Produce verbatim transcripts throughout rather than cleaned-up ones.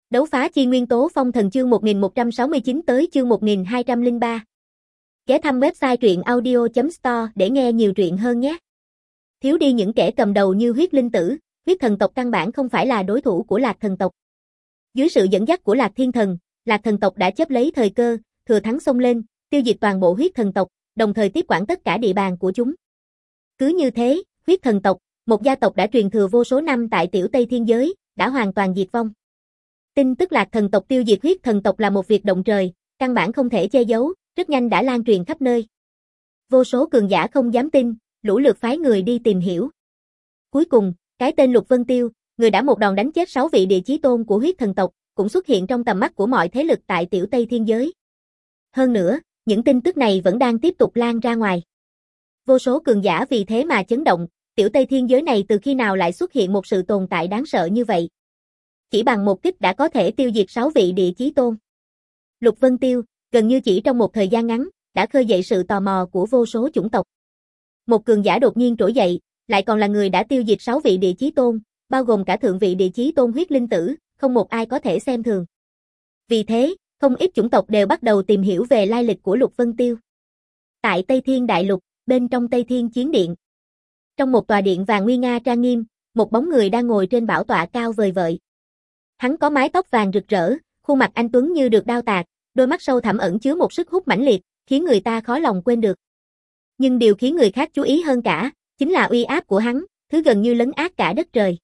Đấu phá chi nguyên tố phong thần chương một nghìn một trăm sáu mươi chín tới chương một nghìn hai trăm lẻ ba. Ghé thăm website truyện audio chấm store để nghe nhiều truyện hơn nhé. Thiếu đi những kẻ cầm đầu như huyết linh tử, huyết thần tộc căn bản không phải là đối thủ của Lạc thần tộc. Dưới sự dẫn dắt của Lạc Thiên Thần, Lạc thần tộc đã chấp lấy thời cơ, thừa thắng xông lên, tiêu diệt toàn bộ huyết thần tộc, đồng thời tiếp quản tất cả địa bàn của chúng. Cứ như thế, huyết thần tộc, một gia tộc đã truyền thừa vô số năm tại Tiểu Tây Thiên Giới, đã hoàn toàn diệt vong. Tin tức Lạc thần tộc tiêu diệt huyết thần tộc là một việc động trời, căn bản không thể che giấu, rất nhanh đã lan truyền khắp nơi. Vô số cường giả không dám tin, lũ lượt phái người đi tìm hiểu. Cuối cùng, cái tên Lục Vân Tiêu, người đã một đòn đánh chết sáu vị địa chí tôn của huyết thần tộc, cũng xuất hiện trong tầm mắt của mọi thế lực tại Tiểu Tây Thiên Giới. Hơn nữa, những tin tức này vẫn đang tiếp tục lan ra ngoài. Vô số cường giả vì thế mà chấn động, Tiểu Tây Thiên Giới này từ khi nào lại xuất hiện một sự tồn tại đáng sợ như vậy? Chỉ bằng một kích đã có thể tiêu diệt sáu vị địa chí tôn. Lục Vân Tiêu, gần như chỉ trong một thời gian ngắn, đã khơi dậy sự tò mò của vô số chủng tộc. Một cường giả đột nhiên trỗi dậy, lại còn là người đã tiêu diệt sáu vị địa chí tôn, bao gồm cả thượng vị địa chí tôn huyết linh tử, không một ai có thể xem thường. Vì thế, không ít chủng tộc đều bắt đầu tìm hiểu về lai lịch của Lục Vân Tiêu. Tại Tây Thiên Đại Lục, bên trong Tây Thiên Chiến Điện. Trong một tòa điện vàng nguy nga trang nghiêm, một bóng người đang ngồi trên bảo tọa cao vời vợi. Hắn có mái tóc vàng rực rỡ, khuôn mặt anh tuấn như được đao tạc, đôi mắt sâu thẳm ẩn chứa một sức hút mãnh liệt, khiến người ta khó lòng quên được. Nhưng điều khiến người khác chú ý hơn cả, chính là uy áp của hắn, thứ gần như lấn át cả đất trời.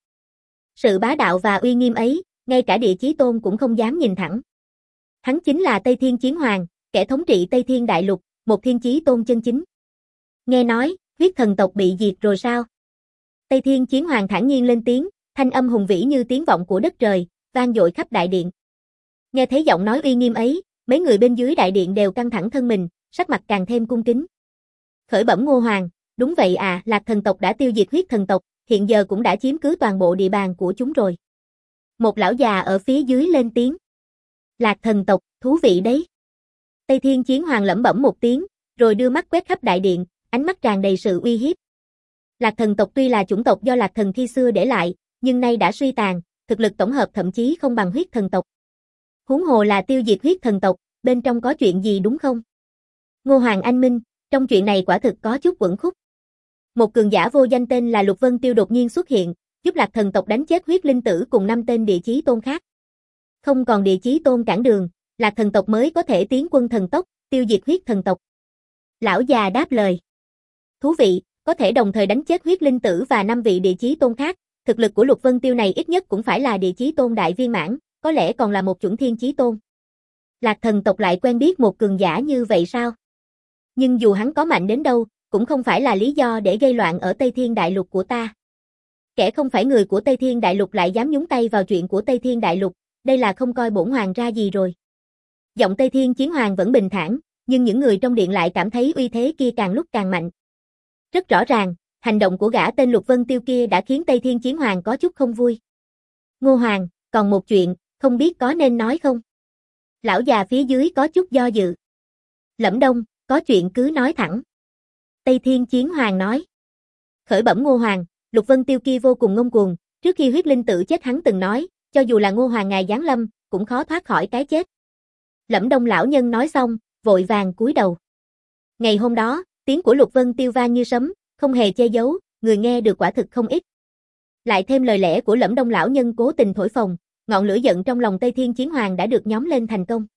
Sự bá đạo và uy nghiêm ấy, ngay cả địa chí tôn cũng không dám nhìn thẳng. Hắn chính là Tây Thiên Chiến Hoàng, kẻ thống trị Tây Thiên Đại Lục, một thiên chí tôn chân chính. Nghe nói, huyết thần tộc bị diệt rồi sao? Tây Thiên Chiến Hoàng thản nhiên lên tiếng, thanh âm hùng vĩ như tiếng vọng của đất trời, vang dội khắp đại điện. Nghe thấy giọng nói uy nghiêm ấy, mấy người bên dưới đại điện đều căng thẳng thân mình, sắc mặt càng thêm cung kính. Khởi bẩm Ngô Hoàng, đúng vậy à, Lạc thần tộc đã tiêu diệt huyết thần tộc, hiện giờ cũng đã chiếm cứ toàn bộ địa bàn của chúng rồi. Một lão già ở phía dưới lên tiếng. Lạc thần tộc, thú vị đấy. Tây Thiên Chiến Hoàng lẩm bẩm một tiếng, rồi đưa mắt quét khắp đại điện, ánh mắt tràn đầy sự uy hiếp. Lạc thần tộc tuy là chủng tộc do Lạc thần khi xưa để lại, nhưng nay đã suy tàn, thực lực tổng hợp thậm chí không bằng huyết thần tộc. Huống hồ là tiêu diệt huyết thần tộc, bên trong có chuyện gì đúng không? Ngô Hoàng anh minh, trong chuyện này quả thực có chút uẩn khúc. Một cường giả vô danh tên là Lục Vân Tiêu đột nhiên xuất hiện, giúp Lạc thần tộc đánh chết huyết linh tử cùng năm tên địa chí tôn khác. Không còn địa chí tôn cản đường, Lạc thần tộc mới có thể tiến quân thần tốc, tiêu diệt huyết thần tộc. Lão già đáp lời. Thú vị, có thể đồng thời đánh chết huyết linh tử và năm vị địa chí tôn khác, thực lực của Lục Vân Tiêu này ít nhất cũng phải là địa chí tôn đại viên mãn, có lẽ còn là một chuẩn thiên chí tôn. Lạc thần tộc lại quen biết một cường giả như vậy sao? Nhưng dù hắn có mạnh đến đâu, cũng không phải là lý do để gây loạn ở Tây Thiên Đại Lục của ta. Kẻ không phải người của Tây Thiên Đại Lục lại dám nhúng tay vào chuyện của Tây Thiên Đại Lục, đây là không coi bổn hoàng ra gì rồi. Giọng Tây Thiên Chiến Hoàng vẫn bình thản, nhưng những người trong điện lại cảm thấy uy thế kia càng lúc càng mạnh. Rất rõ ràng, hành động của gã tên Lục Vân Tiêu kia đã khiến Tây Thiên Chiến Hoàng có chút không vui. Ngô Hoàng, còn một chuyện, không biết có nên nói không? Lão già phía dưới có chút do dự. Lẩm Đông, có chuyện cứ nói thẳng. Tây Thiên Chiến Hoàng nói. Khởi bẩm Ngô Hoàng, Lục Vân Tiêu kia vô cùng ngông cuồng, trước khi huyết linh tử chết hắn từng nói, cho dù là Ngô Hoàng ngài giáng lâm, cũng khó thoát khỏi cái chết. Lẩm Đông lão nhân nói xong, vội vàng cúi đầu. Ngày hôm đó, tiếng của Lục Vân Tiêu vang như sấm, không hề che giấu, người nghe được quả thực không ít. Lại thêm lời lẽ của Lẩm Đông lão nhân cố tình thổi phồng, ngọn lửa giận trong lòng Tây Thiên Chiến Hoàng đã được nhóm lên thành công.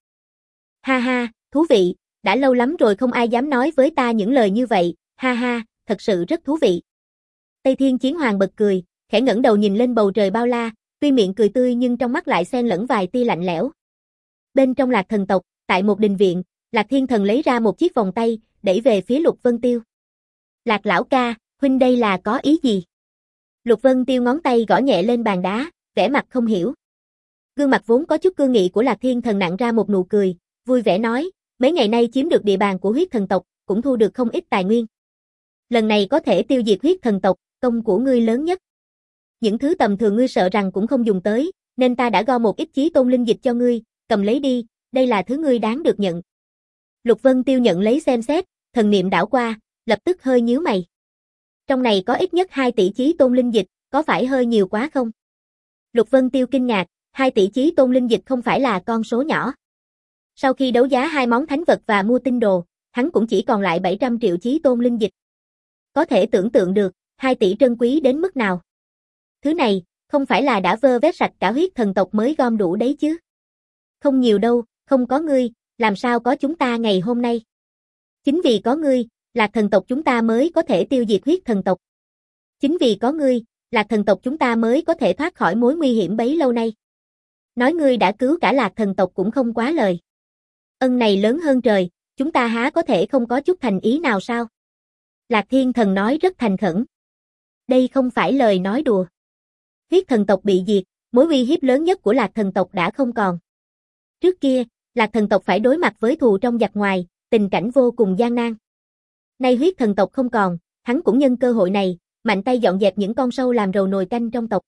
Ha ha, thú vị, đã lâu lắm rồi không ai dám nói với ta những lời như vậy, ha ha, thật sự rất thú vị. Tây Thiên Chiến Hoàng bật cười, khẽ ngẩng đầu nhìn lên bầu trời bao la, tuy miệng cười tươi nhưng trong mắt lại xen lẫn vài tia lạnh lẽo. Bên trong Lạc thần tộc, tại một đình viện, Lạc Thiên Thần lấy ra một chiếc vòng tay, đẩy về phía Lục Vân Tiêu. Lạc lão ca, huynh đây là có ý gì? Lục Vân Tiêu ngón tay gõ nhẹ lên bàn đá, vẻ mặt không hiểu. Gương mặt vốn có chút cương nghị của Lạc Thiên Thần nặn ra một nụ cười, vui vẻ nói, mấy ngày nay chiếm được địa bàn của huyết thần tộc, cũng thu được không ít tài nguyên. Lần này có thể tiêu diệt huyết thần tộc, công của ngươi lớn nhất. Những thứ tầm thường ngươi sợ rằng cũng không dùng tới, nên ta đã gom một ít chí tôn linh dịch cho ngươi, cầm lấy đi, đây là thứ ngươi đáng được nhận. Lục Vân Tiêu nhận lấy xem xét, thần niệm đảo qua, lập tức hơi nhíu mày. Trong này có ít nhất hai tỷ chí tôn linh dịch, có phải hơi nhiều quá không? Lục Vân Tiêu kinh ngạc, hai tỷ chí tôn linh dịch không phải là con số nhỏ. Sau khi đấu giá hai món thánh vật và mua tinh đồ, hắn cũng chỉ còn lại bảy trăm triệu chí tôn linh dịch. Có thể tưởng tượng được, hai tỷ trân quý đến mức nào. Thứ này, không phải là đã vơ vét sạch cả huyết thần tộc mới gom đủ đấy chứ. Không nhiều đâu, không có ngươi, làm sao có chúng ta ngày hôm nay. Chính vì có ngươi, Lạc thần tộc chúng ta mới có thể tiêu diệt huyết thần tộc. Chính vì có ngươi, Lạc thần tộc chúng ta mới có thể thoát khỏi mối nguy hiểm bấy lâu nay. Nói ngươi đã cứu cả Lạc thần tộc cũng không quá lời. Ân này lớn hơn trời, chúng ta há có thể không có chút thành ý nào sao? Lạc Thiên Thần nói rất thành khẩn. Đây không phải lời nói đùa. Huyết thần tộc bị diệt, mối uy hiếp lớn nhất của Lạc thần tộc đã không còn. Trước kia, Lạc thần tộc phải đối mặt với thù trong giặc ngoài, tình cảnh vô cùng gian nan. Nay huyết thần tộc không còn, hắn cũng nhân cơ hội này, mạnh tay dọn dẹp những con sâu làm rầu nồi canh trong tộc.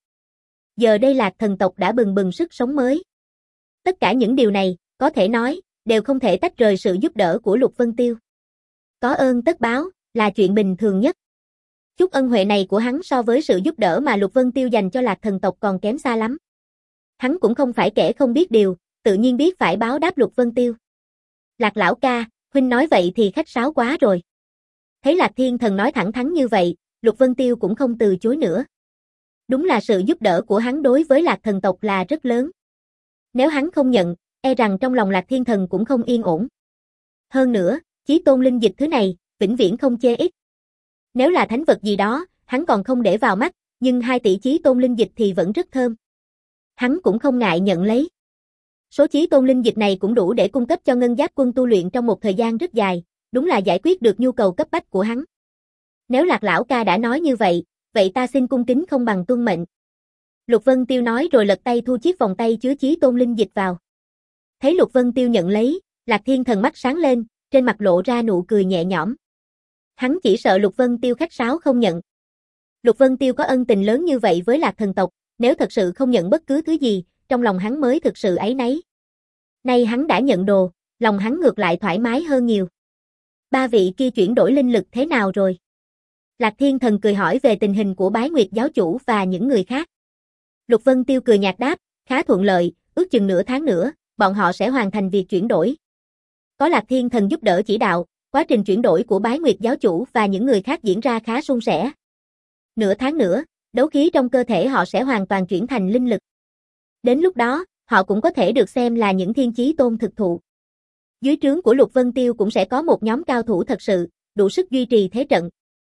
Giờ đây Lạc thần tộc đã bừng bừng sức sống mới. Tất cả những điều này, có thể nói, đều không thể tách rời sự giúp đỡ của Lục Vân Tiêu. Có ơn tất báo, là chuyện bình thường nhất. Chút ân huệ này của hắn so với sự giúp đỡ mà Lục Vân Tiêu dành cho Lạc thần tộc còn kém xa lắm. Hắn cũng không phải kẻ không biết điều, tự nhiên biết phải báo đáp Lục Vân Tiêu. Lạc lão ca, huynh nói vậy thì khách sáo quá rồi. Thấy Lạc Thiên Thần nói thẳng thắn như vậy, Lục Vân Tiêu cũng không từ chối nữa. Đúng là sự giúp đỡ của hắn đối với Lạc thần tộc là rất lớn. Nếu hắn không nhận, e rằng trong lòng Lạc Thiên Thần cũng không yên ổn. Hơn nữa, chí tôn linh dịch thứ này, vĩnh viễn không chê ít. Nếu là thánh vật gì đó, hắn còn không để vào mắt, nhưng hai tỷ chí tôn linh dịch thì vẫn rất thơm. Hắn cũng không ngại nhận lấy. Số chí tôn linh dịch này cũng đủ để cung cấp cho Ngân Giáp quân tu luyện trong một thời gian rất dài, đúng là giải quyết được nhu cầu cấp bách của hắn. Nếu Lạc lão ca đã nói như vậy, vậy ta xin cung kính không bằng tuân mệnh. Lục Vân Tiêu nói rồi lật tay thu chiếc vòng tay chứa chí tôn linh dịch vào. Thấy Lục Vân Tiêu nhận lấy, Lạc Thiên Thần mắt sáng lên, trên mặt lộ ra nụ cười nhẹ nhõm. Hắn chỉ sợ Lục Vân Tiêu khách sáo không nhận. Lục Vân Tiêu có ân tình lớn như vậy với Lạc thần tộc, nếu thật sự không nhận bất cứ thứ gì, trong lòng hắn mới thực sự áy náy. Nay hắn đã nhận đồ, lòng hắn ngược lại thoải mái hơn nhiều. Ba vị kia chuyển đổi linh lực thế nào rồi? Lạc Thiên Thần cười hỏi về tình hình của Bái Nguyệt giáo chủ và những người khác. Lục Vân Tiêu cười nhạt đáp, khá thuận lợi, ước chừng nửa tháng nữa, bọn họ sẽ hoàn thành việc chuyển đổi. Có Lạc Thiên Thần giúp đỡ chỉ đạo, quá trình chuyển đổi của Bái Nguyệt giáo chủ và những người khác diễn ra khá suôn sẻ. Nửa tháng nữa, đấu khí trong cơ thể họ sẽ hoàn toàn chuyển thành linh lực. Đến lúc đó, họ cũng có thể được xem là những thiên chí tôn thực thụ. Dưới trướng của Lục Vân Tiêu cũng sẽ có một nhóm cao thủ thật sự, đủ sức duy trì thế trận.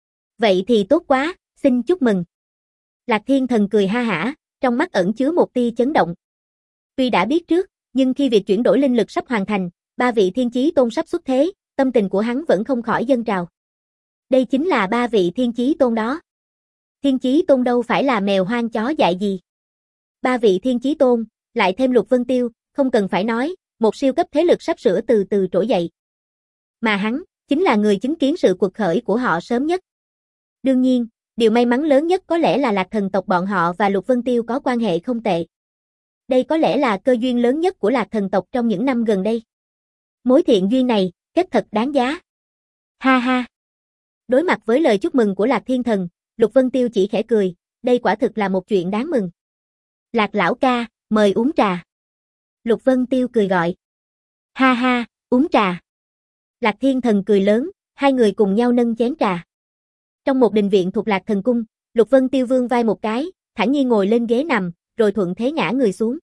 Vậy thì tốt quá, xin chúc mừng. Lạc Thiên Thần cười ha hả, trong mắt ẩn chứa một tia chấn động. Tuy đã biết trước, nhưng khi việc chuyển đổi linh lực sắp hoàn thành, ba vị thiên chí tôn sắp xuất thế, tâm tình của hắn vẫn không khỏi dâng trào. Đây chính là ba vị thiên chí tôn đó. Thiên chí tôn đâu phải là mèo hoang chó dại gì. Ba vị thiên chí tôn, lại thêm Lục Vân Tiêu, không cần phải nói, một siêu cấp thế lực sắp sửa từ từ trỗi dậy. Mà hắn, chính là người chứng kiến sự quật khởi của họ sớm nhất. Đương nhiên, điều may mắn lớn nhất có lẽ là Lạc thần tộc bọn họ và Lục Vân Tiêu có quan hệ không tệ. Đây có lẽ là cơ duyên lớn nhất của Lạc thần tộc trong những năm gần đây. Mối thiện duyên này, kết thật đáng giá. Ha ha. Đối mặt với lời chúc mừng của Lạc Thiên Thần, Lục Vân Tiêu chỉ khẽ cười, đây quả thực là một chuyện đáng mừng. Lạc lão ca, mời uống trà. Lục Vân Tiêu cười gọi. Ha ha, uống trà. Lạc Thiên Thần cười lớn, hai người cùng nhau nâng chén trà. Trong một đình viện thuộc Lạc Thần Cung, Lục Vân Tiêu vươn vai một cái, thản nhiên ngồi lên ghế nằm, rồi thuận thế ngã người xuống.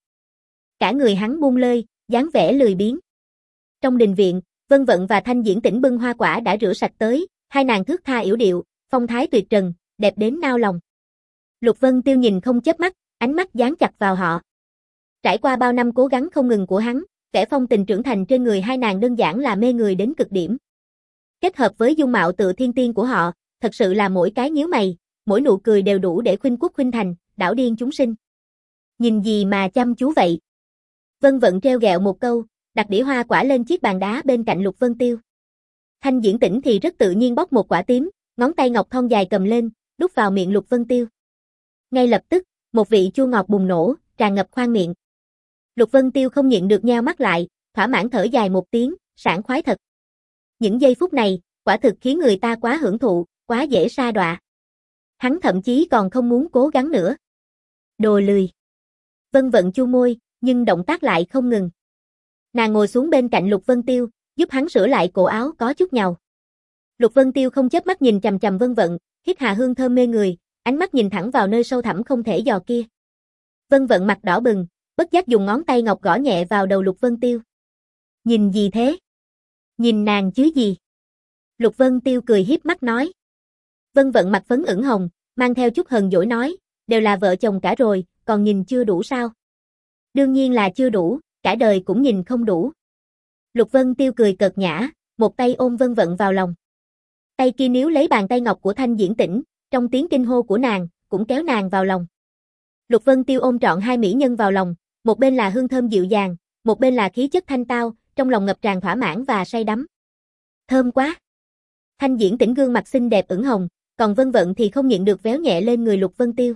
Cả người hắn buông lơi, dáng vẻ lười biếng. Trong đình viện, Vân Vận và Thanh Diễn Tĩnh bưng hoa quả đã rửa sạch tới, hai nàng thước tha yểu điệu, phong thái tuyệt trần, đẹp đến nao lòng. Lục Vân Tiêu nhìn không chớp mắt, ánh mắt dán chặt vào họ. Trải qua bao năm cố gắng không ngừng của hắn, vẻ phong tình trưởng thành trên người hai nàng đơn giản là mê người đến cực điểm. Kết hợp với dung mạo tự thiên tiên của họ, thật sự là mỗi cái nhíu mày, mỗi nụ cười đều đủ để khuynh quốc khuynh thành, đảo điên chúng sinh. Nhìn gì mà chăm chú vậy? Vân Vận treo ghẹo một câu, đặt đĩa hoa quả lên chiếc bàn đá bên cạnh Lục Vân Tiêu. Thanh Diễn Tĩnh thì rất tự nhiên bóc một quả tím, ngón tay ngọc thon dài cầm lên, đút vào miệng Lục Vân Tiêu. Ngay lập tức, một vị chua ngọt bùng nổ, tràn ngập khoang miệng. Lục Vân Tiêu không nhịn được nheo mắt lại, thỏa mãn thở dài một tiếng, sảng khoái thật. Những giây phút này, quả thực khiến người ta quá hưởng thụ, quá dễ sa đọa. Hắn thậm chí còn không muốn cố gắng nữa. Đồ lười. Vân Vận chu môi, nhưng động tác lại không ngừng. Nàng ngồi xuống bên cạnh Lục Vân Tiêu, giúp hắn sửa lại cổ áo có chút nhàu. Lục Vân Tiêu không chớp mắt nhìn chằm chằm Vân Vận, hít hà hương thơm mê người, ánh mắt nhìn thẳng vào nơi sâu thẳm không thể dò kia. Vân Vận mặt đỏ bừng, bất giác dùng ngón tay ngọc gõ nhẹ vào đầu Lục Vân Tiêu. Nhìn gì thế? Nhìn nàng chứ gì? Lục Vân Tiêu cười hiếp mắt nói. Vân Vận mặt phấn ửng hồng, mang theo chút hờn dỗi nói, đều là vợ chồng cả rồi, còn nhìn chưa đủ sao? Đương nhiên là chưa đủ, cả đời cũng nhìn không đủ. Lục Vân Tiêu cười cợt nhã, một tay ôm Vân Vận vào lòng. Tay kia níu lấy bàn tay ngọc của Thanh Diễn Tĩnh, trong tiếng kinh hô của nàng, cũng kéo nàng vào lòng. Lục Vân Tiêu ôm trọn hai mỹ nhân vào lòng, một bên là hương thơm dịu dàng, một bên là khí chất thanh tao, trong lòng ngập tràn thỏa mãn và say đắm. Thơm quá! Thanh Diễn Tĩnh gương mặt xinh đẹp ửng hồng, còn Vân Vận thì không nhịn được véo nhẹ lên người Lục Vân Tiêu.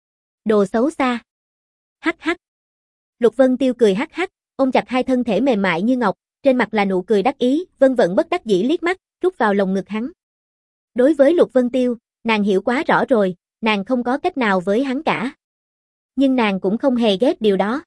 Đồ xấu xa! Hắc hắc! Lục Vân Tiêu cười hắc hắc, ôm chặt hai thân thể mềm mại như ngọc, trên mặt là nụ cười đắc ý, Vân Vận bất đắc dĩ liếc mắt, rút vào lồng ngực hắn. Đối với Lục Vân Tiêu, nàng hiểu quá rõ rồi, nàng không có cách nào với hắn cả. Nhưng nàng cũng không hề ghét điều đó.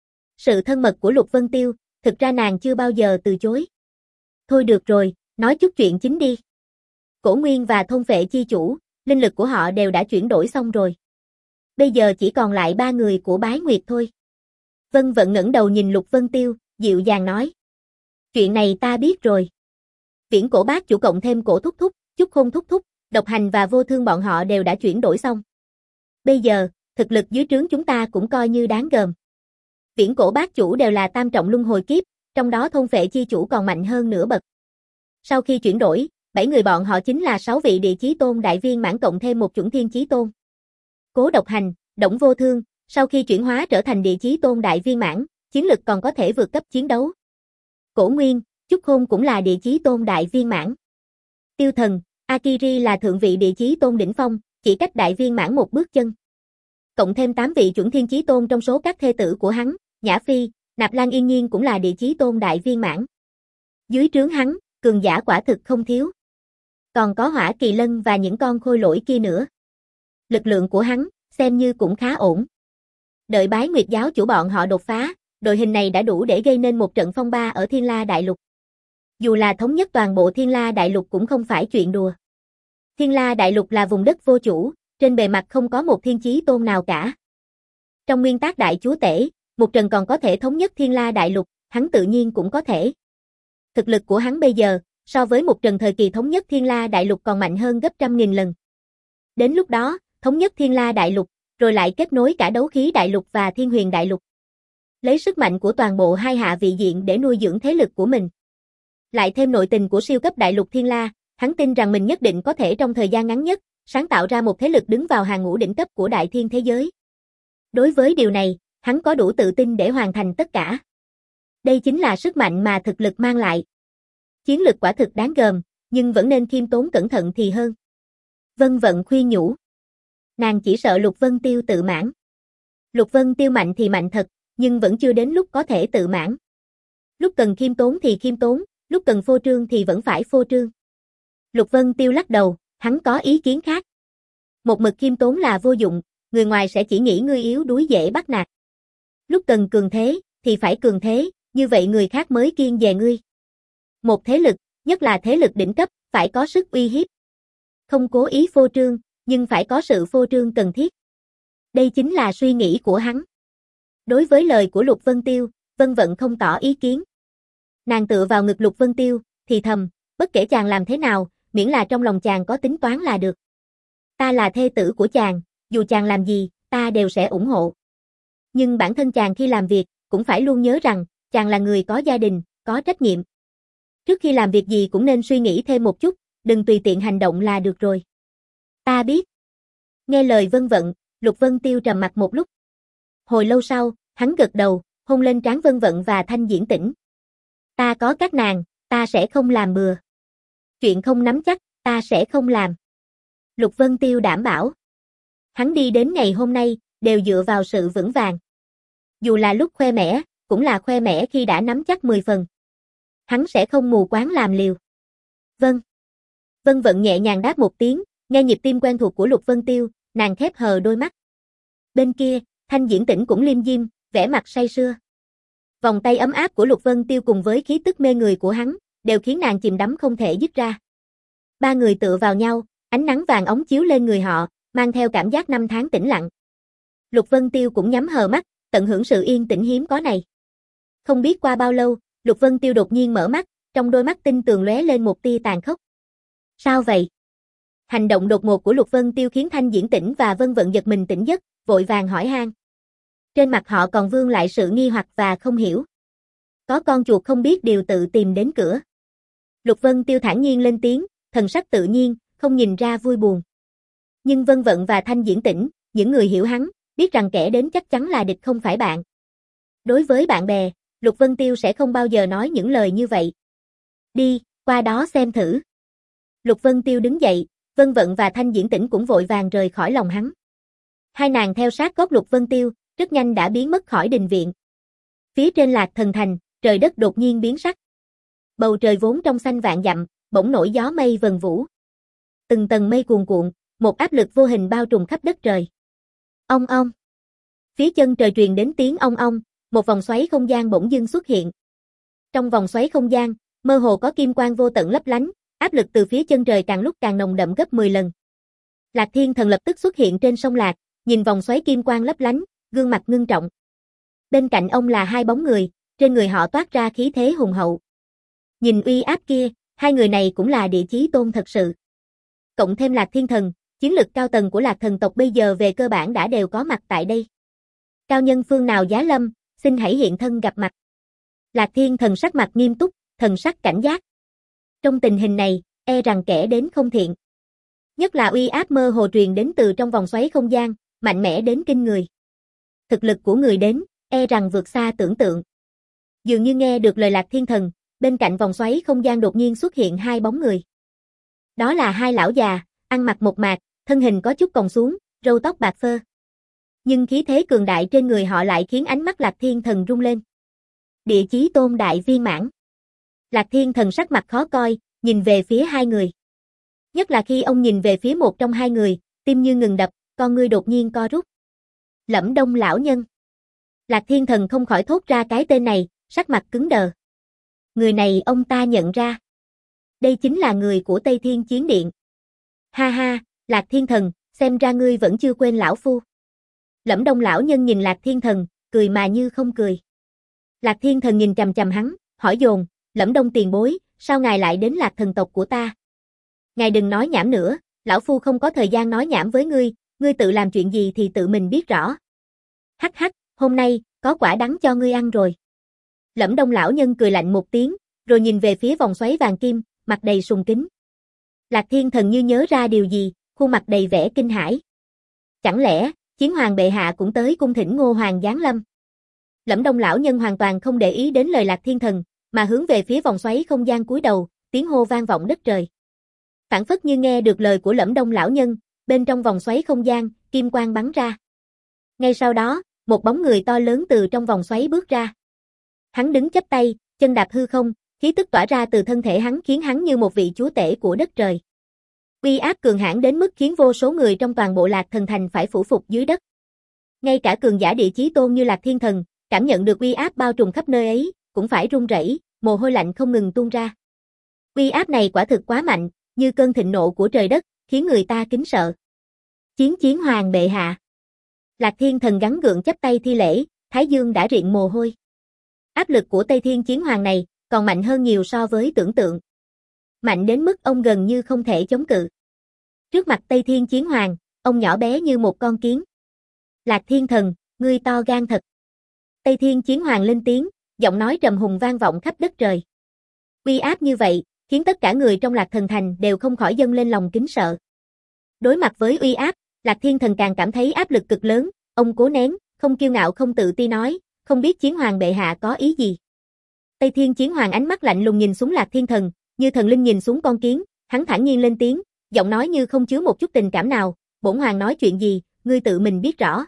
Sự thân mật của Lục Vân Tiêu, thực ra nàng chưa bao giờ từ chối. Thôi được rồi, nói chút chuyện chính đi. Cổ Nguyên và thôn Phệ chi chủ, linh lực của họ đều đã chuyển đổi xong rồi. Bây giờ chỉ còn lại ba người của Bái Nguyệt thôi. Vân Vận ngẩng đầu nhìn Lục Vân Tiêu, dịu dàng nói. Chuyện này ta biết rồi. Viễn Cổ Bác chủ cộng thêm Cổ Thúc Thúc, Chúc Khôn Thúc Thúc, Độc Hành và Vô Thương bọn họ đều đã chuyển đổi xong. Bây giờ, thực lực dưới trướng chúng ta cũng coi như đáng gờm. Viễn Cổ Bác chủ đều là tam trọng luân hồi kiếp, trong đó thôn Phệ chi chủ còn mạnh hơn nửa bậc. Sau khi chuyển đổi, bảy người bọn họ chính là sáu vị địa chí tôn đại viên mãn cộng thêm một chuẩn thiên chí tôn. Cố Độc Hành, Đổng Vô Thương, sau khi chuyển hóa trở thành địa chí tôn đại viên mãn, chiến lực còn có thể vượt cấp chiến đấu. Cổ Nguyên, Chúc Khôn cũng là địa chí tôn đại viên mãn. Tiêu Thần, Akiri là thượng vị địa chí tôn đỉnh phong, chỉ cách đại viên mãn một bước chân. Cộng thêm tám vị chuẩn thiên chí tôn trong số các thê tử của hắn, Nhã Phi, Nạp Lan Yên Nhiên cũng là địa chí tôn đại viên mãn. Dưới trướng hắn, cường giả quả thực không thiếu. Còn có Hỏa Kỳ Lân và những con khôi lỗi kia nữa. Lực lượng của hắn, xem như cũng khá ổn. Đợi Bái Nguyệt giáo chủ bọn họ đột phá, đội hình này đã đủ để gây nên một trận phong ba ở Thiên La Đại Lục. Dù là thống nhất toàn bộ Thiên La Đại Lục cũng không phải chuyện đùa. Thiên La Đại Lục là vùng đất vô chủ, trên bề mặt không có một thiên chí tôn nào cả. Trong nguyên tắc đại chúa tể, Mục Trần còn có thể thống nhất Thiên La Đại Lục, hắn tự nhiên cũng có thể. Thực lực của hắn bây giờ, so với Mục Trần thời kỳ thống nhất Thiên La Đại Lục còn mạnh hơn gấp trăm nghìn lần. Đến lúc đó, thống nhất Thiên La Đại Lục, rồi lại kết nối cả Đấu Khí Đại Lục và Thiên Huyền Đại Lục. Lấy sức mạnh của toàn bộ hai hạ vị diện để nuôi dưỡng thế lực của mình. Lại thêm nội tình của siêu cấp Đại Lục Thiên La, hắn tin rằng mình nhất định có thể trong thời gian ngắn nhất, sáng tạo ra một thế lực đứng vào hàng ngũ đỉnh cấp của đại thiên thế giới. Đối với điều này, hắn có đủ tự tin để hoàn thành tất cả. Đây chính là sức mạnh mà thực lực mang lại. Chiến lực quả thực đáng gờm, nhưng vẫn nên khiêm tốn cẩn thận thì hơn. Vân Vận khuyên nhủ. Nàng chỉ sợ Lục Vân Tiêu tự mãn. Lục Vân Tiêu mạnh thì mạnh thật, nhưng vẫn chưa đến lúc có thể tự mãn. Lúc cần khiêm tốn thì khiêm tốn, lúc cần phô trương thì vẫn phải phô trương. Lục Vân Tiêu lắc đầu, hắn có ý kiến khác. Một mực khiêm tốn là vô dụng, người ngoài sẽ chỉ nghĩ ngươi yếu đuối dễ bắt nạt. Lúc cần cường thế, thì phải cường thế, như vậy người khác mới kiêng dè ngươi. Một thế lực, nhất là thế lực đỉnh cấp, phải có sức uy hiếp. Không cố ý phô trương, nhưng phải có sự phô trương cần thiết. Đây chính là suy nghĩ của hắn. Đối với lời của Lục Vân Tiêu, Vân Vận không tỏ ý kiến. Nàng tựa vào ngực Lục Vân Tiêu, thì thầm, bất kể chàng làm thế nào, miễn là trong lòng chàng có tính toán là được. Ta là thê tử của chàng, dù chàng làm gì, ta đều sẽ ủng hộ. Nhưng bản thân chàng khi làm việc, cũng phải luôn nhớ rằng, chàng là người có gia đình, có trách nhiệm. Trước khi làm việc gì cũng nên suy nghĩ thêm một chút, đừng tùy tiện hành động là được rồi. Ta biết. Nghe lời Vân Vận, Lục Vân Tiêu trầm mặt một lúc. Hồi lâu sau, hắn gật đầu, hôn lên trán Vân Vận và Thanh Diễn Tĩnh. Ta có các nàng, ta sẽ không làm bừa. Chuyện không nắm chắc, ta sẽ không làm. Lục Vân Tiêu đảm bảo. Hắn đi đến ngày hôm nay, đều dựa vào sự vững vàng. Dù là lúc khoe mẽ, cũng là khoe mẽ khi đã nắm chắc mười phần. Hắn sẽ không mù quáng làm liều. Vâng. Vân Vận nhẹ nhàng đáp một tiếng, nghe nhịp tim quen thuộc của Lục Vân Tiêu, nàng khép hờ đôi mắt. Bên kia, Thanh Diễn Tĩnh cũng liêm diêm, vẻ mặt say sưa. Vòng tay ấm áp của Lục Vân Tiêu cùng với khí tức mê người của hắn, đều khiến nàng chìm đắm không thể dứt ra. Ba người tựa vào nhau, ánh nắng vàng óng chiếu lên người họ, mang theo cảm giác năm tháng tĩnh lặng. Lục Vân Tiêu cũng nhắm hờ mắt, tận hưởng sự yên tĩnh hiếm có này. Không biết qua bao lâu, Lục Vân Tiêu đột nhiên mở mắt, trong đôi mắt tinh tường lóe lên một tia tàn khốc. Sao vậy? Hành động đột ngột của Lục Vân Tiêu khiến Thanh Diễn Tĩnh và Vân Vận giật mình tỉnh giấc, vội vàng hỏi han. Trên mặt họ còn vương lại sự nghi hoặc và không hiểu. Có con chuột không biết điều tự tìm đến cửa. Lục Vân Tiêu thản nhiên lên tiếng, thần sắc tự nhiên, không nhìn ra vui buồn. Nhưng Vân Vận và Thanh Diễn Tĩnh, những người hiểu hắn, biết rằng kẻ đến chắc chắn là địch không phải bạn. Đối với bạn bè, Lục Vân Tiêu sẽ không bao giờ nói những lời như vậy. Đi, qua đó xem thử. Lục Vân Tiêu đứng dậy, Vân Vận và Thanh Diễn Tĩnh cũng vội vàng rời khỏi lòng hắn. Hai nàng theo sát gót Lục Vân Tiêu, rất nhanh đã biến mất khỏi đình viện. Phía trên Lạc Thần Thành, trời đất đột nhiên biến sắc. Bầu trời vốn trong xanh vạn dặm, bỗng nổi gió mây vần vũ. Từng tầng mây cuồn cuộn, một áp lực vô hình bao trùm khắp đất trời. Ong ong. Phía chân trời truyền đến tiếng ong ong, một vòng xoáy không gian bỗng dưng xuất hiện. Trong vòng xoáy không gian, mơ hồ có kim quang vô tận lấp lánh, áp lực từ phía chân trời càng lúc càng nồng đậm gấp mười lần. Lạc Thiên Thần lập tức xuất hiện trên sông Lạc, nhìn vòng xoáy kim quang lấp lánh, gương mặt ngưng trọng. Bên cạnh ông là hai bóng người, trên người họ toát ra khí thế hùng hậu. Nhìn uy áp kia, hai người này cũng là địa chí tôn thật sự. Cộng thêm Lạc Thiên Thần, chiến lực cao tầng của Lạc Thần tộc bây giờ về cơ bản đã đều có mặt tại đây. Cao nhân phương nào giá lâm, xin hãy hiện thân gặp mặt. Lạc Thiên Thần sắc mặt nghiêm túc, thần sắc cảnh giác. Trong tình hình này, e rằng kẻ đến không thiện. Nhất là uy áp mơ hồ truyền đến từ trong vòng xoáy không gian, mạnh mẽ đến kinh người. Thực lực của người đến, e rằng vượt xa tưởng tượng. Dường như nghe được lời Lạc Thiên Thần, bên cạnh vòng xoáy không gian đột nhiên xuất hiện hai bóng người. Đó là hai lão già, ăn mặc mộc mạc, thân hình có chút còng xuống, râu tóc bạc phơ. Nhưng khí thế cường đại trên người họ lại khiến ánh mắt Lạc Thiên Thần rung lên. Địa chí tôn đại viên mãn. Lạc Thiên Thần sắc mặt khó coi, nhìn về phía hai người. Nhất là khi ông nhìn về phía một trong hai người, tim như ngừng đập, con ngươi đột nhiên co rút. Lẫm Đông lão nhân. Lạc Thiên Thần không khỏi thốt ra cái tên này, sắc mặt cứng đờ. Người này ông ta nhận ra. Đây chính là người của Tây Thiên Chiến Điện. Ha ha, Lạc Thiên Thần, xem ra ngươi vẫn chưa quên lão phu. Lẫm Đông lão nhân nhìn Lạc Thiên Thần, cười mà như không cười. Lạc Thiên Thần nhìn chằm chằm hắn, hỏi dồn, Lẫm Đông tiền bối, sao ngài lại đến Lạc Thần tộc của ta? Ngài đừng nói nhảm nữa, lão phu không có thời gian nói nhảm với ngươi, ngươi tự làm chuyện gì thì tự mình biết rõ. Hắc hắc, hôm nay, có quả đắng cho ngươi ăn rồi. Lẫm Đông lão nhân cười lạnh một tiếng, rồi nhìn về phía vòng xoáy vàng kim, mặt đầy sùng kính. Lạc Thiên Thần như nhớ ra điều gì, khuôn mặt đầy vẻ kinh hãi. Chẳng lẽ, Chiến Hoàng bệ hạ cũng tới cung thỉnh Ngô Hoàng giáng lâm? Lẫm Đông lão nhân hoàn toàn không để ý đến lời Lạc Thiên Thần, mà hướng về phía vòng xoáy không gian cúi đầu, tiếng hô vang vọng đất trời. Phảng phất như nghe được lời của Lẫm Đông lão nhân, bên trong vòng xoáy không gian, kim quang bắn ra. Ngay sau đó, một bóng người to lớn từ trong vòng xoáy bước ra. Hắn đứng chắp tay, chân đạp hư không, khí tức tỏa ra từ thân thể hắn khiến hắn như một vị chúa tể của đất trời. Uy áp cường hãn đến mức khiến vô số người trong toàn bộ Lạc Thần Thành phải phủ phục dưới đất. Ngay cả cường giả địa chí tôn như Lạc Thiên Thần, cảm nhận được uy áp bao trùm khắp nơi ấy, cũng phải run rẩy, mồ hôi lạnh không ngừng tuôn ra. Uy áp này quả thực quá mạnh, như cơn thịnh nộ của trời đất, khiến người ta kính sợ. Chiến Chiến Hoàng bệ hạ. Lạc Thiên Thần gắng gượng chắp tay thi lễ, thái dương đã riện mồ hôi. Áp lực của Tây Thiên Chiến Hoàng này còn mạnh hơn nhiều so với tưởng tượng. Mạnh đến mức ông gần như không thể chống cự. Trước mặt Tây Thiên Chiến Hoàng, ông nhỏ bé như một con kiến. Lạc Thiên Thần, ngươi to gan thật. Tây Thiên Chiến Hoàng lên tiếng, giọng nói trầm hùng vang vọng khắp đất trời. Uy áp như vậy, khiến tất cả người trong Lạc Thần Thành đều không khỏi dâng lên lòng kính sợ. Đối mặt với uy áp, Lạc Thiên Thần càng cảm thấy áp lực cực lớn, ông cố nén, không kiêu ngạo không tự ti nói, không biết Chiến Hoàng bệ hạ có ý gì. Tây Thiên Chiến Hoàng ánh mắt lạnh lùng nhìn xuống Lạc Thiên Thần, như thần linh nhìn xuống con kiến, hắn thản nhiên lên tiếng, giọng nói như không chứa một chút tình cảm nào, bổn hoàng nói chuyện gì, ngươi tự mình biết rõ.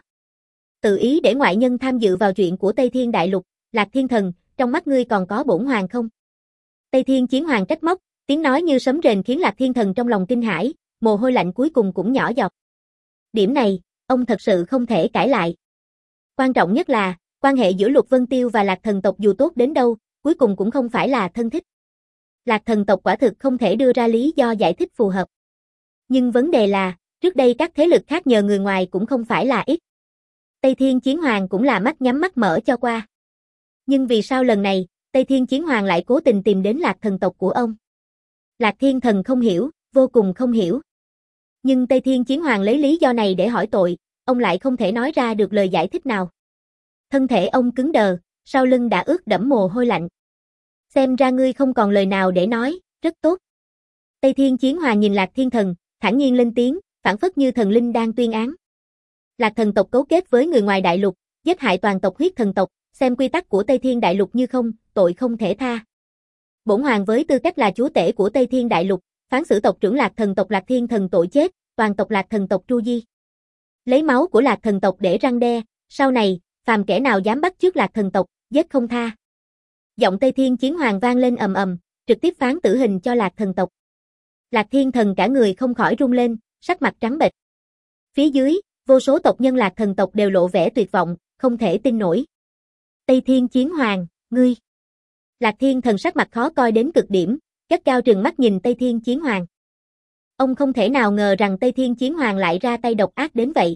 Tự ý để ngoại nhân tham dự vào chuyện của Tây Thiên Đại Lục, Lạc Thiên Thần, trong mắt ngươi còn có bổn hoàng không? Tây Thiên Chiến Hoàng trách móc, tiếng nói như sấm rền khiến Lạc Thiên Thần trong lòng kinh hãi, mồ hôi lạnh cuối cùng cũng nhỏ giọt. Điểm này, ông thật sự không thể cãi lại. Quan trọng nhất là, Quan hệ giữa Lục Vân Tiêu và Lạc Thần tộc dù tốt đến đâu, cuối cùng cũng không phải là thân thích. Lạc Thần tộc quả thực không thể đưa ra lý do giải thích phù hợp. Nhưng vấn đề là, trước đây các thế lực khác nhờ người ngoài cũng không phải là ít. Tây Thiên Chiến Hoàng cũng là mắt nhắm mắt mở cho qua. Nhưng vì sao lần này, Tây Thiên Chiến Hoàng lại cố tình tìm đến Lạc Thần tộc của ông? Lạc Thiên Thần không hiểu, vô cùng không hiểu. Nhưng Tây Thiên Chiến Hoàng lấy lý do này để hỏi tội, ông lại không thể nói ra được lời giải thích nào. Thân thể ông cứng đờ, sau lưng đã ướt đẫm mồ hôi lạnh. Xem ra ngươi không còn lời nào để nói, rất tốt. Tây Thiên Chiến Hoàng nhìn Lạc Thiên Thần, thản nhiên lên tiếng, phảng phất như thần linh đang tuyên án. Lạc Thần tộc cấu kết với người ngoài đại lục, giết hại toàn tộc huyết thần tộc, xem quy tắc của Tây Thiên đại lục như không, tội không thể tha. Bổn hoàng với tư cách là chúa tể của Tây Thiên đại lục, phán xử tộc trưởng Lạc Thần tộc Lạc Thiên Thần tội chết, toàn tộc Lạc Thần tộc tru di. Lấy máu của Lạc Thần tộc để răn đe, sau này, phàm kẻ nào dám bắt chước Lạc Thần tộc, giết không tha. Giọng Tây Thiên Chiến Hoàng vang lên ầm ầm, trực tiếp phán tử hình cho Lạc Thần tộc. Lạc Thiên Thần cả người không khỏi rung lên, sắc mặt trắng bệch. Phía dưới, vô số tộc nhân Lạc Thần tộc đều lộ vẻ tuyệt vọng, không thể tin nổi. Tây Thiên Chiến Hoàng, ngươi. Lạc Thiên Thần sắc mặt khó coi đến cực điểm, gắt gao trừng mắt nhìn Tây Thiên Chiến Hoàng. Ông không thể nào ngờ rằng Tây Thiên Chiến Hoàng lại ra tay độc ác đến vậy.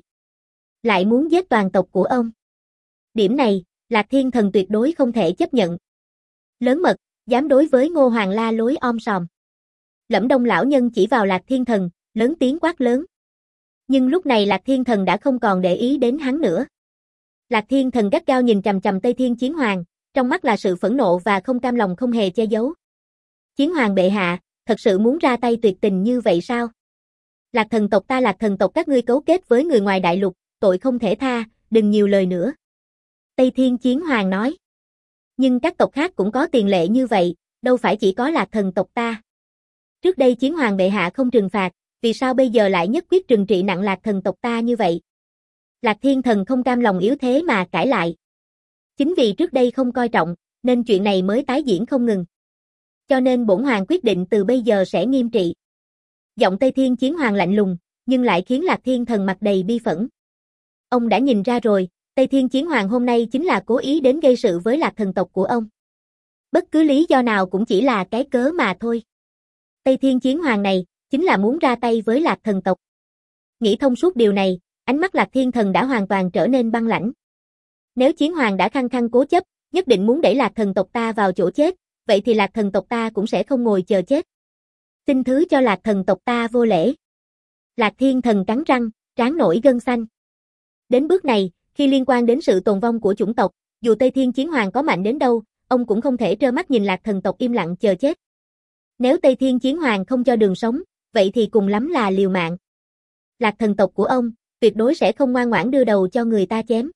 Lại muốn giết toàn tộc của ông. Điểm này, Lạc Thiên Thần tuyệt đối không thể chấp nhận. Lớn mật, dám đối với Ngô Hoàng la lối om sòm. Lẫm Đông lão nhân chỉ vào Lạc Thiên Thần, lớn tiếng quát lớn. Nhưng lúc này Lạc Thiên Thần đã không còn để ý đến hắn nữa. Lạc Thiên Thần gắt gao nhìn chằm chằm Tây Thiên Chiến Hoàng, trong mắt là sự phẫn nộ và không cam lòng không hề che giấu. Chiến Hoàng bệ hạ, thật sự muốn ra tay tuyệt tình như vậy sao? Lạc Thần tộc ta Lạc Thần tộc các ngươi cấu kết với người ngoài đại lục, tội không thể tha, đừng nhiều lời nữa. Tây Thiên Chiến Hoàng nói. Nhưng các tộc khác cũng có tiền lệ như vậy, đâu phải chỉ có Lạc Thần tộc ta. Trước đây Chiến Hoàng bệ hạ không trừng phạt, vì sao bây giờ lại nhất quyết trừng trị nặng Lạc Thần tộc ta như vậy? Lạc Thiên Thần không cam lòng yếu thế mà cãi lại. Chính vì trước đây không coi trọng, nên chuyện này mới tái diễn không ngừng. Cho nên bổn hoàng quyết định từ bây giờ sẽ nghiêm trị. Giọng Tây Thiên Chiến Hoàng lạnh lùng, nhưng lại khiến Lạc Thiên Thần mặt đầy bi phẫn. Ông đã nhìn ra rồi, Tây Thiên Chiến Hoàng hôm nay chính là cố ý đến gây sự với Lạc Thần tộc của ông. Bất cứ lý do nào cũng chỉ là cái cớ mà thôi. Tây Thiên Chiến Hoàng này, chính là muốn ra tay với Lạc Thần tộc. Nghĩ thông suốt điều này, ánh mắt Lạc Thiên Thần đã hoàn toàn trở nên băng lãnh. Nếu Chiến Hoàng đã khăng khăng cố chấp, nhất định muốn đẩy Lạc Thần tộc ta vào chỗ chết, vậy thì Lạc Thần tộc ta cũng sẽ không ngồi chờ chết. Xin thứ cho Lạc Thần tộc ta vô lễ. Lạc Thiên Thần cắn răng, trán nổi gân xanh. Đến bước này, khi liên quan đến sự tồn vong của chủng tộc, dù Tây Thiên Chiến Hoàng có mạnh đến đâu, ông cũng không thể trơ mắt nhìn Lạc Thần tộc im lặng chờ chết. Nếu Tây Thiên Chiến Hoàng không cho đường sống, vậy thì cùng lắm là liều mạng. Lạc Thần tộc của ông, tuyệt đối sẽ không ngoan ngoãn đưa đầu cho người ta chém.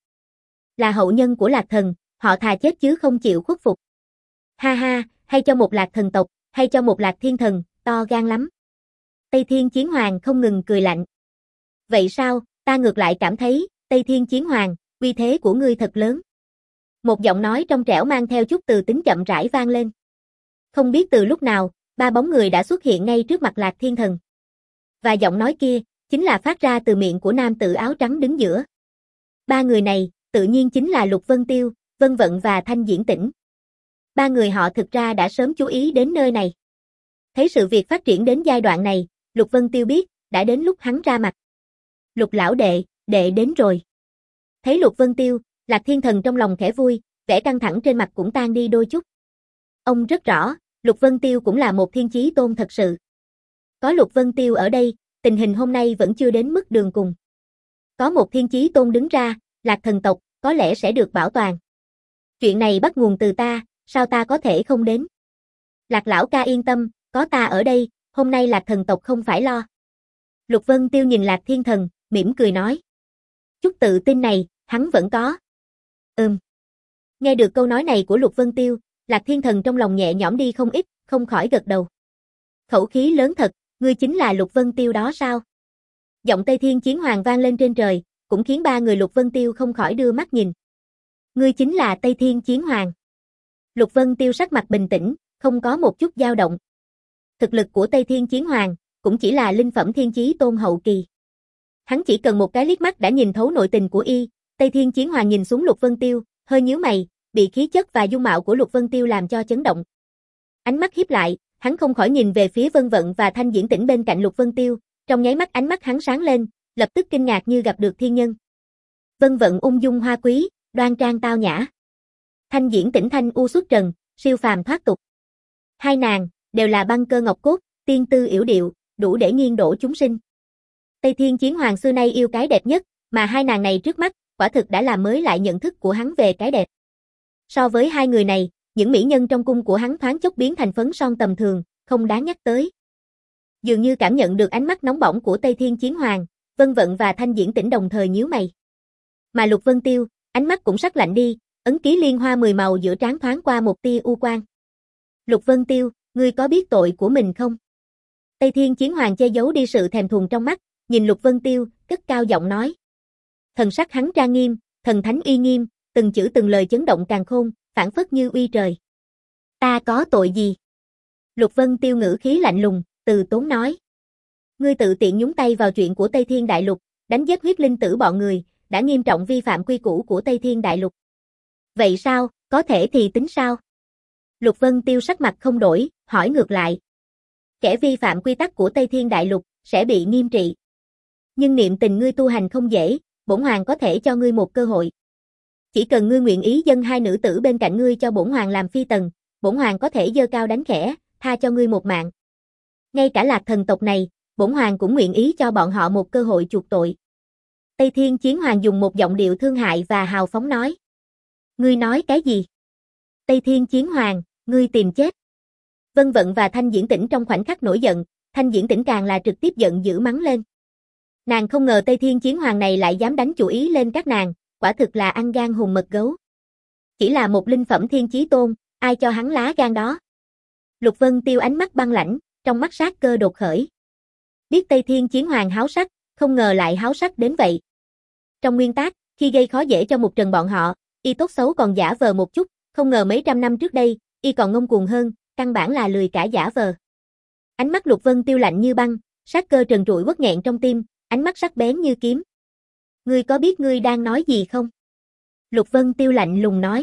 Là hậu nhân của Lạc Thần, họ thà chết chứ không chịu khuất phục. Ha ha, hay cho một Lạc Thần tộc, hay cho một Lạc Thiên Thần, to gan lắm. Tây Thiên Chiến Hoàng không ngừng cười lạnh. Vậy sao, ta ngược lại cảm thấy, Tây Thiên Chiến Hoàng, uy thế của ngươi thật lớn. Một giọng nói trong trẻo mang theo chút từ tính chậm rãi vang lên. Không biết từ lúc nào, ba bóng người đã xuất hiện ngay trước mặt Lạc Thiên Thần. Và giọng nói kia, chính là phát ra từ miệng của nam tử áo trắng đứng giữa. Ba người này, tự nhiên chính là Lục Vân Tiêu, Vân Vận và Thanh Diễn Tĩnh. Ba người họ thực ra đã sớm chú ý đến nơi này. Thấy sự việc phát triển đến giai đoạn này, Lục Vân Tiêu biết, đã đến lúc hắn ra mặt. Lục lão đệ, đệ đến rồi. Thấy Lục Vân Tiêu, Lạc Thiên Thần trong lòng khẽ vui, vẻ căng thẳng trên mặt cũng tan đi đôi chút. Ông rất rõ, Lục Vân Tiêu cũng là một thiên chí tôn thật sự. Có Lục Vân Tiêu ở đây, tình hình hôm nay vẫn chưa đến mức đường cùng. Có một thiên chí tôn đứng ra, Lạc Thần tộc, có lẽ sẽ được bảo toàn. Chuyện này bắt nguồn từ ta, sao ta có thể không đến? Lạc lão ca yên tâm, có ta ở đây, hôm nay Lạc Thần tộc không phải lo. Lục Vân Tiêu nhìn Lạc Thiên Thần, mỉm cười nói. Chút tự tin này, hắn vẫn có. Ừm. Nghe được câu nói này của Lục Vân Tiêu, Lạc Thiên Thần trong lòng nhẹ nhõm đi không ít, không khỏi gật đầu. Khẩu khí lớn thật, ngươi chính là Lục Vân Tiêu đó sao? Giọng Tây Thiên Chiến Hoàng vang lên trên trời, cũng khiến ba người Lục Vân Tiêu không khỏi đưa mắt nhìn. Ngươi chính là Tây Thiên Chiến Hoàng. Lục Vân Tiêu sắc mặt bình tĩnh, không có một chút dao động. Thực lực của Tây Thiên Chiến Hoàng, cũng chỉ là linh phẩm thiên chí tôn hậu kỳ. Hắn chỉ cần một cái liếc mắt đã nhìn thấu nội tình của y, Tây Thiên Chiến Hoàng nhìn xuống Lục Vân Tiêu, hơi nhíu mày, bị khí chất và dung mạo của Lục Vân Tiêu làm cho chấn động. Ánh mắt híp lại, hắn không khỏi nhìn về phía Vân Vận và Thanh Diễn Tĩnh bên cạnh Lục Vân Tiêu, trong nháy mắt ánh mắt hắn sáng lên, lập tức kinh ngạc như gặp được thiên nhân. Vân Vận ung dung hoa quý, đoan trang tao nhã. Thanh Diễn Tĩnh thanh u xuất trần, siêu phàm thoát tục. Hai nàng đều là băng cơ ngọc cốt, tiên tư yểu điệu, đủ để nghiêng đổ chúng sinh. Tây Thiên Chiến Hoàng xưa nay yêu cái đẹp nhất, mà hai nàng này trước mắt, quả thực đã làm mới lại nhận thức của hắn về cái đẹp. So với hai người này, những mỹ nhân trong cung của hắn thoáng chốc biến thành phấn son tầm thường, không đáng nhắc tới. Dường như cảm nhận được ánh mắt nóng bỏng của Tây Thiên Chiến Hoàng, Vân Vận và Thanh Diễn Tĩnh đồng thời nhíu mày. Mà Lục Vân Tiêu, ánh mắt cũng sắc lạnh đi, ấn ký liên hoa mười màu giữa trán thoáng qua một tia u quang. Lục Vân Tiêu, ngươi có biết tội của mình không? Tây Thiên Chiến Hoàng che giấu đi sự thèm thuồng trong mắt, nhìn Lục Vân Tiêu, cất cao giọng nói. Thần sắc hắn trang nghiêm, thần thánh uy nghiêm, từng chữ từng lời chấn động càn khôn, phảng phất như uy trời. Ta có tội gì? Lục Vân Tiêu ngữ khí lạnh lùng, từ tốn nói. Ngươi tự tiện nhúng tay vào chuyện của Tây Thiên Đại Lục, đánh giết huyết linh tử bọn người, đã nghiêm trọng vi phạm quy củ của Tây Thiên Đại Lục. Vậy sao, có thể thì tính sao? Lục Vân Tiêu sắc mặt không đổi, hỏi ngược lại. Kẻ vi phạm quy tắc của Tây Thiên Đại Lục, sẽ bị nghiêm trị. Nhưng niệm tình ngươi tu hành không dễ, bổn hoàng có thể cho ngươi một cơ hội. Chỉ cần ngươi nguyện ý dâng hai nữ tử bên cạnh ngươi cho bổn hoàng làm phi tần, bổn hoàng có thể giơ cao đánh khẽ, tha cho ngươi một mạng. Ngay cả Lạc thần tộc này, bổn hoàng cũng nguyện ý cho bọn họ một cơ hội chuộc tội. Tây Thiên Chiến Hoàng dùng một giọng điệu thương hại và hào phóng nói. Ngươi nói cái gì? Tây Thiên Chiến Hoàng, ngươi tìm chết. Vân Vận và Thanh Diễn Tĩnh trong khoảnh khắc nổi giận, Thanh Diễn Tĩnh càng là trực tiếp giận dữ mắng lên. Nàng không ngờ Tây Thiên Chiến Hoàng này lại dám đánh chủ ý lên các nàng, quả thực là ăn gan hùm mật gấu. Chỉ là một linh phẩm thiên chí tôn, ai cho hắn lá gan đó? Lục Vân Tiêu ánh mắt băng lãnh, trong mắt sát cơ đột khởi. Biết Tây Thiên Chiến Hoàng háo sắc, không ngờ lại háo sắc đến vậy. Trong nguyên tắc, khi gây khó dễ cho một trần bọn họ, y tốt xấu còn giả vờ một chút, không ngờ mấy trăm năm trước đây, y còn ngông cuồng hơn, căn bản là lười cả giả vờ. Ánh mắt Lục Vân Tiêu lạnh như băng, sát cơ trần trụi uất nghẹn trong tim, ánh mắt sắc bén như kiếm. Ngươi có biết ngươi đang nói gì không? Lục Vân Tiêu lạnh lùng nói.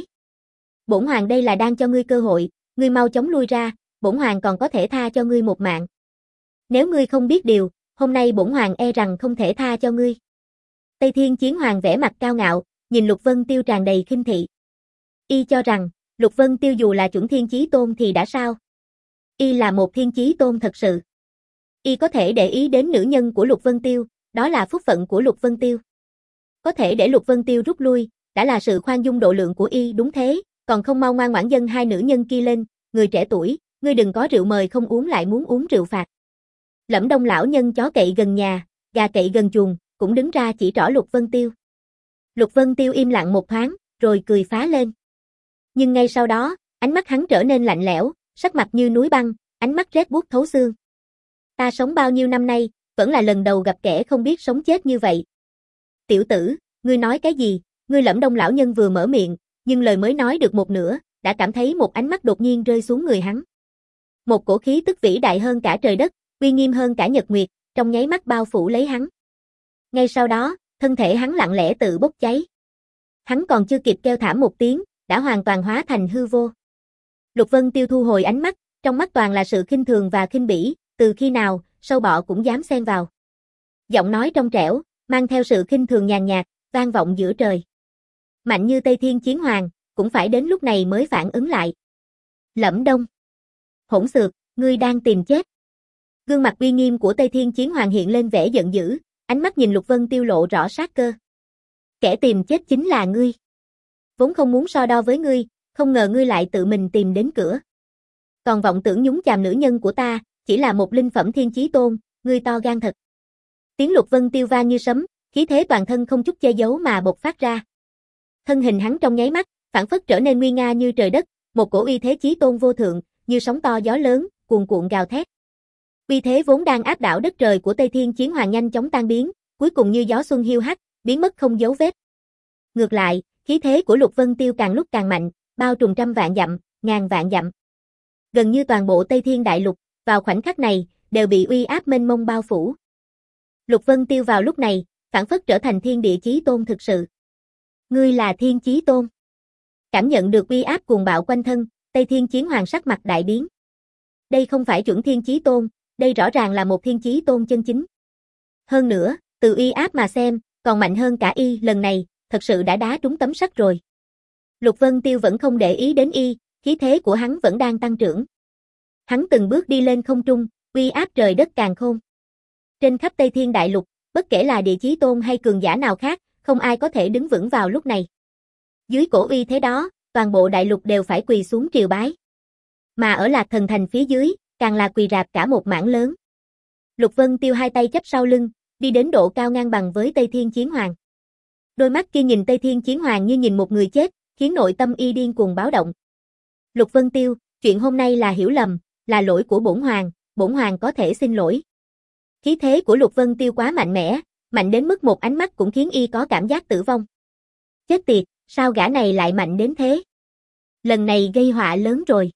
Bổn hoàng đây là đang cho ngươi cơ hội, ngươi mau chóng lui ra, bổn hoàng còn có thể tha cho ngươi một mạng. Nếu ngươi không biết điều, hôm nay bổn hoàng e rằng không thể tha cho ngươi. Tây Thiên Chiến Hoàng vẻ mặt cao ngạo, nhìn Lục Vân Tiêu tràn đầy khinh thị. Y cho rằng, Lục Vân Tiêu dù là chuẩn thiên chí tôn thì đã sao? Y là một thiên chí tôn thật sự. Y có thể để ý đến nữ nhân của Lục Vân Tiêu, đó là phúc phận của Lục Vân Tiêu. Có thể để Lục Vân Tiêu rút lui, đã là sự khoan dung độ lượng của Y đúng thế, còn không mau ngoan ngoãn dâng hai nữ nhân kia lên, người trẻ tuổi, ngươi đừng có rượu mời không uống lại muốn uống rượu phạt. Lẫm Đông lão nhân chó cậy gần nhà, gà cậy gần chuồng, cũng đứng ra chỉ trỏ Lục Vân Tiêu. Lục Vân Tiêu im lặng một thoáng, rồi cười phá lên. Nhưng ngay sau đó, ánh mắt hắn trở nên lạnh lẽo, sắc mặt như núi băng, ánh mắt rét buốt thấu xương. Ta sống bao nhiêu năm nay, vẫn là lần đầu gặp kẻ không biết sống chết như vậy. Tiểu tử, ngươi nói cái gì? Ngươi Lẫm Đông lão nhân vừa mở miệng, nhưng lời mới nói được một nửa, đã cảm thấy một ánh mắt đột nhiên rơi xuống người hắn. Một cổ khí tức vĩ đại hơn cả trời đất, uy nghiêm hơn cả nhật nguyệt, trong nháy mắt bao phủ lấy hắn. Ngay sau đó, thân thể hắn lặng lẽ tự bốc cháy. Hắn còn chưa kịp kêu thảm một tiếng, đã hoàn toàn hóa thành hư vô. Lục Vân Tiêu thu hồi ánh mắt, trong mắt toàn là sự khinh thường và khinh bỉ, từ khi nào, sâu bọ cũng dám xen vào. Giọng nói trong trẻo, mang theo sự khinh thường nhàn nhạt, vang vọng giữa trời. Mạnh như Tây Thiên Chiến Hoàng, cũng phải đến lúc này mới phản ứng lại. Lẫm Đông. Hỗn xược, ngươi đang tìm chết. Gương mặt uy nghiêm của Tây Thiên Chiến Hoàng hiện lên vẻ giận dữ, ánh mắt nhìn Lục Vân Tiêu lộ rõ sát cơ. Kẻ tìm chết chính là ngươi. Vốn không muốn so đo với ngươi, không ngờ ngươi lại tự mình tìm đến cửa. Còn vọng tưởng nhúng chàm nữ nhân của ta, chỉ là một linh phẩm thiên chí tôn, ngươi to gan thật. Tiếng Lục Vân Tiêu vang như sấm, khí thế toàn thân không chút che giấu mà bộc phát ra. Thân hình hắn trong nháy mắt, phảng phất trở nên nguy nga như trời đất, một cổ uy thế chí tôn vô thượng, như sóng to gió lớn, cuồn cuộn gào thét. Uy thế vốn đang áp đảo đất trời của Tây Thiên Chiến Hoàng nhanh chóng tan biến, cuối cùng như gió xuân hiu hắt, biến mất không dấu vết. Ngược lại, khí thế của Lục Vân Tiêu càng lúc càng mạnh, bao trùm trăm vạn dặm, ngàn vạn dặm. Gần như toàn bộ Tây Thiên Đại Lục, vào khoảnh khắc này, đều bị uy áp mênh mông bao phủ. Lục Vân Tiêu vào lúc này, phảng phất trở thành thiên địa chí tôn thực sự. Ngươi là thiên chí tôn. Cảm nhận được uy áp cuồng bạo quanh thân, Tây Thiên Chiến Hoàng sắc mặt đại biến. Đây không phải chuẩn Thiên Chí Tôn, đây rõ ràng là một Thiên Chí Tôn chân chính. Hơn nữa, từ uy áp mà xem, còn mạnh hơn cả y, lần này, thật sự đã đá trúng tấm sắt rồi. Lục Vân Tiêu vẫn không để ý đến y, khí thế của hắn vẫn đang tăng trưởng. Hắn từng bước đi lên không trung, uy áp trời đất càn khôn. Trên khắp Tây Thiên Đại Lục, bất kể là Địa Chí Tôn hay cường giả nào khác, không ai có thể đứng vững vào lúc này. Dưới cổ uy thế đó, toàn bộ đại lục đều phải quỳ xuống triều bái. Mà ở Lạc Thần Thành phía dưới, càng là quỳ rạp cả một mảng lớn. Lục Vân Tiêu hai tay chắp sau lưng, đi đến độ cao ngang bằng với Tây Thiên Chiến Hoàng. Đôi mắt kia nhìn Tây Thiên Chiến Hoàng như nhìn một người chết, khiến nội tâm y điên cuồng báo động. Lục Vân Tiêu, chuyện hôm nay là hiểu lầm, là lỗi của bổn hoàng, bổn hoàng có thể xin lỗi. Khí thế của Lục Vân Tiêu quá mạnh mẽ, mạnh đến mức một ánh mắt cũng khiến y có cảm giác tử vong. Chết tiệt, sao gã này lại mạnh đến thế? Lần này gây họa lớn rồi.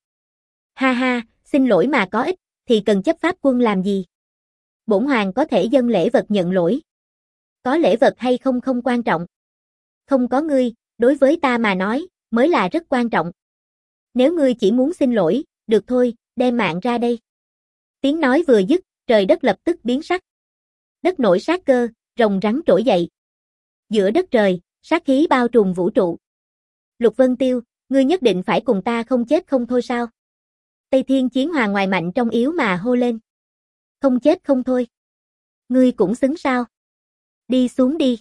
Ha ha, xin lỗi mà có ích, thì cần chấp pháp quân làm gì? Bổn hoàng có thể dâng lễ vật nhận lỗi. Có lễ vật hay không không quan trọng. Không có ngươi, đối với ta mà nói, mới là rất quan trọng. Nếu ngươi chỉ muốn xin lỗi, được thôi, đem mạng ra đây. Tiếng nói vừa dứt, trời đất lập tức biến sắc. Đất nổi sát cơ, rồng rắn trỗi dậy. Giữa đất trời, sát khí bao trùm vũ trụ. Lục Vân Tiêu, ngươi nhất định phải cùng ta không chết không thôi sao? Tây Thiên Chiến Hoàng ngoài mạnh trong yếu mà hô lên. Không chết không thôi. Ngươi cũng xứng sao? Đi xuống đi.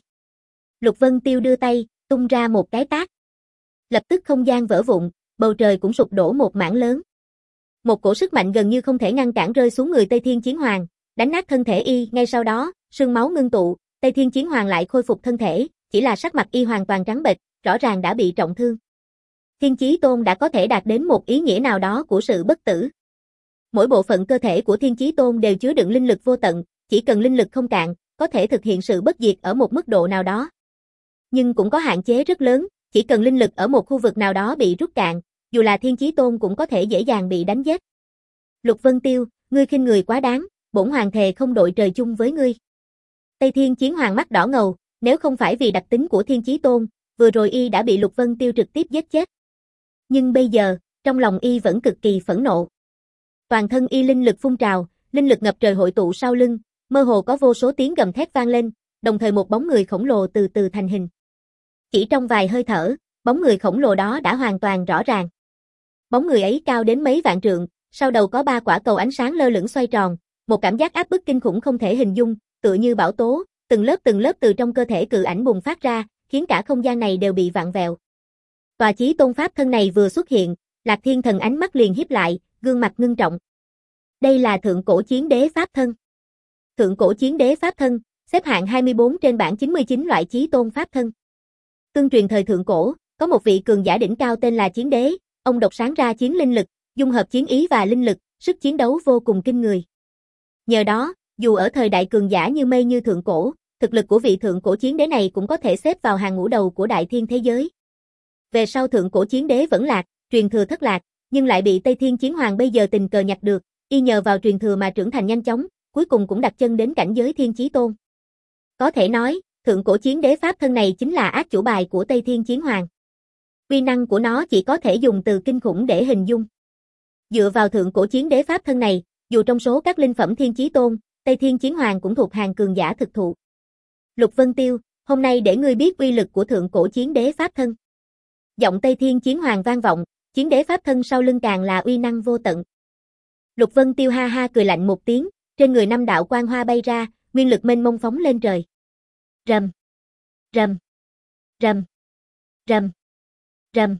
Lục Vân Tiêu đưa tay, tung ra một cái tát. Lập tức không gian vỡ vụn, bầu trời cũng sụp đổ một mảng lớn. Một cổ sức mạnh gần như không thể ngăn cản rơi xuống người Tây Thiên Chiến Hoàng, đánh nát thân thể y, ngay sau đó, sương máu ngưng tụ, Tây Thiên Chiến Hoàng lại khôi phục thân thể, chỉ là sắc mặt y hoàn toàn trắng bệch, rõ ràng đã bị trọng thương. Thiên Chí Tôn đã có thể đạt đến một ý nghĩa nào đó của sự bất tử. Mỗi bộ phận cơ thể của Thiên Chí Tôn đều chứa đựng linh lực vô tận, chỉ cần linh lực không cạn, có thể thực hiện sự bất diệt ở một mức độ nào đó. Nhưng cũng có hạn chế rất lớn, chỉ cần linh lực ở một khu vực nào đó bị rút cạn, dù là Thiên Chí Tôn cũng có thể dễ dàng bị đánh giết. Lục Vân Tiêu, ngươi khinh người quá đáng, bổn hoàng thề không đội trời chung với ngươi. Tây Thiên Chiến Hoàng mắt đỏ ngầu, nếu không phải vì đặc tính của Thiên Chí Tôn, vừa rồi y đã bị Lục Vân Tiêu trực tiếp giết chết. Nhưng bây giờ, trong lòng y vẫn cực kỳ phẫn nộ. Toàn thân y linh lực phun trào, linh lực ngập trời hội tụ sau lưng, mơ hồ có vô số tiếng gầm thét vang lên, đồng thời một bóng người khổng lồ từ từ thành hình. Chỉ trong vài hơi thở, bóng người khổng lồ đó đã hoàn toàn rõ ràng. Bóng người ấy cao đến mấy vạn trượng, sau đầu có ba quả cầu ánh sáng lơ lửng xoay tròn, một cảm giác áp bức kinh khủng không thể hình dung, tựa như bão tố, từng lớp từng lớp từ trong cơ thể cự ảnh bùng phát ra, khiến cả không gian này đều bị vặn vẹo. Tòa Chí Tôn pháp thân này vừa xuất hiện, Lạc Thiên Thần ánh mắt liền híp lại, gương mặt ngưng trọng. Đây là thượng cổ chiến đế pháp thân. Thượng cổ chiến đế pháp thân, xếp hạng hai mươi bốn trên bảng chín mươi chín loại Chí Tôn pháp thân. Tương truyền thời thượng cổ, có một vị cường giả đỉnh cao tên là Chiến Đế, ông độc sáng ra chiến linh lực, dung hợp chiến ý và linh lực, sức chiến đấu vô cùng kinh người. Nhờ đó, dù ở thời đại cường giả như mây như thượng cổ, thực lực của vị thượng cổ chiến đế này cũng có thể xếp vào hàng ngũ đầu của đại thiên thế giới. Về sau thượng cổ chiến đế vẫn lạc, truyền thừa thất lạc, nhưng lại bị Tây Thiên Chiến Hoàng bây giờ tình cờ nhặt được, y nhờ vào truyền thừa mà trưởng thành nhanh chóng, cuối cùng cũng đặt chân đến cảnh giới Thiên Chí Tôn. Có thể nói, thượng cổ chiến đế pháp thân này chính là át chủ bài của Tây Thiên Chiến Hoàng. Uy năng của nó chỉ có thể dùng từ kinh khủng để hình dung. Dựa vào thượng cổ chiến đế pháp thân này, dù trong số các linh phẩm Thiên Chí Tôn, Tây Thiên Chiến Hoàng cũng thuộc hàng cường giả thực thụ. Lục Vân Tiêu, hôm nay để ngươi biết uy lực của thượng cổ chiến đế pháp thân. Giọng Tây Thiên Chiến Hoàng vang vọng, chiến đế pháp thân sau lưng càng là uy năng vô tận. Lục Vân Tiêu ha ha cười lạnh một tiếng, trên người năm đạo quang hoa bay ra, nguyên lực mênh mông phóng lên trời. Rầm, rầm, rầm, rầm, rầm.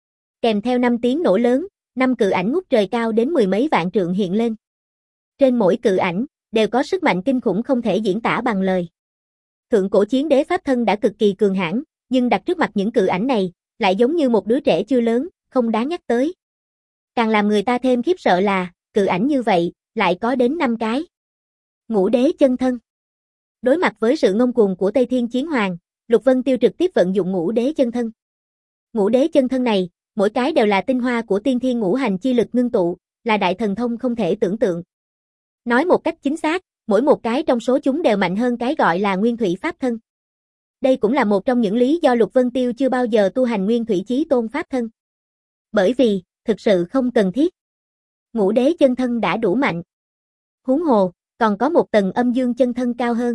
Kèm theo năm tiếng nổ lớn, năm cự ảnh ngút trời cao đến mười mấy vạn trượng hiện lên. Trên mỗi cự ảnh đều có sức mạnh kinh khủng không thể diễn tả bằng lời. Thượng cổ chiến đế pháp thân đã cực kỳ cường hãn, nhưng đặt trước mặt những cự ảnh này, lại giống như một đứa trẻ chưa lớn, không đáng nhắc tới. Càng làm người ta thêm khiếp sợ là, cự ảnh như vậy, lại có đến năm cái. Ngũ đế chân thân. Đối mặt với sự ngông cuồng của Tây Thiên Chiến Hoàng, Lục Vân Tiêu trực tiếp vận dụng ngũ đế chân thân. Ngũ đế chân thân này, mỗi cái đều là tinh hoa của tiên thiên ngũ hành chi lực ngưng tụ, là đại thần thông không thể tưởng tượng. Nói một cách chính xác, mỗi một cái trong số chúng đều mạnh hơn cái gọi là nguyên thủy pháp thân. Đây cũng là một trong những lý do Lục Vân Tiêu chưa bao giờ tu hành Nguyên Thủy Chí Tôn Pháp thân. Bởi vì, thực sự không cần thiết. Ngũ đế chân thân đã đủ mạnh. Huống hồ, còn có một tầng âm dương chân thân cao hơn.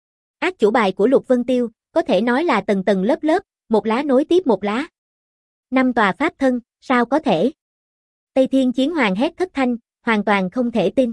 Ác chủ bài của Lục Vân Tiêu, có thể nói là tầng tầng lớp lớp, một lá nối tiếp một lá. Năm tòa pháp thân, sao có thể? Tây Thiên Chiến Hoàng hét thất thanh, hoàn toàn không thể tin.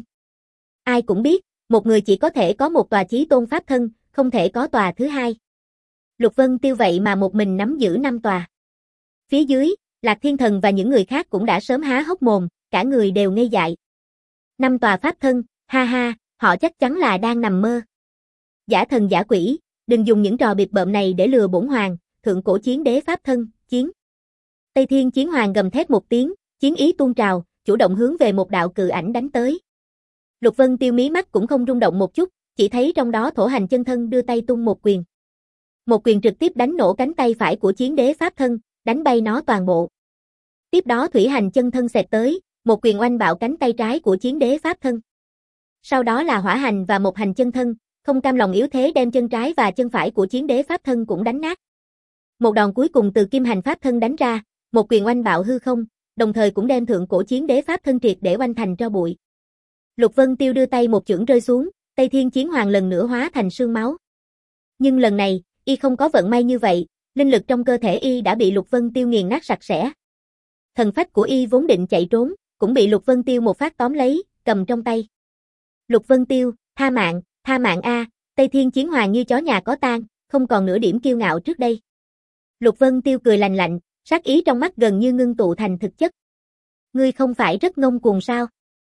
Ai cũng biết, một người chỉ có thể có một tòa Chí Tôn pháp thân, không thể có tòa thứ hai. Lục Vân Tiêu vậy mà một mình nắm giữ năm tòa. Phía dưới, Lạc Thiên Thần và những người khác cũng đã sớm há hốc mồm, cả người đều ngây dại. Năm tòa pháp thân, ha ha, họ chắc chắn là đang nằm mơ. Giả thần giả quỷ, đừng dùng những trò bịp bợm này để lừa bổn hoàng, thượng cổ chiến đế pháp thân, chiến. Tây Thiên Chiến Hoàng gầm thét một tiếng, chiến ý tuôn trào, chủ động hướng về một đạo cự ảnh đánh tới. Lục Vân Tiêu mí mắt cũng không rung động một chút, chỉ thấy trong đó Thổ Hành chân thân đưa tay tung một quyền. Một quyền trực tiếp đánh nổ cánh tay phải của chiến đế pháp thân, đánh bay nó toàn bộ. Tiếp đó Thủy Hành chân thân xẹt tới, một quyền oanh bạo cánh tay trái của chiến đế pháp thân. Sau đó là Hỏa Hành và Một Hành chân thân, không cam lòng yếu thế đem chân trái và chân phải của chiến đế pháp thân cũng đánh nát. Một đòn cuối cùng từ Kim Hành pháp thân đánh ra, một quyền oanh bạo hư không, đồng thời cũng đem thượng cổ chiến đế pháp thân triệt để oanh thành tro bụi. Lục Vân Tiêu đưa tay một chưởng rơi xuống, Tây Thiên Chiến Hoàng lần nữa hóa thành sương máu. Nhưng lần này, y không có vận may như vậy, linh lực trong cơ thể y đã bị Lục Vân Tiêu nghiền nát sạch sẽ. Thần phách của y vốn định chạy trốn, cũng bị Lục Vân Tiêu một phát tóm lấy, cầm trong tay. Lục Vân Tiêu, tha mạng, tha mạng a, Tây Thiên Chiến Hoàng như chó nhà có tang, không còn nửa điểm kiêu ngạo trước đây. Lục Vân Tiêu cười lành lạnh, sát ý trong mắt gần như ngưng tụ thành thực chất. Ngươi không phải rất ngông cuồng sao?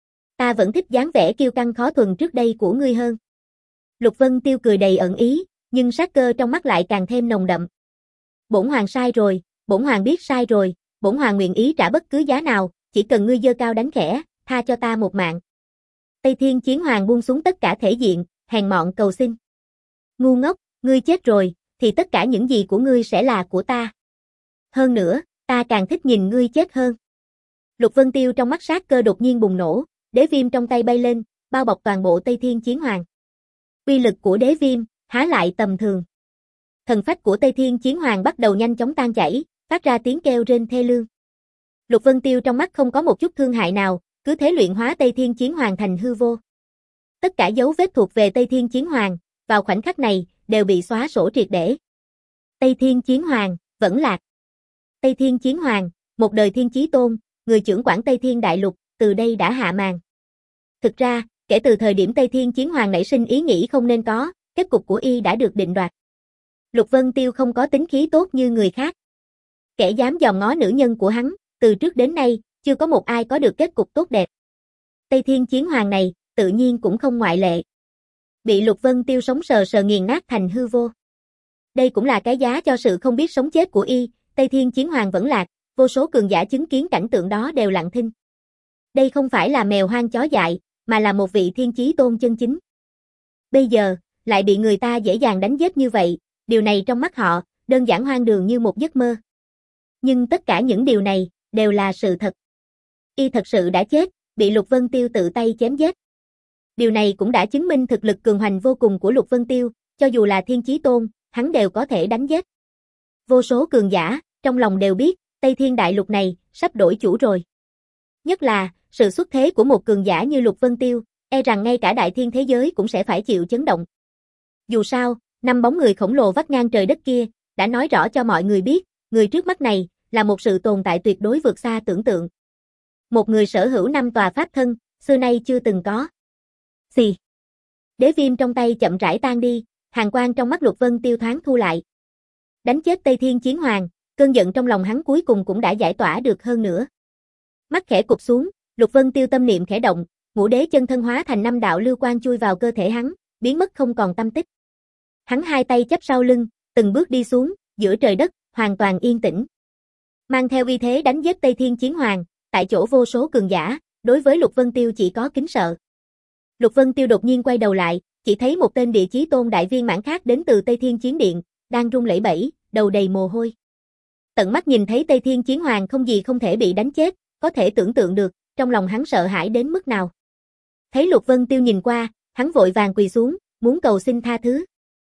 Ta vẫn thích dáng vẻ kiêu căng khó thuần trước đây của ngươi hơn. Lục Vân Tiêu cười đầy ẩn ý, nhưng sát cơ trong mắt lại càng thêm nồng đậm. Bổn hoàng sai rồi, bổn hoàng biết sai rồi, bổn hoàng nguyện ý trả bất cứ giá nào, chỉ cần ngươi giơ cao đánh khẽ, tha cho ta một mạng. Tây Thiên Chiến Hoàng buông xuống tất cả thể diện, hèn mọn cầu xin. Ngu ngốc, ngươi chết rồi, thì tất cả những gì của ngươi sẽ là của ta. Hơn nữa, ta càng thích nhìn ngươi chết hơn. Lục Vân Tiêu trong mắt sát cơ đột nhiên bùng nổ, đế viêm trong tay bay lên, bao bọc toàn bộ Tây Thiên Chiến Hoàng. Uy lực của đế viêm, há lại tầm thường. Thần phách của Tây Thiên Chiến Hoàng bắt đầu nhanh chóng tan chảy, phát ra tiếng kêu rên thê lương. Lục Vân Tiêu trong mắt không có một chút thương hại nào, cứ thế luyện hóa Tây Thiên Chiến Hoàng thành hư vô. Tất cả dấu vết thuộc về Tây Thiên Chiến Hoàng, vào khoảnh khắc này, đều bị xóa sổ triệt để. Tây Thiên Chiến Hoàng, vẫn lạc. Tây Thiên Chiến Hoàng, một đời Thiên Chí Tôn, người trưởng quản Tây Thiên Đại Lục, từ đây đã hạ màn. Thực ra, kể từ thời điểm Tây Thiên Chiến Hoàng nảy sinh ý nghĩ không nên có, kết cục của y đã được định đoạt. Lục Vân Tiêu không có tính khí tốt như người khác. Kẻ dám dòm ngó nữ nhân của hắn, từ trước đến nay, chưa có một ai có được kết cục tốt đẹp. Tây Thiên Chiến Hoàng này, tự nhiên cũng không ngoại lệ. Bị Lục Vân Tiêu sống sờ sờ nghiền nát thành hư vô. Đây cũng là cái giá cho sự không biết sống chết của y, Tây Thiên Chiến Hoàng vẫn lạc, vô số cường giả chứng kiến cảnh tượng đó đều lặng thinh. Đây không phải là mèo hoang chó dại, mà là một vị Thiên Chí Tôn chân chính. Bây giờ, lại bị người ta dễ dàng đánh giết như vậy, điều này trong mắt họ, đơn giản hoang đường như một giấc mơ. Nhưng tất cả những điều này, đều là sự thật. Y thật sự đã chết, bị Lục Vân Tiêu tự tay chém giết. Điều này cũng đã chứng minh thực lực cường hoành vô cùng của Lục Vân Tiêu, cho dù là Thiên Chí Tôn, hắn đều có thể đánh giết. Vô số cường giả, trong lòng đều biết, Tây Thiên Đại Lục này, sắp đổi chủ rồi. Nhất là, sự xuất thế của một cường giả như Lục Vân Tiêu, e rằng ngay cả đại thiên thế giới cũng sẽ phải chịu chấn động. Dù sao, năm bóng người khổng lồ vắt ngang trời đất kia, đã nói rõ cho mọi người biết, người trước mắt này, là một sự tồn tại tuyệt đối vượt xa tưởng tượng. Một người sở hữu năm tòa pháp thân, xưa nay chưa từng có. Xì. Đế viêm trong tay chậm rãi tan đi, hàn quang trong mắt Lục Vân Tiêu thoáng thu lại. Đánh chết Tây Thiên Chiến Hoàng, cơn giận trong lòng hắn cuối cùng cũng đã giải tỏa được hơn nữa. Mắt khẽ cụp xuống, Lục Vân Tiêu tâm niệm khẽ động, ngũ đế chân thân hóa thành năm đạo lưu quang chui vào cơ thể hắn, biến mất không còn tâm tích. Hắn hai tay chắp sau lưng, từng bước đi xuống, giữa trời đất, hoàn toàn yên tĩnh. Mang theo uy thế đánh giết Tây Thiên Chiến Hoàng, tại chỗ vô số cường giả, đối với Lục Vân Tiêu chỉ có kính sợ. Lục Vân Tiêu đột nhiên quay đầu lại, chỉ thấy một tên địa chí tôn đại viên mãn khác đến từ Tây Thiên Chiến Điện, đang run lẩy bẩy, đầu đầy mồ hôi. Tận mắt nhìn thấy Tây Thiên Chiến Hoàng không gì không thể bị đánh chết, có thể tưởng tượng được, trong lòng hắn sợ hãi đến mức nào. Thấy Lục Vân Tiêu nhìn qua, hắn vội vàng quỳ xuống, muốn cầu xin tha thứ.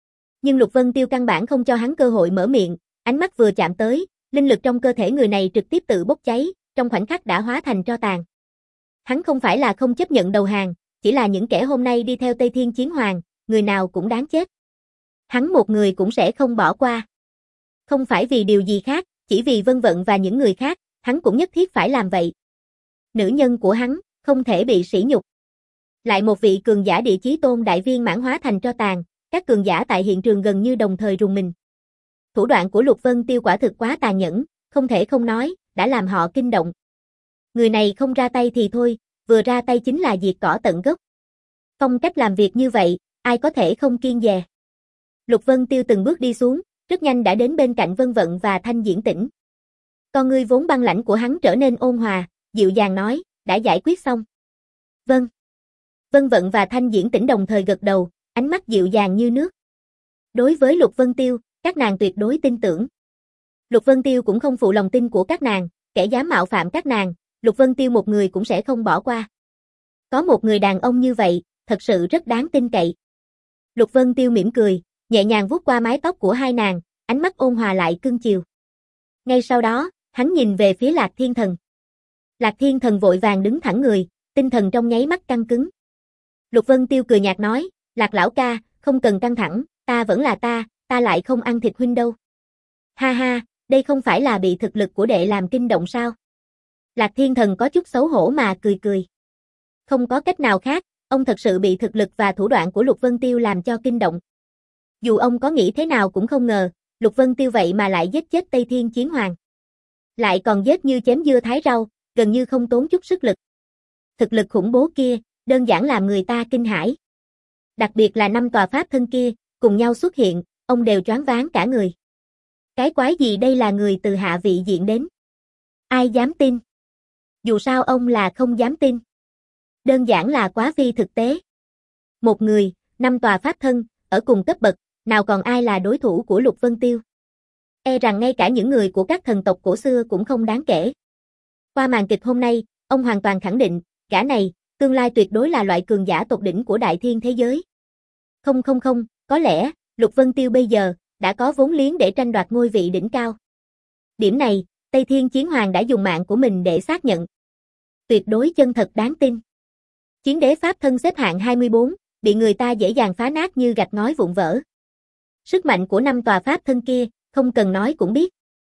Nhưng Lục Vân Tiêu căn bản không cho hắn cơ hội mở miệng, ánh mắt vừa chạm tới, linh lực trong cơ thể người này trực tiếp tự bốc cháy, trong khoảnh khắc đã hóa thành tro tàn. Hắn không phải là không chấp nhận đầu hàng, chỉ là những kẻ hôm nay đi theo Tây Thiên Chiến Hoàng, người nào cũng đáng chết. Hắn một người cũng sẽ không bỏ qua. Không phải vì điều gì khác, chỉ vì Vân Vận và những người khác, hắn cũng nhất thiết phải làm vậy. Nữ nhân của hắn, không thể bị sỉ nhục. Lại một vị cường giả địa chí tôn đại viên mãn hóa thành tro tàn, các cường giả tại hiện trường gần như đồng thời rùng mình. Thủ đoạn của Lục Vân Tiêu quả thực quá tàn nhẫn, không thể không nói, đã làm họ kinh động. Người này không ra tay thì thôi, vừa ra tay chính là diệt cỏ tận gốc. Phong cách làm việc như vậy, ai có thể không kiêng dè. Lục Vân Tiêu từng bước đi xuống, rất nhanh đã đến bên cạnh Vân Vận và Thanh Diễn Tĩnh. Con ngươi vốn băng lãnh của hắn trở nên ôn hòa, dịu dàng nói, đã giải quyết xong. Vâng. Vân Vận và Thanh Diễn Tĩnh đồng thời gật đầu, ánh mắt dịu dàng như nước. Đối với Lục Vân Tiêu, các nàng tuyệt đối tin tưởng. Lục Vân Tiêu cũng không phụ lòng tin của các nàng, kẻ dám mạo phạm các nàng, Lục Vân Tiêu một người cũng sẽ không bỏ qua. Có một người đàn ông như vậy, thật sự rất đáng tin cậy. Lục Vân Tiêu mỉm cười, nhẹ nhàng vuốt qua mái tóc của hai nàng, ánh mắt ôn hòa lại cưng chiều. Ngay sau đó, hắn nhìn về phía Lạc Thiên Thần. Lạc Thiên Thần vội vàng đứng thẳng người, tinh thần trong nháy mắt căng cứng. Lục Vân Tiêu cười nhạt nói, Lạc lão ca, không cần căng thẳng, ta vẫn là ta, ta lại không ăn thịt huynh đâu. Ha ha, đây không phải là bị thực lực của đệ làm kinh động sao? Lạc Thiên Thần có chút xấu hổ mà cười cười. Không có cách nào khác, ông thật sự bị thực lực và thủ đoạn của Lục Vân Tiêu làm cho kinh động. Dù ông có nghĩ thế nào cũng không ngờ, Lục Vân Tiêu vậy mà lại giết chết Tây Thiên Chiến Hoàng. Lại còn giết như chém dưa thái rau, gần như không tốn chút sức lực. Thực lực khủng bố kia, đơn giản làm người ta kinh hãi. Đặc biệt là năm tòa pháp thân kia, cùng nhau xuất hiện, ông đều choáng váng cả người. Cái quái gì đây, là người từ hạ vị diện đến? Ai dám tin? Dù sao ông là không dám tin. Đơn giản là quá phi thực tế. Một người, năm tòa pháp thân, ở cùng cấp bậc, nào còn ai là đối thủ của Lục Vân Tiêu? E rằng ngay cả những người của các thần tộc cổ xưa cũng không đáng kể. Qua màn kịch hôm nay, ông hoàn toàn khẳng định, gã này, tương lai tuyệt đối là loại cường giả tột đỉnh của đại thiên thế giới. Không không không, có lẽ, Lục Vân Tiêu bây giờ, đã có vốn liếng để tranh đoạt ngôi vị đỉnh cao. Điểm này, Tây Thiên Chiến Hoàng đã dùng mạng của mình để xác nhận. Tuyệt đối chân thật đáng tin. Chiến đế pháp thân xếp hạng hai mươi bốn, bị người ta dễ dàng phá nát như gạch ngói vụn vỡ. Sức mạnh của năm tòa pháp thân kia, không cần nói cũng biết.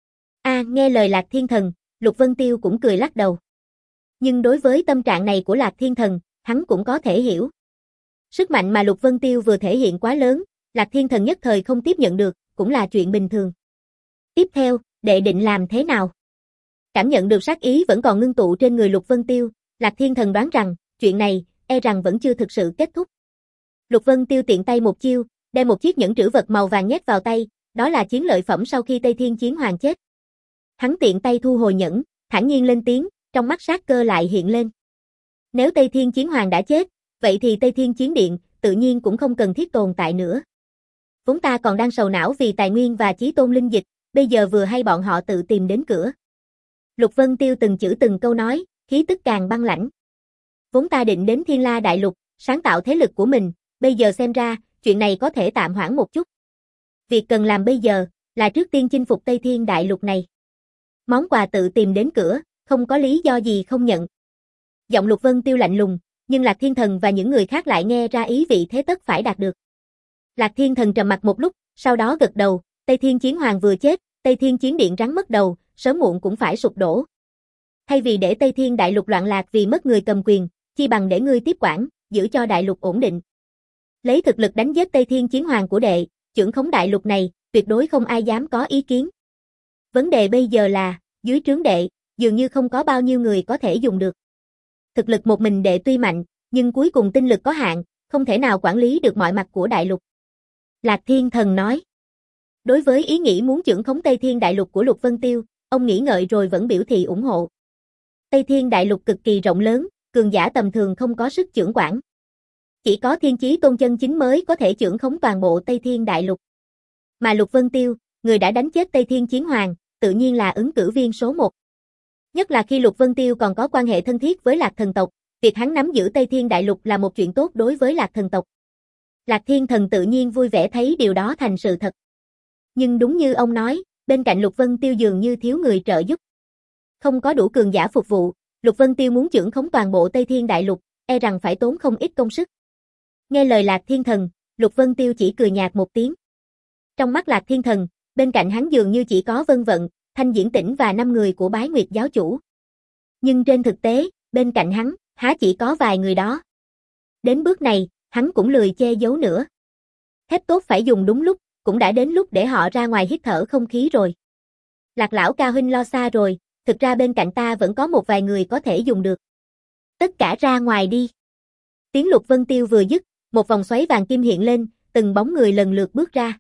A, à, nghe lời Lạc Thiên Thần, Lục Vân Tiêu cũng cười lắc đầu. Nhưng đối với tâm trạng này của Lạc Thiên Thần, hắn cũng có thể hiểu. Sức mạnh mà Lục Vân Tiêu vừa thể hiện quá lớn, Lạc Thiên Thần nhất thời không tiếp nhận được, cũng là chuyện bình thường. Tiếp theo, đệ định làm thế nào? Cảm nhận được sát ý vẫn còn ngưng tụ trên người Lục Vân Tiêu, Lạc Thiên Thần đoán rằng, chuyện này, e rằng vẫn chưa thực sự kết thúc. Lục Vân Tiêu tiện tay một chiêu, đem một chiếc nhẫn trữ vật màu vàng nhét vào tay, đó là chiến lợi phẩm sau khi Tây Thiên Chiến Hoàng chết. Hắn tiện tay thu hồi nhẫn, thản nhiên lên tiếng, trong mắt sát cơ lại hiện lên. Nếu Tây Thiên Chiến Hoàng đã chết, vậy thì Tây Thiên Chiến Điện, tự nhiên cũng không cần thiết tồn tại nữa. Vốn ta còn đang sầu não vì tài nguyên và chí tôn linh dịch, bây giờ vừa hay bọn họ tự tìm đến cửa. Lục Vân Tiêu từng chữ từng câu nói, khí tức càng băng lãnh. Vốn ta định đến Thiên La Đại Lục, sáng tạo thế lực của mình, bây giờ xem ra, chuyện này có thể tạm hoãn một chút. Việc cần làm bây giờ, là trước tiên chinh phục Tây Thiên Đại Lục này. Món quà tự tìm đến cửa, không có lý do gì không nhận. Giọng Lục Vân Tiêu lạnh lùng, nhưng Lạc Thiên Thần và những người khác lại nghe ra ý vị thế tất phải đạt được. Lạc Thiên Thần trầm mặt một lúc, sau đó gật đầu, Tây Thiên Chiến Hoàng vừa chết, Tây Thiên Chiến Điện rắn mất đầu, sớm muộn cũng phải sụp đổ. Thay vì để Tây Thiên Đại Lục loạn lạc vì mất người cầm quyền, chi bằng để ngươi tiếp quản, giữ cho Đại Lục ổn định. Lấy thực lực đánh giết Tây Thiên Chiến Hoàng của đệ, trưởng khống Đại Lục này, tuyệt đối không ai dám có ý kiến. Vấn đề bây giờ là, dưới trướng đệ, dường như không có bao nhiêu người có thể dùng được. Thực lực một mình đệ tuy mạnh, nhưng cuối cùng tinh lực có hạn, không thể nào quản lý được mọi mặt của Đại Lục. Lạc Thiên Thần nói. Đối với ý nghĩ muốn trưởng khống Tây Thiên Đại Lục của Lục Vân Tiêu, ông nghĩ ngợi rồi vẫn biểu thị ủng hộ. Tây Thiên Đại Lục cực kỳ rộng lớn, cường giả tầm thường không có sức trưởng quản. Chỉ có Thiên Chí Tôn chân chính mới có thể trưởng khống toàn bộ Tây Thiên Đại Lục. Mà Lục Vân Tiêu, người đã đánh chết Tây Thiên Chiến Hoàng, tự nhiên là ứng cử viên số một. Nhất là khi Lục Vân Tiêu còn có quan hệ thân thiết với Lạc thần tộc, việc hắn nắm giữ Tây Thiên Đại Lục là một chuyện tốt đối với Lạc thần tộc. Lạc Thiên Thần tự nhiên vui vẻ thấy điều đó thành sự thật. Nhưng đúng như ông nói, bên cạnh Lục Vân Tiêu dường như thiếu người trợ giúp. Không có đủ cường giả phục vụ, Lục Vân Tiêu muốn trưởng khống toàn bộ Tây Thiên Đại Lục, e rằng phải tốn không ít công sức. Nghe lời Lạc Thiên Thần, Lục Vân Tiêu chỉ cười nhạt một tiếng. Trong mắt Lạc Thiên Thần, bên cạnh hắn dường như chỉ có Vân Vận, Thanh Diễn Tĩnh và năm người của Bái Nguyệt giáo chủ. Nhưng trên thực tế, bên cạnh hắn, há chỉ có vài người đó. Đến bước này, hắn cũng lười che giấu nữa. Thép tốt phải dùng đúng lúc, cũng đã đến lúc để họ ra ngoài hít thở không khí rồi. Lạc lão ca huynh lo xa rồi, thực ra bên cạnh ta vẫn có một vài người có thể dùng được. Tất cả ra ngoài đi. Tiếng Lục Vân Tiêu vừa dứt, một vòng xoáy vàng kim hiện lên, từng bóng người lần lượt bước ra.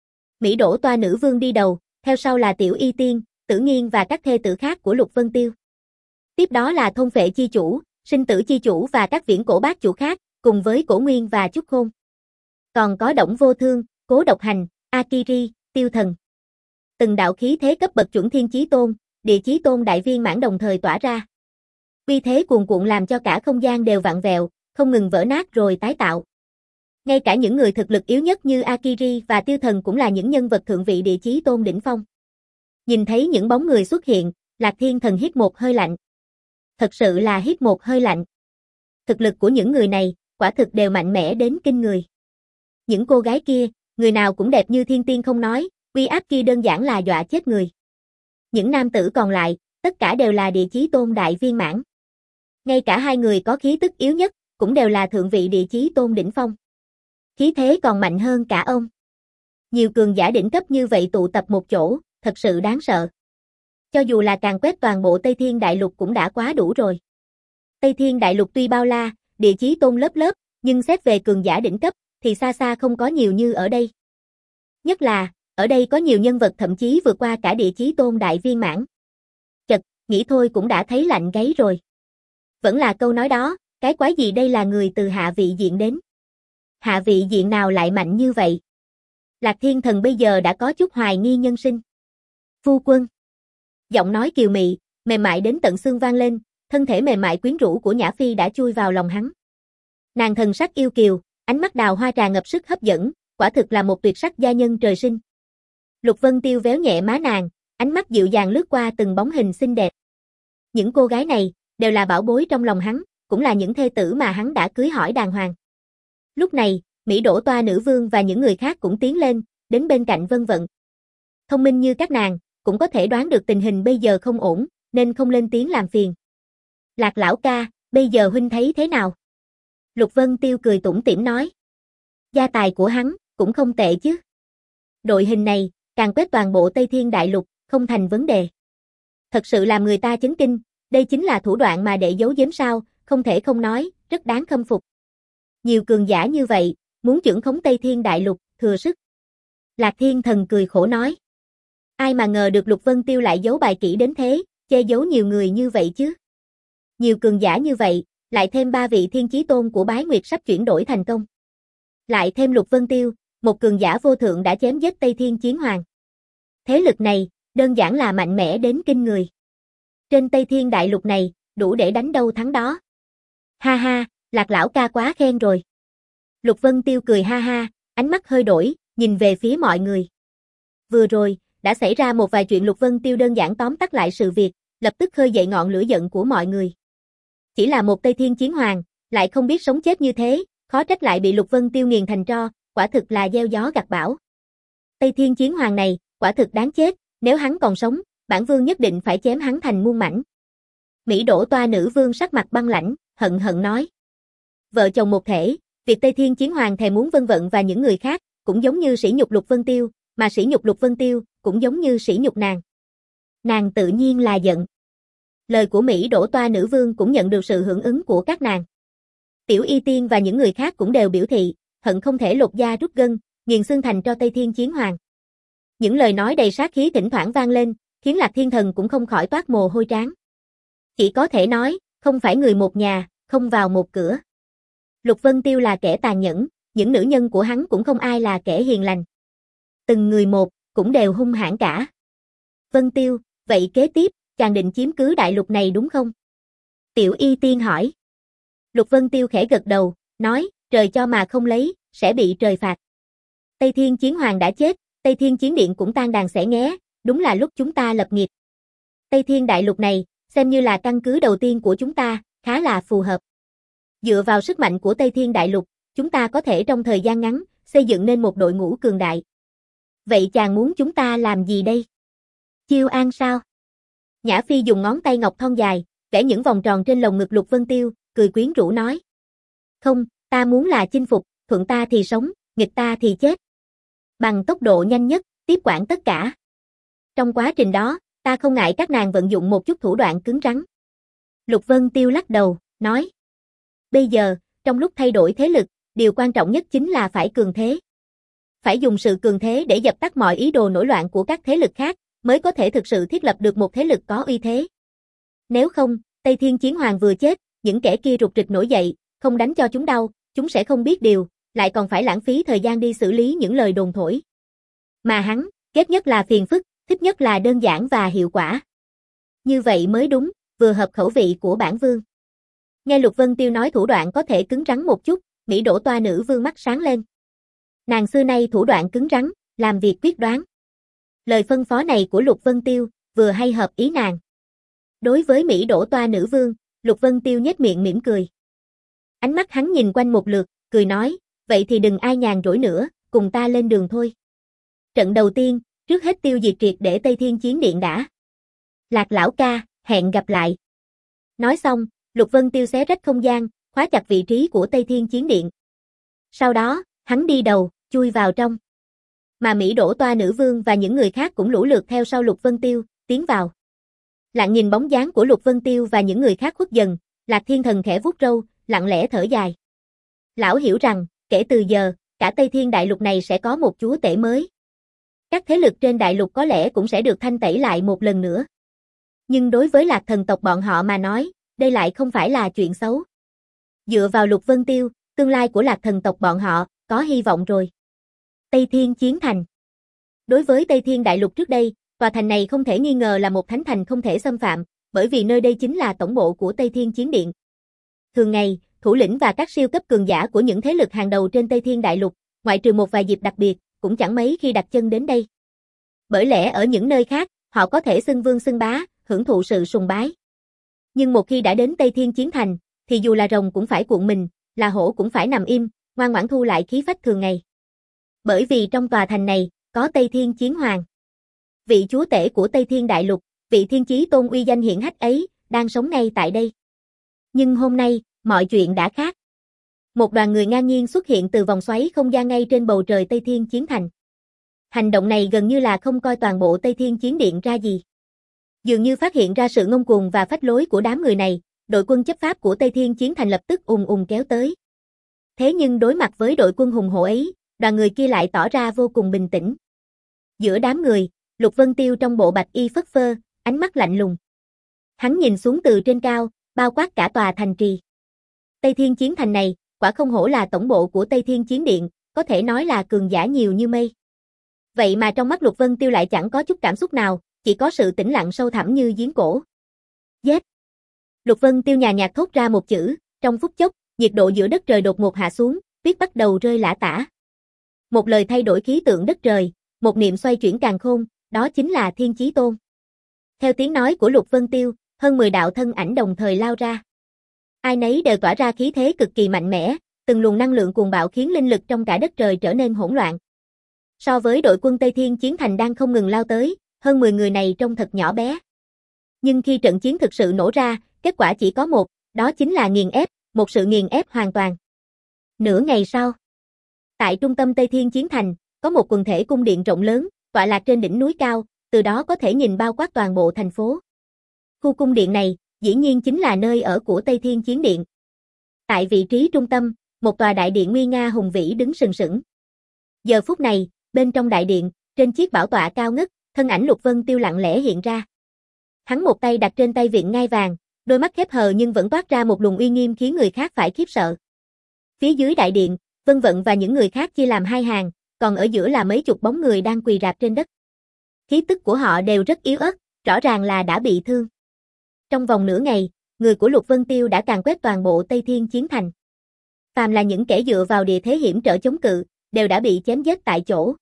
Mỹ Đỗ Toa nữ vương đi đầu, theo sau là Tiểu Y Tiên, Tử Nghiên và các thê tử khác của Lục Vân Tiêu. Tiếp đó là Thôn Phệ chi chủ, Sinh Tử chi chủ và các viễn cổ bát chủ khác, cùng với Cổ Nguyên và Chúc Khôn. Còn có Đổng Vô Thương, Cố Độc Hành, Akiri, Tiêu Thần. Từng đạo khí thế cấp bậc chuẩn thiên chí tôn, địa chí tôn đại viên mãn đồng thời tỏa ra. Uy thế cuồn cuộn làm cho cả không gian đều vặn vẹo, không ngừng vỡ nát rồi tái tạo. Ngay cả những người thực lực yếu nhất như Akiri và Tiêu Thần cũng là những nhân vật thượng vị địa chí tôn đỉnh phong. Nhìn thấy những bóng người xuất hiện, Lạc Thiên Thần hít một hơi lạnh. Thật sự là hít một hơi lạnh. Thực lực của những người này, quả thực đều mạnh mẽ đến kinh người. Những cô gái kia, người nào cũng đẹp như thiên tiên không nói, uy áp kia đơn giản là dọa chết người. Những nam tử còn lại, tất cả đều là địa chí tôn đại viên mãn. Ngay cả hai người có khí tức yếu nhất, cũng đều là thượng vị địa chí tôn đỉnh phong. Khí thế còn mạnh hơn cả ông. Nhiều cường giả đỉnh cấp như vậy tụ tập một chỗ, thật sự đáng sợ. Cho dù là càn quét toàn bộ Tây Thiên Đại Lục cũng đã quá đủ rồi. Tây Thiên Đại Lục tuy bao la, địa chí tôn lớp lớp, nhưng xét về cường giả đỉnh cấp, thì xa xa không có nhiều như ở đây. Nhất là, ở đây có nhiều nhân vật thậm chí vượt qua cả địa chí tôn đại viên mãn. Chật, nghĩ thôi cũng đã thấy lạnh gáy rồi. Vẫn là câu nói đó, cái quái gì đây là người từ hạ vị diện đến. Hạ vị diện nào lại mạnh như vậy? Lạc Thiên Thần bây giờ đã có chút hoài nghi nhân sinh. Phu quân. Giọng nói kiều mị, mềm mại đến tận xương vang lên, thân thể mềm mại quyến rũ của Nhã Phi đã chui vào lòng hắn. Nàng thần sắc yêu kiều, ánh mắt đào hoa trà ngập sức hấp dẫn, quả thực là một tuyệt sắc gia nhân trời sinh. Lục Vân Tiêu véo nhẹ má nàng, ánh mắt dịu dàng lướt qua từng bóng hình xinh đẹp. Những cô gái này, đều là bảo bối trong lòng hắn, cũng là những thê tử mà hắn đã cưới hỏi đàng hoàng. Lúc này, Mỹ Đỗ Toa nữ vương và những người khác cũng tiến lên, đến bên cạnh Vân Vận. Thông minh như các nàng, cũng có thể đoán được tình hình bây giờ không ổn, nên không lên tiếng làm phiền. Lạc lão ca, bây giờ huynh thấy thế nào? Lục Vân Tiêu cười tủm tỉm nói. Gia tài của hắn, cũng không tệ chứ. Đội hình này, càng quét toàn bộ Tây Thiên Đại Lục, không thành vấn đề. Thật sự làm người ta chấn kinh, đây chính là thủ đoạn mà để giấu giếm sao, không thể không nói, rất đáng khâm phục. Nhiều cường giả như vậy, muốn trưởng khống Tây Thiên Đại Lục, thừa sức. Lạc Thiên Thần cười khổ nói. Ai mà ngờ được Lục Vân Tiêu lại giấu bài kỹ đến thế, che giấu nhiều người như vậy chứ. Nhiều cường giả như vậy, lại thêm ba vị thiên chí tôn của Bái Nguyệt sắp chuyển đổi thành công. Lại thêm Lục Vân Tiêu, một cường giả vô thượng đã chém giết Tây Thiên Chiến Hoàng. Thế lực này, đơn giản là mạnh mẽ đến kinh người. Trên Tây Thiên Đại Lục này, đủ để đánh đâu thắng đó. Ha ha, Lạc lão ca quá khen rồi. Lục Vân Tiêu cười ha ha, ánh mắt hơi đổi, nhìn về phía mọi người. Vừa rồi, đã xảy ra một vài chuyện Lục Vân Tiêu đơn giản tóm tắt lại sự việc, lập tức khơi dậy ngọn lửa giận của mọi người. Chỉ là một Tây Thiên Chiến Hoàng, lại không biết sống chết như thế, khó trách lại bị Lục Vân Tiêu nghiền thành tro, quả thực là gieo gió gặt bão. Tây Thiên Chiến Hoàng này, quả thực đáng chết, nếu hắn còn sống, bản vương nhất định phải chém hắn thành muôn mảnh. Mỹ Đỗ Toa nữ vương sắc mặt băng lãnh, hận hận nói. Vợ chồng một thể, việc Tây Thiên Chiến Hoàng thèm muốn Vân Vận và những người khác, cũng giống như sỉ nhục Lục Vân Tiêu, mà sỉ nhục Lục Vân Tiêu, cũng giống như sỉ nhục nàng. Nàng tự nhiên là giận. Lời của Mỹ Đỗ Toa nữ vương cũng nhận được sự hưởng ứng của các nàng. Tiểu Y Tiên và những người khác cũng đều biểu thị, hận không thể lột da rút gân, nghiền xương thành cho Tây Thiên Chiến Hoàng. Những lời nói đầy sát khí thỉnh thoảng vang lên, khiến Lạc Thiên Thần cũng không khỏi toát mồ hôi trán. Chỉ có thể nói, không phải người một nhà, không vào một cửa. Lục Vân Tiêu là kẻ tàn nhẫn, những nữ nhân của hắn cũng không ai là kẻ hiền lành. Từng người một, cũng đều hung hãn cả. Vân Tiêu, vậy kế tiếp, chàng định chiếm cứ đại lục này đúng không? Tiểu Y Tiên hỏi. Lục Vân Tiêu khẽ gật đầu, nói, trời cho mà không lấy, sẽ bị trời phạt. Tây Thiên Chiến Hoàng đã chết, Tây Thiên Chiến Điện cũng tan đàn xẻ nghé, đúng là lúc chúng ta lập nghiệp. Tây Thiên Đại Lục này, xem như là căn cứ đầu tiên của chúng ta, khá là phù hợp. Dựa vào sức mạnh của Tây Thiên Đại Lục, chúng ta có thể trong thời gian ngắn, xây dựng nên một đội ngũ cường đại. Vậy chàng muốn chúng ta làm gì đây? Chiêu an sao? Nhã Phi dùng ngón tay ngọc thon dài, vẽ những vòng tròn trên lồng ngực Lục Vân Tiêu, cười quyến rũ nói. Không, ta muốn là chinh phục, thuận ta thì sống, nghịch ta thì chết. Bằng tốc độ nhanh nhất, tiếp quản tất cả. Trong quá trình đó, ta không ngại các nàng vận dụng một chút thủ đoạn cứng rắn. Lục Vân Tiêu lắc đầu, nói. Bây giờ, trong lúc thay đổi thế lực, điều quan trọng nhất chính là phải cường thế. Phải dùng sự cường thế để dập tắt mọi ý đồ nổi loạn của các thế lực khác, mới có thể thực sự thiết lập được một thế lực có uy thế. Nếu không, Tây Thiên Chiến Hoàng vừa chết, những kẻ kia rục rịch nổi dậy, không đánh cho chúng đau, chúng sẽ không biết điều, lại còn phải lãng phí thời gian đi xử lý những lời đồn thổi. Mà hắn, ghét nhất là phiền phức, thích nhất là đơn giản và hiệu quả. Như vậy mới đúng, vừa hợp khẩu vị của bản vương. Nghe Lục Vân Tiêu nói thủ đoạn có thể cứng rắn một chút, Mỹ Đỗ Toa Nữ Vương mắt sáng lên. Nàng xưa nay thủ đoạn cứng rắn, làm việc quyết đoán. Lời phân phó này của Lục Vân Tiêu, vừa hay hợp ý nàng. Đối với Mỹ Đỗ Toa Nữ Vương, Lục Vân Tiêu nhếch miệng mỉm cười. Ánh mắt hắn nhìn quanh một lượt, cười nói, vậy thì đừng ai nhàn rỗi nữa, cùng ta lên đường thôi. Trận đầu tiên, trước hết tiêu diệt triệt để Tây Thiên Chiến Điện đã. Lạc lão ca, hẹn gặp lại. Nói xong, Lục Vân Tiêu xé rách không gian, khóa chặt vị trí của Tây Thiên Chiến Điện. Sau đó, hắn đi đầu, chui vào trong. Mà Mỹ Đỗ Toa Nữ Vương và những người khác cũng lũ lượt theo sau Lục Vân Tiêu, tiến vào. Lặng nhìn bóng dáng của Lục Vân Tiêu và những người khác khuất dần, Lạc Thiên Thần khẽ vuốt râu, lặng lẽ thở dài. Lão hiểu rằng, kể từ giờ, cả Tây Thiên Đại Lục này sẽ có một chúa tể mới. Các thế lực trên đại lục có lẽ cũng sẽ được thanh tẩy lại một lần nữa. Nhưng đối với Lạc thần tộc bọn họ mà nói, đây lại không phải là chuyện xấu. Dựa vào Lục Vân Tiêu, tương lai của Lạc thần tộc bọn họ, có hy vọng rồi. Tây Thiên Chiến Thành. Đối với Tây Thiên Đại Lục trước đây, tòa thành này không thể nghi ngờ là một thánh thành không thể xâm phạm, bởi vì nơi đây chính là tổng bộ của Tây Thiên Chiến Điện. Thường ngày, thủ lĩnh và các siêu cấp cường giả của những thế lực hàng đầu trên Tây Thiên Đại Lục, ngoại trừ một vài dịp đặc biệt, cũng chẳng mấy khi đặt chân đến đây. Bởi lẽ ở những nơi khác, họ có thể xưng vương xưng bá, hưởng thụ sự sùng bái. Nhưng một khi đã đến Tây Thiên Chiến Thành, thì dù là rồng cũng phải cuộn mình, là hổ cũng phải nằm im, ngoan ngoãn thu lại khí phách thường ngày. Bởi vì trong tòa thành này, có Tây Thiên Chiến Hoàng. Vị chúa tể của Tây Thiên Đại Lục, vị thiên chí tôn uy danh hiển hách ấy, đang sống ngay tại đây. Nhưng hôm nay, mọi chuyện đã khác. Một đoàn người ngang nhiên xuất hiện từ vòng xoáy không gian ngay trên bầu trời Tây Thiên Chiến Thành. Hành động này gần như là không coi toàn bộ Tây Thiên Chiến Điện ra gì. Dường như phát hiện ra sự ngông cuồng và phách lối của đám người này, đội quân chấp pháp của Tây Thiên Chiến Thành lập tức ùn ùn kéo tới. Thế nhưng đối mặt với đội quân hùng hổ ấy, đoàn người kia lại tỏ ra vô cùng bình tĩnh. Giữa đám người, Lục Vân Tiêu trong bộ bạch y phất phơ, ánh mắt lạnh lùng. Hắn nhìn xuống từ trên cao, bao quát cả tòa thành trì. Tây Thiên Chiến Thành này, quả không hổ là tổng bộ của Tây Thiên Chiến Điện, có thể nói là cường giả nhiều như mây. Vậy mà trong mắt Lục Vân Tiêu lại chẳng có chút cảm xúc nào, chỉ có sự tĩnh lặng sâu thẳm như giếng cổ. Giết! Lục Vân Tiêu nhàn nhạt thốt ra một chữ, trong phút chốc, nhiệt độ giữa đất trời đột ngột hạ xuống, tuyết bắt đầu rơi lả tả. Một lời thay đổi khí tượng đất trời, một niệm xoay chuyển càn khôn, đó chính là Thiên Chí Tôn. Theo tiếng nói của Lục Vân Tiêu, hơn mười đạo thân ảnh đồng thời lao ra. Ai nấy đều tỏa ra khí thế cực kỳ mạnh mẽ, từng luồng năng lượng cuồng bạo khiến linh lực trong cả đất trời trở nên hỗn loạn. So với đội quân Tây Thiên Chiến Thành đang không ngừng lao tới, hơn mười người này trông thật nhỏ bé. Nhưng khi trận chiến thực sự nổ ra, kết quả chỉ có một, đó chính là nghiền ép, một sự nghiền ép hoàn toàn. Nửa ngày sau, tại trung tâm Tây Thiên Chiến Thành, có một quần thể cung điện rộng lớn, tọa lạc trên đỉnh núi cao, từ đó có thể nhìn bao quát toàn bộ thành phố. Khu cung điện này, dĩ nhiên chính là nơi ở của Tây Thiên Chiến Điện. Tại vị trí trung tâm, một tòa đại điện nguy nga hùng vĩ đứng sừng sững. Giờ phút này, bên trong đại điện, trên chiếc bảo tọa cao ngất, thân ảnh Lục Vân Tiêu lặng lẽ hiện ra. Hắn một tay đặt trên tay viện ngai vàng, đôi mắt khép hờ nhưng vẫn toát ra một luồng uy nghiêm khiến người khác phải khiếp sợ. Phía dưới đại điện, Vân Vận và những người khác chia làm hai hàng, còn ở giữa là mấy chục bóng người đang quỳ rạp trên đất. Khí tức của họ đều rất yếu ớt, rõ ràng là đã bị thương. Trong vòng nửa ngày, người của Lục Vân Tiêu đã càn quét toàn bộ Tây Thiên Chiến Thành. Phàm là những kẻ dựa vào địa thế hiểm trở chống cự, đều đã bị chém giết tại chỗ.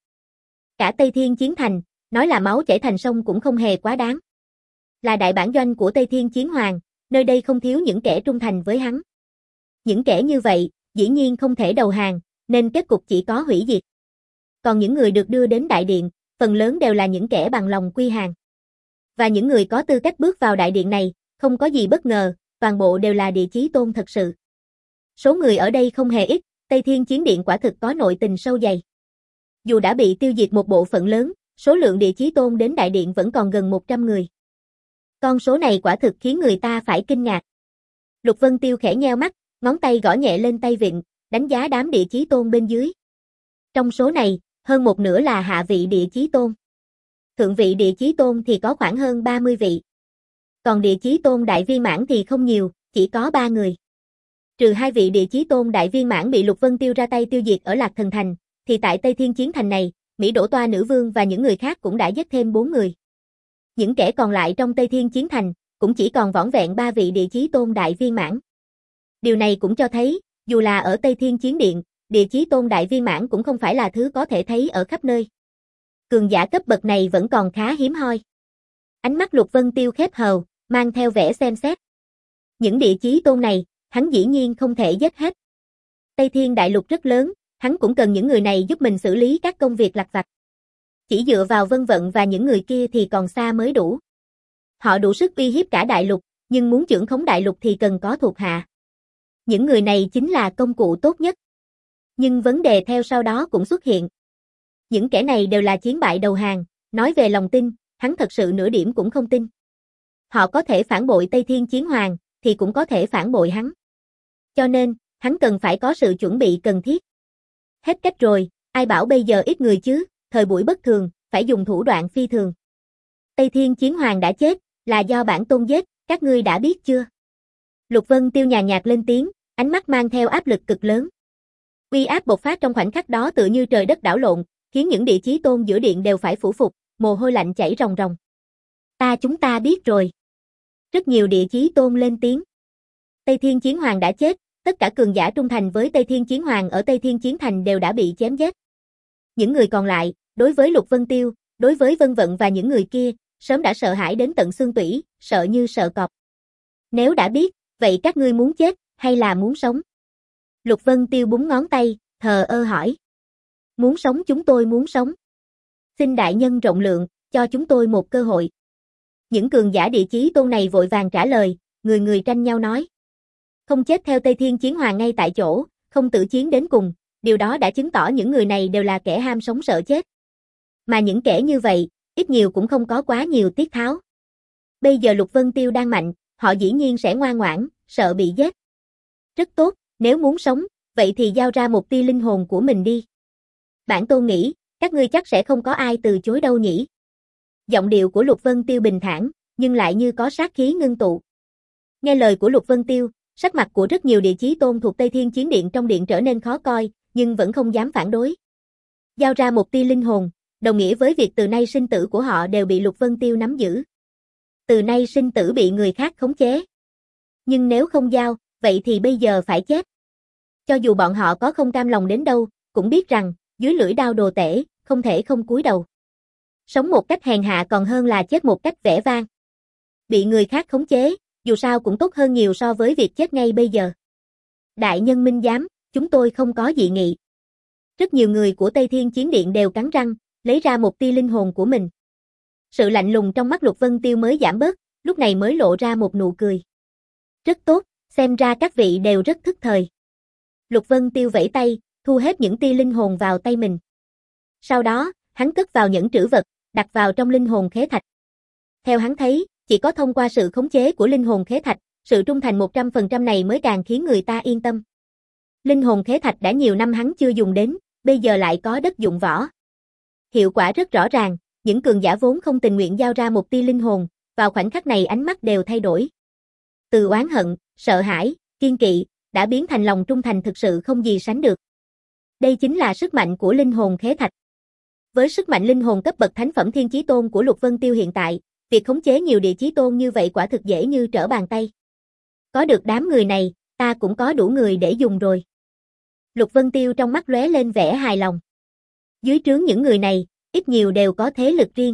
Cả Tây Thiên Chiến Thành, nói là máu chảy thành sông cũng không hề quá đáng. Là đại bản doanh của Tây Thiên Chiến Hoàng, nơi đây không thiếu những kẻ trung thành với hắn. Những kẻ như vậy, dĩ nhiên không thể đầu hàng, nên kết cục chỉ có hủy diệt. Còn những người được đưa đến đại điện, phần lớn đều là những kẻ bằng lòng quy hàng. Và những người có tư cách bước vào đại điện này, không có gì bất ngờ, toàn bộ đều là địa chí tôn thật sự. Số người ở đây không hề ít, Tây Thiên Chiến Điện quả thực có nội tình sâu dày. Dù đã bị tiêu diệt một bộ phận lớn, số lượng địa chí tôn đến đại điện vẫn còn gần một trăm người. Con số này quả thực khiến người ta phải kinh ngạc. Lục Vân Tiêu khẽ nheo mắt, ngón tay gõ nhẹ lên tay vịn, đánh giá đám địa chí tôn bên dưới. Trong số này, hơn một nửa là hạ vị địa chí tôn. Thượng vị địa chí tôn thì có khoảng hơn ba mươi vị. Còn địa chí tôn đại viên mãn thì không nhiều, chỉ có ba người. Trừ hai vị địa chí tôn đại viên mãn bị Lục Vân Tiêu ra tay tiêu diệt ở Lạc Thần Thành, thì tại Tây Thiên Chiến Thành này, Mỹ Đỗ Toa Nữ Vương và những người khác cũng đã giết thêm bốn người. Những kẻ còn lại trong Tây Thiên Chiến Thành, cũng chỉ còn vỏn vẹn ba vị địa chí tôn đại viên mãn. Điều này cũng cho thấy, dù là ở Tây Thiên Chiến Điện, địa chí tôn đại viên mãn cũng không phải là thứ có thể thấy ở khắp nơi. Cường giả cấp bậc này vẫn còn khá hiếm hoi. Ánh mắt Lục Vân Tiêu khép hờ, mang theo vẻ xem xét. Những địa chí tôn này, hắn dĩ nhiên không thể giết hết. Tây Thiên Đại Lục rất lớn, hắn cũng cần những người này giúp mình xử lý các công việc lặt vặt. Chỉ dựa vào Vân Vận và những người kia thì còn xa mới đủ. Họ đủ sức uy hiếp cả đại lục, nhưng muốn trưởng khống đại lục thì cần có thuộc hạ. Những người này chính là công cụ tốt nhất. Nhưng vấn đề theo sau đó cũng xuất hiện. Những kẻ này đều là chiến bại đầu hàng, nói về lòng tin, hắn thật sự nửa điểm cũng không tin. Họ có thể phản bội Tây Thiên Chiến Hoàng, thì cũng có thể phản bội hắn. Cho nên, hắn cần phải có sự chuẩn bị cần thiết. Hết cách rồi, ai bảo bây giờ ít người chứ, thời buổi bất thường, phải dùng thủ đoạn phi thường. Tây Thiên Chiến Hoàng đã chết, là do bản tôn giết, các ngươi đã biết chưa? Lục Vân Tiêu nhàn nhạt lên tiếng, ánh mắt mang theo áp lực cực lớn. Uy áp bộc phát trong khoảnh khắc đó tựa như trời đất đảo lộn, khiến những địa chí tôn giữa điện đều phải phủ phục, mồ hôi lạnh chảy ròng ròng. Ta chúng ta biết rồi. Rất nhiều địa chí tôn lên tiếng. Tây Thiên Chiến Hoàng đã chết, tất cả cường giả trung thành với Tây Thiên Chiến Hoàng ở Tây Thiên Chiến Thành đều đã bị chém giết. Những người còn lại, đối với Lục Vân Tiêu, đối với Vân Vận và những người kia, sớm đã sợ hãi đến tận xương tủy, sợ như sợ cọp. Nếu đã biết, vậy các ngươi muốn chết, hay là muốn sống? Lục Vân Tiêu búng ngón tay, thờ ơ hỏi. Muốn sống chúng tôi muốn sống. Xin đại nhân rộng lượng, cho chúng tôi một cơ hội. Những cường giả địa chí tôn này vội vàng trả lời, người người tranh nhau nói. Không chết theo Tây Thiên Chiến Hoàng ngay tại chỗ, không tự chiến đến cùng, điều đó đã chứng tỏ những người này đều là kẻ ham sống sợ chết. Mà những kẻ như vậy, ít nhiều cũng không có quá nhiều tiết tháo. Bây giờ Lục Vân Tiêu đang mạnh, họ dĩ nhiên sẽ ngoan ngoãn, sợ bị giết. Rất tốt, nếu muốn sống, vậy thì giao ra một tia linh hồn của mình đi. Bản tôn nghĩ, các ngươi chắc sẽ không có ai từ chối đâu nhỉ. Giọng điệu của Lục Vân Tiêu bình thản, nhưng lại như có sát khí ngưng tụ. Nghe lời của Lục Vân Tiêu, sắc mặt của rất nhiều địa chí tôn thuộc Tây Thiên Chiến Điện trong điện trở nên khó coi, nhưng vẫn không dám phản đối. Giao ra một tia linh hồn, đồng nghĩa với việc từ nay sinh tử của họ đều bị Lục Vân Tiêu nắm giữ. Từ nay sinh tử bị người khác khống chế. Nhưng nếu không giao, vậy thì bây giờ phải chết. Cho dù bọn họ có không cam lòng đến đâu, cũng biết rằng, dưới lưỡi đao đồ tể, không thể không cúi đầu. Sống một cách hèn hạ còn hơn là chết một cách vẻ vang. Bị người khác khống chế, dù sao cũng tốt hơn nhiều so với việc chết ngay bây giờ. Đại nhân minh giám, chúng tôi không có dị nghị. Rất nhiều người của Tây Thiên Chiến Điện đều cắn răng, lấy ra một tia linh hồn của mình. Sự lạnh lùng trong mắt Lục Vân Tiêu mới giảm bớt, lúc này mới lộ ra một nụ cười. Rất tốt, xem ra các vị đều rất thức thời. Lục Vân Tiêu vẫy tay, thu hết những tia linh hồn vào tay mình. Sau đó, hắn cất vào nhẫn trữ vật, đặt vào trong linh hồn khế thạch. Theo hắn thấy, chỉ có thông qua sự khống chế của linh hồn khế thạch, sự trung thành một trăm phần trăm này mới càng khiến người ta yên tâm. Linh hồn khế thạch đã nhiều năm hắn chưa dùng đến, bây giờ lại có đất dụng võ. Hiệu quả rất rõ ràng, những cường giả vốn không tình nguyện giao ra một tia linh hồn, vào khoảnh khắc này ánh mắt đều thay đổi. Từ oán hận, sợ hãi, kiên kỵ, đã biến thành lòng trung thành thực sự không gì sánh được. Đây chính là sức mạnh của linh hồn khế thạch. Với sức mạnh linh hồn cấp bậc thánh phẩm thiên chí tôn của Lục Vân Tiêu hiện tại, việc khống chế nhiều địa chí tôn như vậy quả thực dễ như trở bàn tay. Có được đám người này, ta cũng có đủ người để dùng rồi. Lục Vân Tiêu trong mắt lóe lên vẻ hài lòng. Dưới trướng những người này, ít nhiều đều có thế lực riêng.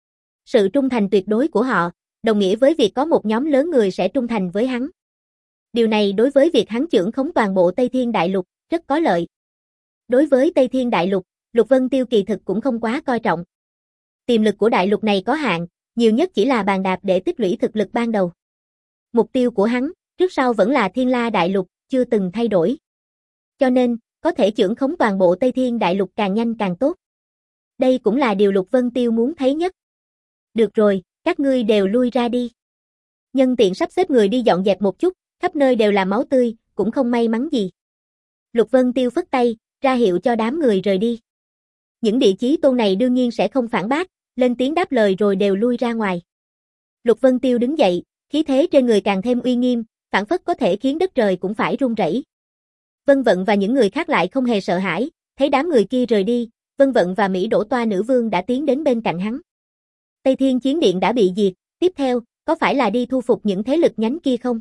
Sự trung thành tuyệt đối của họ, đồng nghĩa với việc có một nhóm lớn người sẽ trung thành với hắn. Điều này đối với việc hắn trưởng khống toàn bộ Tây Thiên Đại Lục, rất có lợi. Đối với Tây Thiên Đại Lục, Lục Vân Tiêu kỳ thực cũng không quá coi trọng. Tiềm lực của đại lục này có hạn, nhiều nhất chỉ là bàn đạp để tích lũy thực lực ban đầu. Mục tiêu của hắn, trước sau vẫn là Thiên La Đại Lục, chưa từng thay đổi. Cho nên, có thể trưởng khống toàn bộ Tây Thiên Đại Lục càng nhanh càng tốt. Đây cũng là điều Lục Vân Tiêu muốn thấy nhất. Được rồi, các ngươi đều lui ra đi. Nhân tiện sắp xếp người đi dọn dẹp một chút, khắp nơi đều là máu tươi, cũng không may mắn gì. Lục Vân Tiêu phất tay, ra hiệu cho đám người rời đi. Những địa chí tôn này đương nhiên sẽ không phản bác, lên tiếng đáp lời rồi đều lui ra ngoài. Lục Vân Tiêu đứng dậy, khí thế trên người càng thêm uy nghiêm, phảng phất có thể khiến đất trời cũng phải rung rẩy. Vân Vận và những người khác lại không hề sợ hãi, thấy đám người kia rời đi, Vân Vận và Mỹ Đỗ Toa nữ vương đã tiến đến bên cạnh hắn. Tây Thiên Chiến Điện đã bị diệt, tiếp theo, có phải là đi thu phục những thế lực nhánh kia không?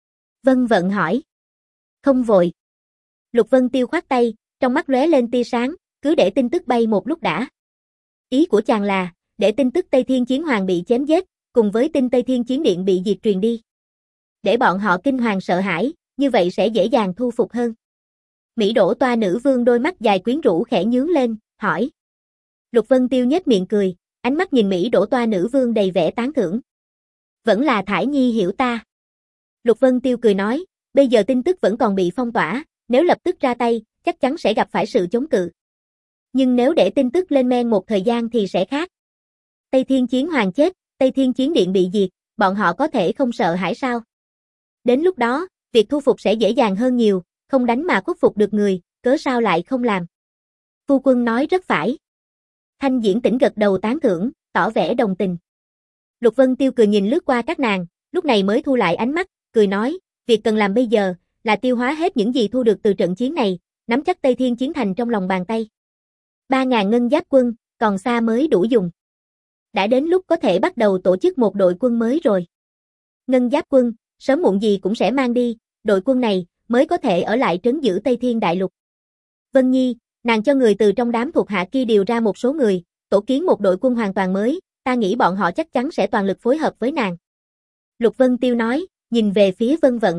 Vân Vận hỏi. Không vội. Lục Vân Tiêu khoát tay, trong mắt lóe lên tia sáng, cứ để tin tức bay một lúc đã. Ý của chàng là, để tin tức Tây Thiên Chiến Hoàng bị chém giết, cùng với tin Tây Thiên Chiến Điện bị diệt truyền đi. Để bọn họ kinh hoàng sợ hãi, như vậy sẽ dễ dàng thu phục hơn. Mỹ Đỗ Toa nữ vương đôi mắt dài quyến rũ khẽ nhướng lên, hỏi. Lục Vân Tiêu nhếch miệng cười, ánh mắt nhìn Mỹ Đỗ Toa nữ vương đầy vẻ tán thưởng. Vẫn là Thải Nhi hiểu ta. Lục Vân Tiêu cười nói, bây giờ tin tức vẫn còn bị phong tỏa, nếu lập tức ra tay, chắc chắn sẽ gặp phải sự chống cự. Nhưng nếu để tin tức lên men một thời gian thì sẽ khác. Tây Thiên Chiến Hoàng chết, Tây Thiên Chiến Điện bị diệt, bọn họ có thể không sợ hãi sao? Đến lúc đó, việc thu phục sẽ dễ dàng hơn nhiều, không đánh mà khuất phục được người, cớ sao lại không làm? Phu quân nói rất phải. Thanh Diễn Tĩnh gật đầu tán thưởng, tỏ vẻ đồng tình. Lục Vân Tiêu cười nhìn lướt qua các nàng, lúc này mới thu lại ánh mắt, cười nói, việc cần làm bây giờ, là tiêu hóa hết những gì thu được từ trận chiến này, nắm chắc Tây Thiên Chiến Thành trong lòng bàn tay. Ba ngàn ngân giáp quân, còn xa mới đủ dùng. Đã đến lúc có thể bắt đầu tổ chức một đội quân mới rồi. Ngân giáp quân, sớm muộn gì cũng sẽ mang đi, đội quân này, mới có thể ở lại trấn giữ Tây Thiên Đại Lục. Vân Nhi, nàng cho người từ trong đám thuộc hạ kia điều ra một số người, tổ kiến một đội quân hoàn toàn mới, ta nghĩ bọn họ chắc chắn sẽ toàn lực phối hợp với nàng. Lục Vân Tiêu nói, nhìn về phía Vân Vận.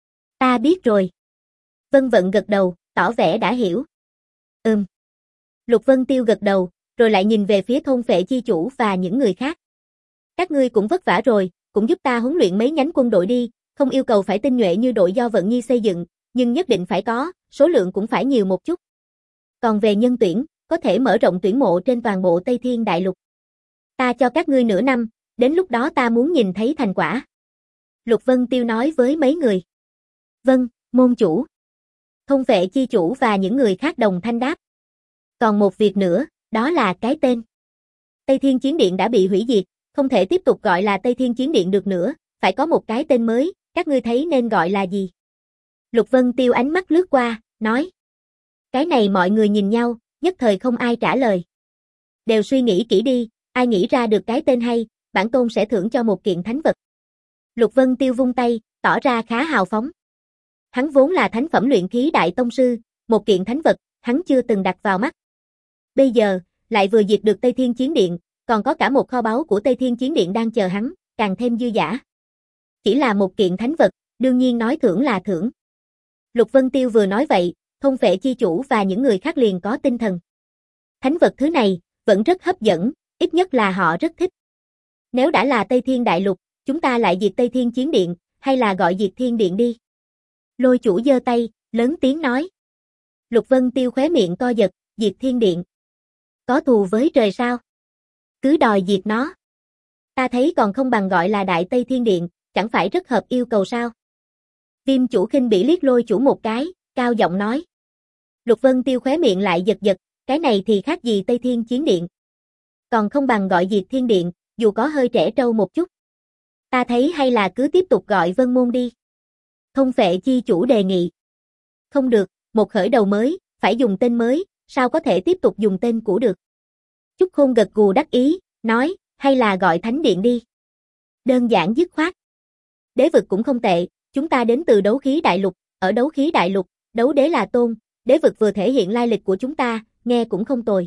Ta biết rồi. Vân Vận gật đầu, tỏ vẻ đã hiểu. Ừm. Lục Vân Tiêu gật đầu, rồi lại nhìn về phía thôn Phệ chi chủ và những người khác. Các ngươi cũng vất vả rồi, cũng giúp ta huấn luyện mấy nhánh quân đội đi, không yêu cầu phải tinh nhuệ như đội do Vận Nhi xây dựng, nhưng nhất định phải có, số lượng cũng phải nhiều một chút. Còn về nhân tuyển, có thể mở rộng tuyển mộ trên toàn bộ Tây Thiên Đại Lục. Ta cho các ngươi nửa năm, đến lúc đó ta muốn nhìn thấy thành quả. Lục Vân Tiêu nói với mấy người. Vâng, môn chủ. Thôn Phệ chi chủ và những người khác đồng thanh đáp. Còn một việc nữa, đó là cái tên. Tây Thiên Chiến Điện đã bị hủy diệt, không thể tiếp tục gọi là Tây Thiên Chiến Điện được nữa, phải có một cái tên mới, các ngươi thấy nên gọi là gì? Lục Vân Tiêu ánh mắt lướt qua, nói. Cái này mọi người nhìn nhau, nhất thời không ai trả lời. Đều suy nghĩ kỹ đi, ai nghĩ ra được cái tên hay, bản tôn sẽ thưởng cho một kiện thánh vật. Lục Vân Tiêu vung tay, tỏ ra khá hào phóng. Hắn vốn là thánh phẩm luyện khí đại tông sư, một kiện thánh vật, hắn chưa từng đặt vào mắt. Bây giờ, lại vừa diệt được Tây Thiên Chiến Điện, còn có cả một kho báu của Tây Thiên Chiến Điện đang chờ hắn, càng thêm dư dả. Chỉ là một kiện thánh vật, đương nhiên nói thưởng là thưởng. Lục Vân Tiêu vừa nói vậy, thôn Phệ chi chủ và những người khác liền có tinh thần. Thánh vật thứ này, vẫn rất hấp dẫn, ít nhất là họ rất thích. Nếu đã là Tây Thiên Đại Lục, chúng ta lại diệt Tây Thiên Chiến Điện, hay là gọi diệt Thiên Điện đi. Lôi chủ giơ tay, lớn tiếng nói. Lục Vân Tiêu khóe miệng co giật, diệt Thiên Điện. Có thù với trời sao? Cứ đòi diệt nó. Ta thấy còn không bằng gọi là Đại Tây Thiên Điện, chẳng phải rất hợp yêu cầu sao? Viêm chủ khinh bỉ liếc Lôi chủ một cái, cao giọng nói. Lục Vân Tiêu khóe miệng lại giật giật, cái này thì khác gì Tây Thiên Chiến Điện. Còn không bằng gọi diệt Thiên Điện, dù có hơi trẻ trâu một chút. Ta thấy hay là cứ tiếp tục gọi Vân Môn đi. Thôn Phệ chi chủ đề nghị. Không được, một khởi đầu mới, phải dùng tên mới, sao có thể tiếp tục dùng tên cũ được. Chúc Khôn gật gù đắc ý, nói, hay là gọi Thánh Điện đi. Đơn giản dứt khoát. Đế vực cũng không tệ, chúng ta đến từ đấu khí đại lục, ở đấu khí đại lục, đấu đế là tôn, đế vực vừa thể hiện lai lịch của chúng ta, nghe cũng không tồi.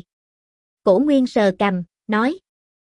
Cổ Nguyên sờ cằm, nói.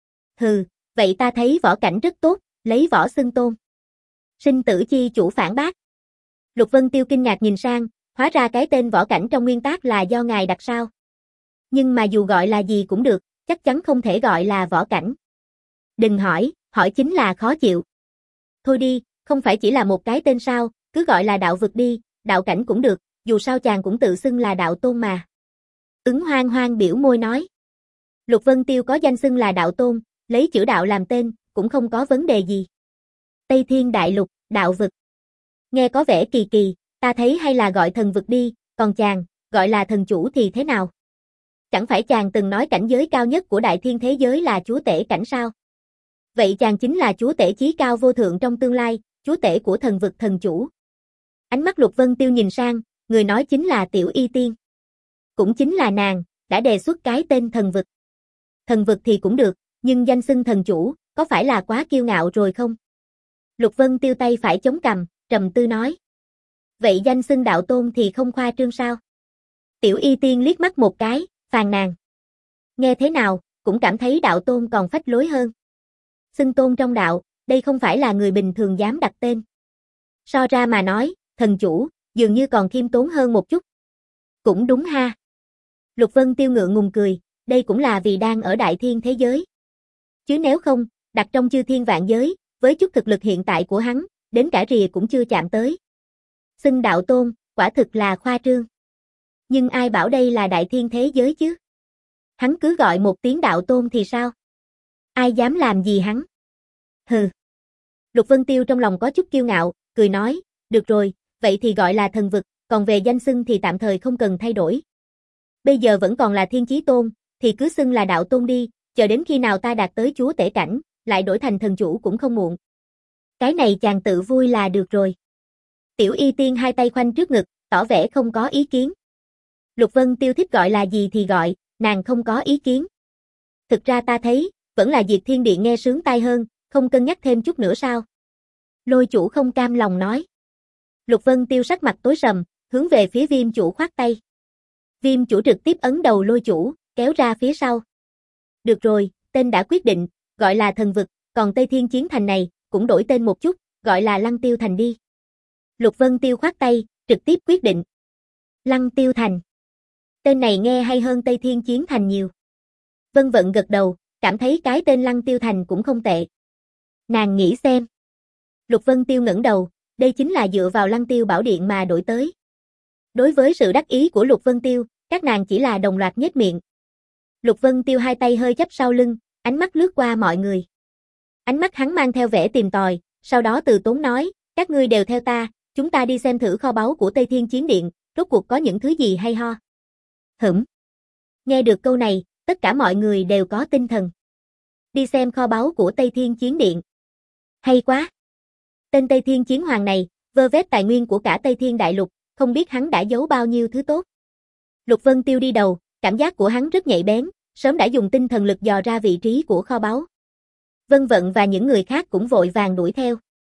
Hừ, vậy ta thấy võ cảnh rất tốt, lấy võ xưng tôn. Sinh tử chi chủ phản bác. Lục Vân Tiêu kinh ngạc nhìn sang, hóa ra cái tên võ cảnh trong nguyên tác là do ngài đặt sao. Nhưng mà dù gọi là gì cũng được, chắc chắn không thể gọi là võ cảnh. Đừng hỏi, hỏi chính là khó chịu. Thôi đi, không phải chỉ là một cái tên sao, cứ gọi là đạo vực đi, đạo cảnh cũng được, dù sao chàng cũng tự xưng là đạo tôn mà. Ứng Hoang Hoang biểu môi nói. Lục Vân Tiêu có danh xưng là đạo tôn, lấy chữ đạo làm tên, cũng không có vấn đề gì. Tây Thiên Đại Lục, đạo vực. Nghe có vẻ kỳ kỳ, ta thấy hay là gọi thần vực đi, còn chàng, gọi là thần chủ thì thế nào? Chẳng phải chàng từng nói cảnh giới cao nhất của đại thiên thế giới là chúa tể cảnh sao? Vậy chàng chính là chúa tể chí cao vô thượng trong tương lai, chúa tể của thần vực thần chủ. Ánh mắt Lục Vân Tiêu nhìn sang, người nói chính là Tiểu Y Tiên. Cũng chính là nàng, đã đề xuất cái tên thần vực. Thần vực thì cũng được, nhưng danh xưng thần chủ, có phải là quá kiêu ngạo rồi không? Lục Vân Tiêu tay phải chống cằm, trầm tư nói. Vậy danh xưng đạo tôn thì không khoa trương sao? Tiểu Y Tiên liếc mắt một cái, phàn nàn. Nghe thế nào, cũng cảm thấy đạo tôn còn phách lối hơn. Xưng tôn trong đạo, đây không phải là người bình thường dám đặt tên. So ra mà nói, thần chủ, dường như còn khiêm tốn hơn một chút. Cũng đúng ha. Lục Vân Tiêu ngượng ngùng cười, đây cũng là vì đang ở đại thiên thế giới. Chứ nếu không, đặt trong chư thiên vạn giới, với chút thực lực hiện tại của hắn, đến cả rìa cũng chưa chạm tới. Xưng đạo tôn, quả thực là khoa trương. Nhưng ai bảo đây là đại thiên thế giới chứ? Hắn cứ gọi một tiếng đạo tôn thì sao? Ai dám làm gì hắn? Hừ. Lục Vân Tiêu trong lòng có chút kiêu ngạo, cười nói, được rồi, vậy thì gọi là thần vực, còn về danh xưng thì tạm thời không cần thay đổi. Bây giờ vẫn còn là thiên chí tôn, thì cứ xưng là đạo tôn đi, chờ đến khi nào ta đạt tới chúa tể cảnh, lại đổi thành thần chủ cũng không muộn. Cái này chàng tự vui là được rồi. Tiểu Y Tiên hai tay khoanh trước ngực, tỏ vẻ không có ý kiến. Lục Vân Tiêu thích gọi là gì thì gọi, nàng không có ý kiến. Thực ra ta thấy, vẫn là Diệt Thiên Điện nghe sướng tai hơn, không cân nhắc thêm chút nữa sao? Lôi chủ không cam lòng nói. Lục Vân Tiêu sắc mặt tối sầm, hướng về phía Viêm chủ khoát tay. Viêm chủ trực tiếp ấn đầu lôi chủ, kéo ra phía sau. Được rồi, tên đã quyết định, gọi là thần vực, còn Tây Thiên Chiến Thành này, cũng đổi tên một chút, gọi là Lăng Tiêu Thành đi. Lục Vân Tiêu khoát tay, trực tiếp quyết định. Lăng Tiêu Thành. Tên này nghe hay hơn Tây Thiên Chiến Thành nhiều. Vân Vận gật đầu, cảm thấy cái tên Lăng Tiêu Thành cũng không tệ. Nàng nghĩ xem. Lục Vân Tiêu ngẩng đầu, đây chính là dựa vào Lăng Tiêu Bảo Điện mà đổi tới. Đối với sự đắc ý của Lục Vân Tiêu, các nàng chỉ là đồng loạt nhếch miệng. Lục Vân Tiêu hai tay hơi chắp sau lưng, ánh mắt lướt qua mọi người. Ánh mắt hắn mang theo vẻ tìm tòi, sau đó từ tốn nói, các ngươi đều theo ta, chúng ta đi xem thử kho báu của Tây Thiên Chiến Điện, rốt cuộc có những thứ gì hay ho. Hửm. Nghe được câu này, tất cả mọi người đều có tinh thần. Đi xem kho báu của Tây Thiên Chiến Điện. Hay quá. Tên Tây Thiên Chiến Hoàng này, vơ vét tài nguyên của cả Tây Thiên Đại Lục, không biết hắn đã giấu bao nhiêu thứ tốt. Lục Vân Tiêu đi đầu, cảm giác của hắn rất nhạy bén, sớm đã dùng tinh thần lực dò ra vị trí của kho báu. Vân Vận và những người khác cũng vội vàng đuổi theo.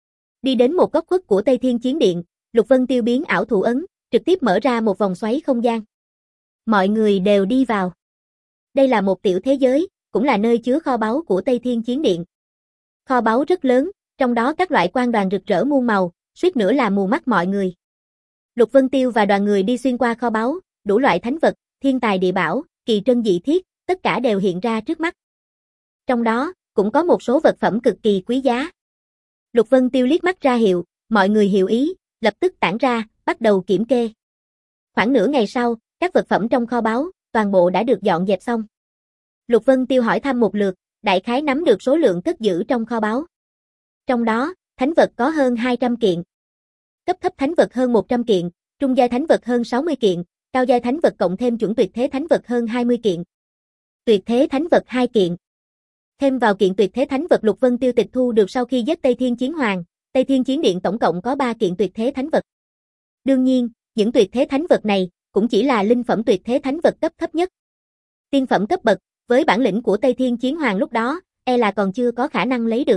Đi đến một góc khuất của Tây Thiên Chiến Điện, Lục Vân Tiêu biến ảo thủ ấn, trực tiếp mở ra một vòng xoáy không gian. Mọi người đều đi vào. Đây là một tiểu thế giới, cũng là nơi chứa kho báu của Tây Thiên Chiến Điện. Kho báu rất lớn, trong đó các loại quan đoàn rực rỡ muôn màu, suýt nữa là mù mắt mọi người. Lục Vân Tiêu và đoàn người đi xuyên qua kho báu, đủ loại thánh vật, thiên tài địa bảo, kỳ trân dị thiết, tất cả đều hiện ra trước mắt. Trong đó, cũng có một số vật phẩm cực kỳ quý giá. Lục Vân Tiêu liếc mắt ra hiệu, mọi người hiểu ý, lập tức tản ra, bắt đầu kiểm kê. Khoảng nửa ngày sau, các vật phẩm trong kho báu, toàn bộ đã được dọn dẹp xong. Lục Vân Tiêu hỏi thăm một lượt, đại khái nắm được số lượng cất giữ trong kho báu. Trong đó, thánh vật có hơn hai trăm kiện. Cấp thấp thánh vật hơn một trăm kiện, trung giai thánh vật hơn sáu mươi kiện, cao giai thánh vật cộng thêm chuẩn tuyệt thế thánh vật hơn hai mươi kiện. Tuyệt thế thánh vật hai kiện. Thêm vào kiện tuyệt thế thánh vật Lục Vân Tiêu tịch thu được sau khi giết Tây Thiên Chiến Hoàng, Tây Thiên Chiến Điện tổng cộng có ba kiện tuyệt thế thánh vật. Đương nhiên, những tuyệt thế thánh vật này cũng chỉ là linh phẩm tuyệt thế thánh vật cấp thấp nhất. Tiên phẩm cấp bậc, với bản lĩnh của Tây Thiên Chiến Hoàng lúc đó, e là còn chưa có khả năng lấy được.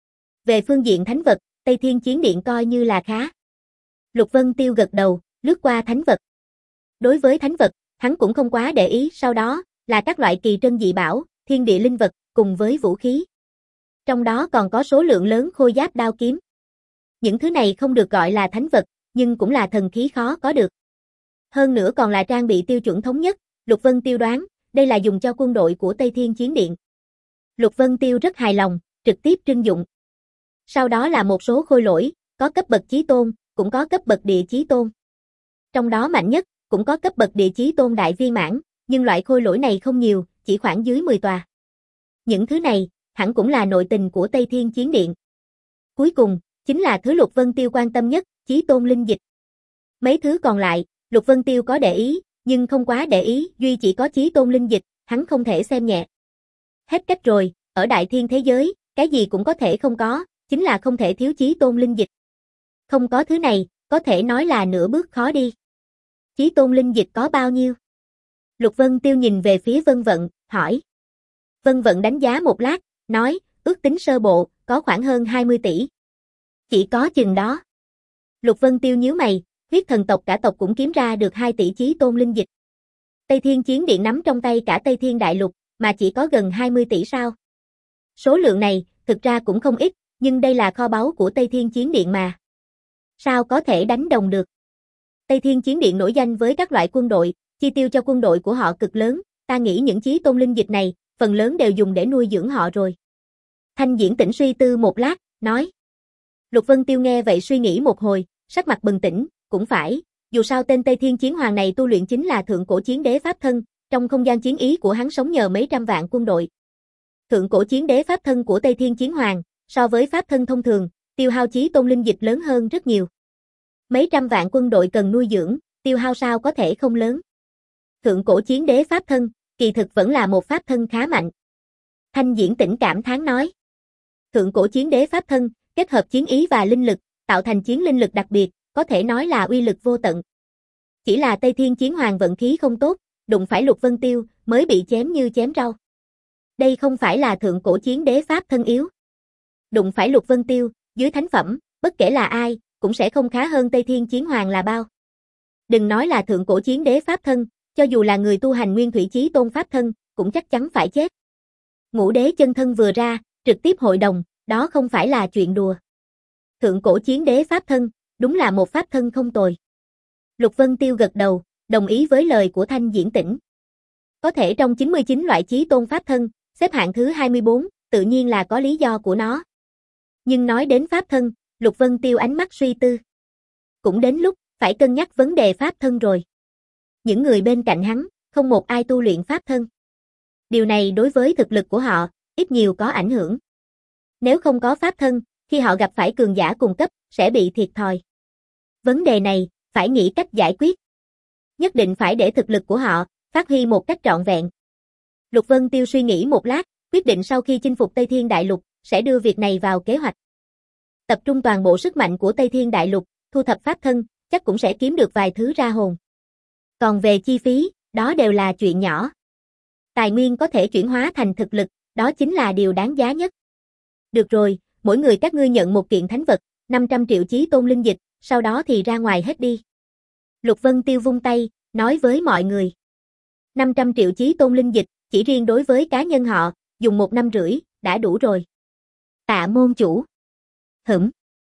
Về phương diện thánh vật, Tây Thiên Chiến Điện coi như là khá. Lục Vân Tiêu gật đầu, lướt qua thánh vật. Đối với thánh vật, hắn cũng không quá để ý, sau đó là các loại kỳ trân dị bảo, thiên địa linh vật, cùng với vũ khí. Trong đó còn có số lượng lớn khôi giáp đao kiếm. Những thứ này không được gọi là thánh vật, nhưng cũng là thần khí khó có được. Hơn nữa còn là trang bị tiêu chuẩn thống nhất, Lục Vân Tiêu đoán, đây là dùng cho quân đội của Tây Thiên Chiến Điện. Lục Vân Tiêu rất hài lòng, trực tiếp trưng dụng. Sau đó là một số khôi lỗi, có cấp bậc chí tôn, cũng có cấp bậc địa chí tôn. Trong đó mạnh nhất, cũng có cấp bậc địa chí tôn đại viên mãn, nhưng loại khôi lỗi này không nhiều, chỉ khoảng dưới mười tòa. Những thứ này, hẳn cũng là nội tình của Tây Thiên Chiến Điện. Cuối cùng, chính là thứ Lục Vân Tiêu quan tâm nhất, chí tôn linh dịch. Mấy thứ còn lại, Lục Vân Tiêu có để ý, nhưng không quá để ý, duy chỉ có chí tôn linh dịch, hắn không thể xem nhẹ. Hết cách rồi, ở đại thiên thế giới, cái gì cũng có thể không có, chính là không thể thiếu chí tôn linh dịch. Không có thứ này, có thể nói là nửa bước khó đi. Chí tôn linh dịch có bao nhiêu? Lục Vân Tiêu nhìn về phía Vân Vận, hỏi. Vân Vận đánh giá một lát, nói, ước tính sơ bộ, có khoảng hơn hai mươi tỷ. Chỉ có chừng đó. Lục Vân Tiêu nhíu mày, huyết thần tộc cả tộc cũng kiếm ra được hai tỷ chí tôn linh dịch. Tây Thiên Chiến Điện nắm trong tay cả Tây Thiên Đại Lục, mà chỉ có gần hai mươi tỷ sao? Số lượng này, thực ra cũng không ít, nhưng đây là kho báu của Tây Thiên Chiến Điện mà. Sao có thể đánh đồng được? Tây Thiên Chiến Điện nổi danh với các loại quân đội, chi tiêu cho quân đội của họ cực lớn, ta nghĩ những chí tôn linh dịch này, phần lớn đều dùng để nuôi dưỡng họ rồi. Thanh Diễn Tĩnh suy tư một lát, nói. Lục Vân Tiêu nghe vậy suy nghĩ một hồi, sắc mặt bừng tỉnh, cũng phải, dù sao tên Tây Thiên Chiến Hoàng này tu luyện chính là thượng cổ chiến đế pháp thân, trong không gian chiến ý của hắn sống nhờ mấy trăm vạn quân đội. Thượng cổ chiến đế pháp thân của Tây Thiên Chiến Hoàng, so với pháp thân thông thường, tiêu hao chí tôn linh dịch lớn hơn rất nhiều. Mấy trăm vạn quân đội cần nuôi dưỡng, tiêu hao sao có thể không lớn. Thượng cổ chiến đế pháp thân, kỳ thực vẫn là một pháp thân khá mạnh. Thanh Diễn Tĩnh cảm thán nói. Thượng cổ chiến đế pháp thân, kết hợp chiến ý và linh lực, tạo thành chiến linh lực đặc biệt, có thể nói là uy lực vô tận. Chỉ là Tây Thiên Chiến Hoàng vận khí không tốt, đụng phải Lục Vân Tiêu, mới bị chém như chém rau. Đây không phải là thượng cổ chiến đế pháp thân yếu. Đụng phải Lục Vân Tiêu, dưới thánh phẩm, bất kể là ai, cũng sẽ không khá hơn Tây Thiên Chiến Hoàng là bao. Đừng nói là thượng cổ chiến đế pháp thân, cho dù là người tu hành nguyên thủy chí tôn pháp thân, cũng chắc chắn phải chết. Ngũ đế chân thân vừa ra, trực tiếp hội đồng, đó không phải là chuyện đùa. Thượng cổ chiến đế pháp thân, đúng là một pháp thân không tồi. Lục Vân Tiêu gật đầu, đồng ý với lời của Thanh Diễn Tĩnh. Có thể trong chín mươi chín loại chí tôn pháp thân, xếp hạng thứ hai mươi bốn, tự nhiên là có lý do của nó. Nhưng nói đến pháp thân, Lục Vân Tiêu ánh mắt suy tư. Cũng đến lúc, phải cân nhắc vấn đề pháp thân rồi. Những người bên cạnh hắn, không một ai tu luyện pháp thân. Điều này đối với thực lực của họ, ít nhiều có ảnh hưởng. Nếu không có pháp thân, khi họ gặp phải cường giả cùng cấp, sẽ bị thiệt thòi. Vấn đề này, phải nghĩ cách giải quyết. Nhất định phải để thực lực của họ, phát huy một cách trọn vẹn. Lục Vân Tiêu suy nghĩ một lát, quyết định sau khi chinh phục Tây Thiên Đại Lục, sẽ đưa việc này vào kế hoạch. Tập trung toàn bộ sức mạnh của Tây Thiên Đại Lục, thu thập pháp thân, chắc cũng sẽ kiếm được vài thứ ra hồn. Còn về chi phí, đó đều là chuyện nhỏ. Tài nguyên có thể chuyển hóa thành thực lực, đó chính là điều đáng giá nhất. Được rồi, mỗi người các ngươi nhận một kiện thánh vật, năm trăm triệu chí tôn linh dịch, sau đó thì ra ngoài hết đi. Lục Vân Tiêu vung tay, nói với mọi người. năm trăm triệu chí tôn linh dịch, chỉ riêng đối với cá nhân họ, dùng một năm rưỡi, đã đủ rồi. Tạ môn chủ. Hửm.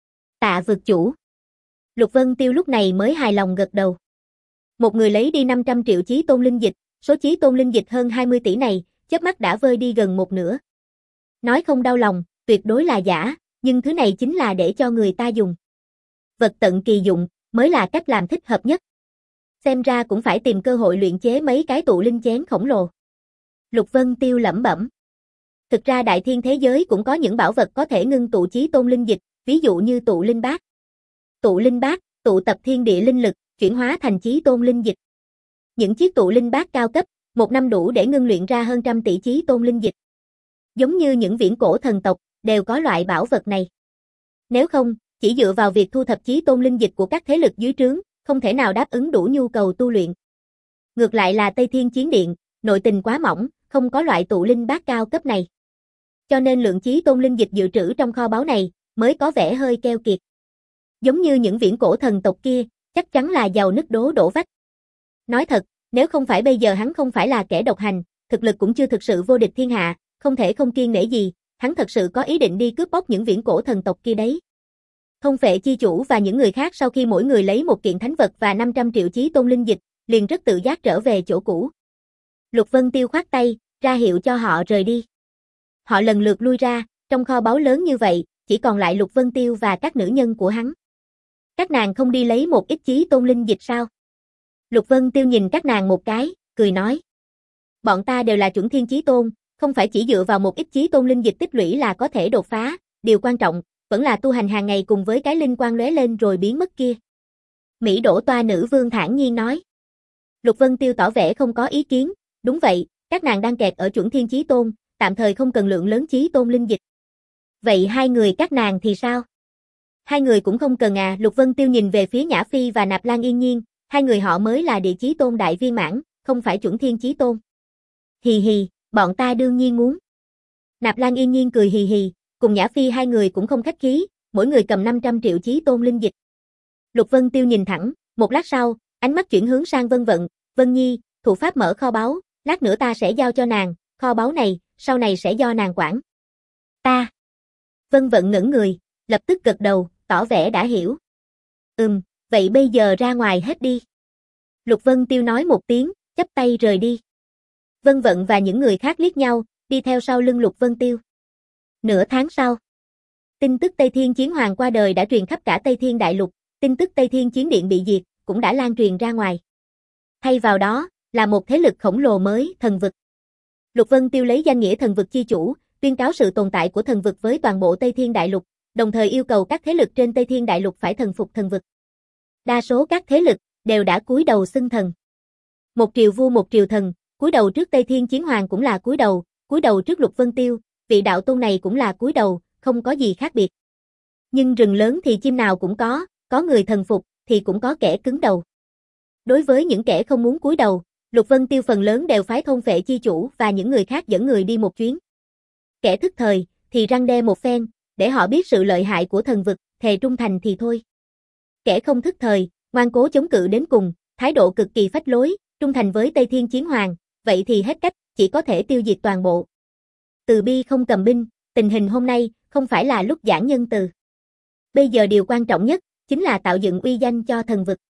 Tạ vực chủ. Lục Vân Tiêu lúc này mới hài lòng gật đầu. Một người lấy đi năm trăm triệu chí tôn linh dịch, số chí tôn linh dịch hơn hai mươi tỷ này, chớp mắt đã vơi đi gần một nửa. Nói không đau lòng, tuyệt đối là giả, nhưng thứ này chính là để cho người ta dùng. Vật tận kỳ dụng, mới là cách làm thích hợp nhất. Xem ra cũng phải tìm cơ hội luyện chế mấy cái tụ linh chén khổng lồ. Lục Vân Tiêu lẩm bẩm. Thực ra đại thiên thế giới cũng có những bảo vật có thể ngưng tụ chí tôn linh dịch, ví dụ như tụ linh bát. Tụ linh bát, tụ tập thiên địa linh lực, chuyển hóa thành chí tôn linh dịch. Những chiếc tụ linh bát cao cấp, một năm đủ để ngưng luyện ra hơn trăm tỷ chí tôn linh dịch. Giống như những viễn cổ thần tộc, đều có loại bảo vật này. Nếu không, chỉ dựa vào việc thu thập chí tôn linh dịch của các thế lực dưới trướng, không thể nào đáp ứng đủ nhu cầu tu luyện. Ngược lại là Tây Thiên Chiến Điện, nội tình quá mỏng, không có loại tụ linh bát cao cấp này. Cho nên lượng chí tôn linh dịch dự trữ trong kho báu này, mới có vẻ hơi keo kiệt. Giống như những viễn cổ thần tộc kia, chắc chắn là giàu nứt đố đổ vách. Nói thật, nếu không phải bây giờ hắn không phải là kẻ độc hành, thực lực cũng chưa thực sự vô địch thiên hạ, không thể không kiêng nể gì, hắn thật sự có ý định đi cướp bóc những viễn cổ thần tộc kia đấy. Thôn Phệ chi chủ và những người khác sau khi mỗi người lấy một kiện thánh vật và năm trăm triệu chí tôn linh dịch, liền rất tự giác trở về chỗ cũ. Lục Vân Tiêu khoát tay, ra hiệu cho họ rời đi. Họ lần lượt lui ra, trong kho báu lớn như vậy, chỉ còn lại Lục Vân Tiêu và các nữ nhân của hắn. Các nàng không đi lấy một ít chí tôn linh dịch sao? Lục Vân Tiêu nhìn các nàng một cái, cười nói. Bọn ta đều là chuẩn thiên chí tôn, không phải chỉ dựa vào một ít chí tôn linh dịch tích lũy là có thể đột phá, điều quan trọng, vẫn là tu hành hàng ngày cùng với cái linh quang lóe lên rồi biến mất kia. Mỹ Đỗ Toa nữ vương thản nhiên nói. Lục Vân Tiêu tỏ vẻ không có ý kiến, đúng vậy, các nàng đang kẹt ở chuẩn thiên chí tôn, tạm thời không cần lượng lớn chí tôn linh dịch. Vậy hai người các nàng thì sao? Hai người cũng không cần à, Lục Vân Tiêu nhìn về phía Nhã Phi và Nạp Lan Yên Nhiên, hai người họ mới là địa chí tôn đại viên mãn, không phải chuẩn thiên chí tôn. Hì hì, bọn ta đương nhiên muốn. Nạp Lan Yên Nhiên cười hì hì, cùng Nhã Phi hai người cũng không khách khí, mỗi người cầm năm trăm triệu chí tôn linh dịch. Lục Vân Tiêu nhìn thẳng, một lát sau, ánh mắt chuyển hướng sang Vân Vận, Vân Nhi, thủ pháp mở kho báu, lát nữa ta sẽ giao cho nàng, kho báu này, sau này sẽ do nàng quản. Ta. Vân Vận ngẩn người, lập tức gật đầu, tỏ vẻ đã hiểu. Ừm, vậy bây giờ ra ngoài hết đi. Lục Vân Tiêu nói một tiếng, chắp tay rời đi. Vân Vận và những người khác liếc nhau, đi theo sau lưng Lục Vân Tiêu. Nửa tháng sau, tin tức Tây Thiên Chiến Hoàng qua đời đã truyền khắp cả Tây Thiên Đại Lục, tin tức Tây Thiên Chiến Điện bị diệt cũng đã lan truyền ra ngoài. Thay vào đó, là một thế lực khổng lồ mới, thần vực. Lục Vân Tiêu lấy danh nghĩa thần vực chi chủ, tuyên cáo sự tồn tại của thần vực với toàn bộ Tây Thiên Đại Lục, đồng thời yêu cầu các thế lực trên Tây Thiên Đại Lục phải thần phục thần vực. Đa số các thế lực đều đã cúi đầu xưng thần. Một triều vua một triều thần, cúi đầu trước Tây Thiên Chiến Hoàng cũng là cúi đầu, cúi đầu trước Lục Vân Tiêu, vị đạo tôn này cũng là cúi đầu, không có gì khác biệt. Nhưng rừng lớn thì chim nào cũng có, có người thần phục thì cũng có kẻ cứng đầu. Đối với những kẻ không muốn cúi đầu, Lục Vân Tiêu phần lớn đều phái Thôn Phệ chi chủ và những người khác dẫn người đi một chuyến. Kẻ thức thời thì răn đe một phen, để họ biết sự lợi hại của thần vực, thề trung thành thì thôi. Kẻ không thức thời, ngoan cố chống cự đến cùng, thái độ cực kỳ phách lối, trung thành với Tây Thiên Chiến Hoàng, vậy thì hết cách, chỉ có thể tiêu diệt toàn bộ. Từ bi không cầm binh, tình hình hôm nay không phải là lúc giảng nhân từ. Bây giờ điều quan trọng nhất chính là tạo dựng uy danh cho thần vực.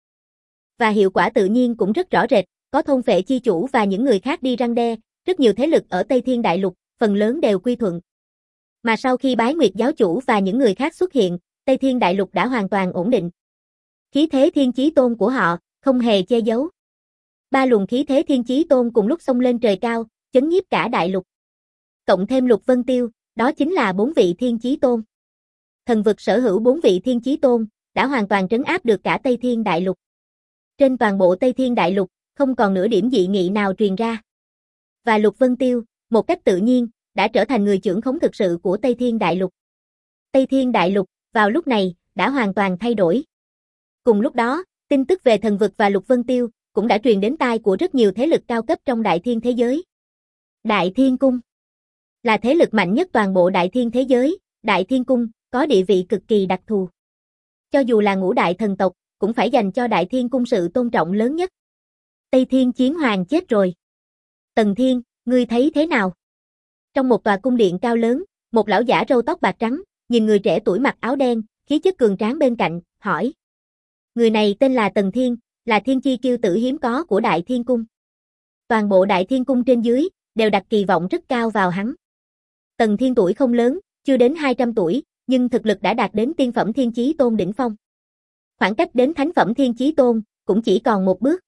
Và hiệu quả tự nhiên cũng rất rõ rệt, có Thôn Phệ chi chủ và những người khác đi răn đe, rất nhiều thế lực ở Tây Thiên Đại Lục, phần lớn đều quy thuận. Mà sau khi Bái Nguyệt giáo chủ và những người khác xuất hiện, Tây Thiên Đại Lục đã hoàn toàn ổn định. Khí thế thiên chí tôn của họ không hề che giấu. Ba luồng khí thế thiên chí tôn cùng lúc xông lên trời cao, chấn nhiếp cả đại lục. Cộng thêm Lục Vân Tiêu, đó chính là bốn vị thiên chí tôn. Thần vực sở hữu bốn vị thiên chí tôn, đã hoàn toàn trấn áp được cả Tây Thiên Đại Lục. Trên toàn bộ Tây Thiên Đại Lục, không còn nửa điểm dị nghị nào truyền ra. Và Lục Vân Tiêu, một cách tự nhiên, đã trở thành người trưởng khống thực sự của Tây Thiên Đại Lục. Tây Thiên Đại Lục, vào lúc này, đã hoàn toàn thay đổi. Cùng lúc đó, tin tức về thần vực và Lục Vân Tiêu, cũng đã truyền đến tai của rất nhiều thế lực cao cấp trong Đại Thiên thế giới. Đại Thiên Cung là thế lực mạnh nhất toàn bộ Đại Thiên thế giới, Đại Thiên Cung có địa vị cực kỳ đặc thù. Cho dù là ngũ đại thần tộc, cũng phải dành cho Đại Thiên Cung sự tôn trọng lớn nhất. Tây Thiên Chiến Hoàng chết rồi. Tần Thiên, ngươi thấy thế nào? Trong một tòa cung điện cao lớn, một lão giả râu tóc bạc trắng, nhìn người trẻ tuổi mặc áo đen, khí chất cường tráng bên cạnh, hỏi. Người này tên là Tần Thiên, là thiên chi kiêu tử hiếm có của Đại Thiên Cung. Toàn bộ Đại Thiên Cung trên dưới, đều đặt kỳ vọng rất cao vào hắn. Tần Thiên tuổi không lớn, chưa đến hai trăm tuổi, nhưng thực lực đã đạt đến tiên phẩm thiên chí tôn đỉnh phong. Khoảng cách đến thánh phẩm thiên chí tôn, cũng chỉ còn một bước.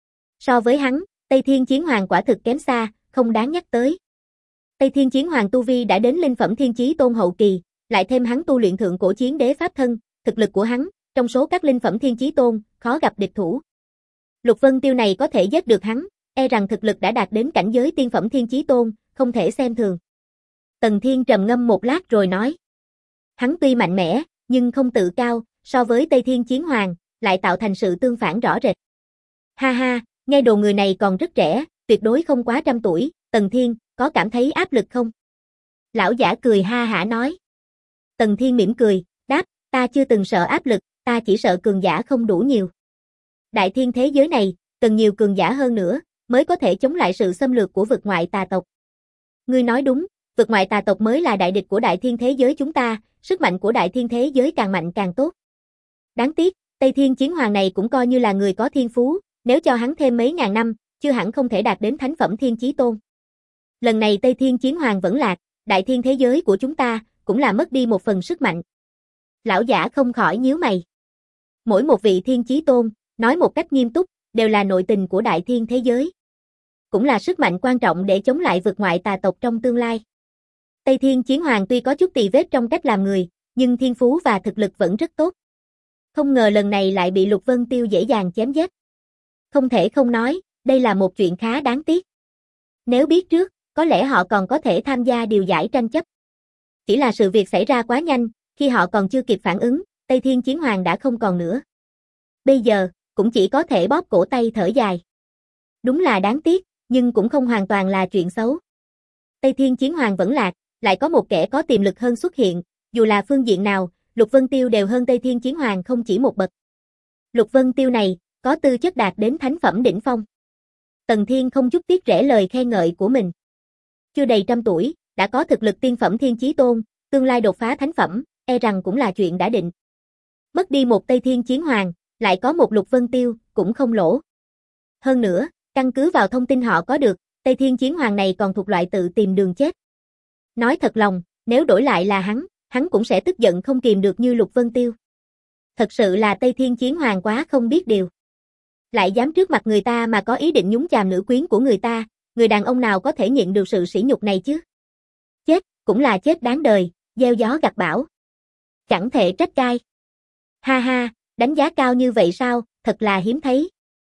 So với hắn, Tây Thiên Chiến Hoàng quả thực kém xa, không đáng nhắc tới. Tây Thiên Chiến Hoàng tu vi đã đến linh phẩm thiên chí tôn hậu kỳ, lại thêm hắn tu luyện thượng cổ chiến đế pháp thân, thực lực của hắn, trong số các linh phẩm thiên chí tôn, khó gặp địch thủ. Lục Vân Tiêu này có thể giết được hắn, e rằng thực lực đã đạt đến cảnh giới tiên phẩm thiên chí tôn, không thể xem thường. Tần Thiên trầm ngâm một lát rồi nói. Hắn tuy mạnh mẽ, nhưng không tự cao, so với Tây Thiên Chiến Hoàng, lại tạo thành sự tương phản rõ rệt. Ha ha, nghe đồn người này còn rất trẻ, tuyệt đối không quá trăm tuổi, Tần Thiên, có cảm thấy áp lực không? Lão giả cười ha hả nói. Tần Thiên mỉm cười, đáp, ta chưa từng sợ áp lực, ta chỉ sợ cường giả không đủ nhiều. Đại thiên thế giới này, cần nhiều cường giả hơn nữa, mới có thể chống lại sự xâm lược của vực ngoại tà tộc. Ngươi nói đúng, vực ngoại tà tộc mới là đại địch của đại thiên thế giới chúng ta, sức mạnh của đại thiên thế giới càng mạnh càng tốt. Đáng tiếc, Tây Thiên Chiến Hoàng này cũng coi như là người có thiên phú, nếu cho hắn thêm mấy ngàn năm, chưa hẳn không thể đạt đến thánh phẩm Thiên Chí Tôn. Lần này Tây Thiên Chiến Hoàng vẫn lạc, đại thiên thế giới của chúng ta cũng là mất đi một phần sức mạnh. Lão giả không khỏi nhíu mày. Mỗi một vị Thiên Chí Tôn, nói một cách nghiêm túc, đều là nội tình của đại thiên thế giới. Cũng là sức mạnh quan trọng để chống lại vực ngoại tà tộc trong tương lai. Tây Thiên Chiến Hoàng tuy có chút tì vết trong cách làm người, nhưng thiên phú và thực lực vẫn rất tốt. Không ngờ lần này lại bị Lục Vân Tiêu dễ dàng chém giết. Không thể không nói, đây là một chuyện khá đáng tiếc. Nếu biết trước, có lẽ họ còn có thể tham gia điều giải tranh chấp. Chỉ là sự việc xảy ra quá nhanh, khi họ còn chưa kịp phản ứng, Tây Thiên Chiến Hoàng đã không còn nữa. Bây giờ, cũng chỉ có thể bóp cổ tay thở dài. Đúng là đáng tiếc, nhưng cũng không hoàn toàn là chuyện xấu. Tây Thiên Chiến Hoàng vẫn lạc, lại có một kẻ có tiềm lực hơn xuất hiện, dù là phương diện nào, Lục Vân Tiêu đều hơn Tây Thiên Chiến Hoàng không chỉ một bậc. Lục Vân Tiêu này, có tư chất đạt đến thánh phẩm đỉnh phong. Tần Thiên không chút tiếc rẻ lời khen ngợi của mình. Chưa đầy trăm tuổi, đã có thực lực tiên phẩm Thiên Chí Tôn, tương lai đột phá thánh phẩm, e rằng cũng là chuyện đã định. Mất đi một Tây Thiên Chiến Hoàng, lại có một Lục Vân Tiêu, cũng không lỗ. Hơn nữa, căn cứ vào thông tin họ có được, Tây Thiên Chiến Hoàng này còn thuộc loại tự tìm đường chết. Nói thật lòng, nếu đổi lại là hắn, hắn cũng sẽ tức giận không kìm được như Lục Vân Tiêu. Thật sự là Tây Thiên Chiến Hoàng quá không biết điều. Lại dám trước mặt người ta mà có ý định nhúng chàm nữ quyến của người ta, người đàn ông nào có thể nhịn được sự sỉ nhục này chứ? Chết, cũng là chết đáng đời, gieo gió gặt bão. Chẳng thể trách cai. Ha ha, đánh giá cao như vậy sao, thật là hiếm thấy.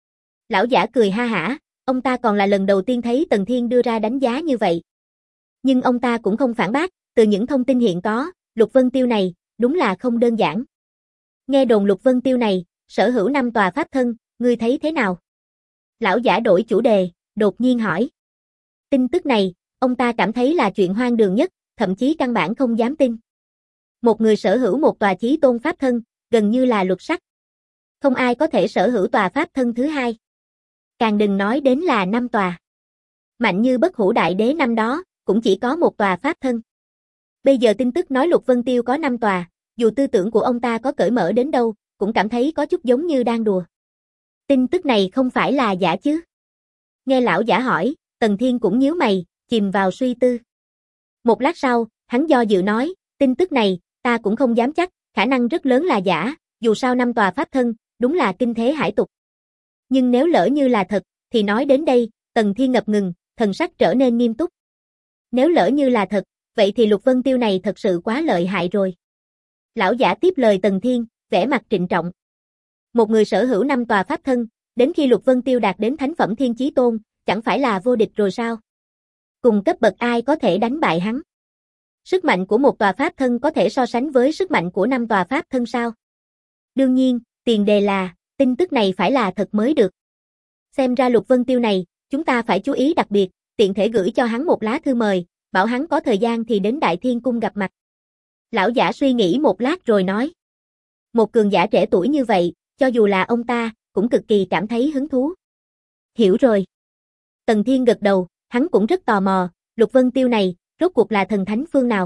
Lão giả cười ha hả, ông ta còn là lần đầu tiên thấy Tần Thiên đưa ra đánh giá như vậy. Nhưng ông ta cũng không phản bác, từ những thông tin hiện có, Lục Vân Tiêu này, đúng là không đơn giản. Nghe đồn Lục Vân Tiêu này, sở hữu năm tòa pháp thân, ngươi thấy thế nào? Lão giả đổi chủ đề, đột nhiên hỏi. Tin tức này, ông ta cảm thấy là chuyện hoang đường nhất, thậm chí căn bản không dám tin. Một người sở hữu một tòa chí tôn pháp thân, gần như là luật sắc. Không ai có thể sở hữu tòa pháp thân thứ hai. Càng đừng nói đến là năm tòa. Mạnh như Bất Hủ Đại Đế năm đó, cũng chỉ có một tòa pháp thân. Bây giờ tin tức nói Lục Vân Tiêu có năm tòa, dù tư tưởng của ông ta có cởi mở đến đâu, cũng cảm thấy có chút giống như đang đùa. Tin tức này không phải là giả chứ? Nghe lão giả hỏi, Tần Thiên cũng nhíu mày, chìm vào suy tư. Một lát sau, hắn do dự nói, tin tức này, ta cũng không dám chắc, khả năng rất lớn là giả, dù sao năm tòa pháp thân, đúng là kinh thế hải tục. Nhưng nếu lỡ như là thật, thì nói đến đây, Tần Thiên ngập ngừng, thần sắc trở nên nghiêm túc. Nếu lỡ như là thật, vậy thì Lục Vân Tiêu này thật sự quá lợi hại rồi. Lão giả tiếp lời Tần Thiên, vẻ mặt trịnh trọng. Một người sở hữu năm tòa pháp thân, đến khi Lục Vân Tiêu đạt đến thánh phẩm Thiên Chí Tôn, chẳng phải là vô địch rồi sao? Cùng cấp bậc ai có thể đánh bại hắn? Sức mạnh của một tòa pháp thân có thể so sánh với sức mạnh của năm tòa pháp thân sao? Đương nhiên, tiền đề là, tin tức này phải là thật mới được. Xem ra Lục Vân Tiêu này, chúng ta phải chú ý đặc biệt, tiện thể gửi cho hắn một lá thư mời, bảo hắn có thời gian thì đến Đại Thiên Cung gặp mặt. Lão giả suy nghĩ một lát rồi nói. Một cường giả trẻ tuổi như vậy, cho dù là ông ta, cũng cực kỳ cảm thấy hứng thú. Hiểu rồi. Tần Thiên gật đầu, hắn cũng rất tò mò, Lục Vân Tiêu này, rốt cuộc là thần thánh phương nào?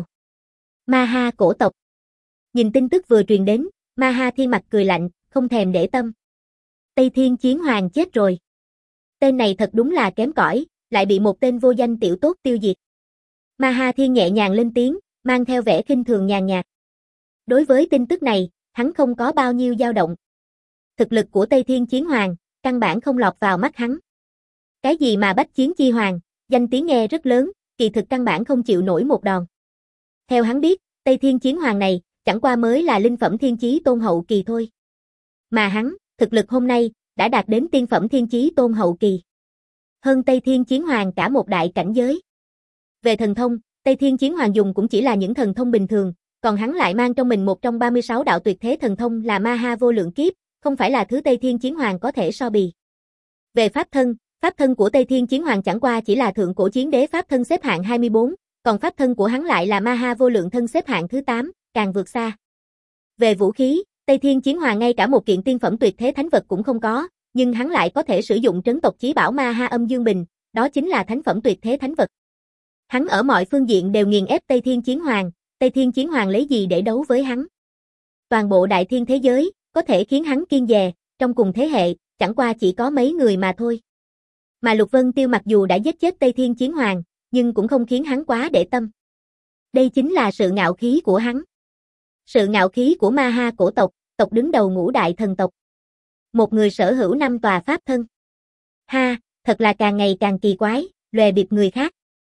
Ma Ha cổ tộc. Nhìn tin tức vừa truyền đến, Ma Ha Thiên mặt cười lạnh, không thèm để tâm. Tây Thiên Chiến Hoàng chết rồi. Tên này thật đúng là kém cỏi, lại bị một tên vô danh tiểu tốt tiêu diệt. Ma Ha Thiên nhẹ nhàng lên tiếng, mang theo vẻ khinh thường nhàn nhạt. Đối với tin tức này, hắn không có bao nhiêu dao động. Thực lực của Tây Thiên Chiến Hoàng, căn bản không lọt vào mắt hắn. Cái gì mà Bách Chiến Chi Hoàng, danh tiếng nghe rất lớn, kỳ thực căn bản không chịu nổi một đòn. Theo hắn biết, Tây Thiên Chiến Hoàng này, chẳng qua mới là linh phẩm Thiên Chí Tôn hậu kỳ thôi. Mà hắn, thực lực hôm nay, đã đạt đến tiên phẩm Thiên Chí Tôn hậu kỳ. Hơn Tây Thiên Chiến Hoàng cả một đại cảnh giới. Về thần thông, Tây Thiên Chiến Hoàng dùng cũng chỉ là những thần thông bình thường, còn hắn lại mang trong mình một trong ba mươi sáu đạo tuyệt thế thần thông là Ma Ha vô lượng kiếp, không phải là thứ Tây Thiên Chiến Hoàng có thể so bì. Về pháp thân, pháp thân của Tây Thiên Chiến Hoàng chẳng qua chỉ là thượng cổ chiến đế pháp thân xếp hạng hai mươi bốn, còn pháp thân của hắn lại là Ma Ha vô lượng thân xếp hạng thứ tám, càng vượt xa. Về vũ khí, Tây Thiên Chiến Hoàng ngay cả một kiện tiên phẩm tuyệt thế thánh vật cũng không có, nhưng hắn lại có thể sử dụng trấn tộc chí bảo Ma Ha Âm Dương Bình, đó chính là thánh phẩm tuyệt thế thánh vật. Hắn ở mọi phương diện đều nghiền ép Tây Thiên Chiến Hoàng, Tây Thiên Chiến Hoàng lấy gì để đấu với hắn? Toàn bộ đại thiên thế giới, có thể khiến hắn kiêng dè, trong cùng thế hệ, chẳng qua chỉ có mấy người mà thôi. Mà Lục Vân Tiêu mặc dù đã giết chết Tây Thiên Chiến Hoàng, nhưng cũng không khiến hắn quá để tâm. Đây chính là sự ngạo khí của hắn. Sự ngạo khí của Ma Ha cổ tộc, tộc đứng đầu ngũ đại thần tộc. Một người sở hữu năm tòa pháp thân. Ha, thật là càng ngày càng kỳ quái, lòe biệt người khác.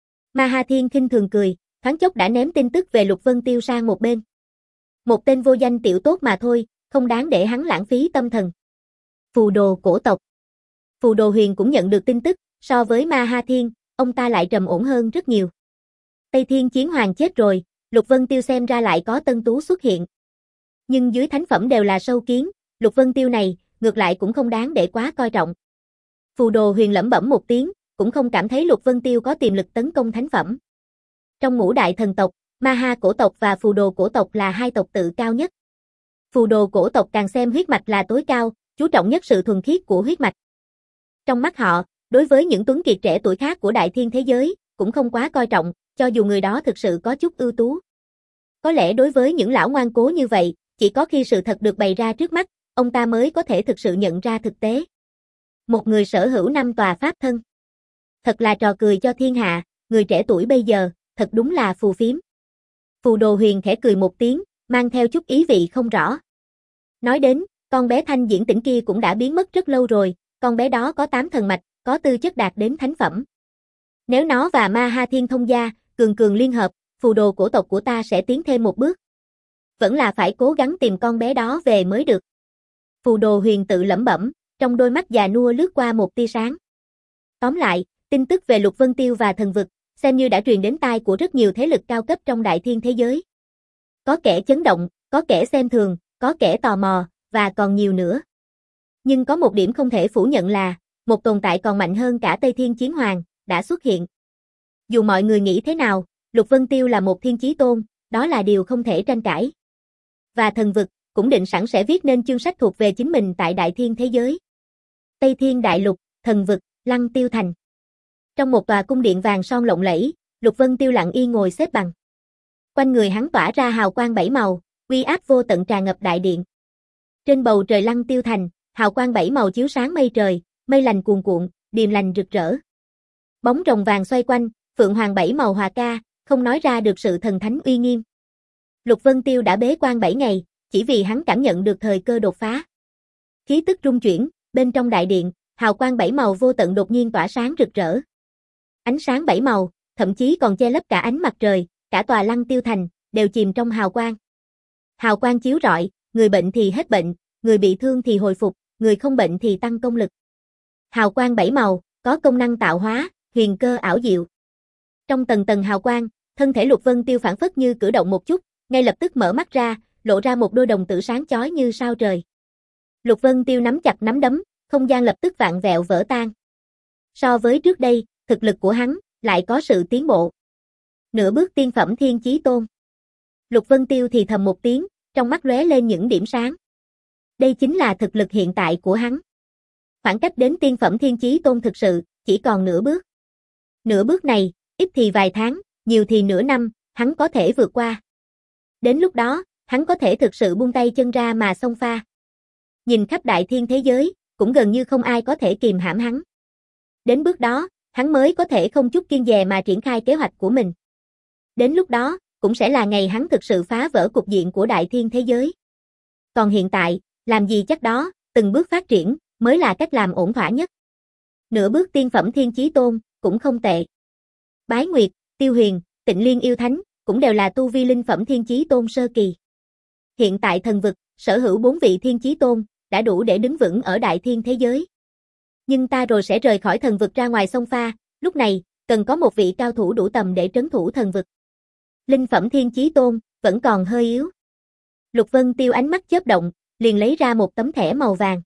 Ma Ha Thiên khinh thường cười, thoáng chốc đã ném tin tức về Lục Vân Tiêu sang một bên. Một tên vô danh tiểu tốt mà thôi, không đáng để hắn lãng phí tâm thần. Phù đồ cổ tộc. Phù đồ Huyền cũng nhận được tin tức, so với Ma Ha Thiên, ông ta lại trầm ổn hơn rất nhiều. Tây Thiên Chiến Hoàng chết rồi, Lục Vân Tiêu xem ra lại có tân tú xuất hiện. Nhưng dưới thánh phẩm đều là sâu kiến, Lục Vân Tiêu này, ngược lại cũng không đáng để quá coi trọng. Phù đồ Huyền lẩm bẩm một tiếng, cũng không cảm thấy Lục Vân Tiêu có tiềm lực tấn công thánh phẩm. Trong ngũ đại thần tộc, Ma Ha cổ tộc và phù đồ cổ tộc là hai tộc tự cao nhất. Phù đồ cổ tộc càng xem huyết mạch là tối cao, chú trọng nhất sự thuần khiết của huyết mạch. Trong mắt họ, đối với những tuấn kiệt trẻ tuổi khác của đại thiên thế giới, cũng không quá coi trọng, cho dù người đó thực sự có chút ưu tú. Có lẽ đối với những lão ngoan cố như vậy, chỉ có khi sự thật được bày ra trước mắt, ông ta mới có thể thực sự nhận ra thực tế. Một người sở hữu năm tòa pháp thân. Thật là trò cười cho thiên hạ, người trẻ tuổi bây giờ, thật đúng là phù phiếm. Phù đồ Huyền khẽ cười một tiếng, mang theo chút ý vị không rõ. Nói đến, con bé Thanh Diễn Tĩnh kia cũng đã biến mất rất lâu rồi, con bé đó có tám thần mạch, có tư chất đạt đến thánh phẩm. Nếu nó và Ma Ha Thiên thông gia, cường cường liên hợp, phù đồ cổ tộc của ta sẽ tiến thêm một bước. Vẫn là phải cố gắng tìm con bé đó về mới được. Phù đồ Huyền tự lẩm bẩm, trong đôi mắt già nua lướt qua một tia sáng. Tóm lại, tin tức về Lục Vân Tiêu và thần vực, xem như đã truyền đến tai của rất nhiều thế lực cao cấp trong đại thiên thế giới. Có kẻ chấn động, có kẻ xem thường, có kẻ tò mò, và còn nhiều nữa. Nhưng có một điểm không thể phủ nhận là, một tồn tại còn mạnh hơn cả Tây Thiên Chiến Hoàng, đã xuất hiện. Dù mọi người nghĩ thế nào, Lục Vân Tiêu là một thiên chí tôn, đó là điều không thể tranh cãi. Và thần vực, cũng định sẵn sẽ viết nên chương sách thuộc về chính mình tại đại thiên thế giới. Tây Thiên Đại Lục, thần vực, Lăng Tiêu Thành. Trong một tòa cung điện vàng son lộng lẫy, Lục Vân Tiêu lặng yên ngồi xếp bằng. Quanh người hắn tỏa ra hào quang bảy màu, uy áp vô tận tràn ngập đại điện. Trên bầu trời Lăng Tiêu Thành, hào quang bảy màu chiếu sáng mây trời, mây lành cuồn cuộn, điềm lành rực rỡ. Bóng rồng vàng xoay quanh, phượng hoàng bảy màu hòa ca, không nói ra được sự thần thánh uy nghiêm. Lục Vân Tiêu đã bế quan bảy ngày, chỉ vì hắn cảm nhận được thời cơ đột phá. Khí tức rung chuyển, bên trong đại điện, hào quang bảy màu vô tận đột nhiên tỏa sáng rực rỡ. Ánh sáng bảy màu, thậm chí còn che lấp cả ánh mặt trời, cả tòa Lăng Tiêu Thành, đều chìm trong hào quang. Hào quang chiếu rọi, người bệnh thì hết bệnh, người bị thương thì hồi phục, người không bệnh thì tăng công lực. Hào quang bảy màu, có công năng tạo hóa, huyền cơ ảo diệu. Trong tầng tầng hào quang, thân thể Lục Vân Tiêu phản phất như cử động một chút, ngay lập tức mở mắt ra, lộ ra một đôi đồng tử sáng chói như sao trời. Lục Vân Tiêu nắm chặt nắm đấm, không gian lập tức vạn vẹo vỡ tan. So với trước đây, thực lực của hắn lại có sự tiến bộ. Nửa bước tiên phẩm thiên chí tôn. Lục Vân Tiêu thì thầm một tiếng, trong mắt lóe lên những điểm sáng. Đây chính là thực lực hiện tại của hắn. Khoảng cách đến tiên phẩm thiên chí tôn thực sự, chỉ còn nửa bước. Nửa bước này, ít thì vài tháng, nhiều thì nửa năm, hắn có thể vượt qua. Đến lúc đó, hắn có thể thực sự buông tay chân ra mà xông pha. Nhìn khắp đại thiên thế giới, cũng gần như không ai có thể kìm hãm hắn. Đến bước đó, hắn mới có thể không chút kiêng dè mà triển khai kế hoạch của mình. Đến lúc đó, cũng sẽ là ngày hắn thực sự phá vỡ cục diện của đại thiên thế giới. Còn hiện tại, làm gì chắc đó, từng bước phát triển, mới là cách làm ổn thỏa nhất. Nửa bước tiên phẩm thiên chí tôn, cũng không tệ. Bái Nguyệt, Tiêu Huyền, Tịnh Liên yêu thánh, cũng đều là tu vi linh phẩm thiên chí tôn sơ kỳ. Hiện tại thần vực, sở hữu bốn vị thiên chí tôn, đã đủ để đứng vững ở đại thiên thế giới. Nhưng ta rồi sẽ rời khỏi thần vực ra ngoài sông pha, lúc này, cần có một vị cao thủ đủ tầm để trấn thủ thần vực. Linh phẩm thiên chí tôn, vẫn còn hơi yếu. Lục Vân Tiêu ánh mắt chớp động, liền lấy ra một tấm thẻ màu vàng.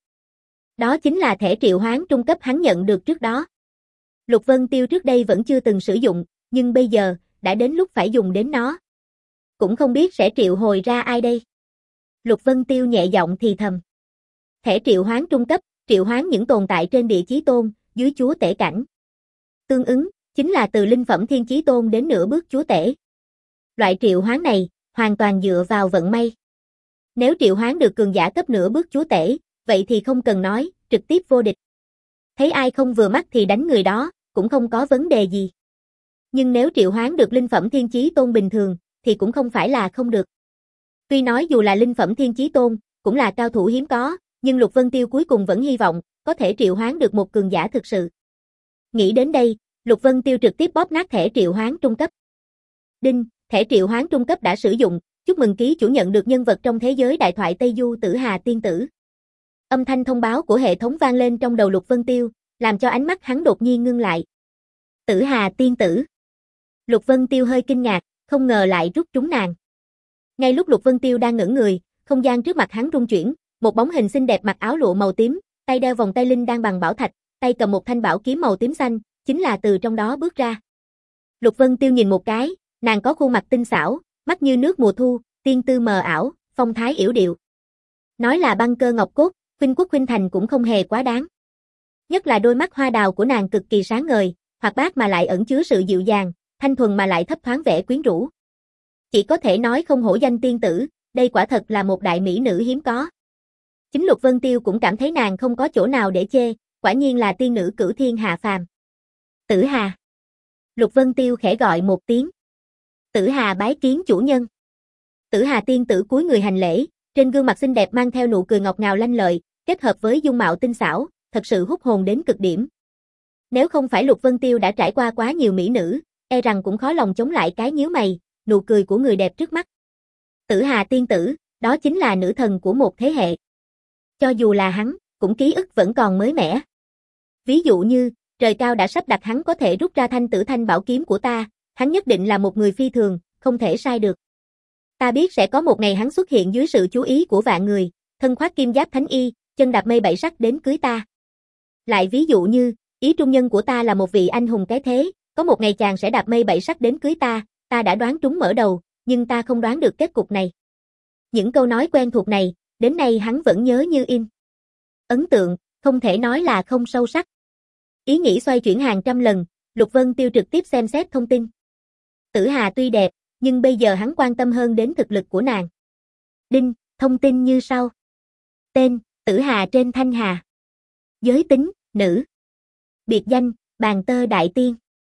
Đó chính là thẻ triệu hoán trung cấp hắn nhận được trước đó. Lục Vân Tiêu trước đây vẫn chưa từng sử dụng, nhưng bây giờ, đã đến lúc phải dùng đến nó. Cũng không biết sẽ triệu hồi ra ai đây. Lục Vân Tiêu nhẹ giọng thì thầm. Thẻ triệu hoán trung cấp, triệu hoán những tồn tại trên địa chí tôn, dưới chúa tể cảnh. Tương ứng, chính là từ linh phẩm thiên chí tôn đến nửa bước chúa tể. Loại triệu hoán này, hoàn toàn dựa vào vận may. Nếu triệu hoán được cường giả cấp nửa bước chúa tể, vậy thì không cần nói, trực tiếp vô địch. Thấy ai không vừa mắt thì đánh người đó, cũng không có vấn đề gì. Nhưng nếu triệu hoán được linh phẩm thiên chí tôn bình thường, thì cũng không phải là không được. Tuy nói dù là linh phẩm thiên chí tôn, cũng là cao thủ hiếm có, nhưng Lục Vân Tiêu cuối cùng vẫn hy vọng, có thể triệu hoán được một cường giả thực sự. Nghĩ đến đây, Lục Vân Tiêu trực tiếp bóp nát thẻ triệu hoán trung cấp. Đinh, thẻ triệu hoán trung cấp đã sử dụng, chúc mừng ký chủ nhận được nhân vật trong thế giới đại thoại Tây Du Tử Hà Tiên Tử. Âm thanh thông báo của hệ thống vang lên trong đầu Lục Vân Tiêu, làm cho ánh mắt hắn đột nhiên ngưng lại. Tử Hà Tiên Tử. Lục Vân Tiêu hơi kinh ngạc, không ngờ lại rút trúng nàng. Ngay lúc Lục Vân Tiêu đang ngẩn người, không gian trước mặt hắn rung chuyển, một bóng hình xinh đẹp mặc áo lụa màu tím, tay đeo vòng tay linh đang bằng bảo thạch, tay cầm một thanh bảo kiếm màu tím xanh, chính là từ trong đó bước ra. Lục Vân Tiêu nhìn một cái, nàng có khuôn mặt tinh xảo, mắt như nước mùa thu, tiên tư mờ ảo, phong thái yểu điệu. Nói là băng cơ ngọc cốt, khuynh quốc khuynh thành cũng không hề quá đáng. Nhất là đôi mắt hoa đào của nàng cực kỳ sáng ngời, hoạt bát mà lại ẩn chứa sự dịu dàng, thanh thuần mà lại thấp thoáng vẻ quyến rũ. Chỉ có thể nói không hổ danh tiên tử, đây quả thật là một đại mỹ nữ hiếm có. Chính Lục Vân Tiêu cũng cảm thấy nàng không có chỗ nào để chê, quả nhiên là tiên nữ cửu thiên hạ phàm. Tử Hà. Lục Vân Tiêu khẽ gọi một tiếng. Tử Hà bái kiến chủ nhân. Tử Hà tiên tử cúi người hành lễ, trên gương mặt xinh đẹp mang theo nụ cười ngọt ngào lanh lợi, kết hợp với dung mạo tinh xảo, thật sự hút hồn đến cực điểm. Nếu không phải Lục Vân Tiêu đã trải qua quá nhiều mỹ nữ, e rằng cũng khó lòng chống lại cái nhíu mày, nụ cười của người đẹp trước mắt. Tử Hà tiên tử, đó chính là nữ thần của một thế hệ. Cho dù là hắn, cũng ký ức vẫn còn mới mẻ. Ví dụ như, trời cao đã sắp đặt hắn có thể rút ra thanh tử thanh bảo kiếm của ta, hắn nhất định là một người phi thường, không thể sai được. Ta biết sẽ có một ngày hắn xuất hiện dưới sự chú ý của vạn người, thân khoác kim giáp thánh y, chân đạp mây bảy sắc đến cưới ta. Lại ví dụ như, ý trung nhân của ta là một vị anh hùng cái thế, có một ngày chàng sẽ đạp mây bảy sắc đến cưới ta, ta đã đoán trúng mở đầu, nhưng ta không đoán được kết cục này. Những câu nói quen thuộc này, đến nay hắn vẫn nhớ như in. Ấn tượng, không thể nói là không sâu sắc. Ý nghĩ xoay chuyển hàng trăm lần, Lục Vân Tiêu trực tiếp xem xét thông tin. Tử Hà tuy đẹp, nhưng bây giờ hắn quan tâm hơn đến thực lực của nàng. Đinh, thông tin như sau. Tên, Tử Hà trên Thanh Hà. Giới tính, nữ. Biệt danh, Bàn Tơ Đại Tiên.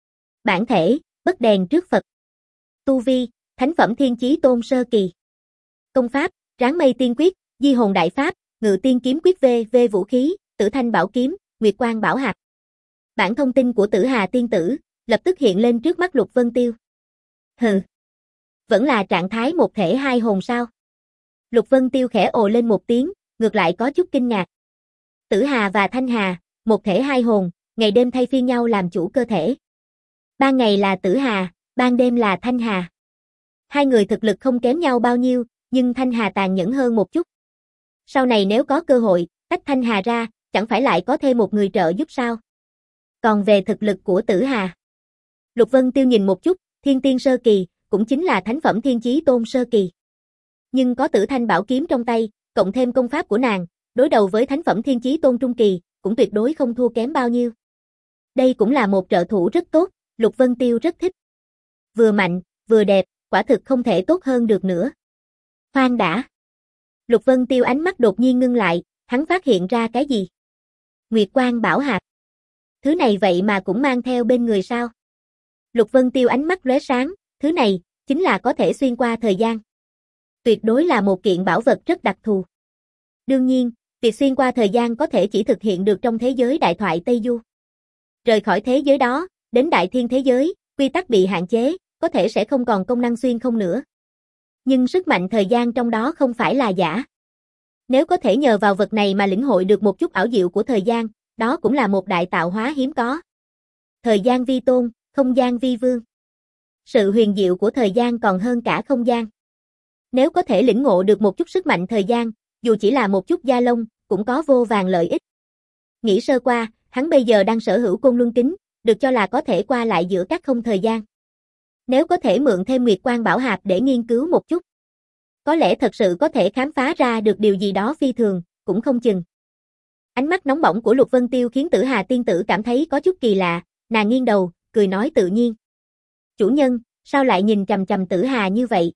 Bản thể, bất đèn trước Phật. Tu vi, Thánh phẩm Thiên Chí Tôn sơ kỳ. Công pháp, Ráng Mây Tiên Quyết, Di Hồn Đại Pháp, Ngự Tiên Kiếm Quyết V V vũ khí, Tử Thanh Bảo Kiếm, Nguyệt Quang Bảo Hạp. Bản thông tin của Tử Hà tiên tử lập tức hiện lên trước mắt Lục Vân Tiêu. Hừ, vẫn là trạng thái một thể hai hồn sao? Lục Vân Tiêu khẽ ồ lên một tiếng, ngược lại có chút kinh ngạc. Tử Hà và Thanh Hà, một thể hai hồn, ngày đêm thay phiên nhau làm chủ cơ thể. Ban ngày là Tử Hà, ban đêm là Thanh Hà. Hai người thực lực không kém nhau bao nhiêu, nhưng Thanh Hà tàn nhẫn hơn một chút. Sau này nếu có cơ hội, tách Thanh Hà ra, chẳng phải lại có thêm một người trợ giúp sao? Còn về thực lực của Tử Hà, Lục Vân Tiêu nhìn một chút, Thiên Tiên sơ kỳ, cũng chính là Thánh phẩm Thiên Chí Tôn sơ kỳ. Nhưng có Tử Thanh bảo kiếm trong tay, cộng thêm công pháp của nàng, đối đầu với Thánh phẩm Thiên Chí Tôn trung kỳ, cũng tuyệt đối không thua kém bao nhiêu. Đây cũng là một trợ thủ rất tốt, Lục Vân Tiêu rất thích. Vừa mạnh, vừa đẹp, quả thực không thể tốt hơn được nữa. Khoan đã. Lục Vân Tiêu ánh mắt đột nhiên ngưng lại, hắn phát hiện ra cái gì? Nguyệt Quang Bảo Hạp. Thứ này vậy mà cũng mang theo bên người sao? Lục Vân Tiêu ánh mắt lóe sáng, thứ này, chính là có thể xuyên qua thời gian. Tuyệt đối là một kiện bảo vật rất đặc thù. Đương nhiên, việc xuyên qua thời gian có thể chỉ thực hiện được trong thế giới đại thoại Tây Du. Rời khỏi thế giới đó, đến đại thiên thế giới, quy tắc bị hạn chế, có thể sẽ không còn công năng xuyên không nữa. Nhưng sức mạnh thời gian trong đó không phải là giả. Nếu có thể nhờ vào vật này mà lĩnh hội được một chút ảo diệu của thời gian, đó cũng là một đại tạo hóa hiếm có. Thời gian vi tôn, không gian vi vương. Sự huyền diệu của thời gian còn hơn cả không gian. Nếu có thể lĩnh ngộ được một chút sức mạnh thời gian, dù chỉ là một chút da lông, cũng có vô vàn lợi ích. Nghĩ sơ qua, hắn bây giờ đang sở hữu Côn Luân Kính, được cho là có thể qua lại giữa các không thời gian. Nếu có thể mượn thêm Nguyệt Quang Bảo Hạp để nghiên cứu một chút, có lẽ thật sự có thể khám phá ra được điều gì đó phi thường, cũng không chừng. Ánh mắt nóng bỏng của Lục Vân Tiêu khiến Tử Hà tiên tử cảm thấy có chút kỳ lạ, nàng nghiêng đầu, cười nói tự nhiên. Chủ nhân, sao lại nhìn chằm chằm Tử Hà như vậy?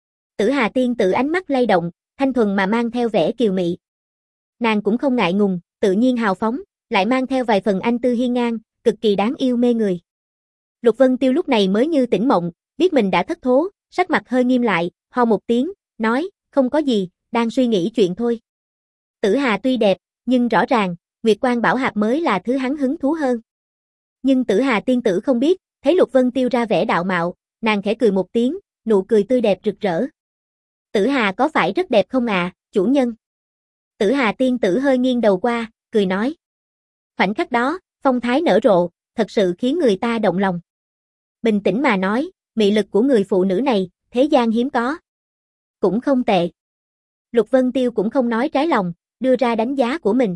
Tử Hà tiên tử ánh mắt lay động, thanh thuần mà mang theo vẻ kiều mị. Nàng cũng không ngại ngùng, tự nhiên hào phóng, lại mang theo vài phần anh tư hiên ngang, cực kỳ đáng yêu mê người. Lục Vân Tiêu lúc này mới như tỉnh mộng, biết mình đã thất thố, sắc mặt hơi nghiêm lại, ho một tiếng, nói, không có gì, đang suy nghĩ chuyện thôi. Tử Hà tuy đẹp, nhưng rõ ràng, Nguyệt Quang Bảo Hạp mới là thứ hắn hứng thú hơn. Nhưng Tử Hà tiên tử không biết, thấy Lục Vân Tiêu ra vẻ đạo mạo, nàng khẽ cười một tiếng, nụ cười tươi đẹp rực rỡ. Tử Hà có phải rất đẹp không à, chủ nhân? Tử Hà tiên tử hơi nghiêng đầu qua, cười nói. Khoảnh khắc đó, phong thái nở rộ, thật sự khiến người ta động lòng. Bình tĩnh mà nói, mị lực của người phụ nữ này, thế gian hiếm có. Cũng không tệ. Lục Vân Tiêu cũng không nói trái lòng, đưa ra đánh giá của mình.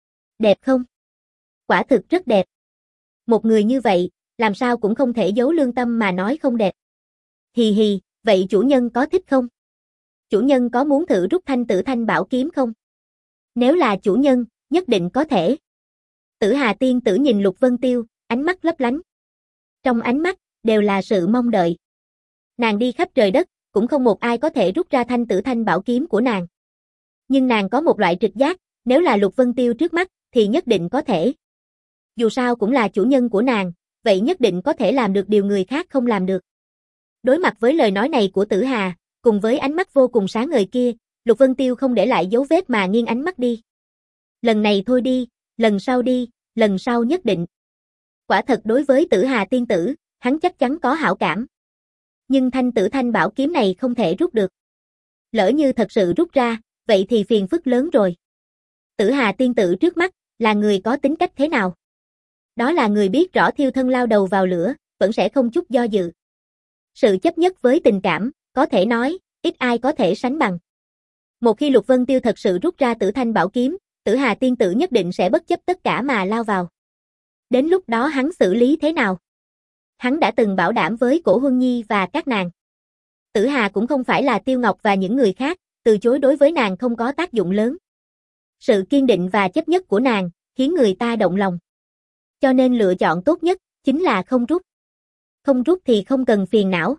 Đẹp không? Quả thực rất đẹp. Một người như vậy, làm sao cũng không thể giấu lương tâm mà nói không đẹp. Hì hì, vậy chủ nhân có thích không? Chủ nhân có muốn thử rút thanh tử thanh bảo kiếm không? Nếu là chủ nhân, nhất định có thể. Tử Hà tiên tử nhìn Lục Vân Tiêu, ánh mắt lấp lánh. Trong ánh mắt, đều là sự mong đợi. Nàng đi khắp trời đất, cũng không một ai có thể rút ra thanh tử thanh bảo kiếm của nàng. Nhưng nàng có một loại trực giác, nếu là Lục Vân Tiêu trước mắt, thì nhất định có thể. Dù sao cũng là chủ nhân của nàng, vậy nhất định có thể làm được điều người khác không làm được. Đối mặt với lời nói này của Tử Hà, cùng với ánh mắt vô cùng sáng ngời kia, Lục Vân Tiêu không để lại dấu vết mà nghiêng ánh mắt đi. Lần này thôi đi, lần sau đi, lần sau nhất định. Quả thật đối với Tử Hà tiên tử, hắn chắc chắn có hảo cảm. Nhưng thanh tử thanh bảo kiếm này không thể rút được. Lỡ như thật sự rút ra, vậy thì phiền phức lớn rồi. Tử Hà tiên tử trước mắt, là người có tính cách thế nào? Đó là người biết rõ thiêu thân lao đầu vào lửa, vẫn sẽ không chút do dự. Sự chấp nhất với tình cảm, có thể nói, ít ai có thể sánh bằng. Một khi Lục Vân Tiêu thật sự rút ra tử thanh bảo kiếm, Tử Hà tiên tử nhất định sẽ bất chấp tất cả mà lao vào. Đến lúc đó hắn xử lý thế nào? Hắn đã từng bảo đảm với Cổ Huân Nhi và các nàng. Tử Hà cũng không phải là Tiêu Ngọc và những người khác, từ chối đối với nàng không có tác dụng lớn. Sự kiên định và chấp nhất của nàng, khiến người ta động lòng. Cho nên lựa chọn tốt nhất, chính là không rút. Không rút thì không cần phiền não.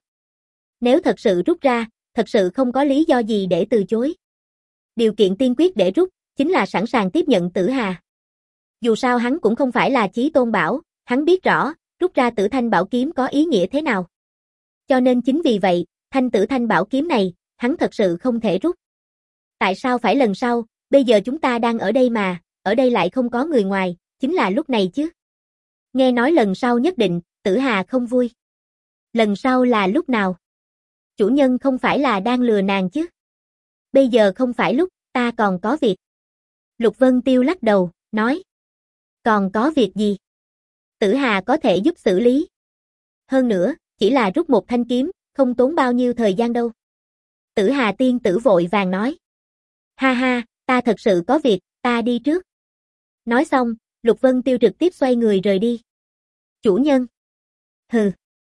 Nếu thật sự rút ra, thật sự không có lý do gì để từ chối. Điều kiện tiên quyết để rút, chính là sẵn sàng tiếp nhận Tử Hà. Dù sao hắn cũng không phải là Chí Tôn Bảo, hắn biết rõ, rút ra tử thanh bảo kiếm có ý nghĩa thế nào. Cho nên chính vì vậy, thanh tử thanh bảo kiếm này, hắn thật sự không thể rút. Tại sao phải lần sau, bây giờ chúng ta đang ở đây mà, ở đây lại không có người ngoài, chính là lúc này chứ. Nghe nói lần sau nhất định, Tử Hà không vui. Lần sau là lúc nào? Chủ nhân không phải là đang lừa nàng chứ? Bây giờ không phải lúc, ta còn có việc. Lục Vân Tiêu lắc đầu, nói. Còn có việc gì? Tử Hà có thể giúp xử lý. Hơn nữa, chỉ là rút một thanh kiếm, không tốn bao nhiêu thời gian đâu. Tử Hà tiên tử vội vàng nói. Ha ha, ta thật sự có việc, ta đi trước. Nói xong, Lục Vân Tiêu trực tiếp xoay người rời đi. Chủ nhân. Hừ.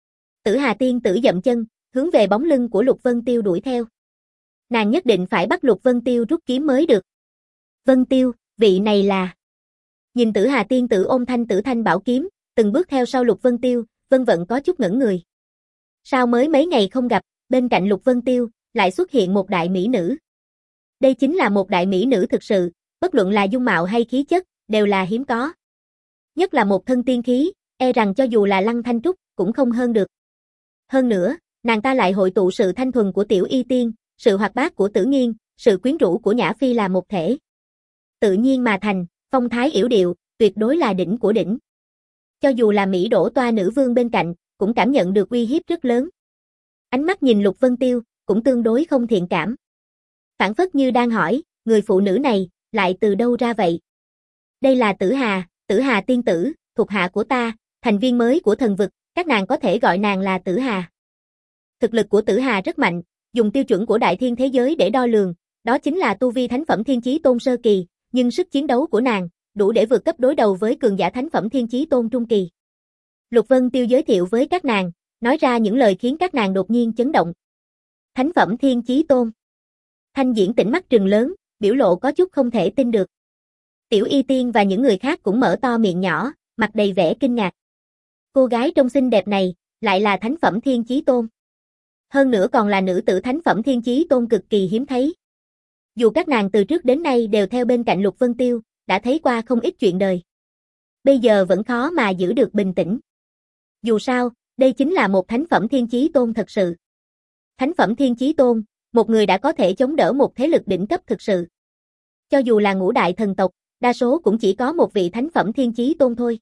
Tử Hà tiên tử dậm chân, hướng về bóng lưng của Lục Vân Tiêu đuổi theo. Nàng nhất định phải bắt Lục Vân Tiêu rút kiếm mới được. Vân Tiêu, vị này là... Nhìn Tử Hà tiên tử ôm thanh tử thanh bảo kiếm, từng bước theo sau Lục Vân Tiêu, Vân Vận có chút ngẩn người. Sao mới mấy ngày không gặp, bên cạnh Lục Vân Tiêu, lại xuất hiện một đại mỹ nữ. Đây chính là một đại mỹ nữ thực sự, bất luận là dung mạo hay khí chất, đều là hiếm có. Nhất là một thân tiên khí, e rằng cho dù là Lăng Thanh Trúc, cũng không hơn được. Hơn nữa, nàng ta lại hội tụ sự thanh thuần của Tiểu Y Tiên, sự hoạt bát của Tử Nghiên, sự quyến rũ của Nhã Phi là một thể. Tự nhiên mà thành, phong thái yểu điệu, tuyệt đối là đỉnh của đỉnh. Cho dù là Mỹ Đỗ Toa nữ vương bên cạnh, cũng cảm nhận được uy hiếp rất lớn. Ánh mắt nhìn Lục Vân Tiêu, cũng tương đối không thiện cảm. Phản phất như đang hỏi, người phụ nữ này, lại từ đâu ra vậy? Đây là Tử Hà, Tử Hà tiên tử, thuộc hạ của ta, thành viên mới của thần vực, các nàng có thể gọi nàng là Tử Hà. Thực lực của Tử Hà rất mạnh, dùng tiêu chuẩn của đại thiên thế giới để đo lường, đó chính là tu vi thánh phẩm thiên chí tôn sơ kỳ, nhưng sức chiến đấu của nàng, đủ để vượt cấp đối đầu với cường giả thánh phẩm thiên chí tôn trung kỳ. Lục Vân Tiêu giới thiệu với các nàng, nói ra những lời khiến các nàng đột nhiên chấn động. Thánh phẩm thiên chí tôn. Thanh Diễn Tĩnh mắt trừng lớn, biểu lộ có chút không thể tin được. Tiểu Y Tiên và những người khác cũng mở to miệng nhỏ, mặt đầy vẻ kinh ngạc. Cô gái trông xinh đẹp này, lại là thánh phẩm Thiên Chí Tôn. Hơn nữa còn là nữ tử thánh phẩm Thiên Chí Tôn cực kỳ hiếm thấy. Dù các nàng từ trước đến nay đều theo bên cạnh Lục Vân Tiêu, đã thấy qua không ít chuyện đời. Bây giờ vẫn khó mà giữ được bình tĩnh. Dù sao, đây chính là một thánh phẩm Thiên Chí Tôn thật sự. Thánh phẩm Thiên Chí Tôn, một người đã có thể chống đỡ một thế lực đỉnh cấp thực sự. Cho dù là ngũ đại thần tộc, đa số cũng chỉ có một vị thánh phẩm Thiên Chí Tôn thôi.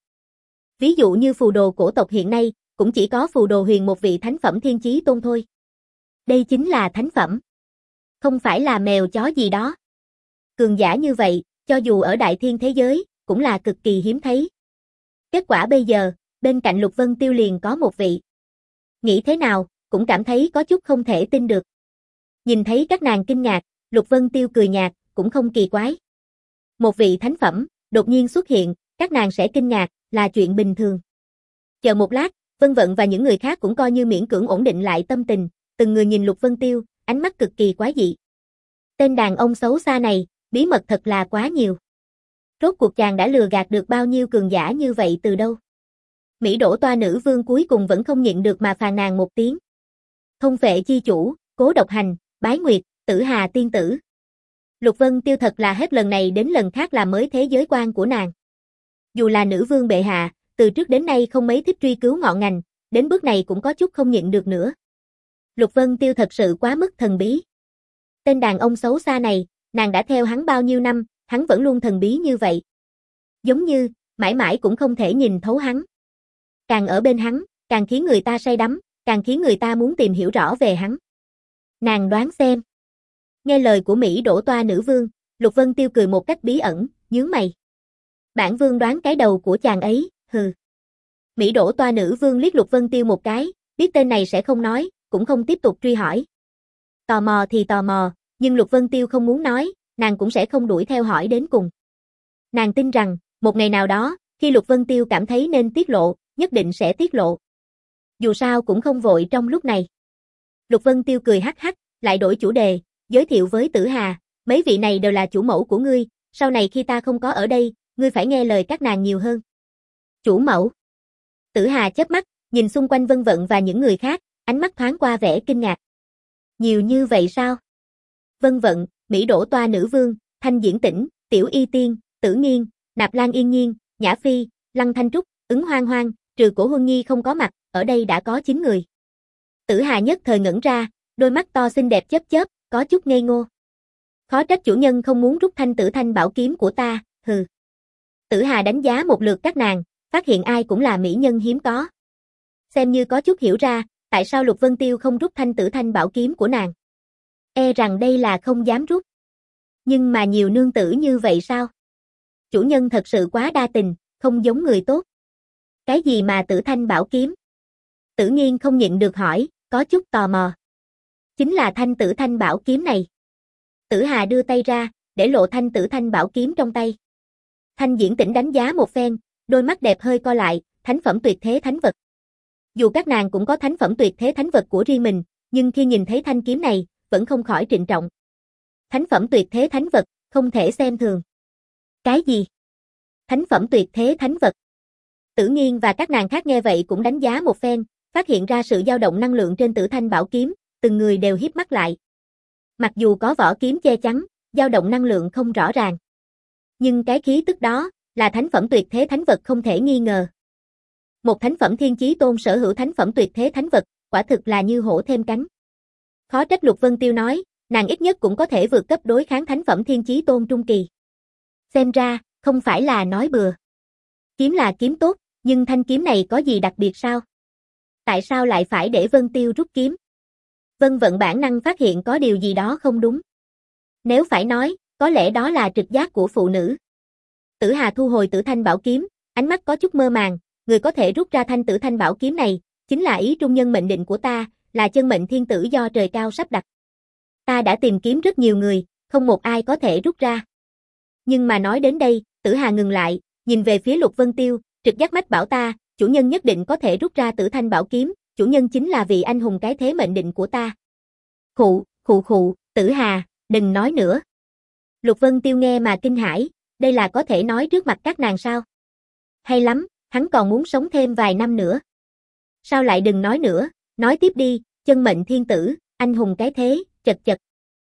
Ví dụ như phù đồ cổ tộc hiện nay, cũng chỉ có phù đồ huyền một vị thánh phẩm Thiên Chí Tôn thôi. Đây chính là thánh phẩm. Không phải là mèo chó gì đó. Cường giả như vậy, cho dù ở đại thiên thế giới, cũng là cực kỳ hiếm thấy. Kết quả bây giờ, bên cạnh Lục Vân Tiêu liền có một vị. Nghĩ thế nào, cũng cảm thấy có chút không thể tin được. Nhìn thấy các nàng kinh ngạc, Lục Vân Tiêu cười nhạt, cũng không kỳ quái. Một vị thánh phẩm, đột nhiên xuất hiện, các nàng sẽ kinh ngạc, là chuyện bình thường. Chờ một lát, Vân Vận và những người khác cũng coi như miễn cưỡng ổn định lại tâm tình, từng người nhìn Lục Vân Tiêu, ánh mắt cực kỳ quái dị. Tên đàn ông xấu xa này, bí mật thật là quá nhiều. Rốt cuộc chàng đã lừa gạt được bao nhiêu cường giả như vậy từ đâu? Mỹ Đỗ Toa nữ vương cuối cùng vẫn không nhịn được mà phàn nàn một tiếng. Thông Phệ chi chủ, Cố Độc Hành, Bái Nguyệt, Tử Hà tiên tử. Lục Vân Tiêu thật là hết lần này đến lần khác làm mới thế giới quan của nàng. Dù là nữ vương bệ hạ, từ trước đến nay không mấy thích truy cứu ngọn ngành, đến bước này cũng có chút không nhịn được nữa. Lục Vân Tiêu thật sự quá mức thần bí. Tên đàn ông xấu xa này, nàng đã theo hắn bao nhiêu năm, hắn vẫn luôn thần bí như vậy. Giống như, mãi mãi cũng không thể nhìn thấu hắn. Càng ở bên hắn, càng khiến người ta say đắm, càng khiến người ta muốn tìm hiểu rõ về hắn. Nàng đoán xem. Nghe lời của Mỹ Đỗ Toa nữ vương, Lục Vân Tiêu cười một cách bí ẩn, nhướng mày. Bản vương đoán cái đầu của chàng ấy, hừ. Mỹ Đỗ Toa nữ vương liếc Lục Vân Tiêu một cái, biết tên này sẽ không nói, cũng không tiếp tục truy hỏi. Tò mò thì tò mò, nhưng Lục Vân Tiêu không muốn nói, nàng cũng sẽ không đuổi theo hỏi đến cùng. Nàng tin rằng, một ngày nào đó, khi Lục Vân Tiêu cảm thấy nên tiết lộ, nhất định sẽ tiết lộ. Dù sao cũng không vội trong lúc này. Lục Vân Tiêu cười hắc hắc, lại đổi chủ đề, giới thiệu với Tử Hà, mấy vị này đều là chủ mẫu của ngươi, sau này khi ta không có ở đây, ngươi phải nghe lời các nàng nhiều hơn. Chủ mẫu. Tử Hà chớp mắt, nhìn xung quanh Vân Vận và những người khác, ánh mắt thoáng qua vẻ kinh ngạc. Nhiều như vậy sao? Vân Vận, Mỹ Đỗ Toa nữ vương, Thanh Diễn Tĩnh, Tiểu Y Tiên, Tử Nghiên, Nạp Lan Yên Nhiên, Nhã Phi, Lăng Thanh Trúc, Ứng Hoang Hoang, trừ Cổ Huân Nhi không có mặt, ở đây đã có chín người. Tử Hà nhất thời ngẩn ra, đôi mắt to xinh đẹp chớp chớp, có chút ngây ngô. Khó trách chủ nhân không muốn rút thanh tử thanh bảo kiếm của ta, hừ. Tử Hà đánh giá một lượt các nàng, phát hiện ai cũng là mỹ nhân hiếm có. Xem như có chút hiểu ra, tại sao Lục Vân Tiêu không rút thanh tử thanh bảo kiếm của nàng. E rằng đây là không dám rút. Nhưng mà nhiều nương tử như vậy sao? Chủ nhân thật sự quá đa tình, không giống người tốt. Cái gì mà tử thanh bảo kiếm? Tử Nghiên không nhịn được hỏi, có chút tò mò. Chính là thanh tử thanh bảo kiếm này. Tử Hà đưa tay ra, để lộ thanh tử thanh bảo kiếm trong tay. Thanh Diễn Tĩnh đánh giá một phen, đôi mắt đẹp hơi co lại, thánh phẩm tuyệt thế thánh vật. Dù các nàng cũng có thánh phẩm tuyệt thế thánh vật của riêng mình, nhưng khi nhìn thấy thanh kiếm này, vẫn không khỏi trịnh trọng. Thánh phẩm tuyệt thế thánh vật, không thể xem thường. Cái gì? Thánh phẩm tuyệt thế thánh vật. Tử Nghiên và các nàng khác nghe vậy cũng đánh giá một phen, phát hiện ra sự dao động năng lượng trên tử thanh bảo kiếm, từng người đều híp mắt lại. Mặc dù có vỏ kiếm che chắn, dao động năng lượng không rõ ràng. Nhưng cái khí tức đó, là thánh phẩm tuyệt thế thánh vật không thể nghi ngờ. Một thánh phẩm Thiên Chí Tôn sở hữu thánh phẩm tuyệt thế thánh vật, quả thực là như hổ thêm cánh. Khó trách Lục Vân Tiêu nói, nàng ít nhất cũng có thể vượt cấp đối kháng thánh phẩm Thiên Chí Tôn trung kỳ. Xem ra, không phải là nói bừa. Kiếm là kiếm tốt, nhưng thanh kiếm này có gì đặc biệt sao? Tại sao lại phải để Vân Tiêu rút kiếm? Vân Vận bản năng phát hiện có điều gì đó không đúng. Nếu phải nói, có lẽ đó là trực giác của phụ nữ. Tử Hà thu hồi tử thanh bảo kiếm, ánh mắt có chút mơ màng, người có thể rút ra thanh tử thanh bảo kiếm này, chính là ý trung nhân mệnh định của ta, là chân mệnh thiên tử do trời cao sắp đặt. Ta đã tìm kiếm rất nhiều người, không một ai có thể rút ra. Nhưng mà nói đến đây, Tử Hà ngừng lại, nhìn về phía Lục Vân Tiêu, trực giác mách bảo ta, chủ nhân nhất định có thể rút ra tử thanh bảo kiếm, chủ nhân chính là vị anh hùng cái thế mệnh định của ta. Khụ, khụ khụ, Tử Hà, đừng nói nữa. Lục Vân Tiêu nghe mà kinh hãi, Đây là có thể nói trước mặt các nàng sao? Hay lắm, hắn còn muốn sống thêm vài năm nữa. Sao lại đừng nói nữa, nói tiếp đi, chân mệnh thiên tử, anh hùng cái thế, chật chật.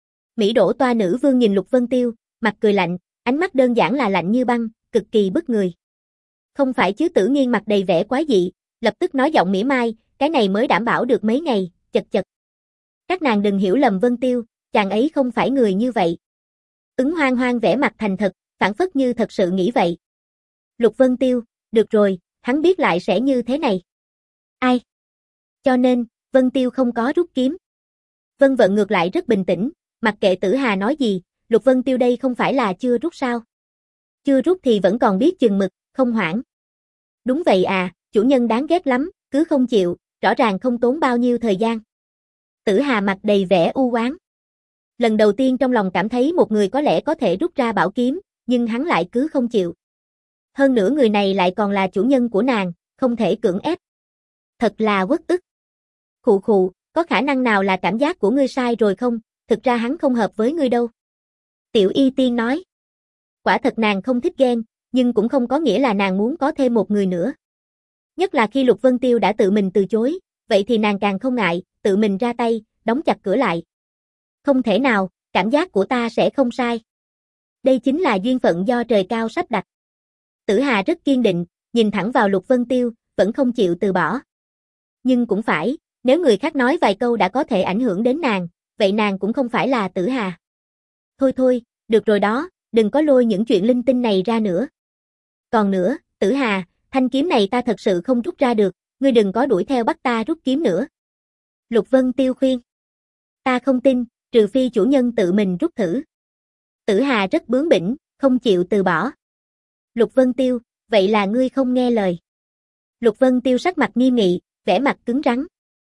Mỹ đổ toa nữ vương nhìn Lục Vân Tiêu, mặt cười lạnh, ánh mắt đơn giản là lạnh như băng, cực kỳ bức người. Không phải chứ Tử Nghiên mặt đầy vẻ quái dị, lập tức nói giọng mỉa mai, cái này mới đảm bảo được mấy ngày, chật chật. Các nàng đừng hiểu lầm Vân Tiêu, chàng ấy không phải người như vậy. Ứng Hoang Hoang vẻ mặt thành thật, phản phất như thật sự nghĩ vậy. Lục Vân Tiêu, được rồi, hắn biết lại sẽ như thế này. Ai? Cho nên, Vân Tiêu không có rút kiếm. Vân Vận ngược lại rất bình tĩnh, mặc kệ Tử Hà nói gì, Lục Vân Tiêu đây không phải là chưa rút sao? Chưa rút thì vẫn còn biết chừng mực, không hoảng. Đúng vậy à, chủ nhân đáng ghét lắm, cứ không chịu, rõ ràng không tốn bao nhiêu thời gian. Tử Hà mặt đầy vẻ u oán. Lần đầu tiên trong lòng cảm thấy một người có lẽ có thể rút ra bảo kiếm, nhưng hắn lại cứ không chịu. Hơn nữa người này lại còn là chủ nhân của nàng, không thể cưỡng ép. Thật là uất ức. Khụ khụ, có khả năng nào là cảm giác của ngươi sai rồi không, thực ra hắn không hợp với ngươi đâu. Tiểu Y Tiên nói. Quả thật nàng không thích ghen, nhưng cũng không có nghĩa là nàng muốn có thêm một người nữa. Nhất là khi Lục Vân Tiêu đã tự mình từ chối, vậy thì nàng càng không ngại, tự mình ra tay, đóng chặt cửa lại. Không thể nào, cảm giác của ta sẽ không sai. Đây chính là duyên phận do trời cao sắp đặt. Tử Hà rất kiên định, nhìn thẳng vào Lục Vân Tiêu, vẫn không chịu từ bỏ. Nhưng cũng phải, nếu người khác nói vài câu đã có thể ảnh hưởng đến nàng, vậy nàng cũng không phải là Tử Hà. Thôi thôi, được rồi đó, đừng có lôi những chuyện linh tinh này ra nữa. Còn nữa, Tử Hà, thanh kiếm này ta thật sự không rút ra được, ngươi đừng có đuổi theo bắt ta rút kiếm nữa. Lục Vân Tiêu khuyên. Ta không tin, trừ phi chủ nhân tự mình rút thử. Tử Hà rất bướng bỉnh, không chịu từ bỏ. Lục Vân Tiêu, vậy là ngươi không nghe lời. Lục Vân Tiêu sắc mặt nghiêm nghị, vẻ mặt cứng rắn.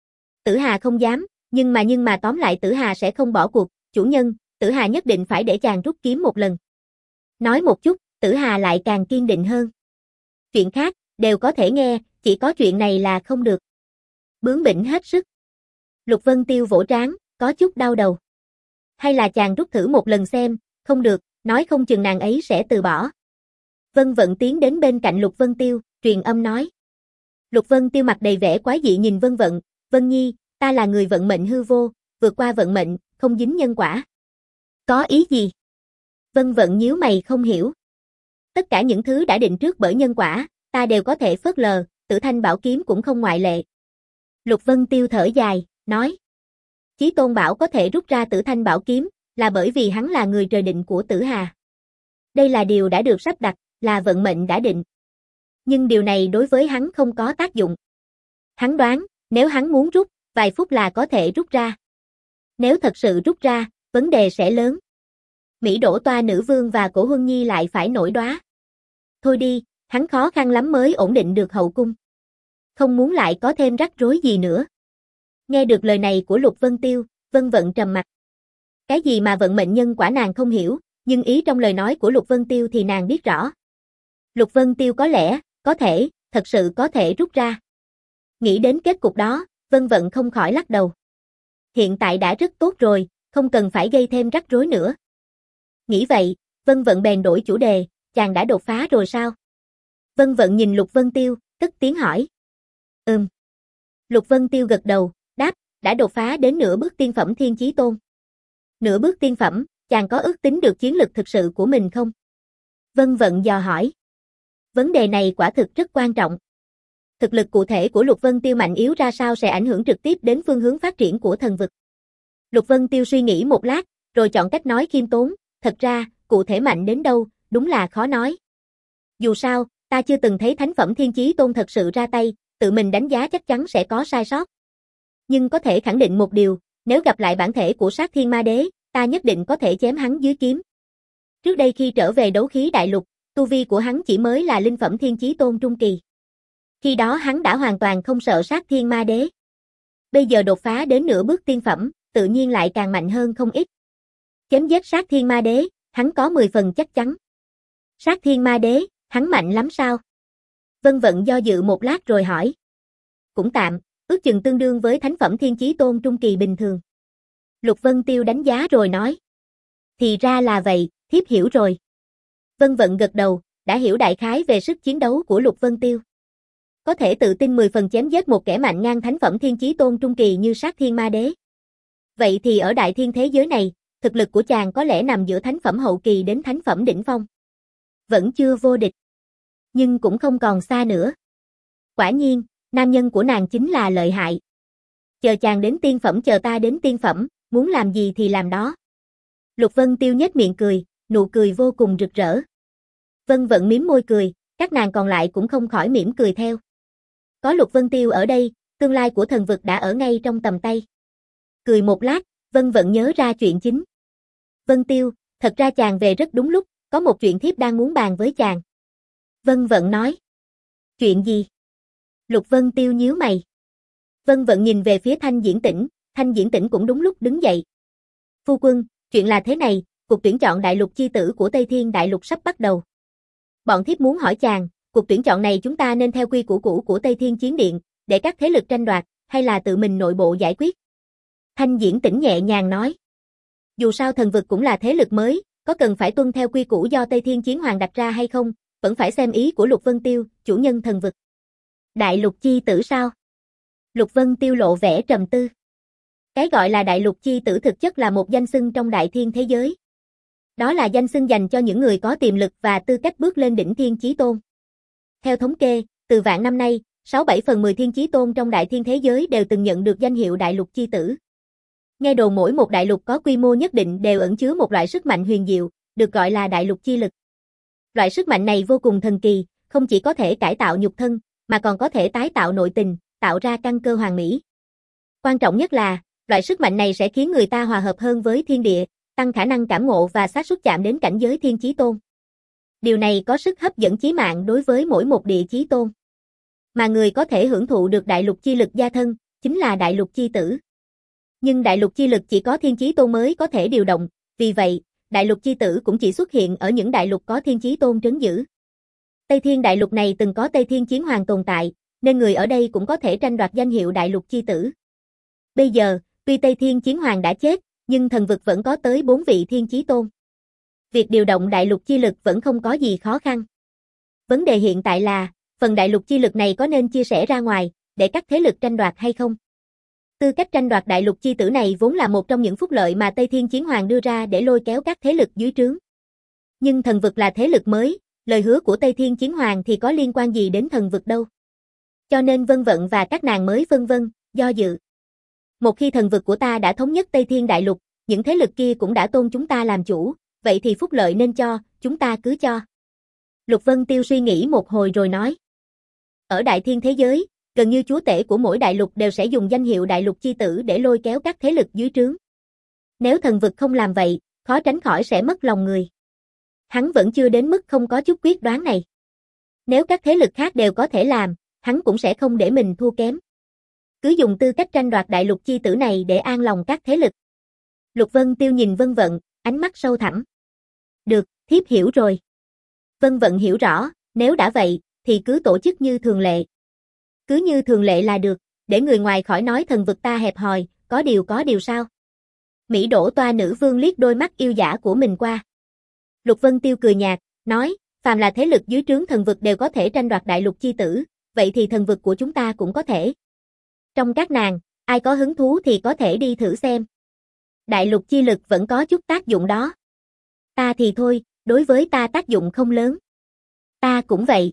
Tử Hà không dám, nhưng mà nhưng mà tóm lại Tử Hà sẽ không bỏ cuộc, chủ nhân, Tử Hà nhất định phải để chàng rút kiếm một lần. Nói một chút, Tử Hà lại càng kiên định hơn. Chuyện khác, đều có thể nghe, chỉ có chuyện này là không được. Bướng bỉnh hết sức. Lục Vân Tiêu vỗ trán, có chút đau đầu. Hay là chàng rút thử một lần xem, không được, nói không chừng nàng ấy sẽ từ bỏ. Vân Vận tiến đến bên cạnh Lục Vân Tiêu, truyền âm nói. Lục Vân Tiêu mặt đầy vẻ quái dị nhìn Vân Vận, Vân Nhi, ta là người vận mệnh hư vô, vượt qua vận mệnh, không dính nhân quả. Có ý gì? Vân Vận nhíu mày không hiểu. Tất cả những thứ đã định trước bởi nhân quả, ta đều có thể phớt lờ, Tử Thanh Bảo Kiếm cũng không ngoại lệ. Lục Vân Tiêu thở dài, nói. Chí Tôn bảo có thể rút ra Tử Thanh Bảo Kiếm, là bởi vì hắn là người trời định của Tử Hà. Đây là điều đã được sắp đặt, là vận mệnh đã định. Nhưng điều này đối với hắn không có tác dụng. Hắn đoán, nếu hắn muốn rút, vài phút là có thể rút ra. Nếu thật sự rút ra, vấn đề sẽ lớn. Mỹ đổ toa nữ vương và Cổ Huân Nhi lại phải nổi đoá. Thôi đi, hắn khó khăn lắm mới ổn định được hậu cung. Không muốn lại có thêm rắc rối gì nữa. Nghe được lời này của Lục Vân Tiêu, Vân Vận trầm mặt. Cái gì mà vận mệnh nhân quả nàng không hiểu, nhưng ý trong lời nói của Lục Vân Tiêu thì nàng biết rõ. Lục Vân Tiêu có lẽ, có thể, thật sự có thể rút ra. Nghĩ đến kết cục đó, Vân Vận không khỏi lắc đầu. Hiện tại đã rất tốt rồi, không cần phải gây thêm rắc rối nữa. Nghĩ vậy, Vân Vận bèn đổi chủ đề, chàng đã đột phá rồi sao? Vân Vận nhìn Lục Vân Tiêu, cất tiếng hỏi. Ừm. Lục Vân Tiêu gật đầu, đáp, đã đột phá đến nửa bước tiên phẩm Thiên Chí Tôn. Nửa bước tiên phẩm, chàng có ước tính được chiến lực thực sự của mình không? Vân Vận dò hỏi. Vấn đề này quả thực rất quan trọng. Thực lực cụ thể của Lục Vân Tiêu mạnh yếu ra sao sẽ ảnh hưởng trực tiếp đến phương hướng phát triển của thần vực. Lục Vân Tiêu suy nghĩ một lát, rồi chọn cách nói khiêm tốn, thật ra, cụ thể mạnh đến đâu, đúng là khó nói. Dù sao, ta chưa từng thấy thánh phẩm Thiên Chí Tôn thật sự ra tay, tự mình đánh giá chắc chắn sẽ có sai sót. Nhưng có thể khẳng định một điều, nếu gặp lại bản thể của Sát Thiên Ma Đế, ta nhất định có thể chém hắn dưới kiếm. Trước đây khi trở về đấu khí đại lục, tu vi của hắn chỉ mới là linh phẩm Thiên Chí Tôn trung kỳ. Khi đó hắn đã hoàn toàn không sợ Sát Thiên Ma Đế. Bây giờ đột phá đến nửa bước tiên phẩm, tự nhiên lại càng mạnh hơn không ít. Chém giết Sát Thiên Ma Đế, hắn có mười phần chắc chắn. Sát Thiên Ma Đế, hắn mạnh lắm sao? Vân Vận do dự một lát rồi hỏi. Cũng tạm, ước chừng tương đương với thánh phẩm Thiên Chí Tôn trung kỳ bình thường. Lục Vân Tiêu đánh giá rồi nói. Thì ra là vậy, thiếp hiểu rồi. Vân Vận gật đầu, đã hiểu đại khái về sức chiến đấu của Lục Vân Tiêu. Có thể tự tin mười phần chém giết một kẻ mạnh ngang thánh phẩm thiên chí tôn trung kỳ như Sát Thiên Ma Đế. Vậy thì ở đại thiên thế giới này, thực lực của chàng có lẽ nằm giữa thánh phẩm hậu kỳ đến thánh phẩm đỉnh phong. Vẫn chưa vô địch, nhưng cũng không còn xa nữa. Quả nhiên, nam nhân của nàng chính là lợi hại. Chờ chàng đến tiên phẩm chờ ta đến tiên phẩm, muốn làm gì thì làm đó. Lục Vân Tiêu nhếch miệng cười, nụ cười vô cùng rực rỡ. Vân Vận mím môi cười, các nàng còn lại cũng không khỏi mỉm cười theo. Có Lục Vân Tiêu ở đây, tương lai của thần vực đã ở ngay trong tầm tay. Cười một lát, Vân Vận nhớ ra chuyện chính. Vân Tiêu, thật ra chàng về rất đúng lúc, có một chuyện thiếp đang muốn bàn với chàng. Vân Vận nói. Chuyện gì? Lục Vân Tiêu nhíu mày. Vân Vận nhìn về phía Thanh Diễn Tĩnh, Thanh Diễn Tĩnh cũng đúng lúc đứng dậy. Phu quân, chuyện là thế này, cuộc tuyển chọn đại lục chi tử của Tây Thiên Đại Lục sắp bắt đầu. Bọn thiếp muốn hỏi chàng, cuộc tuyển chọn này chúng ta nên theo quy củ cũ của Tây Thiên Chiến Điện, để các thế lực tranh đoạt, hay là tự mình nội bộ giải quyết? Thanh Diễn Tĩnh nhẹ nhàng nói. Dù sao thần vực cũng là thế lực mới, có cần phải tuân theo quy củ do Tây Thiên Chiến Hoàng đặt ra hay không, vẫn phải xem ý của Lục Vân Tiêu, chủ nhân thần vực. Đại lục chi tử sao? Lục Vân Tiêu lộ vẻ trầm tư. Cái gọi là đại lục chi tử thực chất là một danh xưng trong đại thiên thế giới. Đó là danh xưng dành cho những người có tiềm lực và tư cách bước lên đỉnh thiên chí tôn. Theo thống kê, từ vạn năm nay, sáu bảy phần mười thiên chí tôn trong đại thiên thế giới đều từng nhận được danh hiệu đại lục chi tử. Nghe đồn mỗi một đại lục có quy mô nhất định đều ẩn chứa một loại sức mạnh huyền diệu, được gọi là đại lục chi lực. Loại sức mạnh này vô cùng thần kỳ, không chỉ có thể cải tạo nhục thân, mà còn có thể tái tạo nội tình, tạo ra căn cơ hoàn mỹ. Quan trọng nhất là, loại sức mạnh này sẽ khiến người ta hòa hợp hơn với thiên địa, tăng khả năng cảm ngộ và xác suất chạm đến cảnh giới thiên chí tôn. Điều này có sức hấp dẫn chí mạng đối với mỗi một địa chí tôn. Mà người có thể hưởng thụ được đại lục chi lực gia thân, chính là đại lục chi tử. Nhưng đại lục chi lực chỉ có thiên chí tôn mới có thể điều động, vì vậy, đại lục chi tử cũng chỉ xuất hiện ở những đại lục có thiên chí tôn trấn giữ. Tây Thiên đại lục này từng có Tây Thiên Chiến Hoàng tồn tại, nên người ở đây cũng có thể tranh đoạt danh hiệu đại lục chi tử. Bây giờ, tuy Tây Thiên Chiến Hoàng đã chết, nhưng thần vực vẫn có tới bốn vị thiên chí tôn. Việc điều động đại lục chi lực vẫn không có gì khó khăn. Vấn đề hiện tại là, phần đại lục chi lực này có nên chia sẻ ra ngoài, để các thế lực tranh đoạt hay không? Tư cách tranh đoạt đại lục chi tử này vốn là một trong những phúc lợi mà Tây Thiên Chiến Hoàng đưa ra để lôi kéo các thế lực dưới trướng. Nhưng thần vực là thế lực mới, lời hứa của Tây Thiên Chiến Hoàng thì có liên quan gì đến thần vực đâu. Cho nên Vân Vận và các nàng mới vân vân, do dự. Một khi thần vực của ta đã thống nhất Tây Thiên Đại Lục, những thế lực kia cũng đã tôn chúng ta làm chủ, vậy thì phúc lợi nên cho, chúng ta cứ cho. Lục Vân Tiêu suy nghĩ một hồi rồi nói. Ở đại thiên thế giới, gần như chúa tể của mỗi đại lục đều sẽ dùng danh hiệu đại lục chi tử để lôi kéo các thế lực dưới trướng. Nếu thần vực không làm vậy, khó tránh khỏi sẽ mất lòng người. Hắn vẫn chưa đến mức không có chút quyết đoán này. Nếu các thế lực khác đều có thể làm, hắn cũng sẽ không để mình thua kém. Cứ dùng tư cách tranh đoạt đại lục chi tử này để an lòng các thế lực. Lục Vân Tiêu nhìn Vân Vận, ánh mắt sâu thẳm. Được, thiếp hiểu rồi. Vân Vận hiểu rõ, nếu đã vậy, thì cứ tổ chức như thường lệ. Cứ như thường lệ là được, để người ngoài khỏi nói thần vực ta hẹp hòi, có điều có điều sao. Mỹ Đỗ Toa nữ vương liếc đôi mắt yêu dã của mình qua. Lục Vân Tiêu cười nhạt, nói, phàm là thế lực dưới trướng thần vực đều có thể tranh đoạt đại lục chi tử, vậy thì thần vực của chúng ta cũng có thể. Trong các nàng, ai có hứng thú thì có thể đi thử xem. Đại lục chi lực vẫn có chút tác dụng đó. Ta thì thôi, đối với ta tác dụng không lớn. Ta cũng vậy.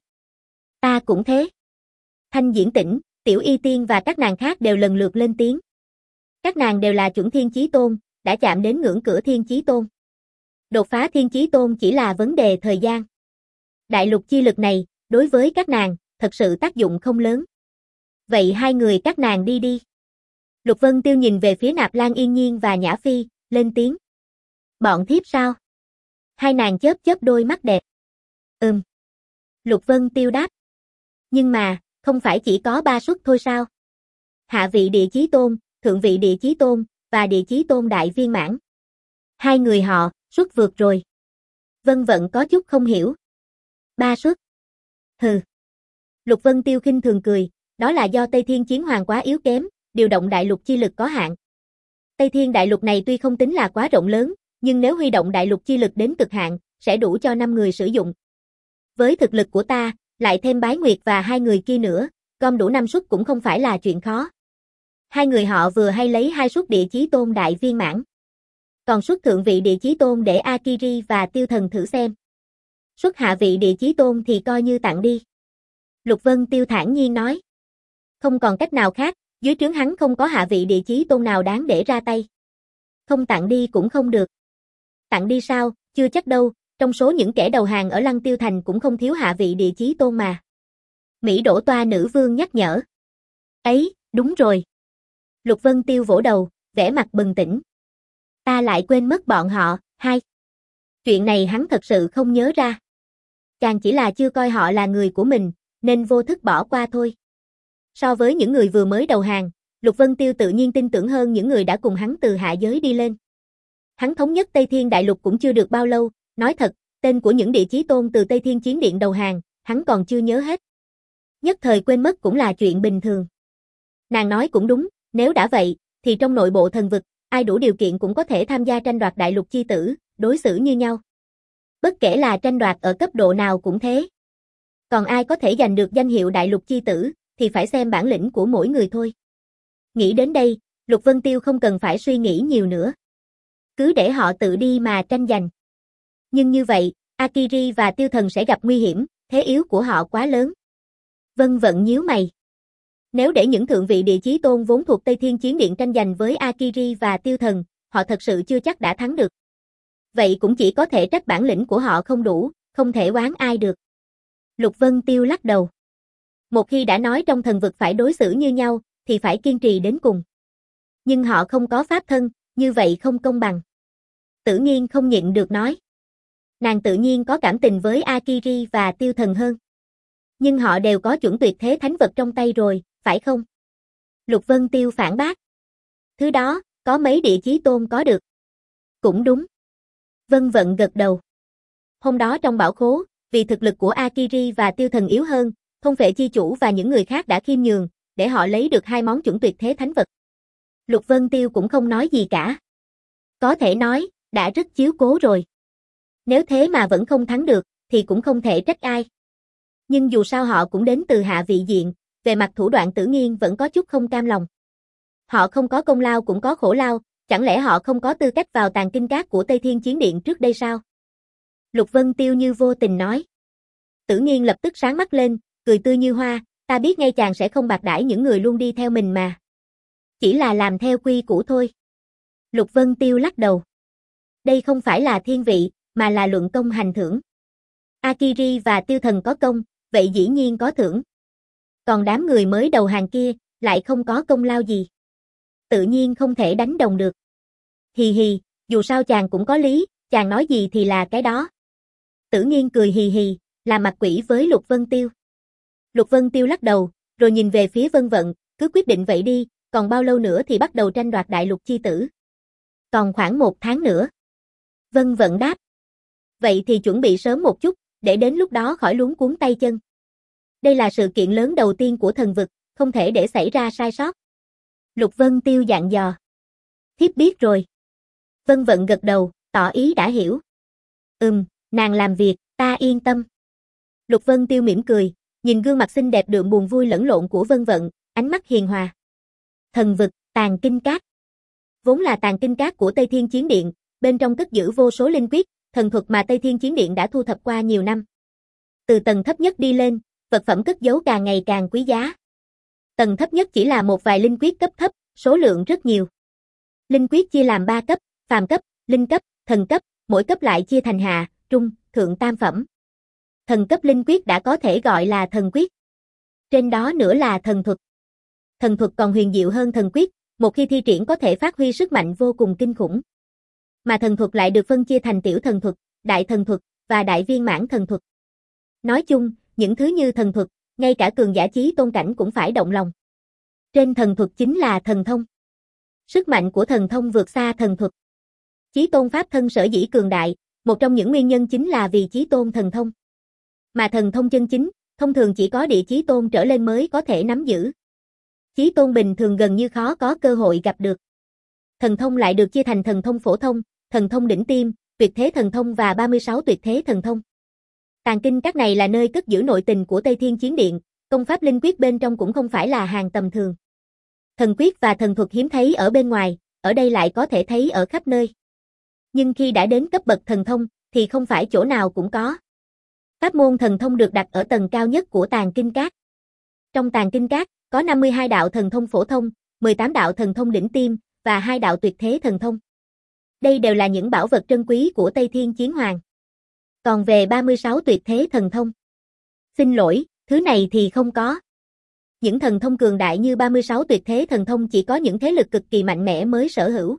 Ta cũng thế. Thanh Diễn Tĩnh, Tiểu Y Tiên và các nàng khác đều lần lượt lên tiếng. Các nàng đều là chuẩn thiên chí tôn, đã chạm đến ngưỡng cửa thiên chí tôn. Đột phá thiên chí tôn chỉ là vấn đề thời gian. Đại lục chi lực này, đối với các nàng, thật sự tác dụng không lớn. Vậy hai người các nàng đi đi. Lục Vân Tiêu nhìn về phía Nạp Lan Yên Nhiên và Nhã Phi, lên tiếng. Bọn thiếp sao? Hai nàng chớp chớp đôi mắt đẹp. Ừm. Lục Vân Tiêu đáp. Nhưng mà, không phải chỉ có ba suất thôi sao? Hạ vị địa chí tôn, thượng vị địa chí tôn, và địa chí tôn đại viên mãn. Hai người họ, suất vượt rồi. Vân Vận có chút không hiểu. Ba suất. Hừ. Lục Vân Tiêu khinh thường cười, đó là do Tây Thiên Chiến Hoàng quá yếu kém, điều động đại lục chi lực có hạn. Tây Thiên đại lục này tuy không tính là quá rộng lớn, nhưng nếu huy động đại lục chi lực đến cực hạn, sẽ đủ cho năm người sử dụng. Với thực lực của ta, lại thêm Bái Nguyệt và hai người kia nữa, gom đủ năm suất cũng không phải là chuyện khó. Hai người họ vừa hay lấy hai suất địa chí tôn đại viên mãn. Còn suất thượng vị địa chí tôn để Akiri và Tiêu Thần thử xem. Suất hạ vị địa chí tôn thì coi như tặng đi. Lục Vân Tiêu thản nhiên nói. Không còn cách nào khác, dưới trướng hắn không có hạ vị địa chí tôn nào đáng để ra tay. Không tặng đi cũng không được. Tặng đi sao, chưa chắc đâu, trong số những kẻ đầu hàng ở Lăng Tiêu Thành cũng không thiếu hạ vị địa chí tôn mà. Mỹ Đỗ Toa nữ vương nhắc nhở. Ấy, đúng rồi. Lục Vân Tiêu vỗ đầu, vẻ mặt bừng tỉnh. Ta lại quên mất bọn họ, hai. Chuyện này hắn thật sự không nhớ ra. Càng chỉ là chưa coi họ là người của mình, nên vô thức bỏ qua thôi. So với những người vừa mới đầu hàng, Lục Vân Tiêu tự nhiên tin tưởng hơn những người đã cùng hắn từ hạ giới đi lên. Hắn thống nhất Tây Thiên Đại Lục cũng chưa được bao lâu, nói thật, tên của những địa chí tôn từ Tây Thiên Chiến Điện đầu hàng, hắn còn chưa nhớ hết. Nhất thời quên mất cũng là chuyện bình thường. Nàng nói cũng đúng, nếu đã vậy, thì trong nội bộ thần vực, ai đủ điều kiện cũng có thể tham gia tranh đoạt đại lục chi tử, đối xử như nhau. Bất kể là tranh đoạt ở cấp độ nào cũng thế. Còn ai có thể giành được danh hiệu đại lục chi tử, thì phải xem bản lĩnh của mỗi người thôi. Nghĩ đến đây, Lục Vân Tiêu không cần phải suy nghĩ nhiều nữa. Cứ để họ tự đi mà tranh giành. Nhưng như vậy, Akiri và Tiêu Thần sẽ gặp nguy hiểm, thế yếu của họ quá lớn. Vân Vận nhíu mày. Nếu để những thượng vị địa chí tôn vốn thuộc Tây Thiên Chiến Điện tranh giành với Akiri và Tiêu Thần, họ thật sự chưa chắc đã thắng được. Vậy cũng chỉ có thể trách bản lĩnh của họ không đủ, không thể oán ai được. Lục Vân Tiêu lắc đầu. Một khi đã nói trong thần vực phải đối xử như nhau, thì phải kiên trì đến cùng. Nhưng họ không có pháp thân, như vậy không công bằng. Tử Nghiên không nhịn được nói. Nàng tự nhiên có cảm tình với Akiri và Tiêu Thần hơn. Nhưng họ đều có chuẩn tuyệt thế thánh vật trong tay rồi, phải không? Lục Vân Tiêu phản bác. Thứ đó, có mấy địa chí tôn có được. Cũng đúng. Vân Vận gật đầu. Hôm đó trong bảo khố, vì thực lực của Akiri và Tiêu Thần yếu hơn, Thôn Phệ Chi Chủ và những người khác đã khiêm nhường, để họ lấy được hai món chuẩn tuyệt thế thánh vật. Lục Vân Tiêu cũng không nói gì cả. Có thể nói, đã rất chiếu cố rồi. Nếu thế mà vẫn không thắng được, thì cũng không thể trách ai. Nhưng dù sao họ cũng đến từ hạ vị diện, về mặt thủ đoạn Tử Nghiên vẫn có chút không cam lòng. Họ không có công lao cũng có khổ lao, chẳng lẽ họ không có tư cách vào tàng kinh các của Tây Thiên Chiến Điện trước đây sao? Lục Vân Tiêu như vô tình nói. Tử Nghiên lập tức sáng mắt lên, cười tươi như hoa, ta biết ngay chàng sẽ không bạc đãi những người luôn đi theo mình mà. Chỉ là làm theo quy củ thôi. Lục Vân Tiêu lắc đầu. Đây không phải là thiên vị, mà là luận công hành thưởng. Akiri và Tiêu Thần có công, vậy dĩ nhiên có thưởng. Còn đám người mới đầu hàng kia, lại không có công lao gì. Tự nhiên không thể đánh đồng được. Hì hì, dù sao chàng cũng có lý, chàng nói gì thì là cái đó. Tử Nghiên cười hì hì, làm mặt quỷ với Lục Vân Tiêu. Lục Vân Tiêu lắc đầu, rồi nhìn về phía Vân Vận, cứ quyết định vậy đi, còn bao lâu nữa thì bắt đầu tranh đoạt đại lục chi tử. Còn khoảng một tháng nữa. Vân Vận đáp. Vậy thì chuẩn bị sớm một chút, để đến lúc đó khỏi luống cuống tay chân. Đây là sự kiện lớn đầu tiên của thần vực, không thể để xảy ra sai sót. Lục Vân Tiêu dặn dò. Thiếp biết rồi. Vân Vận gật đầu, tỏ ý đã hiểu. Ừm, nàng làm việc, ta yên tâm. Lục Vân Tiêu mỉm cười, nhìn gương mặt xinh đẹp đượm buồn vui lẫn lộn của Vân Vận, ánh mắt hiền hòa. Thần vực, tàng kinh các. Vốn là tàng kinh các của Tây Thiên Chiến Điện, bên trong cất giữ vô số linh quyết, thần thuật mà Tây Thiên Chiến Điện đã thu thập qua nhiều năm. Từ tầng thấp nhất đi lên, vật phẩm cất giấu càng ngày càng quý giá. Tầng thấp nhất chỉ là một vài linh quyết cấp thấp, số lượng rất nhiều. Linh quyết chia làm ba cấp, phàm cấp, linh cấp, thần cấp, mỗi cấp lại chia thành hạ, trung, thượng tam phẩm. Thần cấp linh quyết đã có thể gọi là thần quyết. Trên đó nữa là thần thuật. Thần thuật còn huyền diệu hơn thần quyết, một khi thi triển có thể phát huy sức mạnh vô cùng kinh khủng. Mà thần thuật lại được phân chia thành tiểu thần thuật, đại thần thuật và đại viên mãn thần thuật. Nói chung, những thứ như thần thuật, ngay cả cường giả chí tôn cảnh cũng phải động lòng. Trên thần thuật chính là thần thông. Sức mạnh của thần thông vượt xa thần thuật. Chí tôn pháp thân sở dĩ cường đại, một trong những nguyên nhân chính là vì chí tôn thần thông. Mà thần thông chân chính, thông thường chỉ có địa chí tôn trở lên mới có thể nắm giữ. Chí tôn bình thường gần như khó có cơ hội gặp được. Thần thông lại được chia thành thần thông phổ thông, thần thông đỉnh tiêm, tuyệt thế thần thông và ba mươi sáu tuyệt thế thần thông. Tàng kinh các này là nơi cất giữ nội tình của Tây Thiên Chiến Điện, công pháp linh quyết bên trong cũng không phải là hàng tầm thường. Thần quyết và thần thuật hiếm thấy ở bên ngoài, ở đây lại có thể thấy ở khắp nơi. Nhưng khi đã đến cấp bậc thần thông, thì không phải chỗ nào cũng có. Pháp môn thần thông được đặt ở tầng cao nhất của Tàng Kinh Các. Trong Tàng Kinh Các, có năm mươi hai đạo thần thông phổ thông, mười tám đạo thần thông đỉnh tiêm, và hai đạo tuyệt thế thần thông. Đây đều là những bảo vật trân quý của Tây Thiên Chiến Hoàng. Còn về ba mươi sáu tuyệt thế thần thông, xin lỗi, thứ này thì không có. Những thần thông cường đại như ba mươi sáu tuyệt thế thần thông chỉ có những thế lực cực kỳ mạnh mẽ mới sở hữu.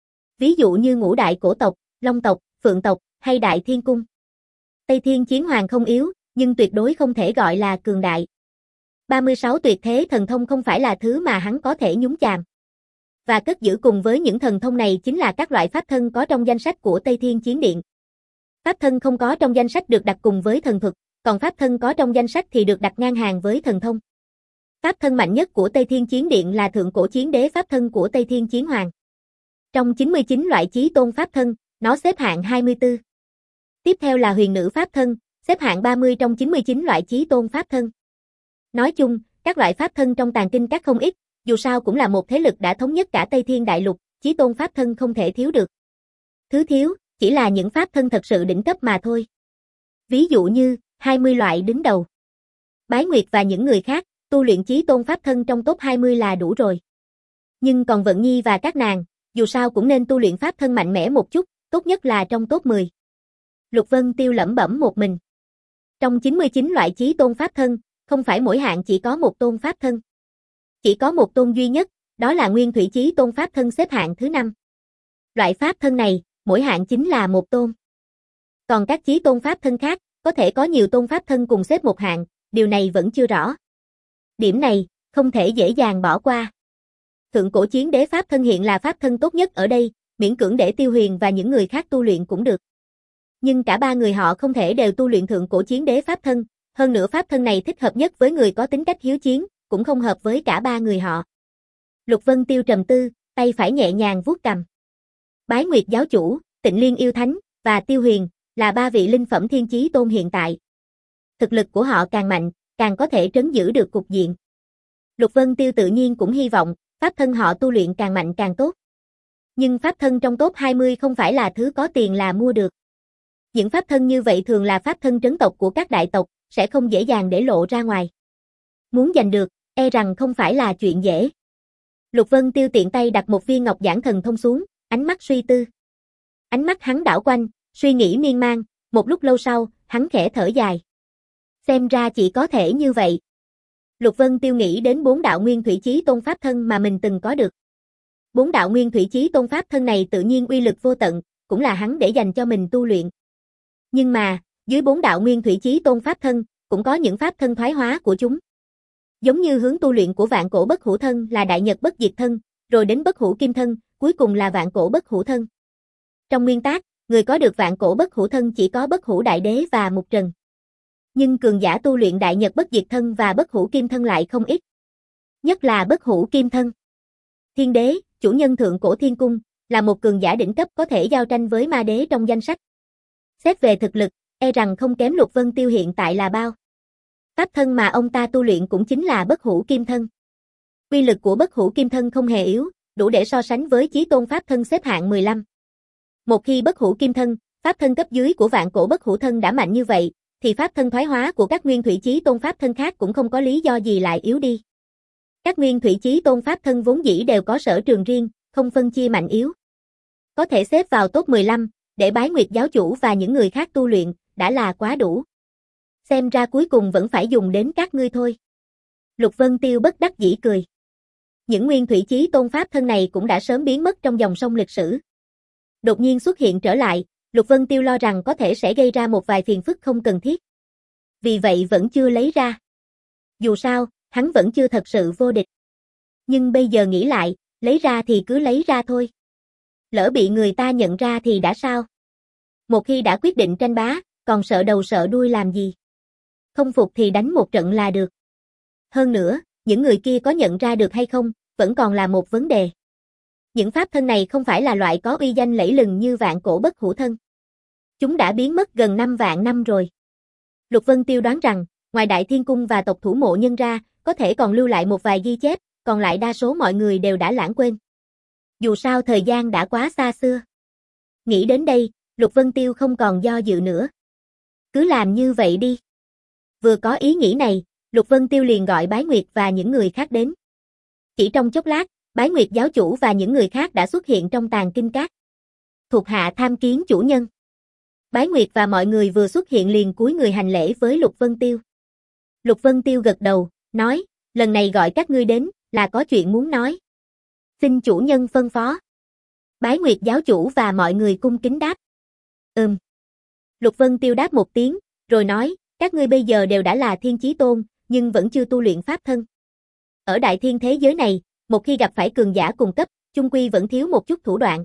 Ví dụ như ngũ đại cổ tộc, Long tộc, Phượng tộc, hay Đại Thiên Cung. Tây Thiên Chiến Hoàng không yếu, nhưng tuyệt đối không thể gọi là cường đại. ba mươi sáu tuyệt thế thần thông không phải là thứ mà hắn có thể nhúng chàm. Và cất giữ cùng với những thần thông này chính là các loại pháp thân có trong danh sách của Tây Thiên Chiến Điện. Pháp thân không có trong danh sách được đặt cùng với thần thuật, còn pháp thân có trong danh sách thì được đặt ngang hàng với thần thông. Pháp thân mạnh nhất của Tây Thiên Chiến Điện là Thượng Cổ Chiến Đế Pháp thân của Tây Thiên Chiến Hoàng. Trong chín mươi chín loại chí tôn pháp thân, nó xếp hạng hai mươi tư. Tiếp theo là Huyền Nữ Pháp thân, xếp hạng ba mươi trong chín mươi chín loại chí tôn pháp thân. Nói chung, các loại pháp thân trong Tàng Kinh Các không ít, dù sao cũng là một thế lực đã thống nhất cả Tây Thiên Đại Lục, chí tôn pháp thân không thể thiếu được. Thứ thiếu, chỉ là những pháp thân thật sự đỉnh cấp mà thôi. Ví dụ như, hai mươi loại đứng đầu. Bái Nguyệt và những người khác, tu luyện chí tôn pháp thân trong top hai mươi là đủ rồi. Nhưng còn Vận Nhi và các nàng, dù sao cũng nên tu luyện pháp thân mạnh mẽ một chút, tốt nhất là trong top mười. Lục Vân Tiêu lẩm bẩm một mình. Trong chín mươi chín loại chí tôn pháp thân, không phải mỗi hạng chỉ có một tôn pháp thân. Chỉ có một tôn duy nhất, đó là Nguyên Thủy Chí Tôn pháp thân xếp hạng thứ năm. Loại pháp thân này, mỗi hạng chính là một tôn. Còn các chí tôn pháp thân khác, có thể có nhiều tôn pháp thân cùng xếp một hạng, điều này vẫn chưa rõ. Điểm này, không thể dễ dàng bỏ qua. Thượng Cổ Chiến Đế pháp thân hiện là pháp thân tốt nhất ở đây, miễn cưỡng để Tiêu Huyền và những người khác tu luyện cũng được. Nhưng cả ba người họ không thể đều tu luyện Thượng Cổ Chiến Đế pháp thân, hơn nữa pháp thân này thích hợp nhất với người có tính cách hiếu chiến, cũng không hợp với cả ba người họ. Lục Vân Tiêu trầm tư, tay phải nhẹ nhàng vuốt cầm. Bái Nguyệt giáo chủ, Tịnh Liên yêu thánh và Tiêu Huyền là ba vị linh phẩm thiên chí tôn hiện tại. Thực lực của họ càng mạnh, càng có thể trấn giữ được cục diện. Lục Vân Tiêu tự nhiên cũng hy vọng pháp thân họ tu luyện càng mạnh càng tốt. Nhưng pháp thân trong top hai mươi không phải là thứ có tiền là mua được. Những pháp thân như vậy thường là pháp thân trấn tộc của các đại tộc, sẽ không dễ dàng để lộ ra ngoài. Muốn giành được, e rằng không phải là chuyện dễ. Lục Vân Tiêu tiện tay đặt một viên ngọc giản thần thông xuống, ánh mắt suy tư. Ánh mắt hắn đảo quanh, suy nghĩ miên man, một lúc lâu sau, hắn khẽ thở dài. Xem ra chỉ có thể như vậy. Lục Vân Tiêu nghĩ đến bốn đạo Nguyên Thủy Chí Tôn pháp thân mà mình từng có được. Bốn đạo Nguyên Thủy Chí Tôn pháp thân này tự nhiên uy lực vô tận, cũng là hắn để dành cho mình tu luyện. Nhưng mà, dưới bốn đạo Nguyên Thủy Chí Tôn pháp thân, cũng có những pháp thân thoái hóa của chúng. Giống như hướng tu luyện của Vạn Cổ Bất Hủ thân là Đại Nhật Bất Diệt thân, rồi đến Bất Hủ Kim thân, cuối cùng là Vạn Cổ Bất Hủ thân. Trong nguyên tắc, người có được Vạn Cổ Bất Hủ thân chỉ có Bất Hủ Đại Đế và Mục Trần. Nhưng cường giả tu luyện Đại Nhật Bất Diệt thân và Bất Hủ Kim thân lại không ít. Nhất là Bất Hủ Kim thân. Thiên Đế, chủ nhân Thượng Cổ Thiên Cung, là một cường giả đỉnh cấp có thể giao tranh với Ma Đế trong danh sách. Xét về thực lực, e rằng không kém Lục Vân Tiêu hiện tại là bao. Pháp thân mà ông ta tu luyện cũng chính là Bất Hủ Kim thân. Uy lực của Bất Hủ Kim thân không hề yếu, đủ để so sánh với Chí Tôn pháp thân xếp hạng mười lăm. Một khi Bất Hủ Kim thân, pháp thân cấp dưới của Vạn Cổ Bất Hủ thân đã mạnh như vậy, thì pháp thân thoái hóa của các Nguyên Thủy Chí Tôn pháp thân khác cũng không có lý do gì lại yếu đi. Các Nguyên Thủy Chí Tôn pháp thân vốn dĩ đều có sở trường riêng, không phân chia mạnh yếu. Có thể xếp vào top mười lăm, để Bái Nguyệt giáo chủ và những người khác tu luyện, đã là quá đủ. Xem ra cuối cùng vẫn phải dùng đến các ngươi thôi. Lục Vân Tiêu bất đắc dĩ cười. Những Nguyên Thủy Chí Tôn pháp thân này cũng đã sớm biến mất trong dòng sông lịch sử. Đột nhiên xuất hiện trở lại, Lục Vân Tiêu lo rằng có thể sẽ gây ra một vài phiền phức không cần thiết. Vì vậy vẫn chưa lấy ra. Dù sao, hắn vẫn chưa thật sự vô địch. Nhưng bây giờ nghĩ lại, lấy ra thì cứ lấy ra thôi. Lỡ bị người ta nhận ra thì đã sao? Một khi đã quyết định tranh bá, còn sợ đầu sợ đuôi làm gì? Không phục thì đánh một trận là được. Hơn nữa, những người kia có nhận ra được hay không, vẫn còn là một vấn đề. Những pháp thân này không phải là loại có uy danh lẫy lừng như Vạn Cổ Bất Hủ thân. Chúng đã biến mất gần năm vạn năm rồi. Lục Vân Tiêu đoán rằng, ngoài Đại Thiên Cung và tộc thủ mộ nhân ra, có thể còn lưu lại một vài ghi chép, còn lại đa số mọi người đều đã lãng quên. Dù sao thời gian đã quá xa xưa. Nghĩ đến đây, Lục Vân Tiêu không còn do dự nữa. Cứ làm như vậy đi. Vừa có ý nghĩ này, Lục Vân Tiêu liền gọi Bái Nguyệt và những người khác đến. Chỉ trong chốc lát, Bái Nguyệt giáo chủ và những người khác đã xuất hiện trong tàng kinh các. Thuộc hạ tham kiến chủ nhân. Bái Nguyệt và mọi người vừa xuất hiện liền cúi người hành lễ với Lục Vân Tiêu. Lục Vân Tiêu gật đầu, nói, lần này gọi các ngươi đến, là có chuyện muốn nói. Xin chủ nhân phân phó. Bái Nguyệt giáo chủ và mọi người cung kính đáp. Ừm. Lục Vân Tiêu đáp một tiếng, rồi nói, các ngươi bây giờ đều đã là thiên chí tôn, nhưng vẫn chưa tu luyện pháp thân. Ở đại thiên thế giới này, một khi gặp phải cường giả cùng cấp, chung quy vẫn thiếu một chút thủ đoạn.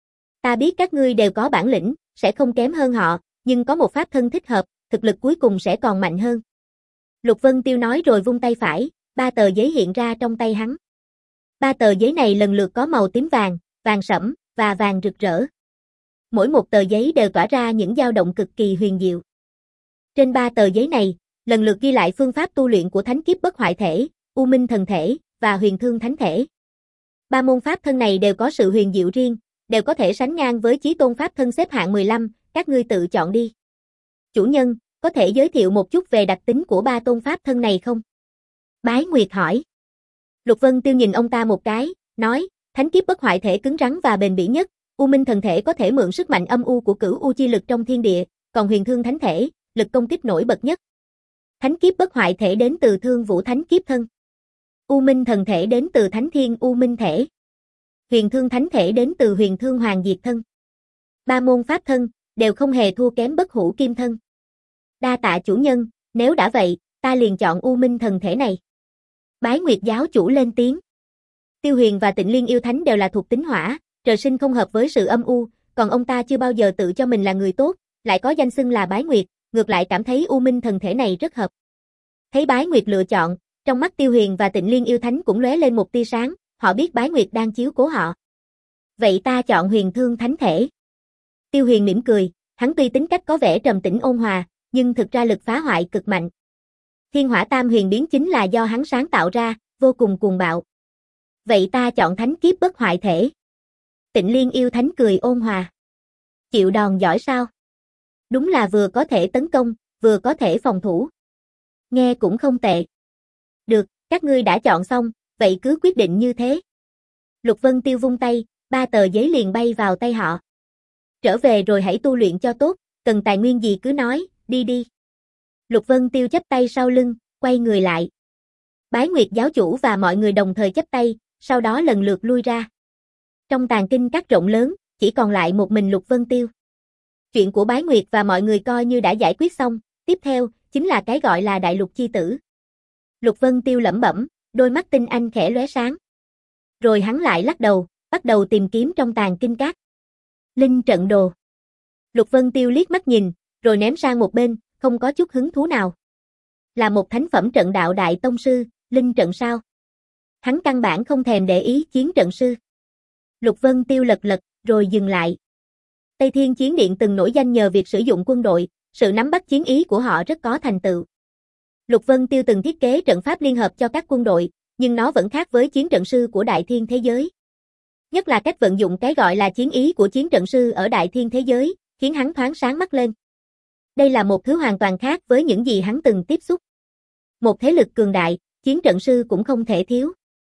Ta biết các ngươi đều có bản lĩnh, sẽ không kém hơn họ, nhưng có một pháp thân thích hợp, thực lực cuối cùng sẽ còn mạnh hơn. Lục Vân Tiêu nói rồi vung tay phải, ba tờ giấy hiện ra trong tay hắn. Ba tờ giấy này lần lượt có màu tím vàng, vàng sẫm, và vàng rực rỡ. Mỗi một tờ giấy đều tỏa ra những dao động cực kỳ huyền diệu. Trên ba tờ giấy này, lần lượt ghi lại phương pháp tu luyện của Thánh Kiếp Bất Hoại Thể, U Minh Thần Thể, và Huyền Thương Thánh Thể. Ba môn pháp thân này đều có sự huyền diệu riêng, đều có thể sánh ngang với Chí Tôn pháp thân xếp hạng mười lăm, các ngươi tự chọn đi. Chủ nhân, có thể giới thiệu một chút về đặc tính của ba tôn pháp thân này không? Bái Nguyệt hỏi. Lục Vân Tiêu nhìn ông ta một cái, nói, Thánh Kiếp Bất Hoại Thể cứng rắn và bền bỉ nhất, U Minh Thần Thể có thể mượn sức mạnh âm u của cửu u chi lực trong thiên địa, còn Huyền Thương Thánh Thể, lực công kích nổi bật nhất. Thánh Kiếp Bất Hoại Thể đến từ Thương Vũ Thánh Kiếp Thân. U Minh Thần Thể đến từ Thánh Thiên U Minh Thể. Huyền Thương Thánh Thể đến từ Huyền Thương Hoàng Diệt Thân. Ba môn pháp thân, đều không hề thua kém Bất Hủ Kim Thân. Đa tạ chủ nhân, nếu đã vậy, ta liền chọn U Minh Thần Thể này. Bái Nguyệt giáo chủ lên tiếng. Tiêu Huyền và Tịnh Liên yêu thánh đều là thuộc tính hỏa, trời sinh không hợp với sự âm u, còn ông ta chưa bao giờ tự cho mình là người tốt, lại có danh xưng là Bái Nguyệt, ngược lại cảm thấy U Minh Thần Thể này rất hợp. Thấy Bái Nguyệt lựa chọn, trong mắt Tiêu Huyền và Tịnh Liên yêu thánh cũng lóe lên một tia sáng, họ biết Bái Nguyệt đang chiếu cố họ. Vậy ta chọn Huyền Thương Thánh Thể. Tiêu Huyền mỉm cười, hắn tuy tính cách có vẻ trầm tĩnh ôn hòa, nhưng thực ra lực phá hoại cực mạnh. Thiên Hỏa Tam Huyền biến chính là do hắn sáng tạo ra, vô cùng cuồng bạo. Vậy ta chọn Thánh Kiếp Bất Hoại Thể. Tịnh Liên yêu thánh cười ôn hòa. Chịu đòn giỏi sao? Đúng là vừa có thể tấn công, vừa có thể phòng thủ. Nghe cũng không tệ. Được, các ngươi đã chọn xong, vậy cứ quyết định như thế. Lục Vân Tiêu vung tay, ba tờ giấy liền bay vào tay họ. Trở về rồi hãy tu luyện cho tốt, cần tài nguyên gì cứ nói, đi đi. Lục Vân Tiêu chắp tay sau lưng, quay người lại. Bái Nguyệt giáo chủ và mọi người đồng thời chắp tay, sau đó lần lượt lui ra. Trong tàng kinh các rộng lớn, chỉ còn lại một mình Lục Vân Tiêu. Chuyện của Bái Nguyệt và mọi người coi như đã giải quyết xong, tiếp theo, chính là cái gọi là Đại Lục Chi Tử. Lục Vân Tiêu lẩm bẩm, đôi mắt tinh anh khẽ lóe sáng. Rồi hắn lại lắc đầu, bắt đầu tìm kiếm trong tàng kinh các. Linh trận đồ. Lục Vân Tiêu liếc mắt nhìn, rồi ném sang một bên, không có chút hứng thú nào. Là một thánh phẩm trận đạo đại tông sư, linh trận sao? Hắn căn bản không thèm để ý chiến trận sư. Lục Vân Tiêu lật lật, rồi dừng lại. Tây Thiên Chiến Điện từng nổi danh nhờ việc sử dụng quân đội, sự nắm bắt chiến ý của họ rất có thành tựu. Lục Vân Tiêu từng thiết kế trận pháp liên hợp cho các quân đội, nhưng nó vẫn khác với chiến trận sư của Đại Thiên thế giới. Nhất là cách vận dụng cái gọi là chiến ý của chiến trận sư ở Đại Thiên thế giới, khiến hắn thoáng sáng mắt lên. Đây là một thứ hoàn toàn khác với những gì hắn từng tiếp xúc. Một thế lực cường đại, chiến trận sư cũng không thể thiếu.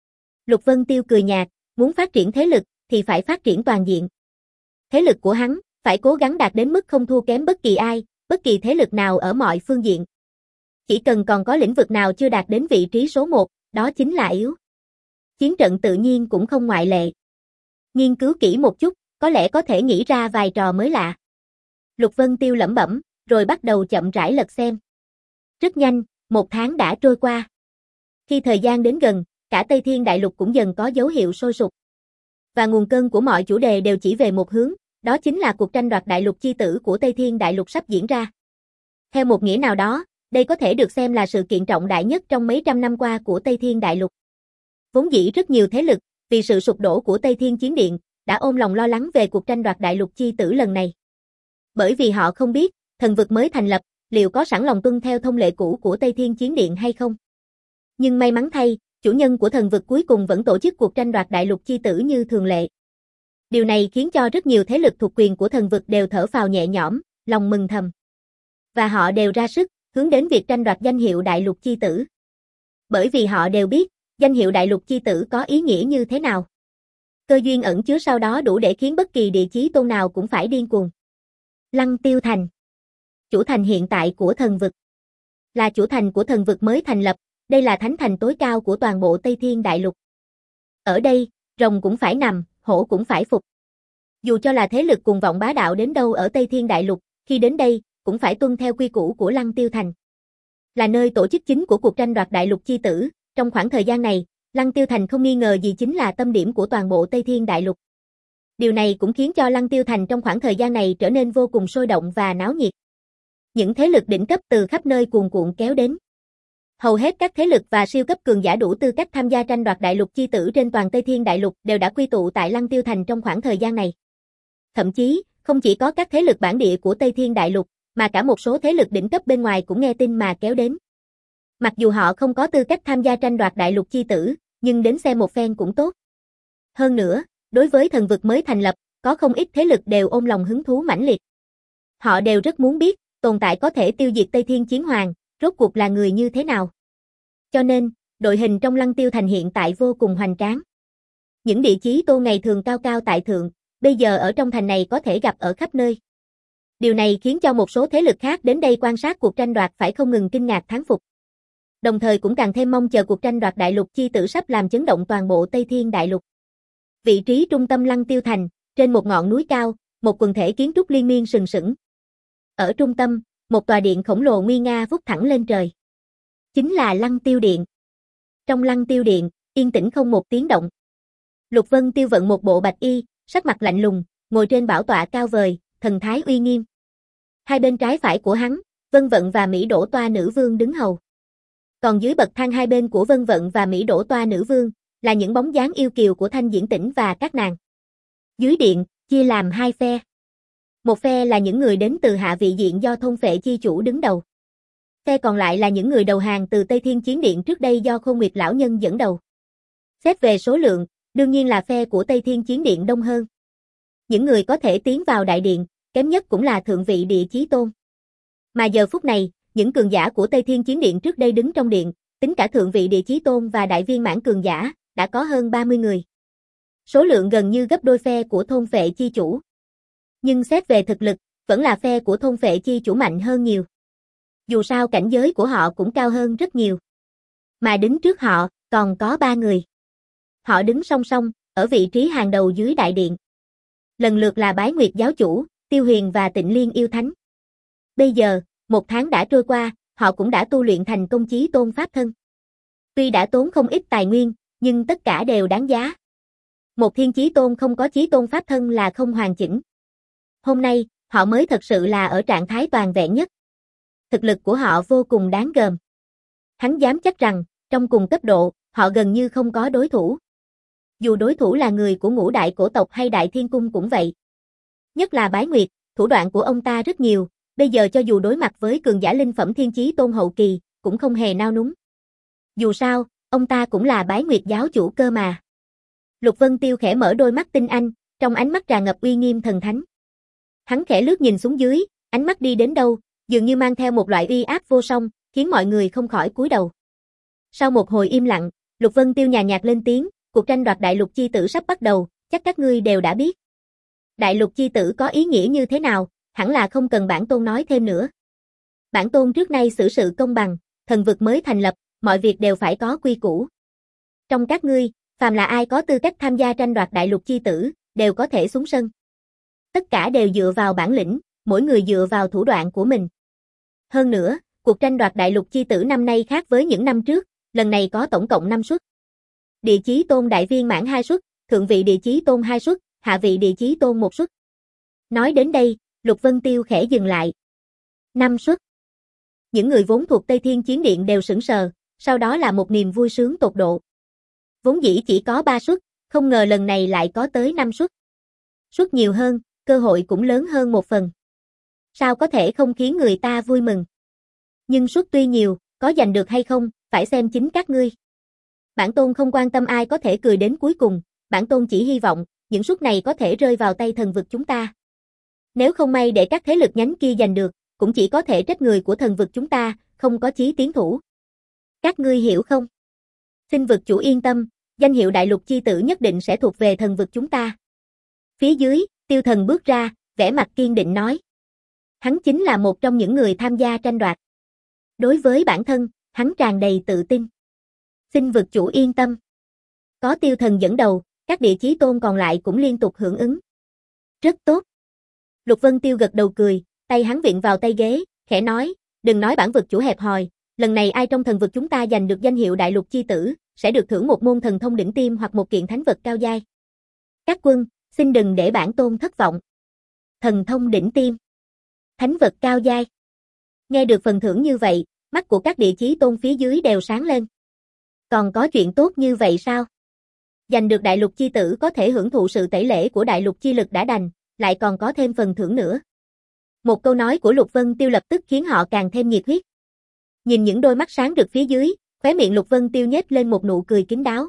Lục Vân Tiêu cười nhạt, muốn phát triển thế lực, thì phải phát triển toàn diện. Thế lực của hắn, phải cố gắng đạt đến mức không thua kém bất kỳ ai, bất kỳ thế lực nào ở mọi phương diện. Chỉ cần còn có lĩnh vực nào chưa đạt đến vị trí số một, đó chính là yếu. Chiến trận tự nhiên cũng không ngoại lệ. Nghiên cứu kỹ một chút, có lẽ có thể nghĩ ra vài trò mới lạ. Lục Vân Tiêu lẩm bẩm, rồi bắt đầu chậm rãi lật xem. Rất nhanh, một tháng đã trôi qua. Khi thời gian đến gần, cả Tây Thiên Đại Lục cũng dần có dấu hiệu sôi sục. Và nguồn cơn của mọi chủ đề đều chỉ về một hướng, đó chính là cuộc tranh đoạt Đại Lục Chi Tử của Tây Thiên Đại Lục sắp diễn ra. Theo một nghĩa nào đó, đây có thể được xem là sự kiện trọng đại nhất trong mấy trăm năm qua của Tây Thiên Đại Lục. Vốn dĩ rất nhiều thế lực, vì sự sụp đổ của Tây Thiên Chiến Điện, đã ôm lòng lo lắng về cuộc tranh đoạt Đại Lục Chi Tử lần này. Bởi vì họ không biết, thần vực mới thành lập, liệu có sẵn lòng tuân theo thông lệ cũ của Tây Thiên Chiến Điện hay không. Nhưng may mắn thay, chủ nhân của thần vực cuối cùng vẫn tổ chức cuộc tranh đoạt đại lục chi tử như thường lệ. Điều này khiến cho rất nhiều thế lực thuộc quyền của thần vực đều thở phào nhẹ nhõm, lòng mừng thầm. Và họ đều ra sức, hướng đến việc tranh đoạt danh hiệu đại lục chi tử. Bởi vì họ đều biết, danh hiệu đại lục chi tử có ý nghĩa như thế nào. Cơ duyên ẩn chứa sau đó đủ để khiến bất kỳ địa chí tôn nào cũng phải điên cuồng. Lăng Tiêu Thành, chủ thành hiện tại của thần vực. Là chủ thành của thần vực mới thành lập, đây là thánh thành tối cao của toàn bộ Tây Thiên Đại Lục. Ở đây, rồng cũng phải nằm, hổ cũng phải phục. Dù cho là thế lực cuồng vọng bá đạo đến đâu ở Tây Thiên Đại Lục, khi đến đây, cũng phải tuân theo quy củ của Lăng Tiêu Thành. Là nơi tổ chức chính của cuộc tranh đoạt đại lục chi tử, trong khoảng thời gian này, Lăng Tiêu Thành không nghi ngờ gì chính là tâm điểm của toàn bộ Tây Thiên Đại Lục. Điều này cũng khiến cho Lăng Tiêu Thành trong khoảng thời gian này trở nên vô cùng sôi động và náo nhiệt. Những thế lực đỉnh cấp từ khắp nơi cuồn cuộn kéo đến. Hầu hết các thế lực và siêu cấp cường giả đủ tư cách tham gia tranh đoạt đại lục chi tử trên toàn Tây Thiên Đại Lục đều đã quy tụ tại Lăng Tiêu Thành trong khoảng thời gian này. Thậm chí, không chỉ có các thế lực bản địa của Tây Thiên Đại Lục, mà cả một số thế lực đỉnh cấp bên ngoài cũng nghe tin mà kéo đến. Mặc dù họ không có tư cách tham gia tranh đoạt đại lục chi tử, nhưng đến xem một phen cũng tốt. Hơn nữa, đối với thần vực mới thành lập, có không ít thế lực đều ôm lòng hứng thú mãnh liệt. Họ đều rất muốn biết, tồn tại có thể tiêu diệt Tây Thiên Chiến Hoàng, rốt cuộc là người như thế nào. Cho nên, đội hình trong Lăng Tiêu Thành hiện tại vô cùng hoành tráng. Những địa chí tôn ngày thường cao cao tại thượng, bây giờ ở trong thành này có thể gặp ở khắp nơi. Điều này khiến cho một số thế lực khác đến đây quan sát cuộc tranh đoạt phải không ngừng kinh ngạc thán phục. Đồng thời cũng càng thêm mong chờ cuộc tranh đoạt đại lục chi tử sắp làm chấn động toàn bộ Tây Thiên Đại Lục. Vị trí trung tâm Lăng Tiêu Thành, trên một ngọn núi cao, một quần thể kiến trúc liên miên sừng sững. Ở trung tâm, một tòa điện khổng lồ nguy nga vút thẳng lên trời. Chính là Lăng Tiêu Điện. Trong Lăng Tiêu Điện, yên tĩnh không một tiếng động. Lục Vân Tiêu vận một bộ bạch y, sắc mặt lạnh lùng, ngồi trên bảo tọa cao vời, thần thái uy nghiêm. Hai bên trái phải của hắn, Vân Vận và Mỹ Đỗ Toa nữ vương đứng hầu. Còn dưới bậc thang hai bên của Vân Vận và Mỹ Đỗ Toa nữ vương, là những bóng dáng yêu kiều của Thanh Diễn Tĩnh và các nàng. Dưới điện, chia làm hai phe. Một phe là những người đến từ hạ vị diện do thôn phệ chi chủ đứng đầu. Phe còn lại là những người đầu hàng từ Tây Thiên Chiến Điện trước đây do Khôn Nguyệt lão nhân dẫn đầu. Xét về số lượng, đương nhiên là phe của Tây Thiên Chiến Điện đông hơn. Những người có thể tiến vào đại điện, kém nhất cũng là thượng vị địa chí tôn. Mà giờ phút này, những cường giả của Tây Thiên Chiến Điện trước đây đứng trong điện, tính cả thượng vị địa chí tôn và đại viên mãn cường giả, đã có hơn ba mươi người. Số lượng gần như gấp đôi phe của thôn phệ chi chủ. Nhưng xét về thực lực, vẫn là phe của thôn phệ chi chủ mạnh hơn nhiều. Dù sao cảnh giới của họ cũng cao hơn rất nhiều. Mà đứng trước họ, còn có ba người. Họ đứng song song, ở vị trí hàng đầu dưới đại điện. Lần lượt là Bái Nguyệt giáo chủ, Tiêu Huyền và Tịnh Liên yêu thánh. Bây giờ, một tháng đã trôi qua, họ cũng đã tu luyện thành công chí tôn pháp thân. Tuy đã tốn không ít tài nguyên, nhưng tất cả đều đáng giá. Một thiên chí tôn không có chí tôn pháp thân là không hoàn chỉnh. Hôm nay, họ mới thật sự là ở trạng thái toàn vẹn nhất. Thực lực của họ vô cùng đáng gờm. Hắn dám chắc rằng, trong cùng cấp độ, họ gần như không có đối thủ. Dù đối thủ là người của ngũ đại cổ tộc hay đại thiên cung cũng vậy. Nhất là Bái Nguyệt, thủ đoạn của ông ta rất nhiều, bây giờ cho dù đối mặt với cường giả linh phẩm thiên chí tôn hậu kỳ, cũng không hề nao núng. Dù sao, ông ta cũng là Bái Nguyệt giáo chủ cơ mà. Lục Vân Tiêu khẽ mở đôi mắt tinh anh, trong ánh mắt tràn ngập uy nghiêm thần thánh. Hắn khẽ lướt nhìn xuống dưới, ánh mắt đi đến đâu, dường như mang theo một loại uy áp vô song, khiến mọi người không khỏi cúi đầu. Sau một hồi im lặng, Lục Vân Tiêu nhàn nhạt lên tiếng, cuộc tranh đoạt đại lục chi tử sắp bắt đầu, chắc các ngươi đều đã biết. Đại lục chi tử có ý nghĩa như thế nào, hẳn là không cần bản tôn nói thêm nữa. Bản tôn trước nay xử sự công bằng, thần vực mới thành lập, mọi việc đều phải có quy củ. Trong các ngươi, phàm là ai có tư cách tham gia tranh đoạt đại lục chi tử, đều có thể xuống sân. Tất cả đều dựa vào bản lĩnh, mỗi người dựa vào thủ đoạn của mình. Hơn nữa, cuộc tranh đoạt đại lục chi tử năm nay khác với những năm trước, lần này có tổng cộng năm suất. Địa chí tôn đại viên mãn hai suất, thượng vị địa chí tôn hai suất, hạ vị địa chí tôn một suất. Nói đến đây, Lục Vân Tiêu khẽ dừng lại. Năm suất. Những người vốn thuộc Tây Thiên Chiến Điện đều sững sờ, sau đó là một niềm vui sướng tột độ. Vốn dĩ chỉ có ba suất, không ngờ lần này lại có tới năm suất. Suất nhiều hơn, cơ hội cũng lớn hơn một phần. Sao có thể không khiến người ta vui mừng? Nhưng suất tuy nhiều, có giành được hay không, phải xem chính các ngươi. Bản tôn không quan tâm ai có thể cười đến cuối cùng, bản tôn chỉ hy vọng, những suất này có thể rơi vào tay thần vực chúng ta. Nếu không may để các thế lực nhánh kia giành được, cũng chỉ có thể trách người của thần vực chúng ta, không có chí tiến thủ. Các ngươi hiểu không? Xin vực chủ yên tâm, danh hiệu đại lục chi tử nhất định sẽ thuộc về thần vực chúng ta. Phía dưới, Tiêu Thần bước ra, vẻ mặt kiên định nói. Hắn chính là một trong những người tham gia tranh đoạt. Đối với bản thân, hắn tràn đầy tự tin. Xin vực chủ yên tâm. Có Tiêu Thần dẫn đầu, các địa chí tôn còn lại cũng liên tục hưởng ứng. Rất tốt. Lục Vân Tiêu gật đầu cười, tay hắn viện vào tay ghế, khẽ nói, đừng nói bản vực chủ hẹp hòi, lần này ai trong thần vực chúng ta giành được danh hiệu đại lục chi tử, sẽ được thưởng một môn thần thông đỉnh tiêm hoặc một kiện thánh vật cao giai. Các quân, xin đừng để bản tôn thất vọng. Thần thông đỉnh tiêm. Thánh vật cao giai. Nghe được phần thưởng như vậy, mắt của các địa chí tôn phía dưới đều sáng lên. Còn có chuyện tốt như vậy sao? Giành được đại lục chi tử có thể hưởng thụ sự tẩy lễ của đại lục chi lực đã đành, lại còn có thêm phần thưởng nữa. Một câu nói của Lục Vân Tiêu lập tức khiến họ càng thêm nhiệt huyết. Nhìn những đôi mắt sáng rực phía dưới, khóe miệng Lục Vân Tiêu nhếch lên một nụ cười kín đáo.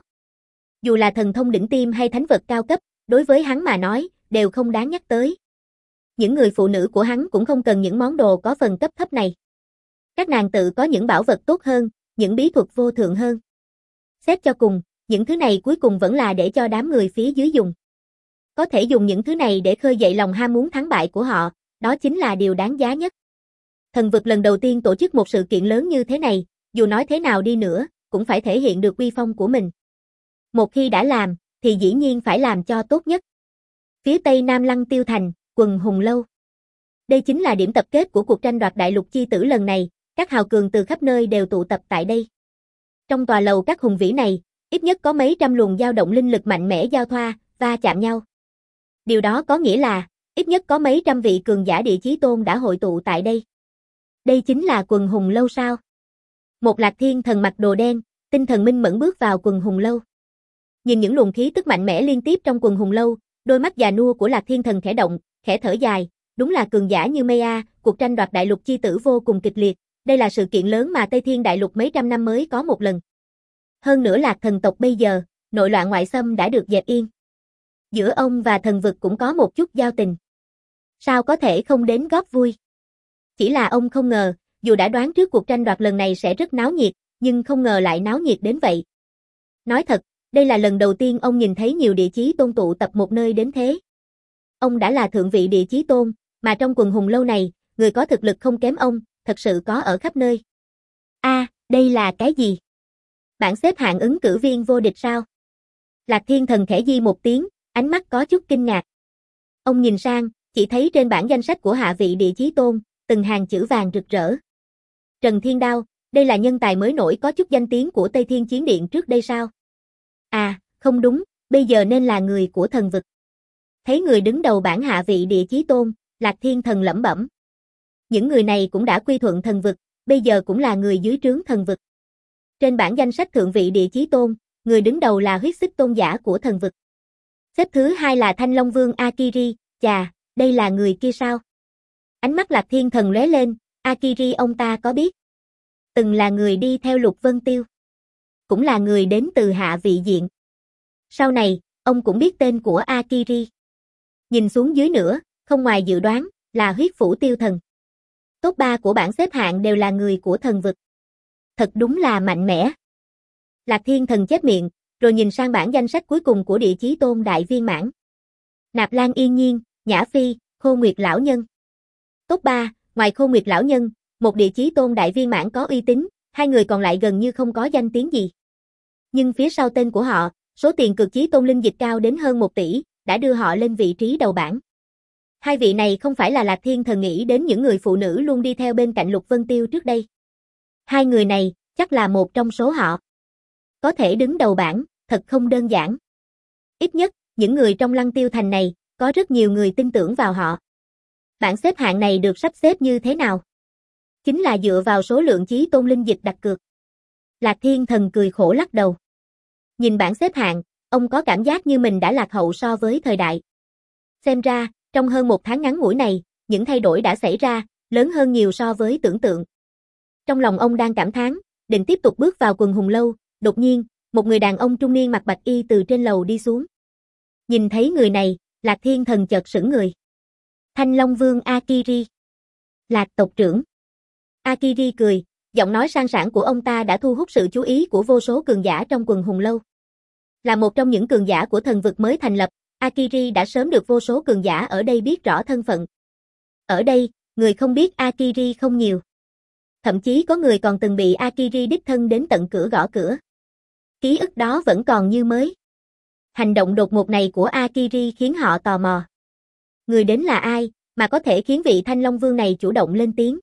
Dù là thần thông đỉnh tiêm hay thánh vật cao cấp, đối với hắn mà nói, đều không đáng nhắc tới. Những người phụ nữ của hắn cũng không cần những món đồ có phần cấp thấp này. Các nàng tự có những bảo vật tốt hơn, những bí thuật vô thượng hơn. Xét cho cùng, những thứ này cuối cùng vẫn là để cho đám người phía dưới dùng. Có thể dùng những thứ này để khơi dậy lòng ham muốn thắng bại của họ, đó chính là điều đáng giá nhất. Thần vực lần đầu tiên tổ chức một sự kiện lớn như thế này, dù nói thế nào đi nữa, cũng phải thể hiện được uy phong của mình. Một khi đã làm, thì dĩ nhiên phải làm cho tốt nhất. Phía tây Nam Lăng Tiêu Thành, Quần Hùng Lâu. Đây chính là điểm tập kết của cuộc tranh đoạt đại lục chi tử lần này, các hào cường từ khắp nơi đều tụ tập tại đây. Trong tòa lầu các hùng vĩ này, ít nhất có mấy trăm luồng dao động linh lực mạnh mẽ giao thoa, va chạm nhau. Điều đó có nghĩa là, ít nhất có mấy trăm vị cường giả địa chí tôn đã hội tụ tại đây. Đây chính là Quần Hùng Lâu sao? Một Lạc Thiên Thần mặc đồ đen, tinh thần minh mẫn bước vào Quần Hùng Lâu. Nhìn những luồng khí tức mạnh mẽ liên tiếp trong Quần Hùng Lâu, đôi mắt già nua của Lạc Thiên Thần khẽ động, khẽ thở dài, đúng là cường giả như mây a, cuộc tranh đoạt đại lục chi tử vô cùng kịch liệt, đây là sự kiện lớn mà Tây Thiên đại lục mấy trăm năm mới có một lần. Hơn nữa Lạc thần tộc bây giờ, nội loạn ngoại xâm đã được dẹp yên. Giữa ông và thần vực cũng có một chút giao tình. Sao có thể không đến góp vui? Chỉ là ông không ngờ, dù đã đoán trước cuộc tranh đoạt lần này sẽ rất náo nhiệt, nhưng không ngờ lại náo nhiệt đến vậy. Nói thật, đây là lần đầu tiên ông nhìn thấy nhiều địa chí tôn tụ tập một nơi đến thế. Ông đã là thượng vị địa chí tôn, mà trong Quần Hùng Lâu này, người có thực lực không kém ông, thật sự có ở khắp nơi. A, à, đây là cái gì? Bảng xếp hạng ứng cử viên vô địch sao? Lạc Thiên Thần khẽ di một tiếng, ánh mắt có chút kinh ngạc. Ông nhìn sang, chỉ thấy trên bảng danh sách của hạ vị địa chí tôn, từng hàng chữ vàng rực rỡ. Trần Thiên Đao, đây là nhân tài mới nổi có chút danh tiếng của Tây Thiên Chiến Điện trước đây sao? À, không đúng, bây giờ nên là người của thần vực. Thấy người đứng đầu bảng hạ vị địa chí tôn, Lạc Thiên Thần lẩm bẩm. Những người này cũng đã quy thuận thần vực, bây giờ cũng là người dưới trướng thần vực. Trên bảng danh sách thượng vị địa chí tôn, người đứng đầu là huyết xích tôn giả của thần vực. Xếp thứ hai là Thanh Long Vương Akiri, chà, đây là người kia sao? Ánh mắt Lạc Thiên Thần lóe lên, Akiri ông ta có biết. Từng là người đi theo Lục Vân Tiêu. Cũng là người đến từ hạ vị diện. Sau này, ông cũng biết tên của Akiri. Nhìn xuống dưới nữa, không ngoài dự đoán, là huyết phủ tiêu thần. Top ba của bảng xếp hạng đều là người của thần vực. Thật đúng là mạnh mẽ. Lạc Thiên Thần chép miệng, rồi nhìn sang bảng danh sách cuối cùng của địa chí tôn đại viên mãn. Nạp Lan Yên Nhiên, Nhã Phi, Khô Nguyệt Lão Nhân. Top ba, ngoài Khô Nguyệt Lão Nhân, một địa chí tôn đại viên mãn có uy tín, hai người còn lại gần như không có danh tiếng gì. Nhưng phía sau tên của họ, số tiền cực chí tôn linh dịch cao đến hơn một tỷ, đã đưa họ lên vị trí đầu bảng. Hai vị này không phải là Lạc Thiên Thần nghĩ đến những người phụ nữ luôn đi theo bên cạnh Lục Vân Tiêu trước đây. Hai người này, chắc là một trong số họ. Có thể đứng đầu bảng, thật không đơn giản. Ít nhất, những người trong Lăng Tiêu Thành này, có rất nhiều người tin tưởng vào họ. Bảng xếp hạng này được sắp xếp như thế nào? Chính là dựa vào số lượng chí tôn linh dịch đặt cược. Lạc Thiên Thần cười khổ lắc đầu. Nhìn bảng xếp hạng, ông có cảm giác như mình đã lạc hậu so với thời đại. Xem ra, trong hơn một tháng ngắn ngủi này, những thay đổi đã xảy ra, lớn hơn nhiều so với tưởng tượng. Trong lòng ông đang cảm thán, định tiếp tục bước vào quần hùng lâu, đột nhiên, một người đàn ông trung niên mặc bạch y từ trên lầu đi xuống. Nhìn thấy người này, Lạc Thiên Thần chợt sững người. Thanh Long Vương Akiri. Lạc tộc trưởng. Akiri cười, giọng nói sang sảng của ông ta đã thu hút sự chú ý của vô số cường giả trong quần hùng lâu. Là một trong những cường giả của thần vực mới thành lập, Akiri đã sớm được vô số cường giả ở đây biết rõ thân phận. Ở đây, người không biết Akiri không nhiều. Thậm chí có người còn từng bị Akiri đích thân đến tận cửa gõ cửa. Ký ức đó vẫn còn như mới. Hành động đột ngột này của Akiri khiến họ tò mò. Người đến là ai, mà có thể khiến vị Thanh Long Vương này chủ động lên tiếng?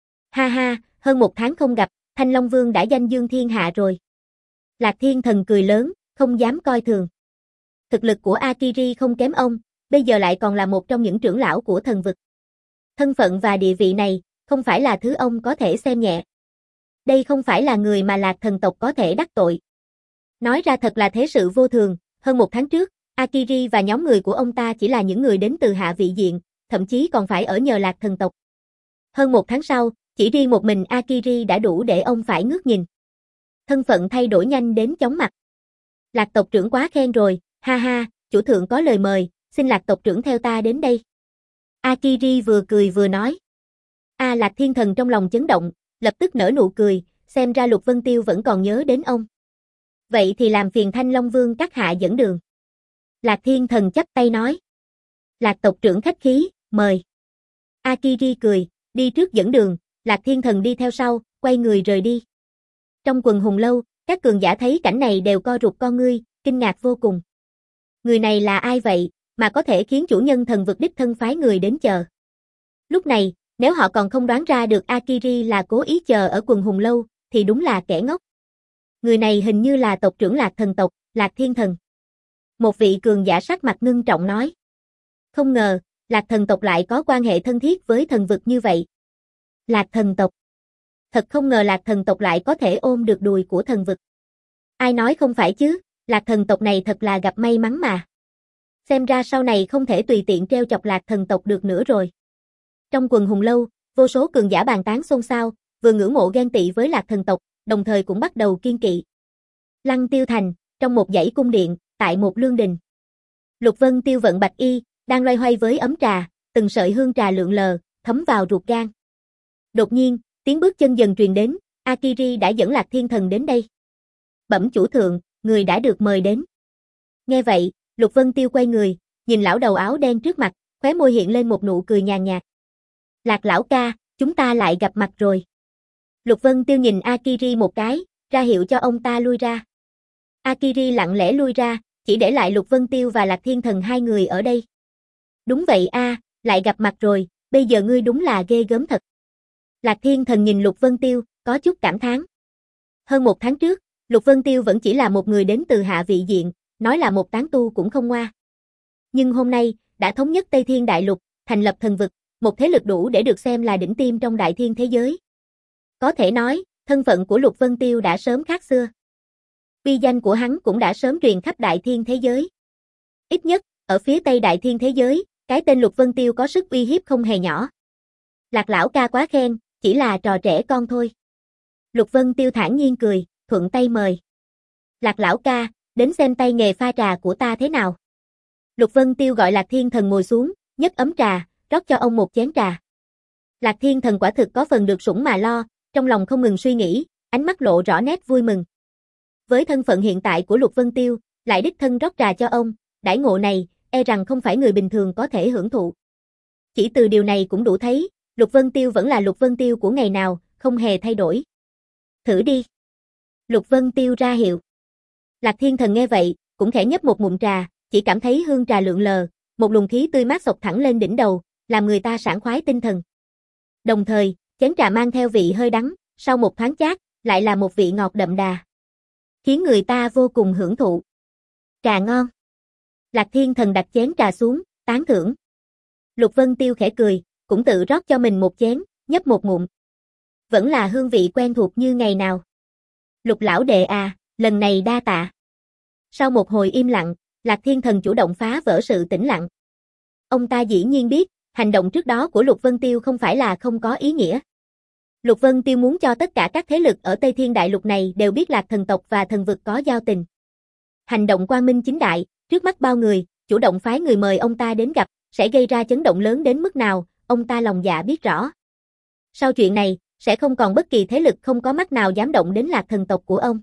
Ha ha, hơn một tháng không gặp, Thanh Long Vương đã danh dương thiên hạ rồi. Lạc Thiên Thần cười lớn, không dám coi thường. Thực lực của Akiri không kém ông, bây giờ lại còn là một trong những trưởng lão của thần vực. Thân phận và địa vị này, không phải là thứ ông có thể xem nhẹ. Đây không phải là người mà Lạc thần tộc có thể đắc tội. Nói ra thật là thế sự vô thường, hơn một tháng trước, Akiri và nhóm người của ông ta chỉ là những người đến từ hạ vị diện, thậm chí còn phải ở nhờ Lạc thần tộc. Hơn một tháng sau, chỉ riêng một mình Akiri đã đủ để ông phải ngước nhìn. Thân phận thay đổi nhanh đến chóng mặt. Lạc tộc trưởng quá khen rồi, ha ha, chủ thượng có lời mời, xin Lạc tộc trưởng theo ta đến đây. Akiri vừa cười vừa nói. A Lạc Thiên Thần trong lòng chấn động, lập tức nở nụ cười, xem ra Lục Vân Tiêu vẫn còn nhớ đến ông. Vậy thì làm phiền Thanh Long Vương các hạ dẫn đường. Lạc Thiên Thần chắp tay nói. Lạc tộc trưởng khách khí, mời. Akiri cười, đi trước dẫn đường, Lạc Thiên Thần đi theo sau, quay người rời đi. Trong quần hùng lâu, các cường giả thấy cảnh này đều co rụt con ngươi, kinh ngạc vô cùng. Người này là ai vậy, mà có thể khiến chủ nhân thần vực đích thân phái người đến chờ? Lúc này, nếu họ còn không đoán ra được Akiri là cố ý chờ ở quần hùng lâu, thì đúng là kẻ ngốc. Người này hình như là tộc trưởng Lạc thần tộc, Lạc Thiên Thần. Một vị cường giả sắc mặt ngưng trọng nói. Không ngờ, Lạc thần tộc lại có quan hệ thân thiết với thần vực như vậy. Lạc thần tộc. Thật không ngờ Lạc thần tộc lại có thể ôm được đùi của thần vực. Ai nói không phải chứ, Lạc thần tộc này thật là gặp may mắn mà. Xem ra sau này không thể tùy tiện treo chọc Lạc thần tộc được nữa rồi. Trong quần hùng lâu, vô số cường giả bàn tán xôn xao, vừa ngưỡng mộ ghen tị với Lạc thần tộc, đồng thời cũng bắt đầu kiên kỵ. Lăng Tiêu Thành, trong một dãy cung điện, tại một lương đình. Lục Vân Tiêu vận bạch y, đang loay hoay với ấm trà, từng sợi hương trà lượn lờ, thấm vào ruột gan. Đột nhiên, tiếng bước chân dần truyền đến, Akiri đã dẫn Lạc Thiên Thần đến đây. Bẩm chủ thượng, người đã được mời đến. Nghe vậy, Lục Vân Tiêu quay người, nhìn lão đầu áo đen trước mặt, khóe môi hiện lên một nụ cười nhàn nhạt. Lạc lão ca, chúng ta lại gặp mặt rồi. Lục Vân Tiêu nhìn Akiri một cái, ra hiệu cho ông ta lui ra. Akiri lặng lẽ lui ra, chỉ để lại Lục Vân Tiêu và Lạc Thiên Thần hai người ở đây. Đúng vậy a, à, lại gặp mặt rồi, bây giờ ngươi đúng là ghê gớm thật. Lạc Thiên Thần nhìn Lục Vân Tiêu, có chút cảm thán. Hơn một tháng trước, Lục Vân Tiêu vẫn chỉ là một người đến từ hạ vị diện, nói là một tán tu cũng không ngoa. Nhưng hôm nay, đã thống nhất Tây Thiên Đại Lục, thành lập thần vực, một thế lực đủ để được xem là đỉnh tiêm trong đại thiên thế giới. Có thể nói, thân phận của Lục Vân Tiêu đã sớm khác xưa. Uy danh của hắn cũng đã sớm truyền khắp đại thiên thế giới. Ít nhất, ở phía Tây đại thiên thế giới, cái tên Lục Vân Tiêu có sức uy hiếp không hề nhỏ. Lạc lão ca quá khen, chỉ là trò trẻ con thôi. Lục Vân Tiêu thản nhiên cười, thuận tay mời. Lạc lão ca, đến xem tay nghề pha trà của ta thế nào. Lục Vân Tiêu gọi Lạc Thiên Thần ngồi xuống, nhấc ấm trà, rót cho ông một chén trà. Lạc Thiên Thần quả thực có phần được sủng mà lo, trong lòng không ngừng suy nghĩ, ánh mắt lộ rõ nét vui mừng. Với thân phận hiện tại của Lục Vân Tiêu, lại đích thân rót trà cho ông, đãi ngộ này, e rằng không phải người bình thường có thể hưởng thụ. Chỉ từ điều này cũng đủ thấy, Lục Vân Tiêu vẫn là Lục Vân Tiêu của ngày nào, không hề thay đổi. Thử đi. Lục Vân Tiêu ra hiệu. Lạc Thiên Thần nghe vậy, cũng khẽ nhấp một ngụm trà, chỉ cảm thấy hương trà lượn lờ, một luồng khí tươi mát xộc thẳng lên đỉnh đầu, làm người ta sảng khoái tinh thần. Đồng thời, chén trà mang theo vị hơi đắng, sau một thoáng chát, lại là một vị ngọt đậm đà, khiến người ta vô cùng hưởng thụ. Trà ngon. Lạc Thiên Thần đặt chén trà xuống, tán thưởng. Lục Vân Tiêu khẽ cười, cũng tự rót cho mình một chén, nhấp một ngụm. Vẫn là hương vị quen thuộc như ngày nào. Lục lão đệ à, lần này đa tạ. Sau một hồi im lặng, Lạc Thiên Thần chủ động phá vỡ sự tĩnh lặng. Ông ta dĩ nhiên biết, Hành động trước đó của Lục Vân Tiêu không phải là không có ý nghĩa. Lục Vân Tiêu muốn cho tất cả các thế lực ở Tây Thiên Đại Lục này đều biết Lạc thần tộc và thần vực có giao tình. Hành động quang minh chính đại, trước mắt bao người, chủ động phái người mời ông ta đến gặp, sẽ gây ra chấn động lớn đến mức nào, ông ta lòng dạ biết rõ. Sau chuyện này, sẽ không còn bất kỳ thế lực không có mắt nào dám động đến Lạc thần tộc của ông.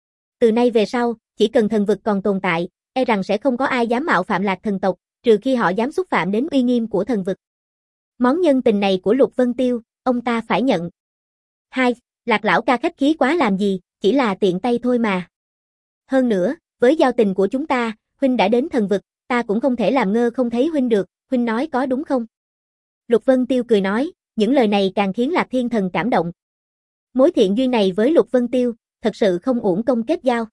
Từ nay về sau, chỉ cần thần vực còn tồn tại, e rằng sẽ không có ai dám mạo phạm Lạc thần tộc, trừ khi họ dám xúc phạm đến uy nghiêm của thần vực. Món nhân tình này của Lục Vân Tiêu, ông ta phải nhận. Hai, Lạc lão ca khách khí quá làm gì, chỉ là tiện tay thôi mà. Hơn nữa, với giao tình của chúng ta, huynh đã đến thần vực, ta cũng không thể làm ngơ không thấy huynh được, huynh nói có đúng không? Lục Vân Tiêu cười nói, những lời này càng khiến Lạc Thiên Thần cảm động. Mối thiện duyên này với Lục Vân Tiêu, thật sự không uổng công kết giao.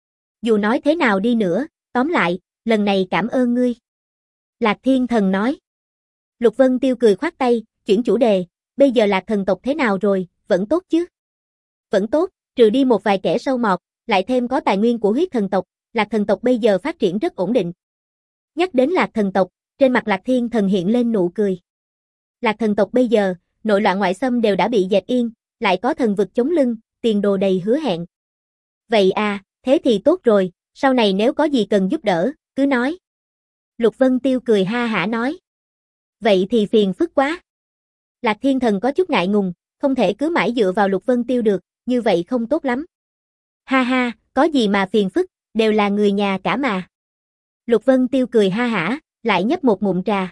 Dù nói thế nào đi nữa, tóm lại, lần này cảm ơn ngươi. Lạc Thiên Thần nói. Lục Vân Tiêu cười khoát tay, chuyển chủ đề, bây giờ Lạc thần tộc thế nào rồi, vẫn tốt chứ? Vẫn tốt, trừ đi một vài kẻ sâu mọt, lại thêm có tài nguyên của huyết thần tộc, Lạc thần tộc bây giờ phát triển rất ổn định. Nhắc đến Lạc thần tộc, trên mặt Lạc Thiên Thần hiện lên nụ cười. Lạc thần tộc bây giờ, nội loạn ngoại xâm đều đã bị dẹp yên, lại có thần vực chống lưng, tiền đồ đầy hứa hẹn. Vậy à, thế thì tốt rồi, sau này nếu có gì cần giúp đỡ, cứ nói. Lục Vân Tiêu cười ha hả nói. Vậy thì phiền phức quá. Lạc Thiên Thần có chút ngại ngùng, không thể cứ mãi dựa vào Lục Vân Tiêu được, như vậy không tốt lắm. Ha ha, có gì mà phiền phức, đều là người nhà cả mà. Lục Vân Tiêu cười ha hả, lại nhấp một ngụm trà.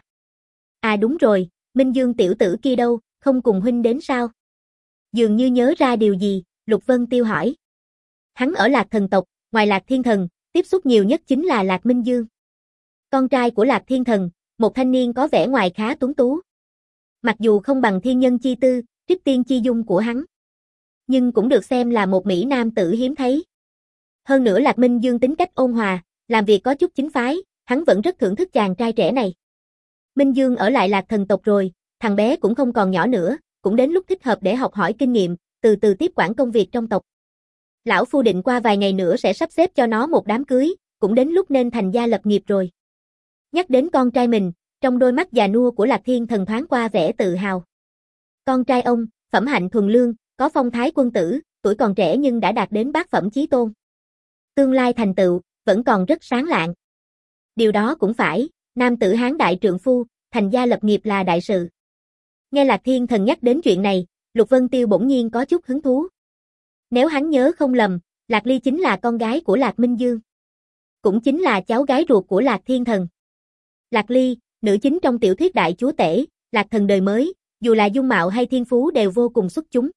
À đúng rồi, Minh Dương tiểu tử kia đâu, không cùng huynh đến sao? Dường như nhớ ra điều gì, Lục Vân Tiêu hỏi. Hắn ở Lạc thần tộc, ngoài Lạc Thiên Thần, tiếp xúc nhiều nhất chính là Lạc Minh Dương. Con trai của Lạc Thiên Thần, một thanh niên có vẻ ngoài khá tuấn tú. Mặc dù không bằng thiên nhân chi tư, trích tiên chi dung của hắn, nhưng cũng được xem là một mỹ nam tử hiếm thấy. Hơn nữa Lạc Minh Dương tính cách ôn hòa, làm việc có chút chính phái, hắn vẫn rất thưởng thức chàng trai trẻ này. Minh Dương ở lại Lạc thần tộc rồi, thằng bé cũng không còn nhỏ nữa, cũng đến lúc thích hợp để học hỏi kinh nghiệm, từ từ tiếp quản công việc trong tộc. Lão phu định qua vài ngày nữa sẽ sắp xếp cho nó một đám cưới, cũng đến lúc nên thành gia lập nghiệp rồi. Nhắc đến con trai mình, trong đôi mắt già nua của Lạc Thiên Thần thoáng qua vẻ tự hào. Con trai ông, phẩm hạnh thuần lương, có phong thái quân tử, tuổi còn trẻ nhưng đã đạt đến bát phẩm chí tôn. Tương lai thành tựu, vẫn còn rất sáng lạng. Điều đó cũng phải, nam tử hán đại trượng phu, thành gia lập nghiệp là đại sự. Nghe Lạc Thiên Thần nhắc đến chuyện này, Lục Vân Tiêu bỗng nhiên có chút hứng thú. Nếu hắn nhớ không lầm, Lạc Ly chính là con gái của Lạc Minh Dương. Cũng chính là cháu gái ruột của Lạc Thiên Thần. Lạc Ly, nữ chính trong tiểu thuyết Đại Chúa Tể, Lạc Thần đời mới, dù là dung mạo hay thiên phú đều vô cùng xuất chúng.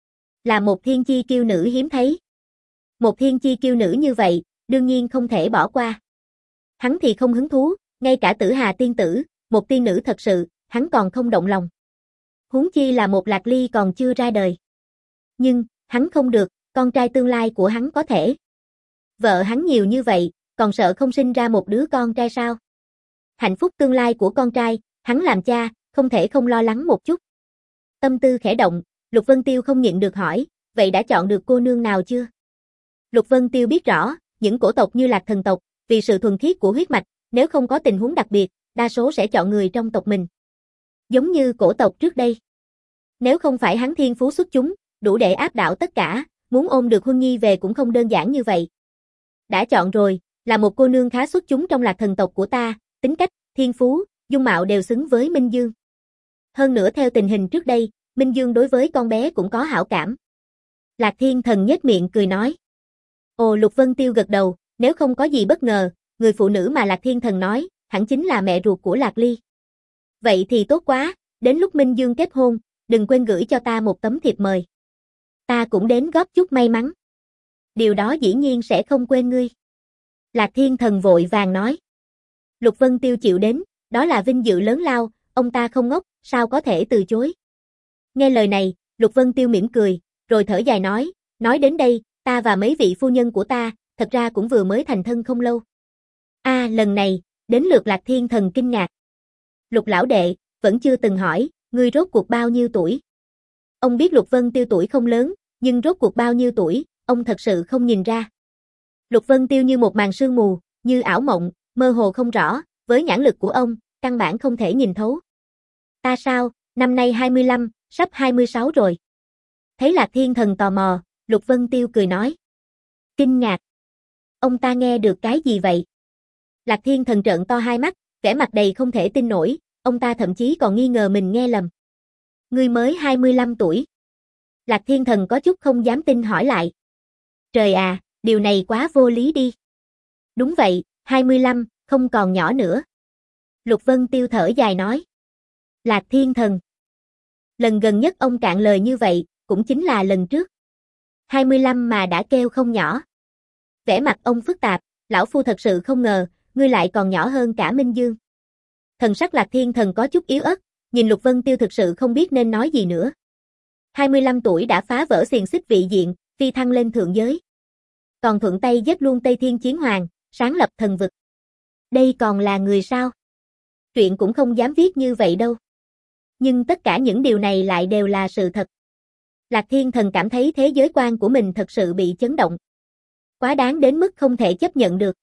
Là một thiên chi kiêu nữ hiếm thấy. Một thiên chi kiêu nữ như vậy, đương nhiên không thể bỏ qua. Hắn thì không hứng thú, ngay cả Tử Hà tiên tử, một tiên nữ thật sự, hắn còn không động lòng. Huống chi là một Lạc Ly còn chưa ra đời. Nhưng, hắn không được, con trai tương lai của hắn có thể. Vợ hắn nhiều như vậy, còn sợ không sinh ra một đứa con trai sao? Hạnh phúc tương lai của con trai, hắn làm cha, không thể không lo lắng một chút. Tâm tư khẽ động, Lục Vân Tiêu không nhịn được hỏi, vậy đã chọn được cô nương nào chưa? Lục Vân Tiêu biết rõ, những cổ tộc như Lạc thần tộc, vì sự thuần khiết của huyết mạch, nếu không có tình huống đặc biệt, đa số sẽ chọn người trong tộc mình. Giống như cổ tộc trước đây. Nếu không phải hắn thiên phú xuất chúng, đủ để áp đảo tất cả, muốn ôm được Huân Nhi về cũng không đơn giản như vậy. Đã chọn rồi, là một cô nương khá xuất chúng trong Lạc thần tộc của ta, tính cách, thiên phú, dung mạo đều xứng với Minh Dương. Hơn nữa theo tình hình trước đây, Minh Dương đối với con bé cũng có hảo cảm. Lạc Thiên Thần nhếch miệng cười nói. Ồ, Lục Vân Tiêu gật đầu, nếu không có gì bất ngờ, người phụ nữ mà Lạc Thiên Thần nói, hẳn chính là mẹ ruột của Lạc Ly. Vậy thì tốt quá, đến lúc Minh Dương kết hôn, đừng quên gửi cho ta một tấm thiệp mời. Ta cũng đến góp chút may mắn. Điều đó dĩ nhiên sẽ không quên ngươi. Lạc Thiên Thần vội vàng nói. Lục Vân Tiêu chịu đến, đó là vinh dự lớn lao, ông ta không ngốc, sao có thể từ chối. Nghe lời này, Lục Vân Tiêu mỉm cười, rồi thở dài nói, nói đến đây, ta và mấy vị phu nhân của ta, thật ra cũng vừa mới thành thân không lâu. A, à, lần này, đến lượt Lạc Thiên Thần kinh ngạc. Lục lão đệ, vẫn chưa từng hỏi, ngươi rốt cuộc bao nhiêu tuổi? Ông biết Lục Vân Tiêu tuổi không lớn, nhưng rốt cuộc bao nhiêu tuổi, ông thật sự không nhìn ra. Lục Vân Tiêu như một màn sương mù, như ảo mộng, mơ hồ không rõ, với nhãn lực của ông, căn bản không thể nhìn thấu. Ta sao, năm nay hai mươi lăm, sắp hai mươi sáu rồi. Thấy Lạc Thiên Thần tò mò, Lục Vân Tiêu cười nói. Kinh ngạc. Ông ta nghe được cái gì vậy? Lạc Thiên Thần trợn to hai mắt, vẻ mặt đầy không thể tin nổi, ông ta thậm chí còn nghi ngờ mình nghe lầm. Ngươi mới hai mươi lăm tuổi. Lạc Thiên Thần có chút không dám tin hỏi lại. Trời à, điều này quá vô lý đi. Đúng vậy, hai mươi lăm, không còn nhỏ nữa. Lục Vân Tiêu thở dài nói. Lạc Thiên Thần. Lần gần nhất ông cạn lời như vậy, cũng chính là lần trước. hai mươi lăm mà đã kêu không nhỏ. Vẻ mặt ông phức tạp, lão phu thật sự không ngờ, ngươi lại còn nhỏ hơn cả Minh Dương. Thần sắc Lạc Thiên Thần có chút yếu ớt, nhìn Lục Vân Tiêu thực sự không biết nên nói gì nữa. hai mươi lăm tuổi đã phá vỡ xiềng xích vị diện, phi thăng lên thượng giới. Còn thuận tay giết luôn Tây Thiên Chiến Hoàng, sáng lập thần vực. Đây còn là người sao? Truyện cũng không dám viết như vậy đâu. Nhưng tất cả những điều này lại đều là sự thật. Lạc Thiên Thần cảm thấy thế giới quan của mình thật sự bị chấn động. Quá đáng đến mức không thể chấp nhận được.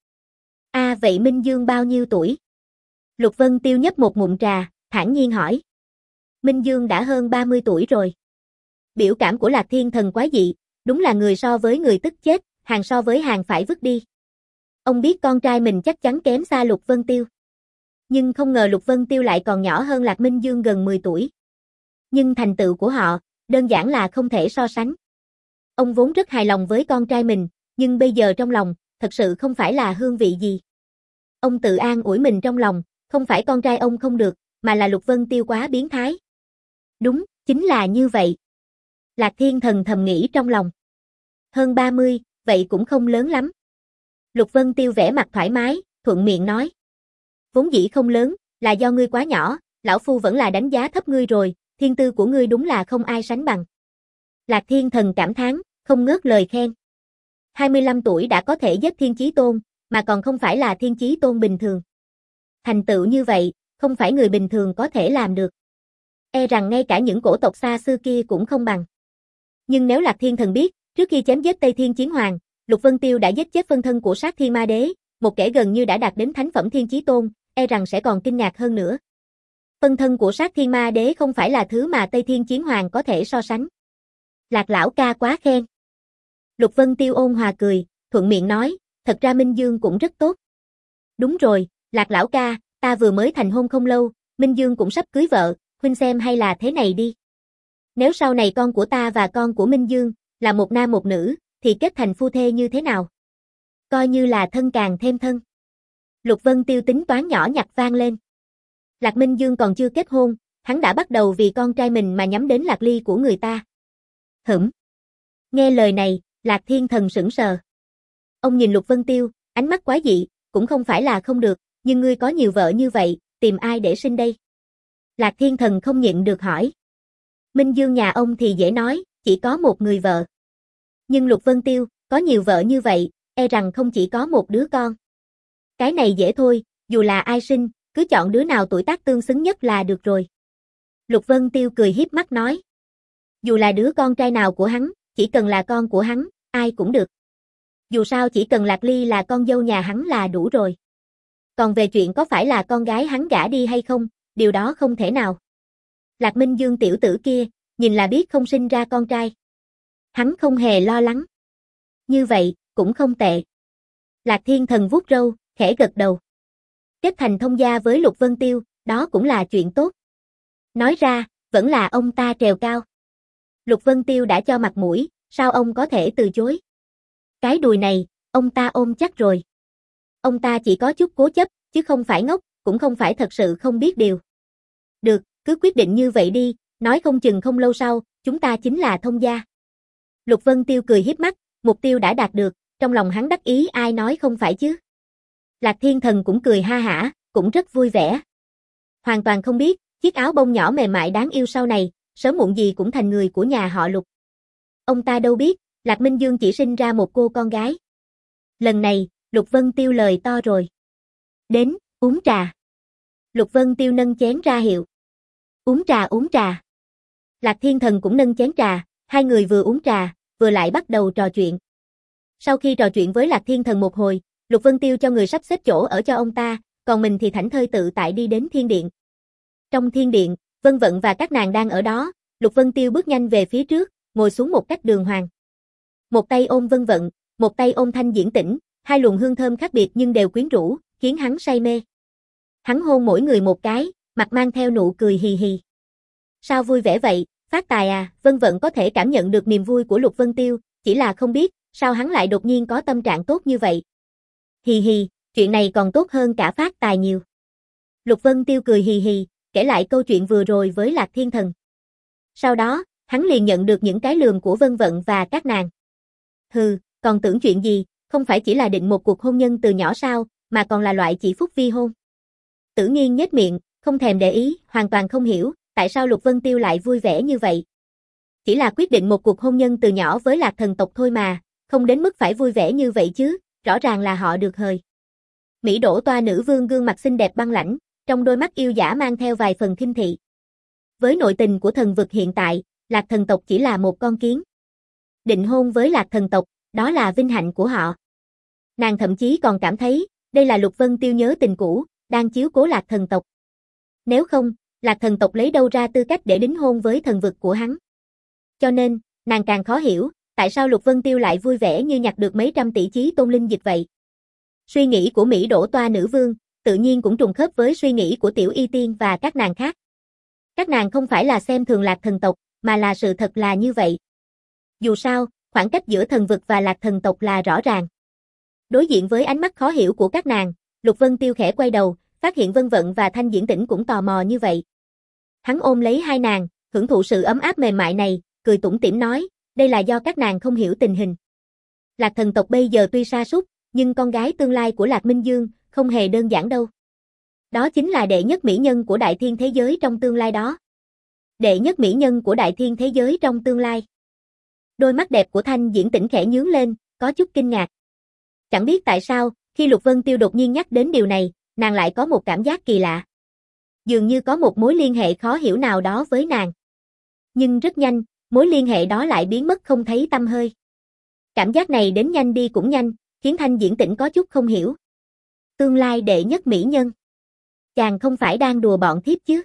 À vậy Minh Dương bao nhiêu tuổi? Lục Vân Tiêu nhấp một ngụm trà, thản nhiên hỏi. Minh Dương đã hơn ba mươi tuổi rồi. Biểu cảm của Lạc Thiên Thần quá dị, đúng là người so với người tức chết, hàng so với hàng phải vứt đi. Ông biết con trai mình chắc chắn kém xa Lục Vân Tiêu. Nhưng không ngờ Lục Vân Tiêu lại còn nhỏ hơn Lạc Minh Dương gần mười tuổi. Nhưng thành tựu của họ, đơn giản là không thể so sánh. Ông vốn rất hài lòng với con trai mình, nhưng bây giờ trong lòng, thật sự không phải là hương vị gì. Ông tự an ủi mình trong lòng, không phải con trai ông không được, mà là Lục Vân Tiêu quá biến thái. Đúng, chính là như vậy. Lạc Thiên Thần thầm nghĩ trong lòng. Hơn ba mươi, vậy cũng không lớn lắm. Lục Vân Tiêu vẻ mặt thoải mái, thuận miệng nói. Vốn dĩ không lớn, là do ngươi quá nhỏ, lão phu vẫn là đánh giá thấp ngươi rồi, thiên tư của ngươi đúng là không ai sánh bằng. Lạc Thiên Thần cảm thán, không ngớt lời khen. hai mươi lăm tuổi đã có thể giết Thiên Chí Tôn, mà còn không phải là Thiên Chí Tôn bình thường. Thành tựu như vậy, không phải người bình thường có thể làm được. E rằng ngay cả những cổ tộc xa xưa kia cũng không bằng. Nhưng nếu Lạc Thiên Thần biết, trước khi chém giết Tây Thiên Chiến Hoàng, Lục Vân Tiêu đã giết chết phân thân của Sát Thiên Ma Đế, một kẻ gần như đã đạt đến thánh phẩm Thiên Chí Tôn, e rằng sẽ còn kinh ngạc hơn nữa. Phân thân của Sát Thiên Ma Đế không phải là thứ mà Tây Thiên Chiến Hoàng có thể so sánh. Lạc lão ca quá khen. Lục Vân Tiêu ôn hòa cười, thuận miệng nói, thật ra Minh Dương cũng rất tốt. Đúng rồi, Lạc lão ca, ta vừa mới thành hôn không lâu, Minh Dương cũng sắp cưới vợ, huynh xem hay là thế này đi. Nếu sau này con của ta và con của Minh Dương là một nam một nữ, thì kết thành phu thê như thế nào? Coi như là thân càng thêm thân. Lục Vân Tiêu tính toán nhỏ nhặt vang lên. Lạc Minh Dương còn chưa kết hôn, hắn đã bắt đầu vì con trai mình mà nhắm đến Lạc Ly của người ta. Hửm. Nghe lời này, Lạc Thiên Thần sững sờ. Ông nhìn Lục Vân Tiêu, ánh mắt quá dị, cũng không phải là không được, nhưng ngươi có nhiều vợ như vậy, tìm ai để sinh đây? Lạc Thiên Thần không nhịn được hỏi. Minh Dương nhà ông thì dễ nói, chỉ có một người vợ. Nhưng Lục Vân Tiêu, có nhiều vợ như vậy, e rằng không chỉ có một đứa con. Cái này dễ thôi, dù là ai sinh, cứ chọn đứa nào tuổi tác tương xứng nhất là được rồi. Lục Vân Tiêu cười hiếp mắt nói. Dù là đứa con trai nào của hắn, chỉ cần là con của hắn, ai cũng được. Dù sao chỉ cần Lạc Ly là con dâu nhà hắn là đủ rồi. Còn về chuyện có phải là con gái hắn gả đi hay không, điều đó không thể nào. Lạc Minh Dương tiểu tử kia, nhìn là biết không sinh ra con trai. Hắn không hề lo lắng. Như vậy, cũng không tệ. Lạc Thiên Thần vuốt râu, khẽ gật đầu. Kết thành thông gia với Lục Vân Tiêu, đó cũng là chuyện tốt. Nói ra, vẫn là ông ta trèo cao. Lục Vân Tiêu đã cho mặt mũi, sao ông có thể từ chối? Cái đùi này, ông ta ôm chắc rồi. Ông ta chỉ có chút cố chấp, chứ không phải ngốc, cũng không phải thật sự không biết điều. Được, cứ quyết định như vậy đi, nói không chừng không lâu sau, chúng ta chính là thông gia. Lục Vân Tiêu cười hiếp mắt, mục tiêu đã đạt được, trong lòng hắn đắc ý ai nói không phải chứ. Lạc Thiên Thần cũng cười ha hả, cũng rất vui vẻ. Hoàn toàn không biết, chiếc áo bông nhỏ mềm mại đáng yêu sau này, sớm muộn gì cũng thành người của nhà họ Lục. Ông ta đâu biết, Lạc Minh Dương chỉ sinh ra một cô con gái. Lần này, Lục Vân Tiêu lời to rồi. Đến, uống trà. Lục Vân Tiêu nâng chén ra hiệu. Uống trà uống trà. Lạc Thiên Thần cũng nâng chén trà, hai người vừa uống trà, vừa lại bắt đầu trò chuyện. Sau khi trò chuyện với Lạc Thiên Thần một hồi, Lục Vân Tiêu cho người sắp xếp chỗ ở cho ông ta, còn mình thì thảnh thơi tự tại đi đến thiên điện. Trong thiên điện, Vân Vận và các nàng đang ở đó, Lục Vân Tiêu bước nhanh về phía trước, ngồi xuống một cách đường hoàng. Một tay ôm Vân Vận, một tay ôm Thanh Diễn Tĩnh, hai luồng hương thơm khác biệt nhưng đều quyến rũ, khiến hắn say mê. Hắn hôn mỗi người một cái, mặt mang theo nụ cười hì hì. Sao vui vẻ vậy, phát tài à? Vân Vận có thể cảm nhận được niềm vui của Lục Vân Tiêu, chỉ là không biết, sao hắn lại đột nhiên có tâm trạng tốt như vậy. Hì hì, chuyện này còn tốt hơn cả phát tài nhiều. Lục Vân Tiêu cười hì hì, kể lại câu chuyện vừa rồi với Lạc Thiên Thần. Sau đó, hắn liền nhận được những cái lườm của Vân Vận và các nàng. Hừ, còn tưởng chuyện gì, không phải chỉ là định một cuộc hôn nhân từ nhỏ sao, mà còn là loại chỉ phúc vi hôn. Tử Nghiên nhếch miệng, không thèm để ý, hoàn toàn không hiểu, tại sao Lục Vân Tiêu lại vui vẻ như vậy. Chỉ là quyết định một cuộc hôn nhân từ nhỏ với Lạc thần tộc thôi mà, không đến mức phải vui vẻ như vậy chứ, rõ ràng là họ được hời. Mỹ Đỗ Toa nữ vương gương mặt xinh đẹp băng lãnh, trong đôi mắt yêu dã mang theo vài phần khinh thị. Với nội tình của thần vực hiện tại, Lạc thần tộc chỉ là một con kiến. Định hôn với Lạc thần tộc, đó là vinh hạnh của họ. Nàng thậm chí còn cảm thấy, đây là Lục Vân Tiêu nhớ tình cũ, đang chiếu cố Lạc thần tộc. Nếu không, Lạc thần tộc lấy đâu ra tư cách để đính hôn với thần vực của hắn. Cho nên, nàng càng khó hiểu, tại sao Lục Vân Tiêu lại vui vẻ như nhặt được mấy trăm tỷ chí tôn linh dịch vậy. Suy nghĩ của Mỹ Đỗ Toa nữ vương, tự nhiên cũng trùng khớp với suy nghĩ của Tiểu Y Tiên và các nàng khác. Các nàng không phải là xem thường Lạc thần tộc, mà là sự thật là như vậy. Dù sao, khoảng cách giữa thần vực và Lạc thần tộc là rõ ràng. Đối diện với ánh mắt khó hiểu của các nàng, Lục Vân Tiêu khẽ quay đầu, phát hiện Vân Vận và Thanh Diễn Tĩnh cũng tò mò như vậy. Hắn ôm lấy hai nàng, hưởng thụ sự ấm áp mềm mại này, cười tủm tỉm nói, đây là do các nàng không hiểu tình hình. Lạc thần tộc bây giờ tuy sa sút, nhưng con gái tương lai của Lạc Minh Dương không hề đơn giản đâu. Đó chính là đệ nhất mỹ nhân của đại thiên thế giới trong tương lai đó. Đệ nhất mỹ nhân của đại thiên thế giới trong tương lai. Đôi mắt đẹp của Thanh Diễn Tĩnh khẽ nhướng lên, có chút kinh ngạc. Chẳng biết tại sao, khi Lục Vân Tiêu đột nhiên nhắc đến điều này, nàng lại có một cảm giác kỳ lạ. Dường như có một mối liên hệ khó hiểu nào đó với nàng. Nhưng rất nhanh, mối liên hệ đó lại biến mất không thấy tăm hơi. Cảm giác này đến nhanh đi cũng nhanh, khiến Thanh Diễn Tĩnh có chút không hiểu. Tương lai đệ nhất mỹ nhân. Chàng không phải đang đùa bọn thiếp chứ?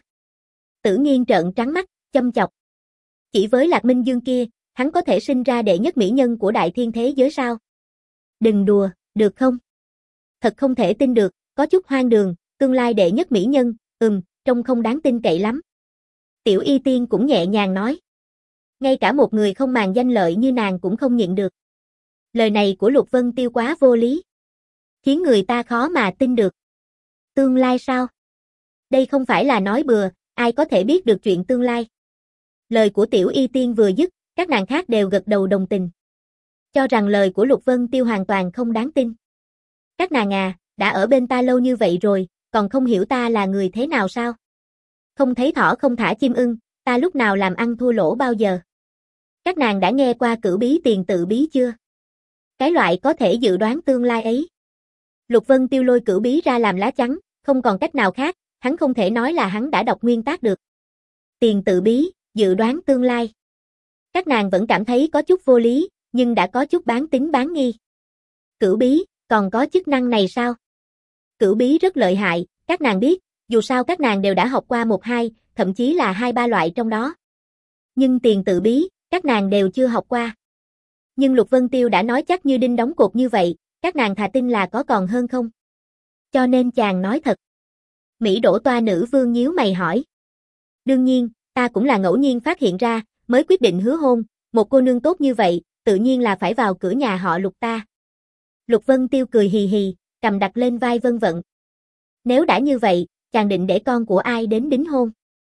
Tử Nghiên trợn trắng mắt, châm chọc. Chỉ với Lạc Minh Dương kia, hắn có thể sinh ra đệ nhất mỹ nhân của đại thiên thế giới sao? Đừng đùa, được không? Thật không thể tin được, có chút hoang đường, tương lai đệ nhất mỹ nhân, ừm, trông không đáng tin cậy lắm. Tiểu Y Tiên cũng nhẹ nhàng nói. Ngay cả một người không màng danh lợi như nàng cũng không nhịn được. Lời này của Lục Vân Tiêu quá vô lý. Khiến người ta khó mà tin được. Tương lai sao? Đây không phải là nói bừa, ai có thể biết được chuyện tương lai. Lời của Tiểu Y Tiên vừa dứt, các nàng khác đều gật đầu đồng tình. Cho rằng lời của Lục Vân Tiêu hoàn toàn không đáng tin. Các nàng à, đã ở bên ta lâu như vậy rồi, còn không hiểu ta là người thế nào sao? Không thấy thỏ không thả chim ưng, ta lúc nào làm ăn thua lỗ bao giờ? Các nàng đã nghe qua cửu bí tiền tự bí chưa? Cái loại có thể dự đoán tương lai ấy. Lục Vân Tiêu lôi cửu bí ra làm lá chắn, không còn cách nào khác, hắn không thể nói là hắn đã đọc nguyên tác được. Tiền tự bí, dự đoán tương lai. Các nàng vẫn cảm thấy có chút vô lý, nhưng đã có chút bán tín bán nghi. Cửu bí, còn có chức năng này sao? Cửu bí rất lợi hại, các nàng biết, dù sao các nàng đều đã học qua một hai, thậm chí là hai ba loại trong đó. Nhưng tiền tự bí, các nàng đều chưa học qua. Nhưng Lục Vân Tiêu đã nói chắc như đinh đóng cột như vậy, các nàng thà tin là có còn hơn không? Cho nên chàng nói thật. Mỹ Đỗ Toa nữ vương nhíu mày hỏi. Đương nhiên, ta cũng là ngẫu nhiên phát hiện ra, mới quyết định hứa hôn, một cô nương tốt như vậy, tự nhiên là phải vào cửa nhà họ Lục ta. Lục Vân Tiêu cười hì hì, cầm đặt lên vai Vân Vận. Nếu đã như vậy, chàng định để con của ai đến đính hôn?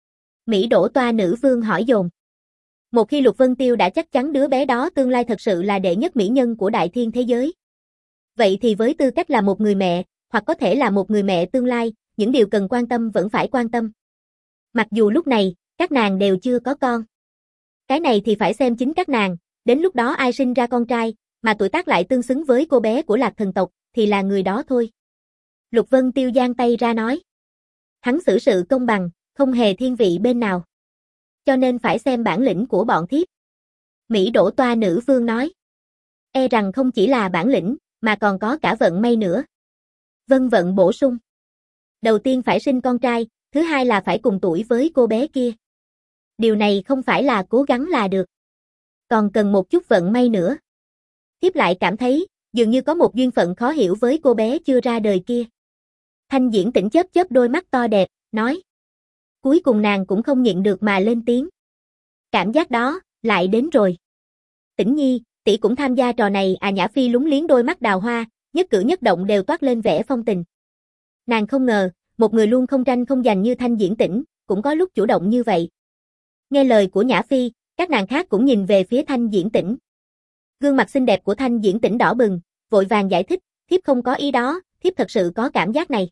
Mỹ Đỗ Toa nữ vương hỏi dồn. Một khi Lục Vân Tiêu đã chắc chắn đứa bé đó tương lai thật sự là đệ nhất mỹ nhân của đại thiên thế giới. Vậy thì với tư cách là một người mẹ, hoặc có thể là một người mẹ tương lai, những điều cần quan tâm vẫn phải quan tâm. Mặc dù lúc này, các nàng đều chưa có con. Cái này thì phải xem chính các nàng, đến lúc đó ai sinh ra con trai, mà tuổi tác lại tương xứng với cô bé của Lạc thần tộc, thì là người đó thôi. Lục Vân Tiêu giang tay ra nói. Hắn xử sự công bằng, không hề thiên vị bên nào. Cho nên phải xem bản lĩnh của bọn thiếp. Mỹ Đỗ Toa nữ vương nói. E rằng không chỉ là bản lĩnh, mà còn có cả vận may nữa. Vân Vận bổ sung. Đầu tiên phải sinh con trai, thứ hai là phải cùng tuổi với cô bé kia. Điều này không phải là cố gắng là được. Còn cần một chút vận may nữa. Thiếp lại cảm thấy, dường như có một duyên phận khó hiểu với cô bé chưa ra đời kia. Thanh Diễn Tĩnh chớp chớp đôi mắt to đẹp, nói. Cuối cùng nàng cũng không nhịn được mà lên tiếng. Cảm giác đó, lại đến rồi. Tĩnh Nhi, tỷ cũng tham gia trò này à? Nhã Phi lúng liếng đôi mắt đào hoa, nhất cử nhất động đều toát lên vẻ phong tình. Nàng không ngờ, một người luôn không tranh không giành như Thanh Diễn Tĩnh, cũng có lúc chủ động như vậy. Nghe lời của Nhã Phi, các nàng khác cũng nhìn về phía Thanh Diễn Tĩnh. Gương mặt xinh đẹp của Thanh Diễn Tĩnh đỏ bừng, vội vàng giải thích, thiếp không có ý đó, thiếp thật sự có cảm giác này.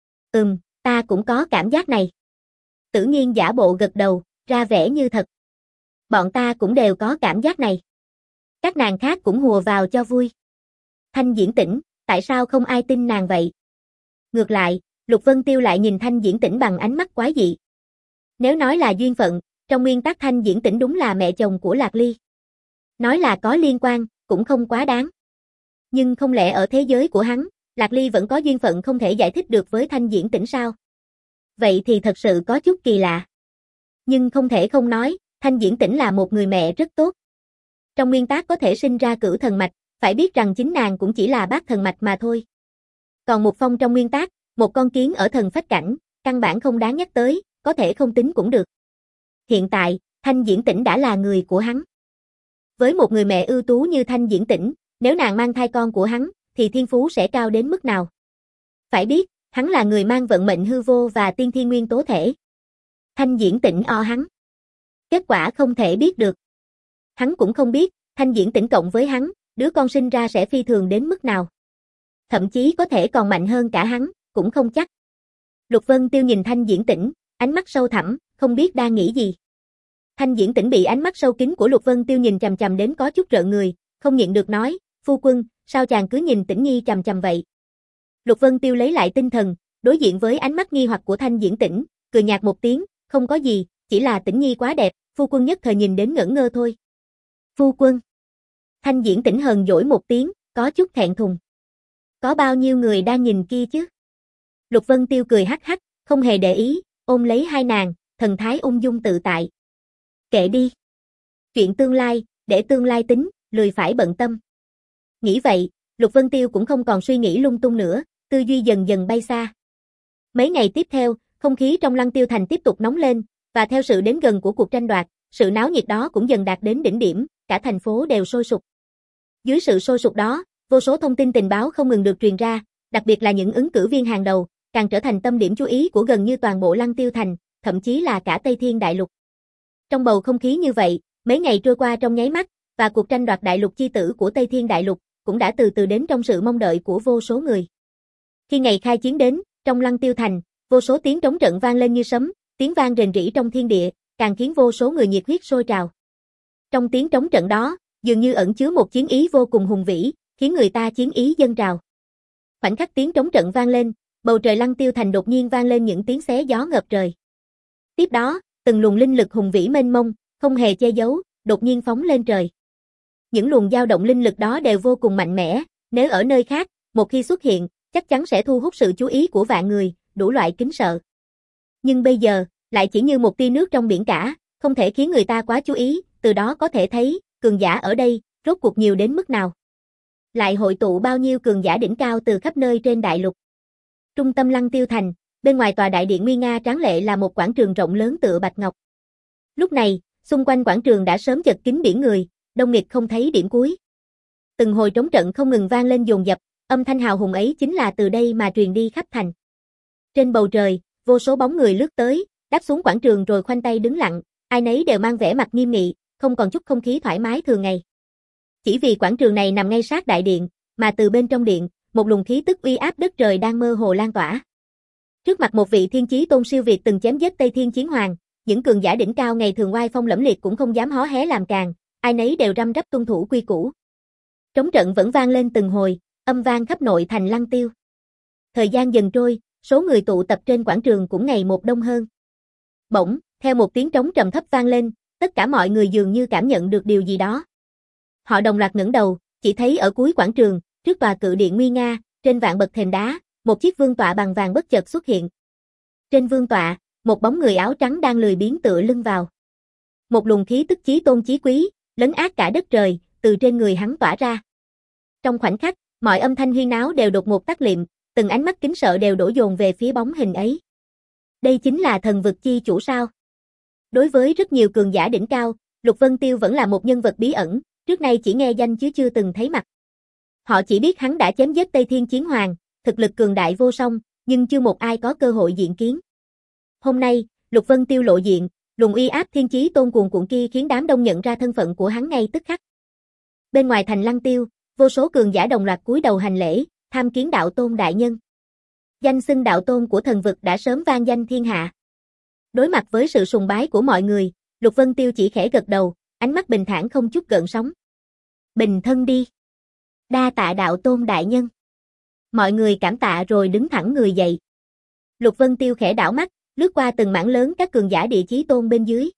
Ừm, ta cũng có cảm giác này. Tử Nghiên giả bộ gật đầu, ra vẻ như thật. Bọn ta cũng đều có cảm giác này. Các nàng khác cũng hùa vào cho vui. Thanh Diễn Tĩnh, tại sao không ai tin nàng vậy? Ngược lại, Lục Vân Tiêu lại nhìn Thanh Diễn Tĩnh bằng ánh mắt quái dị. Nếu nói là duyên phận, trong nguyên tắc Thanh Diễn Tĩnh đúng là mẹ chồng của Lạc Ly. Nói là có liên quan, cũng không quá đáng. Nhưng không lẽ ở thế giới của hắn, Lạc Ly vẫn có duyên phận không thể giải thích được với Thanh Diễn Tĩnh sao? Vậy thì thật sự có chút kỳ lạ. Nhưng không thể không nói, Thanh Diễn Tĩnh là một người mẹ rất tốt. Trong nguyên tắc có thể sinh ra cửu thần mạch, phải biết rằng chính nàng cũng chỉ là bát thần mạch mà thôi. Còn một phong trong nguyên tắc, một con kiến ở thần phách cảnh, căn bản không đáng nhắc tới, có thể không tính cũng được. Hiện tại, Thanh Diễn Tĩnh đã là người của hắn. Với một người mẹ ưu tú như Thanh Diễn Tĩnh, nếu nàng mang thai con của hắn, thì thiên phú sẽ cao đến mức nào? Phải biết, hắn là người mang vận mệnh hư vô và tiên thiên nguyên tố thể. Thanh Diễn Tĩnh o hắn. Kết quả không thể biết được. Hắn cũng không biết, Thanh Diễn Tĩnh cộng với hắn, đứa con sinh ra sẽ phi thường đến mức nào. Thậm chí có thể còn mạnh hơn cả hắn, cũng không chắc. Lục Vân Tiêu nhìn Thanh Diễn Tĩnh, ánh mắt sâu thẳm, không biết đang nghĩ gì. Thanh Diễn Tĩnh bị ánh mắt sâu kín của Lục Vân Tiêu nhìn chằm chằm đến có chút rợn người, không nhịn được nói, phu quân, sao chàng cứ nhìn Tĩnh Nhi chằm chằm vậy? Lục Vân Tiêu lấy lại tinh thần, đối diện với ánh mắt nghi hoặc của Thanh Diễn Tĩnh, cười nhạt một tiếng, không có gì, chỉ là Tĩnh Nhi quá đẹp, phu quân nhất thời nhìn đến ngẩn ngơ thôi. Phu quân. Thanh Diễn Tĩnh hờn dỗi một tiếng, có chút thẹn thùng. Có bao nhiêu người đang nhìn kia chứ? Lục Vân Tiêu cười hắc hắc, không hề để ý, ôm lấy hai nàng, thần thái ung dung tự tại. Kệ đi. Chuyện tương lai, để tương lai tính, lười phải bận tâm. Nghĩ vậy, Lục Vân Tiêu cũng không còn suy nghĩ lung tung nữa, tư duy dần dần bay xa. Mấy ngày tiếp theo, không khí trong Lăng Tiêu Thành tiếp tục nóng lên, và theo sự đến gần của cuộc tranh đoạt, sự náo nhiệt đó cũng dần đạt đến đỉnh điểm, cả thành phố đều sôi sục. Dưới sự sôi sục đó, vô số thông tin tình báo không ngừng được truyền ra, đặc biệt là những ứng cử viên hàng đầu, càng trở thành tâm điểm chú ý của gần như toàn bộ Lăng Tiêu Thành, thậm chí là cả Tây Thiên Đại Lục. Trong bầu không khí như vậy, mấy ngày trôi qua trong nháy mắt, và cuộc tranh đoạt đại lục chi tử của Tây Thiên Đại Lục cũng đã từ từ đến trong sự mong đợi của vô số người. Khi ngày khai chiến đến, trong Lăng Tiêu Thành, vô số tiếng trống trận vang lên như sấm, tiếng vang rền rĩ trong thiên địa, càng khiến vô số người nhiệt huyết sôi trào. Trong tiếng trống trận đó, dường như ẩn chứa một chiến ý vô cùng hùng vĩ, khiến người ta chiến ý dâng trào. Khoảnh khắc tiếng trống trận vang lên, bầu trời Lăng Tiêu Thành đột nhiên vang lên những tiếng xé gió ngập trời. Tiếp đó, từng luồng linh lực hùng vĩ mênh mông, không hề che giấu, đột nhiên phóng lên trời. Những luồng dao động linh lực đó đều vô cùng mạnh mẽ, nếu ở nơi khác, một khi xuất hiện, chắc chắn sẽ thu hút sự chú ý của vạn người, đủ loại kính sợ. Nhưng bây giờ, lại chỉ như một tia nước trong biển cả, không thể khiến người ta quá chú ý, từ đó có thể thấy, cường giả ở đây, rốt cuộc nhiều đến mức nào. Lại hội tụ bao nhiêu cường giả đỉnh cao từ khắp nơi trên đại lục. Trung tâm Lăng Tiêu Thành, bên ngoài tòa đại điện nguy nga tráng lệ là một quảng trường rộng lớn tựa bạch ngọc. Lúc này, xung quanh quảng trường đã sớm chật kín biển người, đông nghịt không thấy điểm cuối. Từng hồi trống trận không ngừng vang lên dồn dập, âm thanh hào hùng ấy chính là từ đây mà truyền đi khắp thành. Trên bầu trời, vô số bóng người lướt tới, đáp xuống quảng trường rồi khoanh tay đứng lặng, ai nấy đều mang vẻ mặt nghiêm nghị, không còn chút không khí thoải mái thường ngày. Chỉ vì quảng trường này nằm ngay sát đại điện, mà từ bên trong điện, một luồng khí tức uy áp đất trời đang mơ hồ lan tỏa. Trước mặt một vị thiên chí tôn siêu việt từng chém giết Tây Thiên Chiến Hoàng, những cường giả đỉnh cao ngày thường oai phong lẫm liệt cũng không dám hó hé làm càn, ai nấy đều răm rắp tuân thủ quy củ. Trống trận vẫn vang lên từng hồi, âm vang khắp nội thành Lăng Tiêu. Thời gian dần trôi, số người tụ tập trên quảng trường cũng ngày một đông hơn. Bỗng, theo một tiếng trống trầm thấp vang lên, tất cả mọi người dường như cảm nhận được điều gì đó. Họ đồng loạt ngẩng đầu, chỉ thấy ở cuối quảng trường, trước tòa cự điện nguy nga, trên vạn bậc thềm đá, một chiếc vương tọa bằng vàng bất chợt xuất hiện. Trên vương tọa, một bóng người áo trắng đang lười biếng tựa lưng vào. Một luồng khí tức chí tôn chí quý, lấn át cả đất trời, từ trên người hắn tỏa ra. Trong khoảnh khắc, mọi âm thanh huyên náo đều đột ngột tắt lịm, từng ánh mắt kính sợ đều đổ dồn về phía bóng hình ấy. Đây chính là thần vực chi chủ sao? Đối với rất nhiều cường giả đỉnh cao, Lục Vân Tiêu vẫn là một nhân vật bí ẩn, trước nay chỉ nghe danh chứ chưa từng thấy mặt. Họ chỉ biết hắn đã chém giết Tây Thiên Chiến Hoàng, thực lực cường đại vô song, nhưng chưa một ai có cơ hội diện kiến. Hôm nay, Lục Vân Tiêu lộ diện, luồng uy áp thiên chí tôn cuồn cuộn kia khiến đám đông nhận ra thân phận của hắn ngay tức khắc. Bên ngoài thành Lăng Tiêu, vô số cường giả đồng loạt cúi đầu hành lễ, tham kiến đạo tôn đại nhân. Danh xưng đạo tôn của thần vực đã sớm vang danh thiên hạ. Đối mặt với sự sùng bái của mọi người, Lục Vân Tiêu chỉ khẽ gật đầu, ánh mắt bình thản không chút gợn sóng. Bình thân đi. Đa tạ đạo tôn đại nhân. Mọi người cảm tạ rồi đứng thẳng người dậy. Lục Vân Tiêu khẽ đảo mắt, lướt qua từng mảng lớn các cường giả địa chí tôn bên dưới.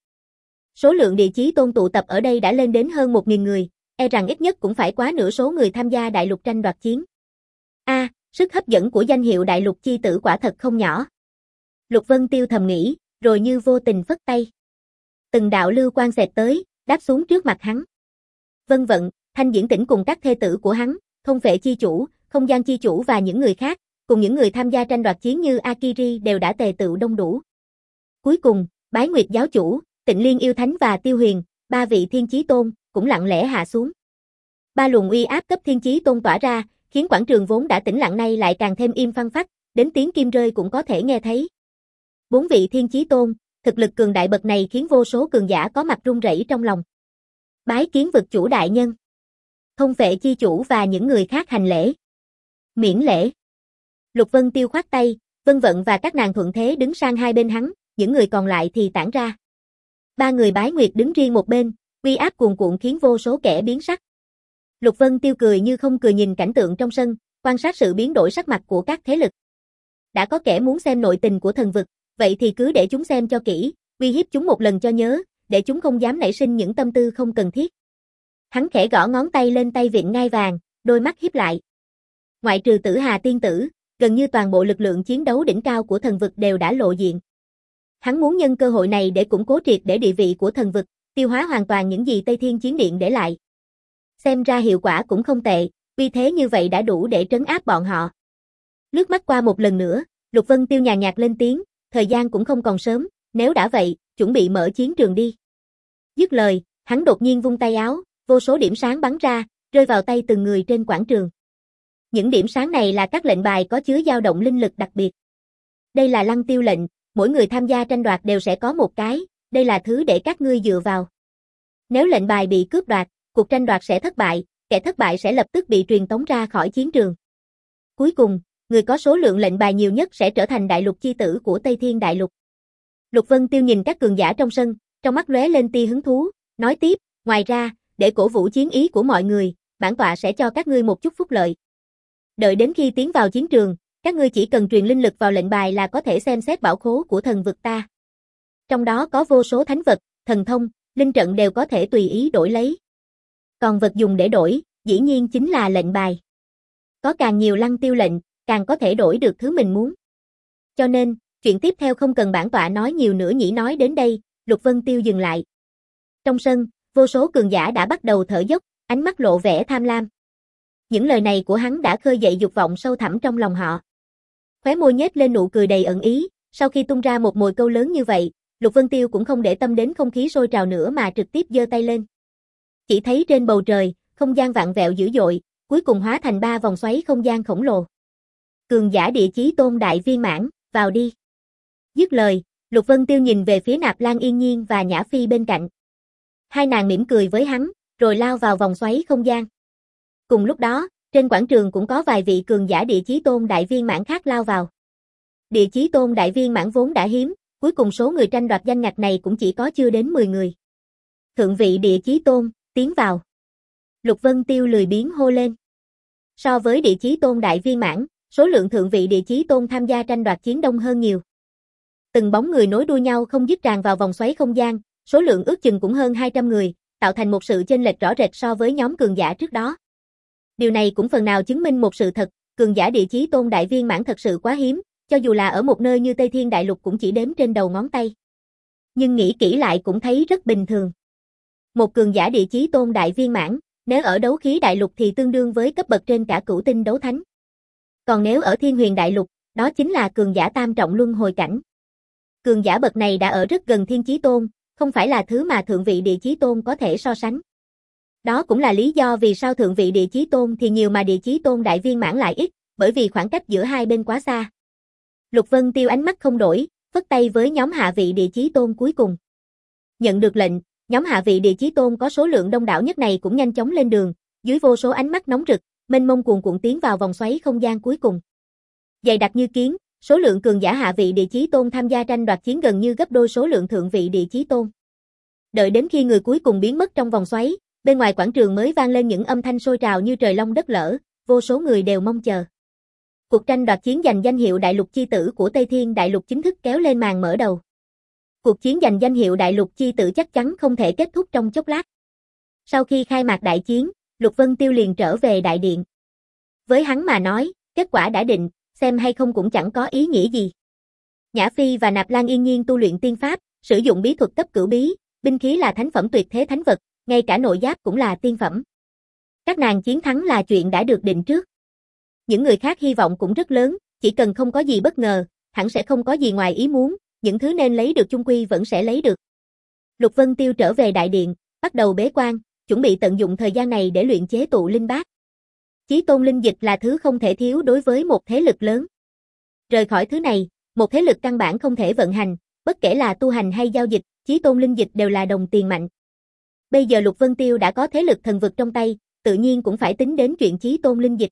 Số lượng địa chí tôn tụ tập ở đây đã lên đến hơn một nghìn người, e rằng ít nhất cũng phải quá nửa số người tham gia đại lục tranh đoạt chiến. A, à, sức hấp dẫn của danh hiệu đại lục chi tử quả thật không nhỏ. Lục Vân Tiêu thầm nghĩ, rồi như vô tình phất tay. Từng đạo lưu quang xẹt tới, đáp xuống trước mặt hắn. Vân Vận, Thanh Diễn Tĩnh cùng các thê tử của hắn, Thôn Phệ chi chủ, Không Gian chi chủ và những người khác, cùng những người tham gia tranh đoạt chiến như Akiri đều đã tề tựu đông đủ. Cuối cùng, Bái Nguyệt giáo chủ, Tịnh Liên yêu thánh và Tiêu Huyền, ba vị thiên chí tôn, cũng lặng lẽ hạ xuống. Ba luồng uy áp cấp thiên chí tôn tỏa ra, khiến quảng trường vốn đã tĩnh lặng nay lại càng thêm im phăng phắc, đến tiếng kim rơi cũng có thể nghe thấy. Bốn vị thiên chí tôn, thực lực cường đại bậc này khiến vô số cường giả có mặt run rẩy trong lòng. Bái kiến vực chủ đại nhân. Thôn Phệ chi chủ và những người khác hành lễ. Miễn lễ. Lục Vân Tiêu khoát tay, Vân Vận và các nàng thuận thế đứng sang hai bên hắn, những người còn lại thì tản ra. Ba người Bái Nguyệt đứng riêng một bên, uy áp cuồn cuộn khiến vô số kẻ biến sắc. Lục Vân Tiêu cười như không cười nhìn cảnh tượng trong sân, quan sát sự biến đổi sắc mặt của các thế lực. Đã có kẻ muốn xem nội tình của thần vực, vậy thì cứ để chúng xem cho kỹ, uy hiếp chúng một lần cho nhớ, để chúng không dám nảy sinh những tâm tư không cần thiết. Hắn khẽ gõ ngón tay lên tay vịn ngai vàng, đôi mắt híp lại. Ngoại trừ Tử Hà tiên tử, gần như toàn bộ lực lượng chiến đấu đỉnh cao của thần vực đều đã lộ diện. Hắn muốn nhân cơ hội này để củng cố triệt để địa vị của thần vực, tiêu hóa hoàn toàn những gì Tây Thiên Chiến Điện để lại. Xem ra hiệu quả cũng không tệ, uy thế như vậy đã đủ để trấn áp bọn họ. Lướt mắt qua một lần nữa, Lục Vân Tiêu nhàn nhạt lên tiếng, thời gian cũng không còn sớm, nếu đã vậy, chuẩn bị mở chiến trường đi. Dứt lời, hắn đột nhiên vung tay áo, vô số điểm sáng bắn ra, rơi vào tay từng người trên quảng trường. Những điểm sáng này là các lệnh bài có chứa dao động linh lực đặc biệt. Đây là Lăng Tiêu lệnh, mỗi người tham gia tranh đoạt đều sẽ có một cái, đây là thứ để các ngươi dựa vào. Nếu lệnh bài bị cướp đoạt, cuộc tranh đoạt sẽ thất bại, kẻ thất bại sẽ lập tức bị truyền tống ra khỏi chiến trường. Cuối cùng, người có số lượng lệnh bài nhiều nhất sẽ trở thành đại lục chi tử của Tây Thiên Đại Lục. Lục Vân Tiêu nhìn các cường giả trong sân, trong mắt lóe lên tia hứng thú, nói tiếp, ngoài ra, để cổ vũ chiến ý của mọi người, bản tọa sẽ cho các ngươi một chút phúc lợi. Đợi đến khi tiến vào chiến trường, các ngươi chỉ cần truyền linh lực vào lệnh bài là có thể xem xét bảo khố của thần vực ta. Trong đó có vô số thánh vật, thần thông, linh trận đều có thể tùy ý đổi lấy. Còn vật dùng để đổi, dĩ nhiên chính là lệnh bài. Có càng nhiều Lăng Tiêu lệnh, càng có thể đổi được thứ mình muốn. Cho nên, chuyện tiếp theo không cần bản tọa nói nhiều nữa nhỉ. Nói đến đây, Lục Vân Tiêu dừng lại. Trong sân, vô số cường giả đã bắt đầu thở dốc, ánh mắt lộ vẻ tham lam. Những lời này của hắn đã khơi dậy dục vọng sâu thẳm trong lòng họ. Khóe môi nhếch lên nụ cười đầy ẩn ý, sau khi tung ra một mồi câu lớn như vậy, Lục Vân Tiêu cũng không để tâm đến không khí sôi trào nữa mà trực tiếp giơ tay lên. Chỉ thấy trên bầu trời, không gian vặn vẹo dữ dội, cuối cùng hóa thành ba vòng xoáy không gian khổng lồ. Cường giả địa chí tôn đại viên mãn, vào đi. Dứt lời, Lục Vân Tiêu nhìn về phía Nạp Lan Yên Nhiên và Nhã Phi bên cạnh. Hai nàng mỉm cười với hắn, rồi lao vào vòng xoáy không gian. Cùng lúc đó, trên quảng trường cũng có vài vị cường giả địa chí tôn đại viên mãn khác lao vào. Địa chí tôn đại viên mãn vốn đã hiếm, cuối cùng số người tranh đoạt danh ngạch này cũng chỉ có chưa đến mười người. Thượng vị địa chí tôn, tiến vào. Lục Vân Tiêu lười biếng hô lên. So với địa chí tôn đại viên mãn, số lượng thượng vị địa chí tôn tham gia tranh đoạt chiến đông hơn nhiều. Từng bóng người nối đuôi nhau không dứt tràn vào vòng xoáy không gian, số lượng ước chừng cũng hơn hai trăm người, tạo thành một sự chênh lệch rõ rệt so với nhóm cường giả trước đó. Điều này cũng phần nào chứng minh một sự thật, cường giả địa chí tôn đại viên mãn thật sự quá hiếm, cho dù là ở một nơi như Tây Thiên Đại Lục cũng chỉ đếm trên đầu ngón tay. Nhưng nghĩ kỹ lại cũng thấy rất bình thường. Một cường giả địa chí tôn đại viên mãn, nếu ở đấu khí đại lục thì tương đương với cấp bậc trên cả cửu tinh đấu thánh. Còn nếu ở thiên huyền đại lục, đó chính là cường giả tam trọng luân hồi cảnh. Cường giả bậc này đã ở rất gần thiên chí tôn, không phải là thứ mà thượng vị địa chí tôn có thể so sánh. Đó cũng là lý do vì sao thượng vị địa chí tôn thì nhiều mà địa chí tôn đại viên mãn lại ít, bởi vì khoảng cách giữa hai bên quá xa. Lục Vân Tiêu ánh mắt không đổi, phất tay với nhóm hạ vị địa chí tôn cuối cùng. Nhận được lệnh, nhóm hạ vị địa chí tôn có số lượng đông đảo nhất này cũng nhanh chóng lên đường, dưới vô số ánh mắt nóng rực, mênh mông cuồn cuộn tiến vào vòng xoáy không gian cuối cùng. Dày đặc như kiến, số lượng cường giả hạ vị địa chí tôn tham gia tranh đoạt chiến gần như gấp đôi số lượng thượng vị địa chí tôn. Đợi đến khi người cuối cùng biến mất trong vòng xoáy, bên ngoài quảng trường mới vang lên những âm thanh sôi trào như trời long đất lở, vô số người đều mong chờ. Cuộc tranh đoạt chiến giành danh hiệu đại lục chi tử của Tây Thiên đại lục chính thức kéo lên màn mở đầu. Cuộc chiến giành danh hiệu đại lục chi tử chắc chắn không thể kết thúc trong chốc lát. Sau khi khai mạc đại chiến, Lục Vân Tiêu liền trở về đại điện. Với hắn mà nói, kết quả đã định, xem hay không cũng chẳng có ý nghĩa gì. Nhã Phi và Nạp Lan yên nhiên tu luyện tiên pháp, sử dụng bí thuật cấp cửu bí, binh khí là thánh phẩm tuyệt thế thánh vật, ngay cả nội giáp cũng là tiên phẩm. Các nàng chiến thắng là chuyện đã được định trước. Những người khác hy vọng cũng rất lớn, chỉ cần không có gì bất ngờ, hẳn sẽ không có gì ngoài ý muốn, những thứ nên lấy được chung quy vẫn sẽ lấy được. Lục Vân Tiêu trở về đại điện, bắt đầu bế quan, chuẩn bị tận dụng thời gian này để luyện chế tụ linh bát. Chí tôn linh dịch là thứ không thể thiếu đối với một thế lực lớn. Rời khỏi thứ này, một thế lực căn bản không thể vận hành, bất kể là tu hành hay giao dịch, chí tôn linh dịch đều là đồng tiền mạnh. Bây giờ Lục Vân Tiêu đã có thế lực thần vực trong tay, tự nhiên cũng phải tính đến chuyện chí tôn linh dịch.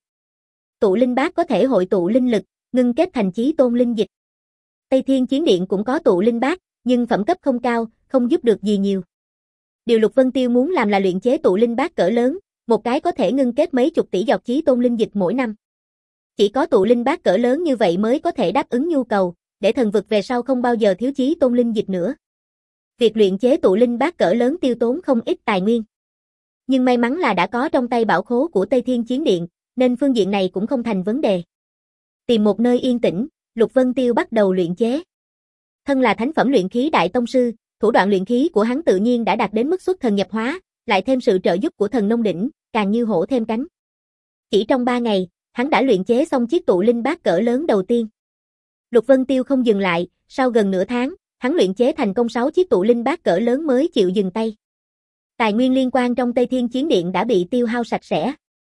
Tụ linh bát có thể hội tụ linh lực, ngưng kết thành chí tôn linh dịch. Tây Thiên Chiến Điện cũng có tụ linh bát, nhưng phẩm cấp không cao, không giúp được gì nhiều. Điều Lục Vân Tiêu muốn làm là luyện chế tụ linh bát cỡ lớn, một cái có thể ngưng kết mấy chục tỷ giọt chí tôn linh dịch mỗi năm. Chỉ có tụ linh bát cỡ lớn như vậy mới có thể đáp ứng nhu cầu, để thần vực về sau không bao giờ thiếu chí tôn linh dịch nữa. Việc luyện chế tụ linh bát cỡ lớn tiêu tốn không ít tài nguyên. Nhưng may mắn là đã có trong tay bảo khố của Tây Thiên Chiến Điện, nên phương diện này cũng không thành vấn đề. Tìm một nơi yên tĩnh, Lục Vân Tiêu bắt đầu luyện chế. Thân là thánh phẩm luyện khí đại tông sư, thủ đoạn luyện khí của hắn tự nhiên đã đạt đến mức xuất thần nhập hóa, lại thêm sự trợ giúp của thần nông đỉnh, càng như hổ thêm cánh. Chỉ trong ba ngày, hắn đã luyện chế xong chiếc tụ linh bát cỡ lớn đầu tiên. Lục Vân Tiêu không dừng lại, sau gần nửa tháng, hắn luyện chế thành công sáu chiếc tụ linh bát cỡ lớn mới chịu dừng tay. Tài nguyên liên quan trong Tây Thiên Chiến Điện đã bị tiêu hao sạch sẽ.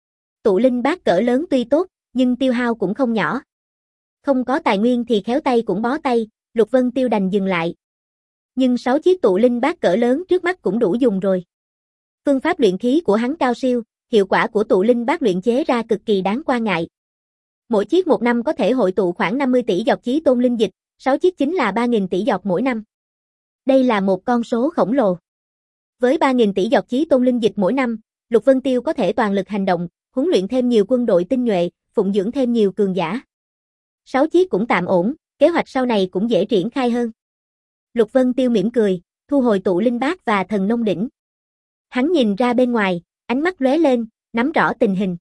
Tụ linh bát cỡ lớn tuy tốt, nhưng tiêu hao cũng không nhỏ. Không có tài nguyên thì khéo tay cũng bó tay, Lục Vân Tiêu đành dừng lại. Nhưng sáu chiếc tụ linh bát cỡ lớn trước mắt cũng đủ dùng rồi. Phương pháp luyện khí của hắn cao siêu, hiệu quả của tụ linh bát luyện chế ra cực kỳ đáng quan ngại. Mỗi chiếc một năm có thể hội tụ khoảng năm mươi tỷ giọt chí tôn linh dịch, sáu chiếc chính là ba nghìn tỷ giọt mỗi năm. Đây là một con số khổng lồ. Với ba nghìn tỷ giọt chí tôn linh dịch mỗi năm, Lục Vân Tiêu có thể toàn lực hành động, huấn luyện thêm nhiều quân đội tinh nhuệ, phụng dưỡng thêm nhiều cường giả. Sáu chiếc cũng tạm ổn, kế hoạch sau này cũng dễ triển khai hơn. Lục Vân Tiêu mỉm cười, thu hồi tụ linh bát và thần nông đỉnh. Hắn nhìn ra bên ngoài, ánh mắt lóe lên, nắm rõ tình hình.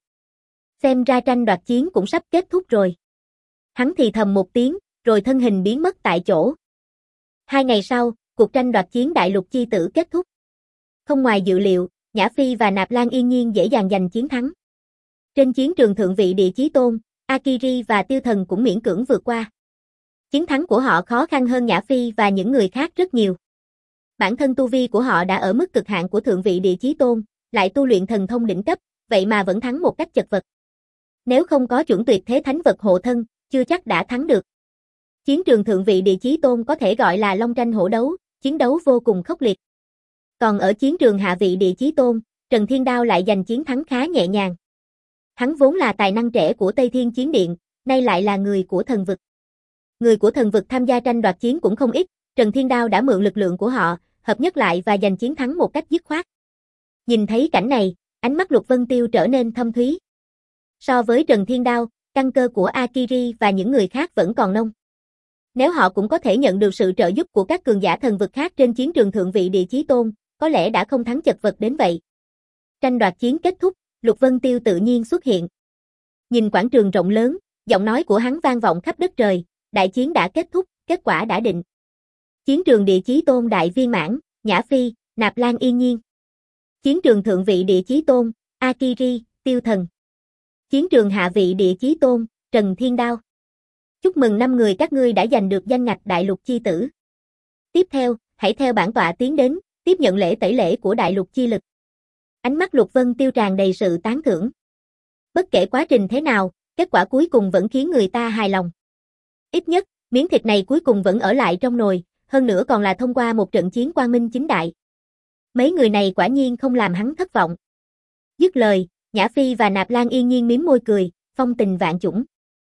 Xem ra tranh đoạt chiến cũng sắp kết thúc rồi. Hắn thì thầm một tiếng, rồi thân hình biến mất tại chỗ. Hai ngày sau, cuộc tranh đoạt chiến đại lục chi tử kết thúc. Không ngoài dự liệu, Nhã Phi và Nạp Lan yên nhiên dễ dàng giành chiến thắng. Trên chiến trường thượng vị địa chí tôn, Akiri và Tiêu Thần cũng miễn cưỡng vượt qua. Chiến thắng của họ khó khăn hơn Nhã Phi và những người khác rất nhiều. Bản thân tu vi của họ đã ở mức cực hạn của thượng vị địa chí tôn, lại tu luyện thần thông đỉnh cấp, vậy mà vẫn thắng một cách chật vật. Nếu không có chuẩn tuyệt thế thánh vật hộ thân, chưa chắc đã thắng được. Chiến trường thượng vị địa chí tôn có thể gọi là long tranh hổ đấu, chiến đấu vô cùng khốc liệt. Còn ở chiến trường hạ vị địa chí tôn, Trần Thiên Đao lại giành chiến thắng khá nhẹ nhàng. Hắn vốn là tài năng trẻ của Tây Thiên Chiến Điện, nay lại là người của thần vực. Người của thần vực tham gia tranh đoạt chiến cũng không ít, Trần Thiên Đao đã mượn lực lượng của họ, hợp nhất lại và giành chiến thắng một cách dứt khoát. Nhìn thấy cảnh này, ánh mắt Lục Vân Tiêu trở nên thâm thúy. So với Trần Thiên Đao, căn cơ của Akiri và những người khác vẫn còn nông. Nếu họ cũng có thể nhận được sự trợ giúp của các cường giả thần vực khác trên chiến trường thượng vị địa chí tôn, có lẽ đã không thắng chật vật đến vậy. Tranh đoạt chiến kết thúc, Lục Vân Tiêu tự nhiên xuất hiện. Nhìn quảng trường rộng lớn, giọng nói của hắn vang vọng khắp đất trời, đại chiến đã kết thúc, kết quả đã định. Chiến trường địa chí tôn đại viên mãn, Nhã Phi, Nạp Lan Yên Nhiên. Chiến trường thượng vị địa chí tôn, Akiri, Tiêu Thần. Chiến trường hạ vị địa chí tôn, Trần Thiên Đao. Chúc mừng năm người các ngươi đã giành được danh ngạch đại lục chi tử. Tiếp theo, hãy theo bản tọa tiến đến, tiếp nhận lễ tẩy lễ của đại lục chi lực. Ánh mắt Lục Vân Tiêu tràn đầy sự tán thưởng. Bất kể quá trình thế nào, kết quả cuối cùng vẫn khiến người ta hài lòng. Ít nhất, miếng thịt này cuối cùng vẫn ở lại trong nồi, hơn nữa còn là thông qua một trận chiến quang minh chính đại. Mấy người này quả nhiên không làm hắn thất vọng. Dứt lời, Nhã Phi và Nạp Lan Yên Nhiên mím môi cười, phong tình vạn chủng.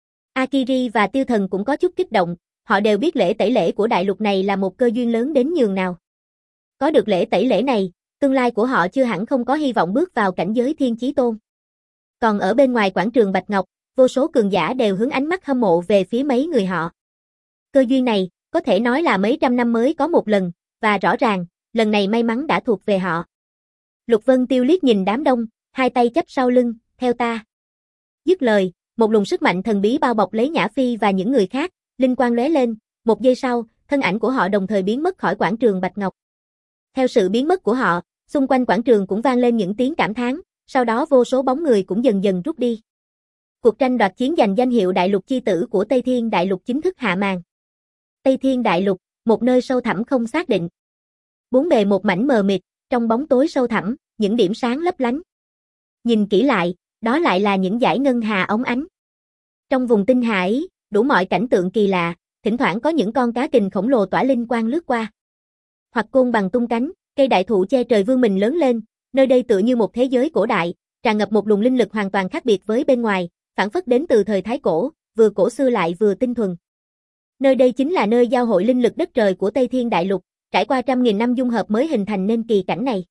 Akiri và Tiêu Thần cũng có chút kích động, họ đều biết lễ tẩy lễ của đại lục này là một cơ duyên lớn đến nhường nào. Có được lễ tẩy lễ này, tương lai của họ chưa hẳn không có hy vọng bước vào cảnh giới thiên chí tôn. Còn ở bên ngoài quảng trường Bạch Ngọc, vô số cường giả đều hướng ánh mắt hâm mộ về phía mấy người họ. Cơ duyên này, có thể nói là mấy trăm năm mới có một lần, và rõ ràng, lần này may mắn đã thuộc về họ. Lục Vân Tiêu liếc nhìn đám đông, hai tay chắp sau lưng, theo ta. Dứt lời, một luồng sức mạnh thần bí bao bọc lấy Nhã Phi và những người khác, linh quang lóe lên, một giây sau, thân ảnh của họ đồng thời biến mất khỏi quảng trường Bạch Ngọc. Theo sự biến mất của họ, xung quanh quảng trường cũng vang lên những tiếng cảm thán, sau đó vô số bóng người cũng dần dần rút đi. Cuộc tranh đoạt chiến giành danh hiệu đại lục chi tử của Tây Thiên Đại Lục chính thức hạ màn. Tây Thiên Đại Lục, một nơi sâu thẳm không xác định. Bốn bề một mảnh mờ mịt, trong bóng tối sâu thẳm, những điểm sáng lấp lánh. Nhìn kỹ lại, đó lại là những dải ngân hà óng ánh. Trong vùng tinh hà ấy, đủ mọi cảnh tượng kỳ lạ, thỉnh thoảng có những con cá kình khổng lồ tỏa linh quang lướt qua. Hoặc côn bằng tung cánh, cây đại thụ che trời vươn mình lớn lên, nơi đây tựa như một thế giới cổ đại, tràn ngập một luồng linh lực hoàn toàn khác biệt với bên ngoài, phản phất đến từ thời Thái Cổ, vừa cổ xưa lại vừa tinh thuần. Nơi đây chính là nơi giao hội linh lực đất trời của Tây Thiên Đại Lục, trải qua trăm nghìn năm dung hợp mới hình thành nên kỳ cảnh này.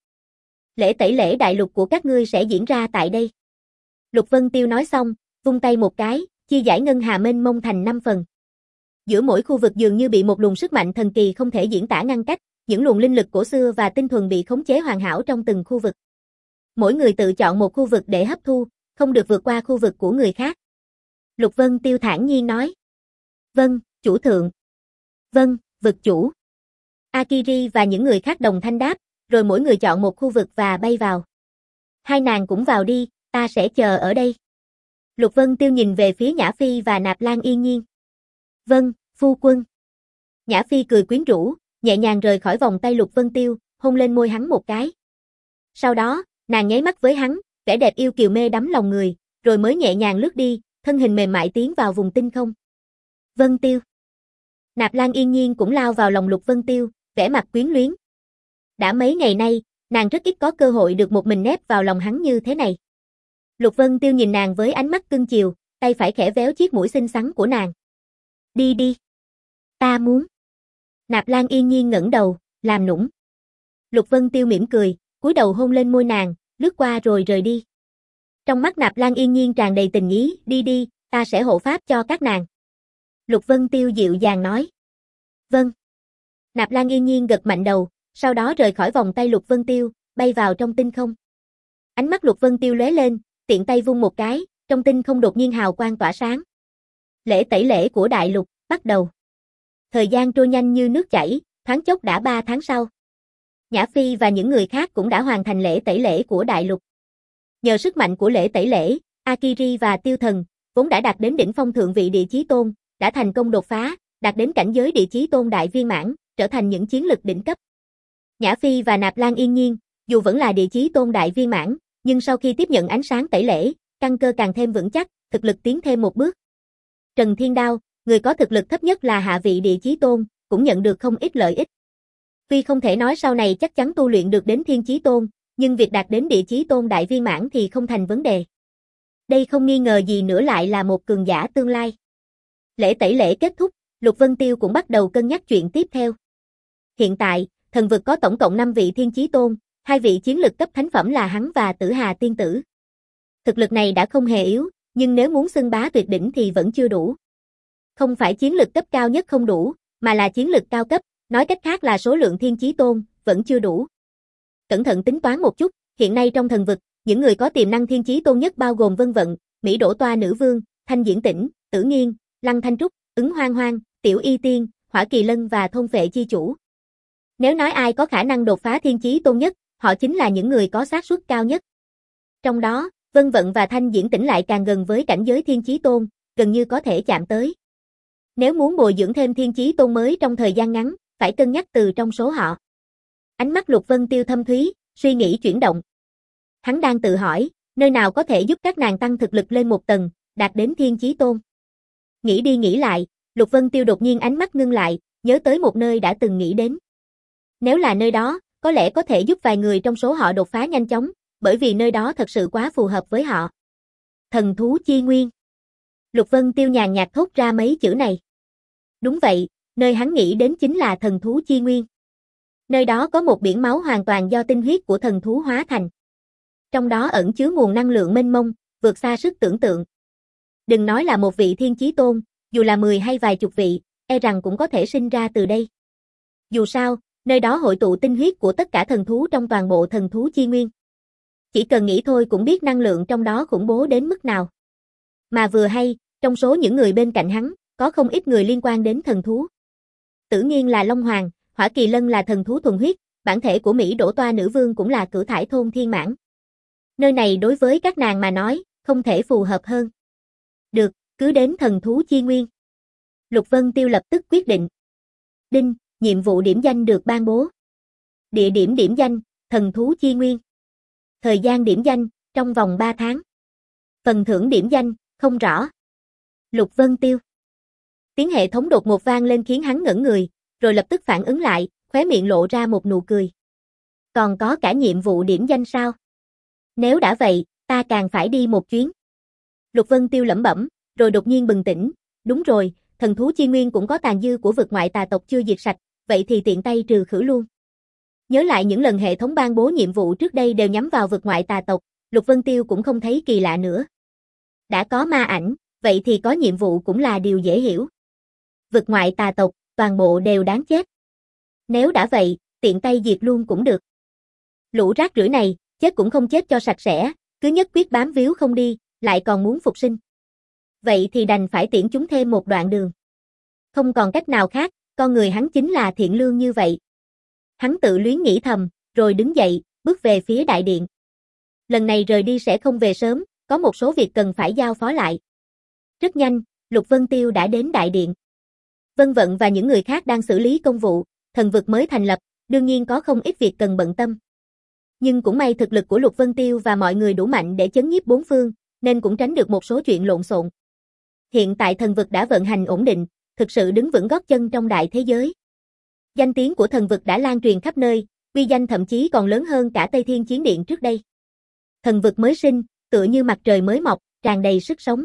Lễ tẩy lễ đại lục của các ngươi sẽ diễn ra tại đây. Lục Vân Tiêu nói xong, vung tay một cái, chia giải ngân hà mênh mông thành năm phần. Giữa mỗi khu vực dường như bị một luồng sức mạnh thần kỳ không thể diễn tả ngăn cách, những luồng linh lực cổ xưa và tinh thuần bị khống chế hoàn hảo trong từng khu vực. Mỗi người tự chọn một khu vực để hấp thu, không được vượt qua khu vực của người khác. Lục Vân Tiêu thản nhiên nói. Vâng, chủ thượng. Vâng, vực chủ. Akiri và những người khác đồng thanh đáp, rồi mỗi người chọn một khu vực và bay vào. Hai nàng cũng vào đi, ta sẽ chờ ở đây. Lục Vân Tiêu nhìn về phía Nhã Phi và Nạp Lan Yên Nhiên. Vâng, phu quân. Nhã Phi cười quyến rũ, nhẹ nhàng rời khỏi vòng tay Lục Vân Tiêu, hôn lên môi hắn một cái. Sau đó, nàng nháy mắt với hắn, vẻ đẹp yêu kiều mê đắm lòng người, rồi mới nhẹ nhàng lướt đi, thân hình mềm mại tiến vào vùng tinh không. Vân Tiêu. Nạp Lan Yên Nhiên cũng lao vào lòng Lục Vân Tiêu, vẻ mặt quyến luyến. Đã mấy ngày nay, nàng rất ít có cơ hội được một mình nép vào lòng hắn như thế này. Lục Vân Tiêu nhìn nàng với ánh mắt cưng chiều, tay phải khẽ véo chiếc mũi xinh xắn của nàng. Đi đi. Ta muốn. Nạp Lan Yên Nhiên ngẩng đầu, làm nũng. Lục Vân Tiêu mỉm cười, cúi đầu hôn lên môi nàng, lướt qua rồi rời đi. Trong mắt Nạp Lan Yên Nhiên tràn đầy tình ý, đi đi, ta sẽ hộ pháp cho các nàng. Lục Vân Tiêu dịu dàng nói. Vâng. Nạp Lan Yên Nhiên gật mạnh đầu, sau đó rời khỏi vòng tay Lục Vân Tiêu, bay vào trong tinh không. Ánh mắt Lục Vân Tiêu lóe lên, tiện tay vung một cái, trong tinh không đột nhiên hào quang tỏa sáng. Lễ tẩy lễ của đại lục, bắt đầu. Thời gian trôi nhanh như nước chảy, thoáng chốc đã ba tháng sau. Nhã Phi và những người khác cũng đã hoàn thành lễ tẩy lễ của đại lục. Nhờ sức mạnh của lễ tẩy lễ, Akiri và Tiêu Thần, vốn đã đạt đến đỉnh phong thượng vị địa chí tôn, đã thành công đột phá, đạt đến cảnh giới địa chí tôn đại viên mãn, trở thành những chiến lực đỉnh cấp. Nhã Phi và Nạp Lan Yên Nhiên, dù vẫn là địa chí tôn đại viên mãn, nhưng sau khi tiếp nhận ánh sáng tẩy lễ, căn cơ càng thêm vững chắc, thực lực tiến thêm một bước. Trần Thiên Đao, người có thực lực thấp nhất là hạ vị địa chí tôn, cũng nhận được không ít lợi ích. Tuy không thể nói sau này chắc chắn tu luyện được đến thiên chí tôn, nhưng việc đạt đến địa chí tôn đại viên mãn thì không thành vấn đề. Đây không nghi ngờ gì nữa lại là một cường giả tương lai. Lễ tẩy lễ kết thúc, Lục Vân Tiêu cũng bắt đầu cân nhắc chuyện tiếp theo. Hiện tại, thần vực có tổng cộng năm vị thiên chí tôn, hai vị chiến lực cấp thánh phẩm là hắn và Tử Hà tiên tử. Thực lực này đã không hề yếu, nhưng nếu muốn xưng bá tuyệt đỉnh thì vẫn chưa đủ. Không phải chiến lực cấp cao nhất không đủ, mà là chiến lực cao cấp, nói cách khác là số lượng thiên chí tôn, vẫn chưa đủ. Cẩn thận tính toán một chút, hiện nay trong thần vực, những người có tiềm năng thiên chí tôn nhất bao gồm Vân Vận, Mỹ Đỗ Toa Nữ Vương, Thanh Diễn Tĩnh, Tử Nghiên, Lăng Thanh Trúc, Ứng Hoang Hoang, Tiểu Y Tiên, Hỏa Kỳ Lân và thôn phệ chi chủ. Nếu nói ai có khả năng đột phá thiên chí tôn nhất, họ chính là những người có xác suất cao nhất. Trong đó, Vân Vận và Thanh Diễn Tỉnh lại càng gần với cảnh giới thiên chí tôn, gần như có thể chạm tới. Nếu muốn bồi dưỡng thêm thiên chí tôn mới trong thời gian ngắn, phải cân nhắc từ trong số họ. Ánh mắt Lục Vân Tiêu thâm thúy, suy nghĩ chuyển động. Hắn đang tự hỏi, nơi nào có thể giúp các nàng tăng thực lực lên một tầng, đạt đến thiên chí tôn. Nghĩ đi nghĩ lại, Lục Vân Tiêu đột nhiên ánh mắt ngưng lại, nhớ tới một nơi đã từng nghĩ đến. Nếu là nơi đó, có lẽ có thể giúp vài người trong số họ đột phá nhanh chóng, bởi vì nơi đó thật sự quá phù hợp với họ. Thần thú chi nguyên. Lục Vân Tiêu nhàn nhạt thốt ra mấy chữ này. Đúng vậy, nơi hắn nghĩ đến chính là thần thú chi nguyên. Nơi đó có một biển máu hoàn toàn do tinh huyết của thần thú hóa thành. Trong đó ẩn chứa nguồn năng lượng mênh mông, vượt xa sức tưởng tượng. Đừng nói là một vị thiên chí tôn, dù là mười hay vài chục vị, e rằng cũng có thể sinh ra từ đây. Dù sao, nơi đó hội tụ tinh huyết của tất cả thần thú trong toàn bộ thần thú chi nguyên. Chỉ cần nghĩ thôi cũng biết năng lượng trong đó khủng bố đến mức nào. Mà vừa hay, trong số những người bên cạnh hắn, có không ít người liên quan đến thần thú. Tử Nghiên là Long Hoàng, Hỏa Kỳ Lân là thần thú thuần huyết, bản thể của Mỹ Đỗ Toa nữ vương cũng là cửu thải thôn thiên mãn. Nơi này đối với các nàng mà nói, không thể phù hợp hơn. Được, cứ đến thần thú chi nguyên. Lục Vân Tiêu lập tức quyết định. Đinh, nhiệm vụ điểm danh được ban bố. Địa điểm điểm danh, thần thú chi nguyên. Thời gian điểm danh, trong vòng ba tháng. Phần thưởng điểm danh, không rõ. Lục Vân Tiêu. Tiếng hệ thống đột ngột vang lên khiến hắn ngẩn người, rồi lập tức phản ứng lại, khóe miệng lộ ra một nụ cười. Còn có cả nhiệm vụ điểm danh sao? Nếu đã vậy, ta càng phải đi một chuyến. Lục Vân Tiêu lẩm bẩm, rồi đột nhiên bừng tỉnh. Đúng rồi, thần thú chi nguyên cũng có tàn dư của vực ngoại tà tộc chưa diệt sạch, vậy thì tiện tay trừ khử luôn. Nhớ lại những lần hệ thống ban bố nhiệm vụ trước đây đều nhắm vào vực ngoại tà tộc, Lục Vân Tiêu cũng không thấy kỳ lạ nữa. Đã có ma ảnh, vậy thì có nhiệm vụ cũng là điều dễ hiểu. Vực ngoại tà tộc, toàn bộ đều đáng chết. Nếu đã vậy, tiện tay diệt luôn cũng được. Lũ rác rưởi này, chết cũng không chết cho sạch sẽ, cứ nhất quyết bám víu không đi, lại còn muốn phục sinh. Vậy thì đành phải tiễn chúng thêm một đoạn đường. Không còn cách nào khác, con người hắn chính là thiện lương như vậy. Hắn tự luyến nghĩ thầm, rồi đứng dậy, bước về phía đại điện. Lần này rời đi sẽ không về sớm, có một số việc cần phải giao phó lại. Rất nhanh, Lục Vân Tiêu đã đến đại điện. Vân Vận và những người khác đang xử lý công vụ, thần vực mới thành lập, đương nhiên có không ít việc cần bận tâm. Nhưng cũng may thực lực của Lục Vân Tiêu và mọi người đủ mạnh để chấn nhiếp bốn phương, nên cũng tránh được một số chuyện lộn xộn. Hiện tại thần vực đã vận hành ổn định, thực sự đứng vững gót chân trong đại thế giới. Danh tiếng của thần vực đã lan truyền khắp nơi, uy danh thậm chí còn lớn hơn cả Tây Thiên Chiến Điện trước đây. Thần vực mới sinh, tựa như mặt trời mới mọc, tràn đầy sức sống.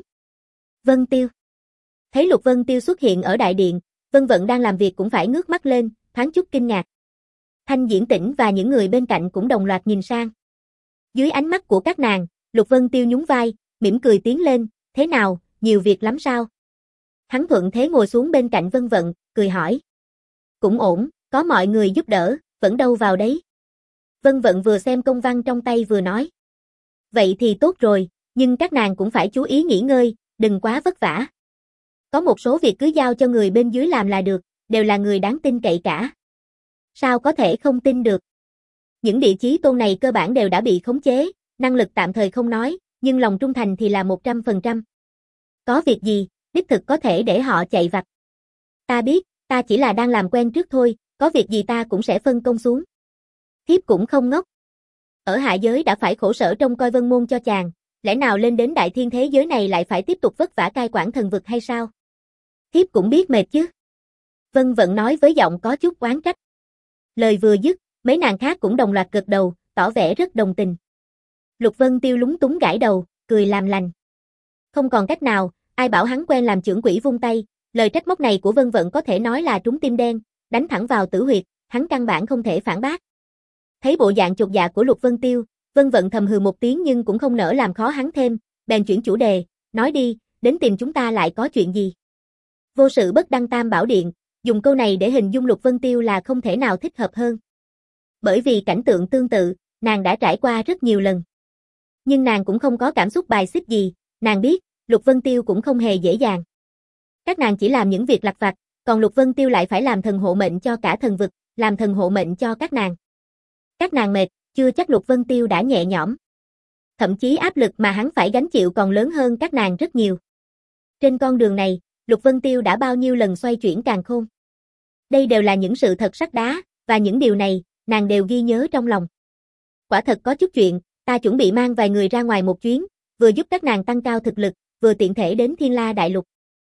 Vân Tiêu. Thấy Lục Vân Tiêu xuất hiện ở đại điện, Vân Vận đang làm việc cũng phải ngước mắt lên, thoáng chút kinh ngạc. Thanh Diễn Tỉnh và những người bên cạnh cũng đồng loạt nhìn sang. Dưới ánh mắt của các nàng, Lục Vân Tiêu nhún vai, mỉm cười tiến lên, thế nào, nhiều việc lắm sao? Hắn thuận thế ngồi xuống bên cạnh Vân Vận, cười hỏi. Cũng ổn, có mọi người giúp đỡ, vẫn đâu vào đấy. Vân Vận vừa xem công văn trong tay vừa nói. Vậy thì tốt rồi, nhưng các nàng cũng phải chú ý nghỉ ngơi, đừng quá vất vả. Có một số việc cứ giao cho người bên dưới làm là được, đều là người đáng tin cậy cả. Sao có thể không tin được? Những địa chí tôn này cơ bản đều đã bị khống chế, năng lực tạm thời không nói, nhưng lòng trung thành thì là một trăm phần trăm. Có việc gì, đích thực có thể để họ chạy vặt. Ta biết, ta chỉ là đang làm quen trước thôi, có việc gì ta cũng sẽ phân công xuống. Thiếp cũng không ngốc. Ở hạ giới đã phải khổ sở trông coi Vân Môn cho chàng, lẽ nào lên đến đại thiên thế giới này lại phải tiếp tục vất vả cai quản thần vực hay sao? Thiếp cũng biết mệt chứ. Vân Vận nói với giọng có chút oán trách. Lời vừa dứt, mấy nàng khác cũng đồng loạt gật đầu, tỏ vẻ rất đồng tình. Lục Vân Tiêu lúng túng gãi đầu, cười làm lành. Không còn cách nào, ai bảo hắn quen làm trưởng quỹ vung tay, lời trách móc này của Vân Vận có thể nói là trúng tim đen, đánh thẳng vào tử huyệt, hắn căn bản không thể phản bác. Thấy bộ dạng chột dạ của Lục Vân Tiêu, Vân Vận thầm hừ một tiếng nhưng cũng không nỡ làm khó hắn thêm, bèn chuyển chủ đề, nói đi, đến tìm chúng ta lại có chuyện gì? Vô sự bất đăng tam bảo điện, dùng câu này để hình dung Lục Vân Tiêu là không thể nào thích hợp hơn. Bởi vì cảnh tượng tương tự, nàng đã trải qua rất nhiều lần. Nhưng nàng cũng không có cảm xúc bài xích gì, nàng biết, Lục Vân Tiêu cũng không hề dễ dàng. Các nàng chỉ làm những việc lặt vặt, còn Lục Vân Tiêu lại phải làm thần hộ mệnh cho cả thần vực, làm thần hộ mệnh cho các nàng. Các nàng mệt, chưa chắc Lục Vân Tiêu đã nhẹ nhõm. Thậm chí áp lực mà hắn phải gánh chịu còn lớn hơn các nàng rất nhiều. Trên con đường này, Lục Vân Tiêu đã bao nhiêu lần xoay chuyển càn khôn. Đây đều là những sự thật sắt đá, và những điều này, nàng đều ghi nhớ trong lòng. Quả thật có chút chuyện, ta chuẩn bị mang vài người ra ngoài một chuyến, vừa giúp các nàng tăng cao thực lực, vừa tiện thể đến Thiên La Đại Lục.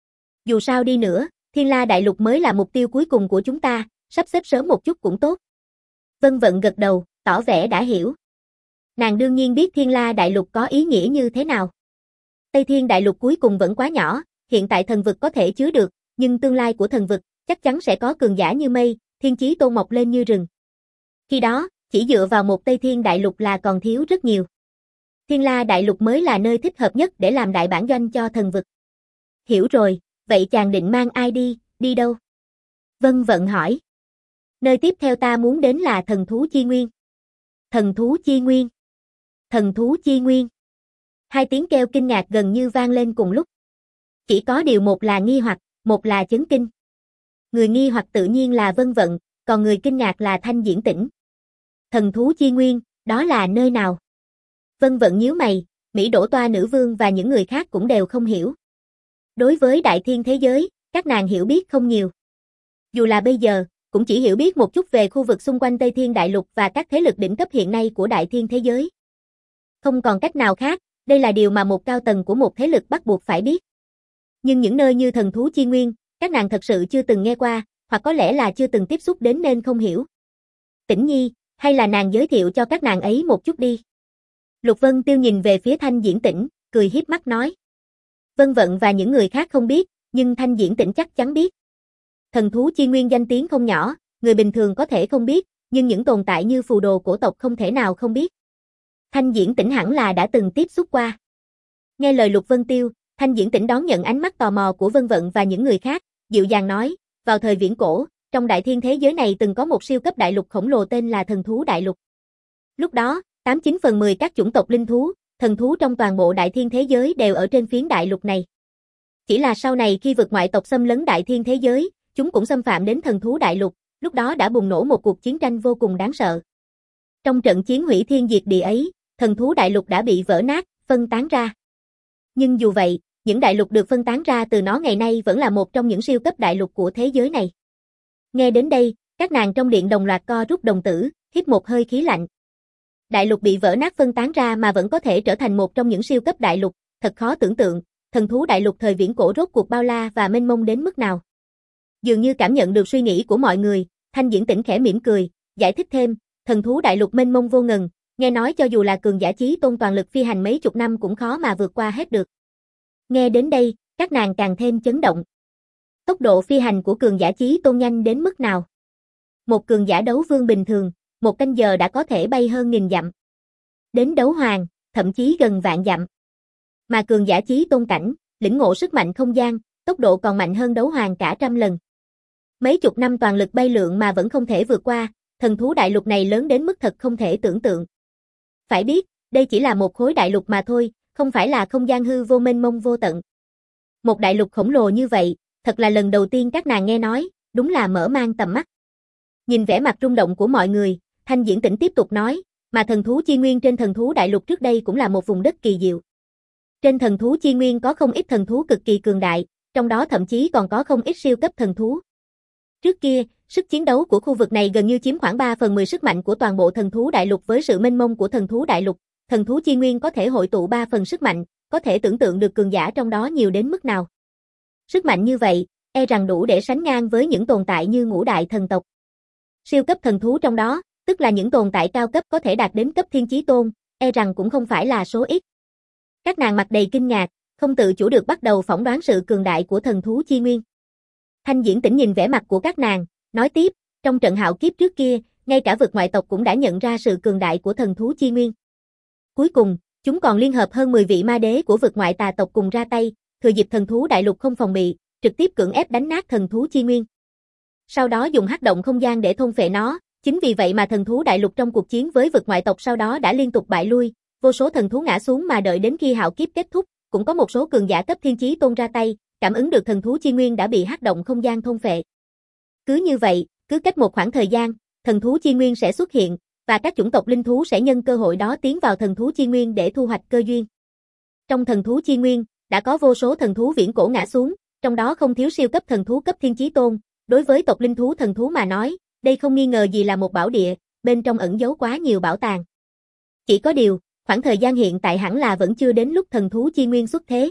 Dù sao đi nữa, Thiên La Đại Lục mới là mục tiêu cuối cùng của chúng ta, sắp xếp sớm một chút cũng tốt. Vân Vận gật đầu, tỏ vẻ đã hiểu. Nàng đương nhiên biết Thiên La Đại Lục có ý nghĩa như thế nào. Tây Thiên Đại Lục cuối cùng vẫn quá nhỏ, hiện tại thần vực có thể chứa được, nhưng tương lai của thần vực, chắc chắn sẽ có cường giả như mây, thiên chí tôn mọc lên như rừng. Khi đó, chỉ dựa vào một Tây Thiên Đại Lục là còn thiếu rất nhiều. Thiên La Đại Lục mới là nơi thích hợp nhất để làm đại bản doanh cho thần vực. Hiểu rồi, vậy chàng định mang ai đi, đi đâu? Vân Vận hỏi. Nơi tiếp theo ta muốn đến là thần thú chi nguyên. Thần thú chi nguyên. Thần thú chi nguyên. Hai tiếng kêu kinh ngạc gần như vang lên cùng lúc. Chỉ có điều một là nghi hoặc, một là chấn kinh. Người nghi hoặc tự nhiên là Vân Vận, còn người kinh ngạc là Thanh Diễn Tĩnh. Thần thú chi nguyên, đó là nơi nào? Vân Vận nhíu mày, Mỹ Đỗ Toa nữ vương và những người khác cũng đều không hiểu. Đối với đại thiên thế giới, các nàng hiểu biết không nhiều. Dù là bây giờ, cũng chỉ hiểu biết một chút về khu vực xung quanh Tây Thiên Đại Lục và các thế lực đỉnh cấp hiện nay của đại thiên thế giới. Không còn cách nào khác, đây là điều mà một cao tầng của một thế lực bắt buộc phải biết. Nhưng những nơi như thần thú chi nguyên, các nàng thật sự chưa từng nghe qua, hoặc có lẽ là chưa từng tiếp xúc đến nên không hiểu. Tĩnh Nhi, hay là nàng giới thiệu cho các nàng ấy một chút đi. Lục Vân Tiêu nhìn về phía Thanh Diễn Tĩnh, cười hiếp mắt nói. Vân Vận và những người khác không biết, nhưng Thanh Diễn Tĩnh chắc chắn biết. Thần thú chi nguyên danh tiếng không nhỏ, người bình thường có thể không biết, nhưng những tồn tại như phù đồ cổ tộc không thể nào không biết. Thanh Diễn Tĩnh hẳn là đã từng tiếp xúc qua. Nghe lời Lục Vân Tiêu, Thanh Diễn Tĩnh đón nhận ánh mắt tò mò của Vân Vận và những người khác, dịu dàng nói, vào thời viễn cổ, trong đại thiên thế giới này từng có một siêu cấp đại lục khổng lồ tên là Thần thú đại lục. Lúc đó, tám chín phần mười các chủng tộc linh thú, thần thú trong toàn bộ đại thiên thế giới đều ở trên phiến đại lục này. Chỉ là sau này khi vực ngoại tộc xâm lấn đại thiên thế giới, chúng cũng xâm phạm đến thần thú đại lục, lúc đó đã bùng nổ một cuộc chiến tranh vô cùng đáng sợ. Trong trận chiến hủy thiên diệt địa ấy, thần thú đại lục đã bị vỡ nát, phân tán ra. Nhưng dù vậy, những đại lục được phân tán ra từ nó ngày nay vẫn là một trong những siêu cấp đại lục của thế giới này. Nghe đến đây, các nàng trong điện đồng loạt co rút đồng tử, hít một hơi khí lạnh. Đại lục bị vỡ nát phân tán ra mà vẫn có thể trở thành một trong những siêu cấp đại lục, thật khó tưởng tượng, thần thú đại lục thời viễn cổ rốt cuộc bao la và mênh mông đến mức nào. Dường như cảm nhận được suy nghĩ của mọi người, Thanh Diễn Tĩnh khẽ mỉm cười, giải thích thêm, thần thú đại lục mênh mông vô ngần, nghe nói cho dù là cường giả chí tôn toàn lực phi hành mấy chục năm cũng khó mà vượt qua hết được. Nghe đến đây, các nàng càng thêm chấn động. Tốc độ phi hành của cường giả chí tôn nhanh đến mức nào? Một cường giả đấu vương bình thường, một canh giờ đã có thể bay hơn nghìn dặm. Đến đấu hoàng, thậm chí gần vạn dặm. Mà cường giả chí tôn cảnh, lĩnh ngộ sức mạnh không gian, tốc độ còn mạnh hơn đấu hoàng cả trăm lần. Mấy chục năm toàn lực bay lượn mà vẫn không thể vượt qua, thần thú đại lục này lớn đến mức thật không thể tưởng tượng. Phải biết, đây chỉ là một khối đại lục mà thôi, không phải là không gian hư vô mênh mông vô tận. Một đại lục khổng lồ như vậy, thật là lần đầu tiên các nàng nghe nói, đúng là mở mang tầm mắt. Nhìn vẻ mặt rung động của mọi người, Thanh Diễn Tĩnh tiếp tục nói, mà thần thú chi nguyên trên thần thú đại lục trước đây cũng là một vùng đất kỳ diệu. Trên thần thú chi nguyên có không ít thần thú cực kỳ cường đại, trong đó thậm chí còn có không ít siêu cấp thần thú. Trước kia, sức chiến đấu của khu vực này gần như chiếm khoảng ba phần mười sức mạnh của toàn bộ thần thú đại lục với sự mênh mông của thần thú đại lục, thần thú chi nguyên có thể hội tụ ba phần sức mạnh, có thể tưởng tượng được cường giả trong đó nhiều đến mức nào. Sức mạnh như vậy, e rằng đủ để sánh ngang với những tồn tại như ngũ đại thần tộc. Siêu cấp thần thú trong đó, tức là những tồn tại cao cấp có thể đạt đến cấp thiên chí tôn, e rằng cũng không phải là số ít. Các nàng mặt đầy kinh ngạc, không tự chủ được bắt đầu phỏng đoán sự cường đại của thần thú chi nguyên. Thanh Diễn Tĩnh nhìn vẻ mặt của các nàng, nói tiếp, trong trận hạo kiếp trước kia, ngay cả vực ngoại tộc cũng đã nhận ra sự cường đại của thần thú chi nguyên. Cuối cùng, chúng còn liên hợp hơn mười vị ma đế của vực ngoại tà tộc cùng ra tay, thừa dịp thần thú đại lục không phòng bị, trực tiếp cưỡng ép đánh nát thần thú chi nguyên. Sau đó dùng hắc động không gian để thôn phệ nó, chính vì vậy mà thần thú đại lục trong cuộc chiến với vực ngoại tộc sau đó đã liên tục bại lui, vô số thần thú ngã xuống mà đợi đến khi hạo kiếp kết thúc, cũng có một số cường giả cấp thiên chí tôn ra tay, cảm ứng được thần thú chi nguyên đã bị hắc động không gian thôn phệ. Cứ như vậy, cứ cách một khoảng thời gian, thần thú chi nguyên sẽ xuất hiện, và các chủng tộc linh thú sẽ nhân cơ hội đó tiến vào thần thú chi nguyên để thu hoạch cơ duyên. Trong thần thú chi nguyên, đã có vô số thần thú viễn cổ ngã xuống, trong đó không thiếu siêu cấp thần thú cấp thiên chí tôn. Đối với tộc linh thú thần thú mà nói, đây không nghi ngờ gì là một bảo địa, bên trong ẩn giấu quá nhiều bảo tàng. Chỉ có điều, khoảng thời gian hiện tại hẳn là vẫn chưa đến lúc thần thú chi nguyên xuất thế.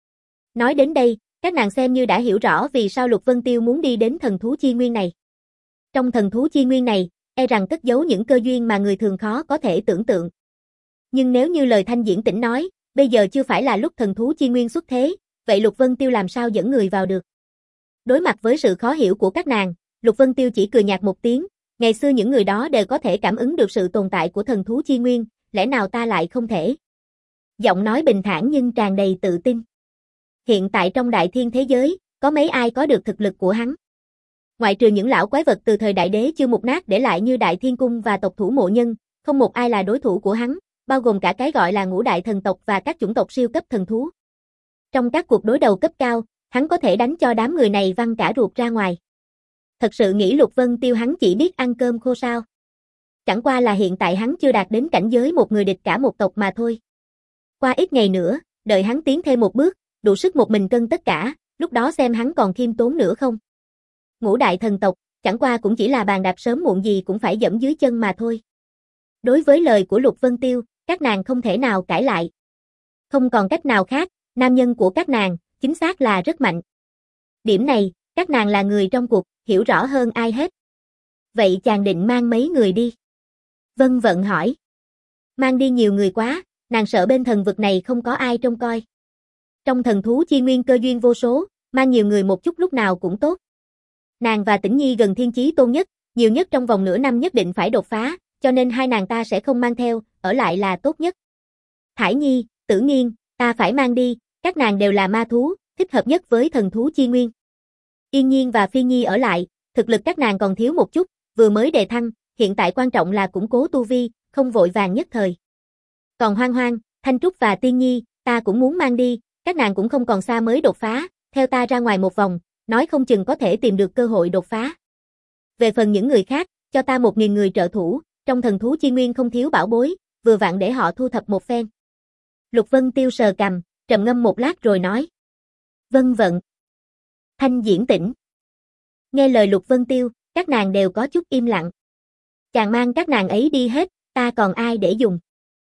Nói đến đây, các nàng xem như đã hiểu rõ vì sao Lục Vân Tiêu muốn đi đến thần thú chi nguyên này. Trong thần thú chi nguyên này, e rằng cất giấu những cơ duyên mà người thường khó có thể tưởng tượng. Nhưng nếu như lời Thanh Diễn Tĩnh nói, bây giờ chưa phải là lúc thần thú chi nguyên xuất thế, vậy Lục Vân Tiêu làm sao dẫn người vào được? Đối mặt với sự khó hiểu của các nàng, Lục Vân Tiêu chỉ cười nhạt một tiếng, ngày xưa những người đó đều có thể cảm ứng được sự tồn tại của thần thú chi nguyên, lẽ nào ta lại không thể? Giọng nói bình thản nhưng tràn đầy tự tin. Hiện tại trong đại thiên thế giới, có mấy ai có được thực lực của hắn? Ngoại trừ những lão quái vật từ thời đại đế chưa mục nát để lại như Đại Thiên Cung và tộc thủ Mộ Nhân, không một ai là đối thủ của hắn, bao gồm cả cái gọi là ngũ đại thần tộc và các chủng tộc siêu cấp thần thú. Trong các cuộc đối đầu cấp cao, hắn có thể đánh cho đám người này văng cả ruột ra ngoài. Thật sự nghĩ Lục Vân Tiêu hắn chỉ biết ăn cơm khô sao? Chẳng qua là hiện tại hắn chưa đạt đến cảnh giới một người địch cả một tộc mà thôi. Qua ít ngày nữa, đợi hắn tiến thêm một bước, đủ sức một mình cân tất cả, lúc đó xem hắn còn khiêm tốn nữa không. Ngũ đại thần tộc, chẳng qua cũng chỉ là bàn đạp sớm muộn gì cũng phải dẫm dưới chân mà thôi. Đối với lời của Lục Vân Tiêu, các nàng không thể nào cãi lại. Không còn cách nào khác, nam nhân của các nàng, chính xác là rất mạnh. Điểm này, các nàng là người trong cuộc, hiểu rõ hơn ai hết. Vậy chàng định mang mấy người đi? Vân Vận hỏi. Mang đi nhiều người quá, nàng sợ bên thần vực này không có ai trông coi. Trong thần thú chi nguyên cơ duyên vô số, mang nhiều người một chút lúc nào cũng tốt. Nàng và Tĩnh Nhi gần thiên chí tôn nhất, nhiều nhất trong vòng nửa năm nhất định phải đột phá, cho nên hai nàng ta sẽ không mang theo, ở lại là tốt nhất. Thải Nhi, Tử Nghiên, ta phải mang đi, các nàng đều là ma thú, thích hợp nhất với thần thú chi nguyên. Yên Nhiên và Phi Nhi ở lại, thực lực các nàng còn thiếu một chút, vừa mới đề thăng, hiện tại quan trọng là củng cố tu vi, không vội vàng nhất thời. Còn Hoang Hoang, Thanh Trúc và Tiên Nhi, ta cũng muốn mang đi, các nàng cũng không còn xa mới đột phá, theo ta ra ngoài một vòng, nói không chừng có thể tìm được cơ hội đột phá. Về phần những người khác, cho ta một nghìn người trợ thủ, trong thần thú chi nguyên không thiếu bảo bối, vừa vặn để họ thu thập một phen. Lục Vân Tiêu sờ cằm, trầm ngâm một lát rồi nói. Vân Vận. Thanh Diễn Tĩnh. Nghe lời Lục Vân Tiêu, các nàng đều có chút im lặng. Chàng mang các nàng ấy đi hết, ta còn ai để dùng?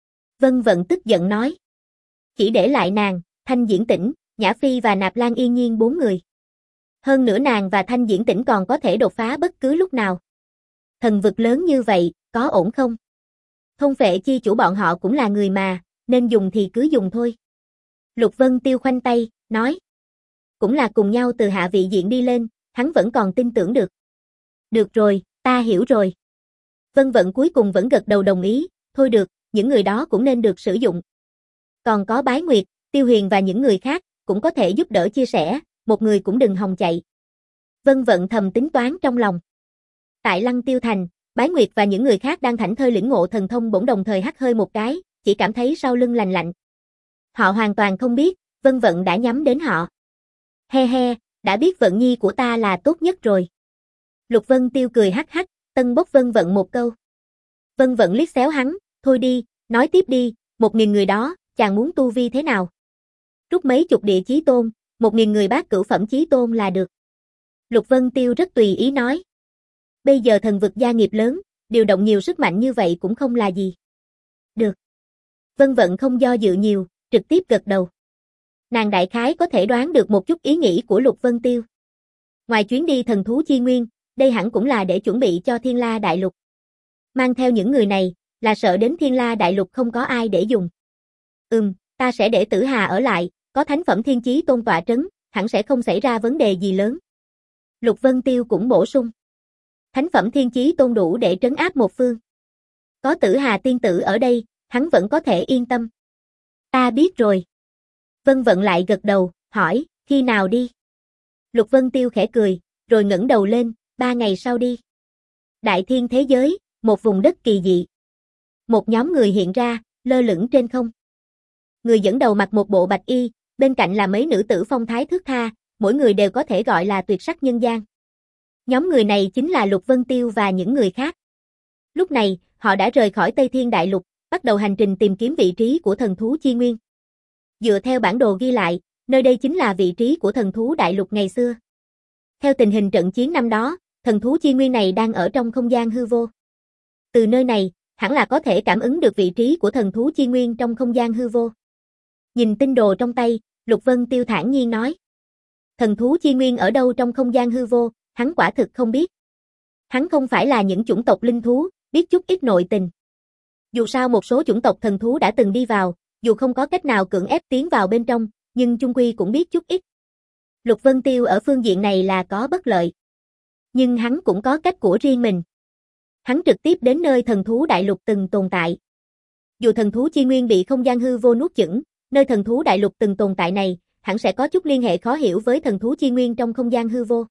Vân Vận tức giận nói. Chỉ để lại nàng, Thanh Diễn Tĩnh, Nhã Phi và Nạp Lan Yên Nhiên bốn người. Hơn nữa nàng và Thanh Diễn Tĩnh còn có thể đột phá bất cứ lúc nào. Thần vực lớn như vậy, có ổn không? Thôn Phệ chi chủ bọn họ cũng là người mà, nên dùng thì cứ dùng thôi. Lục Vân Tiêu khoanh tay, nói. Cũng là cùng nhau từ hạ vị diện đi lên, hắn vẫn còn tin tưởng được. Được rồi, ta hiểu rồi. Vân Vận cuối cùng vẫn gật đầu đồng ý, thôi được, những người đó cũng nên được sử dụng. Còn có Bái Nguyệt, Tiêu Huyền và những người khác, cũng có thể giúp đỡ chia sẻ, một người cũng đừng hòng chạy. Vân Vận thầm tính toán trong lòng. Tại Lăng Tiêu Thành, Bái Nguyệt và những người khác đang thảnh thơi lĩnh ngộ thần thông bỗng đồng thời hắt hơi một cái, chỉ cảm thấy sau lưng lành lạnh. Họ hoàn toàn không biết, Vân Vận đã nhắm đến họ. He he, đã biết Vận Nhi của ta là tốt nhất rồi. Lục Vân Tiêu cười hắc hắc, tân bốc Vân Vận một câu. Vân Vận liếc xéo hắn, thôi đi, nói tiếp đi, một nghìn người đó, chàng muốn tu vi thế nào? Rút mấy chục địa chí tôn, một nghìn người bát cửu phẩm chí tôn là được. Lục Vân Tiêu rất tùy ý nói. Bây giờ thần vực gia nghiệp lớn, điều động nhiều sức mạnh như vậy cũng không là gì. Được. Vân Vận không do dự nhiều, trực tiếp gật đầu. Nàng đại khái có thể đoán được một chút ý nghĩ của Lục Vân Tiêu. Ngoài chuyến đi thần thú chi nguyên, đây hẳn cũng là để chuẩn bị cho Thiên La Đại Lục. Mang theo những người này, là sợ đến Thiên La Đại Lục không có ai để dùng. Ừm, ta sẽ để Tử Hà ở lại, có thánh phẩm thiên chí tôn tọa trấn, hẳn sẽ không xảy ra vấn đề gì lớn. Lục Vân Tiêu cũng bổ sung. Thánh phẩm thiên chí tôn đủ để trấn áp một phương. Có Tử Hà tiên tử ở đây, hắn vẫn có thể yên tâm. Ta biết rồi. Vân Vận lại gật đầu, hỏi, khi nào đi? Lục Vân Tiêu khẽ cười, rồi ngẩng đầu lên, ba ngày sau đi. Đại thiên thế giới, một vùng đất kỳ dị. Một nhóm người hiện ra, lơ lửng trên không. Người dẫn đầu mặc một bộ bạch y, bên cạnh là mấy nữ tử phong thái thướt tha, mỗi người đều có thể gọi là tuyệt sắc nhân gian. Nhóm người này chính là Lục Vân Tiêu và những người khác. Lúc này, họ đã rời khỏi Tây Thiên Đại Lục, bắt đầu hành trình tìm kiếm vị trí của thần thú Chi Nguyên. Dựa theo bản đồ ghi lại, nơi đây chính là vị trí của thần thú Đại Lục ngày xưa. Theo tình hình trận chiến năm đó, thần thú Chi Nguyên này đang ở trong không gian hư vô. Từ nơi này, hẳn là có thể cảm ứng được vị trí của thần thú Chi Nguyên trong không gian hư vô. Nhìn tinh đồ trong tay, Lục Vân Tiêu thản nhiên nói. Thần thú Chi Nguyên ở đâu trong không gian hư vô, hắn quả thực không biết. Hắn không phải là những chủng tộc linh thú, biết chút ít nội tình. Dù sao một số chủng tộc thần thú đã từng đi vào, dù không có cách nào cưỡng ép tiến vào bên trong, nhưng chung quy cũng biết chút ít. Lục Vân Tiêu ở phương diện này là có bất lợi. Nhưng hắn cũng có cách của riêng mình. Hắn trực tiếp đến nơi thần thú Đại Lục từng tồn tại. Dù thần thú Chi Nguyên bị không gian hư vô nuốt chửng, nơi thần thú Đại Lục từng tồn tại này, hẳn sẽ có chút liên hệ khó hiểu với thần thú Chi Nguyên trong không gian hư vô.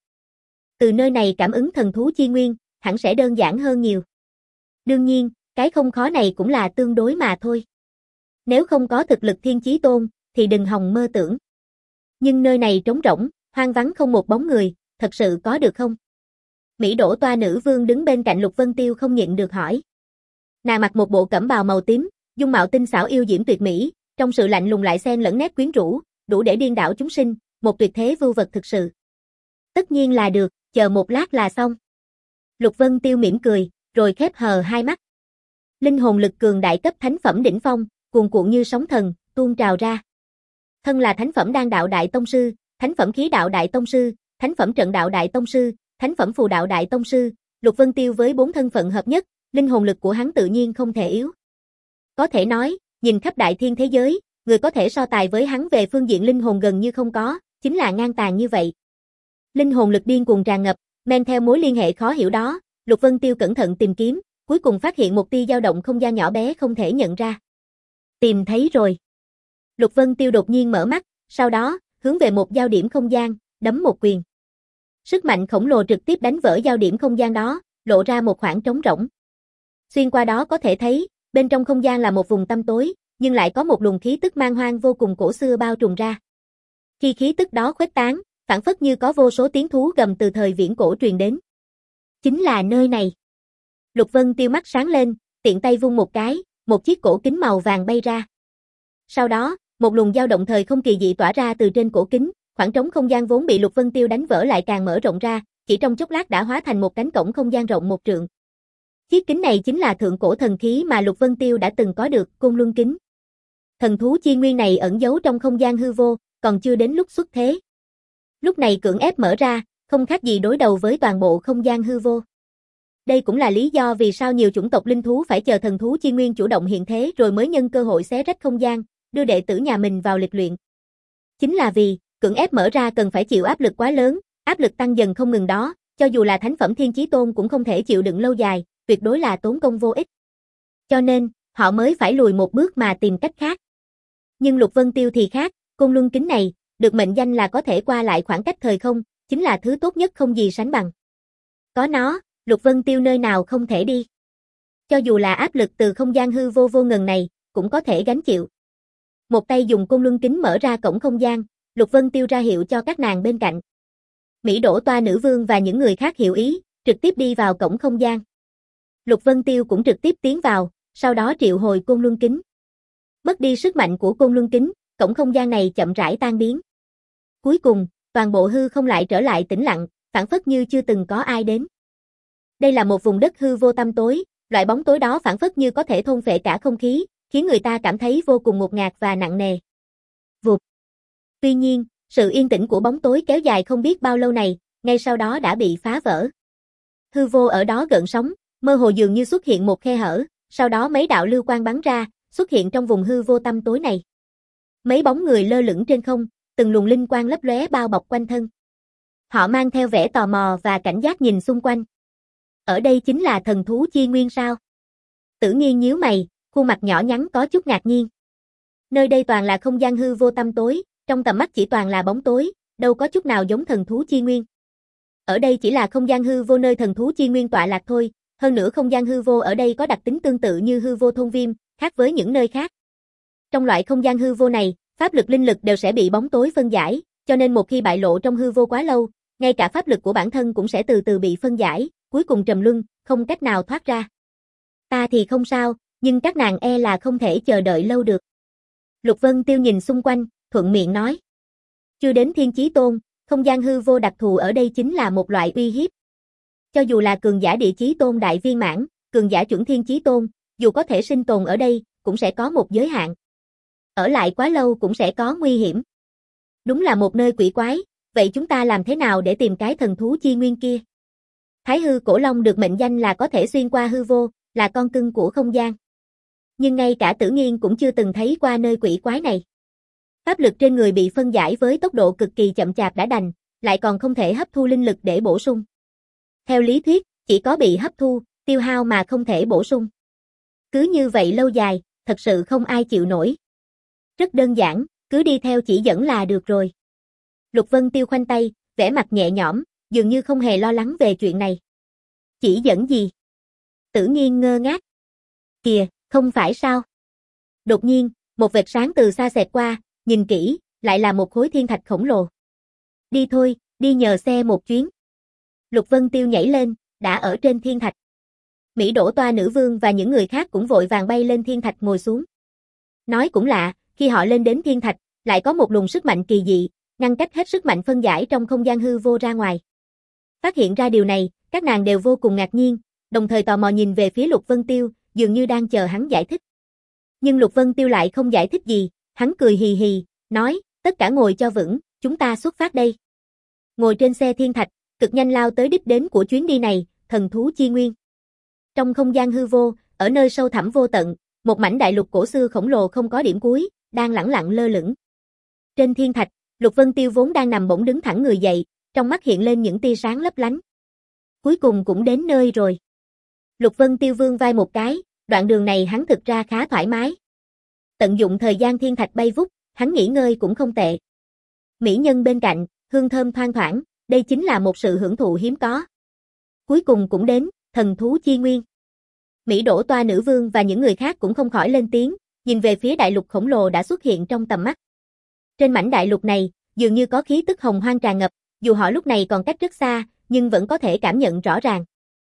Từ nơi này cảm ứng thần thú Chi Nguyên, hẳn sẽ đơn giản hơn nhiều. Đương nhiên, cái không khó này cũng là tương đối mà thôi. Nếu không có thực lực Thiên Chí Tôn, thì đừng hòng mơ tưởng. Nhưng nơi này trống rỗng, hoang vắng không một bóng người, thật sự có được không? Mỹ Đỗ Toa nữ vương đứng bên cạnh Lục Vân Tiêu không nhịn được hỏi. Nàng mặc một bộ cẩm bào màu tím, dung mạo tinh xảo yêu diễm tuyệt mỹ, trong sự lạnh lùng lại xen lẫn nét quyến rũ, đủ để điên đảo chúng sinh, một tuyệt thế vưu vật thực sự. Tất nhiên là được, chờ một lát là xong. Lục Vân Tiêu mỉm cười, rồi khép hờ hai mắt. Linh hồn lực cường đại cấp thánh phẩm đỉnh phong, cuồn cuộn như sóng thần, tuôn trào ra. Thân là thánh phẩm đan đạo đại tông sư, thánh phẩm khí đạo đại tông sư, thánh phẩm trận đạo đại tông sư, thánh phẩm phù đạo đại tông sư, Lục Vân Tiêu với bốn thân phận hợp nhất, linh hồn lực của hắn tự nhiên không thể yếu. Có thể nói, nhìn khắp đại thiên thế giới, người có thể so tài với hắn về phương diện linh hồn gần như không có, chính là ngang tàn như vậy. Linh hồn lực điên cuồng tràn ngập, men theo mối liên hệ khó hiểu đó, Lục Vân Tiêu cẩn thận tìm kiếm, cuối cùng phát hiện một tia dao động không gian nhỏ bé không thể nhận ra. Tìm thấy rồi. Lục Vân Tiêu đột nhiên mở mắt, sau đó, hướng về một giao điểm không gian, đấm một quyền. Sức mạnh khổng lồ trực tiếp đánh vỡ giao điểm không gian đó, lộ ra một khoảng trống rỗng. Xuyên qua đó có thể thấy, bên trong không gian là một vùng tăm tối, nhưng lại có một luồng khí tức man hoang vô cùng cổ xưa bao trùm ra. Khi khí tức đó khuếch tán, phảng phất như có vô số tiếng thú gầm từ thời viễn cổ truyền đến. Chính là nơi này. Lục Vân Tiêu mắt sáng lên, tiện tay vung một cái, một chiếc cổ kính màu vàng bay ra. Sau đó, một luồng dao động thời không kỳ dị tỏa ra từ trên cổ kính, khoảng trống không gian vốn bị Lục Vân Tiêu đánh vỡ lại càng mở rộng ra, chỉ trong chốc lát đã hóa thành một cánh cổng không gian rộng một trượng. Chiếc kính này chính là thượng cổ thần khí mà Lục Vân Tiêu đã từng có được, Côn Luân kính. Thần thú Chi Nguyên này ẩn giấu trong không gian hư vô, còn chưa đến lúc xuất thế. Lúc này cưỡng ép mở ra, không khác gì đối đầu với toàn bộ không gian hư vô. Đây cũng là lý do vì sao nhiều chủng tộc linh thú phải chờ thần thú Chi Nguyên chủ động hiện thế rồi mới nhân cơ hội xé rách không gian, đưa đệ tử nhà mình vào lịch luyện. Chính là vì, cưỡng ép mở ra cần phải chịu áp lực quá lớn, áp lực tăng dần không ngừng đó, cho dù là thánh phẩm Thiên Chí Tôn cũng không thể chịu đựng lâu dài, tuyệt đối là tốn công vô ích. Cho nên, họ mới phải lùi một bước mà tìm cách khác. Nhưng Lục Vân Tiêu thì khác, Côn Luân kính này, được mệnh danh là có thể qua lại khoảng cách thời không, chính là thứ tốt nhất không gì sánh bằng. Có nó, Lục Vân Tiêu nơi nào không thể đi. Cho dù là áp lực từ không gian hư vô vô ngần này, cũng có thể gánh chịu. Một tay dùng Côn Luân kính mở ra cổng không gian, Lục Vân Tiêu ra hiệu cho các nàng bên cạnh. Mỹ Đỗ Toa nữ vương và những người khác hiểu ý, trực tiếp đi vào cổng không gian. Lục Vân Tiêu cũng trực tiếp tiến vào, sau đó triệu hồi Côn Luân kính. Mất đi sức mạnh của Côn Luân kính, cổng không gian này chậm rãi tan biến. Cuối cùng, toàn bộ hư không lại trở lại tĩnh lặng, phảng phất như chưa từng có ai đến. Đây là một vùng đất hư vô tăm tối, loại bóng tối đó phảng phất như có thể thôn phệ cả không khí, khiến người ta cảm thấy vô cùng ngột ngạt và nặng nề. Vụt. Tuy nhiên, sự yên tĩnh của bóng tối kéo dài không biết bao lâu này, ngay sau đó đã bị phá vỡ. Hư vô ở đó gợn sóng, mơ hồ dường như xuất hiện một khe hở, sau đó mấy đạo lưu quang bắn ra, xuất hiện trong vùng hư vô tăm tối này. Mấy bóng người lơ lửng trên không, từng luồng linh quang lấp lóe bao bọc quanh thân. Họ mang theo vẻ tò mò và cảnh giác nhìn xung quanh. Ở đây chính là thần thú Chi Nguyên sao? Tử Nghiên nhíu mày, khuôn mặt nhỏ nhắn có chút ngạc nhiên. Nơi đây toàn là không gian hư vô tăm tối, trong tầm mắt chỉ toàn là bóng tối, đâu có chút nào giống thần thú Chi Nguyên. Ở đây chỉ là không gian hư vô nơi thần thú Chi Nguyên tọa lạc thôi, hơn nữa không gian hư vô ở đây có đặc tính tương tự như hư vô thôn viêm, khác với những nơi khác. Trong loại không gian hư vô này, pháp lực linh lực đều sẽ bị bóng tối phân giải, cho nên một khi bại lộ trong hư vô quá lâu, ngay cả pháp lực của bản thân cũng sẽ từ từ bị phân giải, cuối cùng trầm luân, không cách nào thoát ra. Ta thì không sao, nhưng các nàng e là không thể chờ đợi lâu được. Lục Vân Tiêu nhìn xung quanh, thuận miệng nói. Chưa đến Thiên Chí Tôn, không gian hư vô đặc thù ở đây chính là một loại uy hiếp. Cho dù là cường giả địa chí tôn đại viên mãn, cường giả chuẩn Thiên Chí Tôn, dù có thể sinh tồn ở đây, cũng sẽ có một giới hạn. Ở lại quá lâu cũng sẽ có nguy hiểm. Đúng là một nơi quỷ quái, vậy chúng ta làm thế nào để tìm cái thần thú chi nguyên kia? Thái hư cổ long được mệnh danh là có thể xuyên qua hư vô, là con cưng của không gian. Nhưng ngay cả Tử Nghiên cũng chưa từng thấy qua nơi quỷ quái này. Pháp lực trên người bị phân giải với tốc độ cực kỳ chậm chạp đã đành, lại còn không thể hấp thu linh lực để bổ sung. Theo lý thuyết, chỉ có bị hấp thu, tiêu hao mà không thể bổ sung. Cứ như vậy lâu dài, thật sự không ai chịu nổi. Rất đơn giản, cứ đi theo chỉ dẫn là được rồi. Lục Vân Tiêu khoanh tay, vẻ mặt nhẹ nhõm, dường như không hề lo lắng về chuyện này. Chỉ dẫn gì? Tử Nghiên ngơ ngác. Kìa, không phải sao? Đột nhiên, một vệt sáng từ xa xẹt qua, nhìn kỹ, lại là một khối thiên thạch khổng lồ. Đi thôi, đi nhờ xe một chuyến. Lục Vân Tiêu nhảy lên, đã ở trên thiên thạch. Mỹ Đỗ Toa nữ vương và những người khác cũng vội vàng bay lên thiên thạch ngồi xuống. Nói cũng lạ, khi họ lên đến thiên thạch, lại có một luồng sức mạnh kỳ dị, ngăn cách hết sức mạnh phân giải trong không gian hư vô ra ngoài. Phát hiện ra điều này, các nàng đều vô cùng ngạc nhiên, đồng thời tò mò nhìn về phía Lục Vân Tiêu, dường như đang chờ hắn giải thích. Nhưng Lục Vân Tiêu lại không giải thích gì, hắn cười hì hì, nói, tất cả ngồi cho vững, chúng ta xuất phát đây. Ngồi trên xe thiên thạch, cực nhanh lao tới đích đến của chuyến đi này, thần thú chi nguyên. Trong không gian hư vô, ở nơi sâu thẳm vô tận, một mảnh đại lục cổ xưa khổng lồ không có điểm cuối, đang lẳng lặng lơ lửng. Trên thiên thạch, Lục Vân Tiêu vốn đang nằm bỗng đứng thẳng người dậy, trong mắt hiện lên những tia sáng lấp lánh. Cuối cùng cũng đến nơi rồi. Lục Vân Tiêu vươn vai một cái, đoạn đường này hắn thực ra khá thoải mái. Tận dụng thời gian thiên thạch bay vút, hắn nghỉ ngơi cũng không tệ. Mỹ nhân bên cạnh, hương thơm thoang thoảng, đây chính là một sự hưởng thụ hiếm có. Cuối cùng cũng đến, thần thú chi nguyên. Mỹ Đỗ Toa nữ vương và những người khác cũng không khỏi lên tiếng, nhìn về phía đại lục khổng lồ đã xuất hiện trong tầm mắt. Trên mảnh đại lục này, dường như có khí tức hồng hoang tràn ngập, dù họ lúc này còn cách rất xa, nhưng vẫn có thể cảm nhận rõ ràng.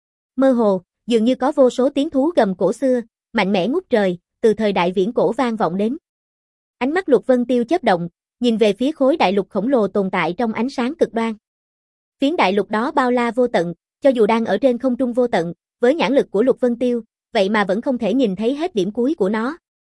Mơ hồ, dường như có vô số tiếng thú gầm cổ xưa, mạnh mẽ ngút trời, từ thời đại viễn cổ vang vọng đến. Ánh mắt Lục Vân Tiêu chớp động, nhìn về phía khối đại lục khổng lồ tồn tại trong ánh sáng cực đoan. Phiến đại lục đó bao la vô tận, cho dù đang ở trên không trung vô tận, với nhãn lực của Lục Vân Tiêu, vậy mà vẫn không thể nhìn thấy hết điểm cuối của nó.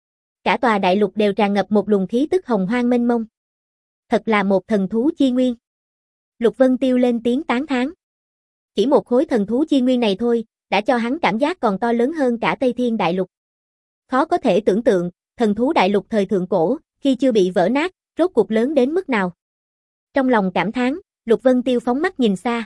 Cả tòa đại lục đều tràn ngập một luồng khí tức hồng hoang mênh mông. Thật là một thần thú chi nguyên. Lục Vân Tiêu lên tiếng tán thán. Chỉ một khối thần thú chi nguyên này thôi, đã cho hắn cảm giác còn to lớn hơn cả Tây Thiên đại lục. Khó có thể tưởng tượng, thần thú đại lục thời thượng cổ, khi chưa bị vỡ nát, rốt cuộc lớn đến mức nào. Trong lòng cảm thán, Lục Vân Tiêu phóng mắt nhìn xa.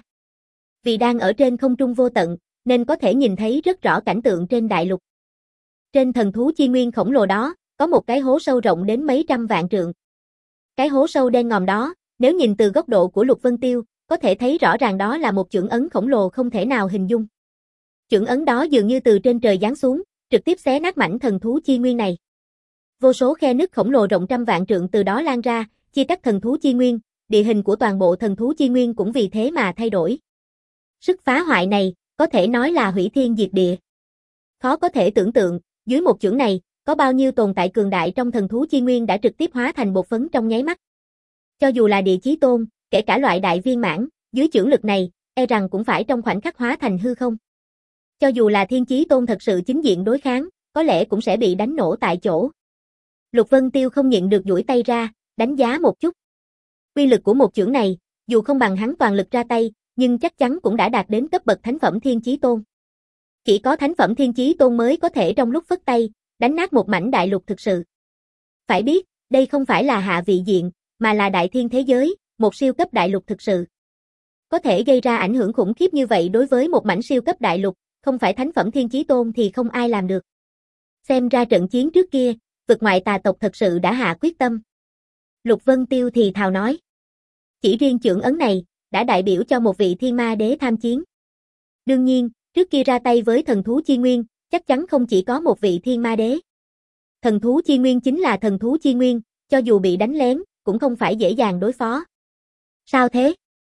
Vì đang ở trên không trung vô tận, nên có thể nhìn thấy rất rõ cảnh tượng trên đại lục. Trên thần thú chi nguyên khổng lồ đó, có một cái hố sâu rộng đến mấy trăm vạn trượng. Cái hố sâu đen ngòm đó, nếu nhìn từ góc độ của Lục Vân Tiêu, có thể thấy rõ ràng đó là một chưởng ấn khổng lồ không thể nào hình dung. Chưởng ấn đó dường như từ trên trời giáng xuống, trực tiếp xé nát mảnh thần thú chi nguyên này. Vô số khe nứt khổng lồ rộng trăm vạn trượng từ đó lan ra, chia cắt thần thú chi nguyên, địa hình của toàn bộ thần thú chi nguyên cũng vì thế mà thay đổi. Sức phá hoại này, có thể nói là hủy thiên diệt địa. Khó có thể tưởng tượng, dưới một chưởng này, có bao nhiêu tồn tại cường đại trong thần thú chi nguyên đã trực tiếp hóa thành bột phấn trong nháy mắt. Cho dù là địa chí tôn, kể cả loại đại viên mãn, dưới chưởng lực này, e rằng cũng phải trong khoảnh khắc hóa thành hư không. Cho dù là thiên chí tôn thật sự chính diện đối kháng, có lẽ cũng sẽ bị đánh nổ tại chỗ. Lục Vân Tiêu không nhịn được duỗi tay ra, đánh giá một chút. Uy lực của một chưởng này, dù không bằng hắn toàn lực ra tay, nhưng chắc chắn cũng đã đạt đến cấp bậc thánh phẩm thiên chí tôn. Chỉ có thánh phẩm thiên chí tôn mới có thể trong lúc phất tay, đánh nát một mảnh đại lục thực sự. Phải biết, đây không phải là hạ vị diện, mà là đại thiên thế giới, một siêu cấp đại lục thực sự. Có thể gây ra ảnh hưởng khủng khiếp như vậy đối với một mảnh siêu cấp đại lục, không phải thánh phẩm thiên chí tôn thì không ai làm được. Xem ra trận chiến trước kia, vực ngoại tà tộc thật sự đã hạ quyết tâm. Lục Vân Tiêu thì thào nói. Chỉ riêng chưởng ấn này, đã đại biểu cho một vị thiên ma đế tham chiến. Đương nhiên, trước kia ra tay với thần thú chi nguyên, chắc chắn không chỉ có một vị thiên ma đế. Thần thú chi nguyên chính là thần thú chi nguyên, cho dù bị đánh lén, cũng không phải dễ dàng đối phó. Sao thế?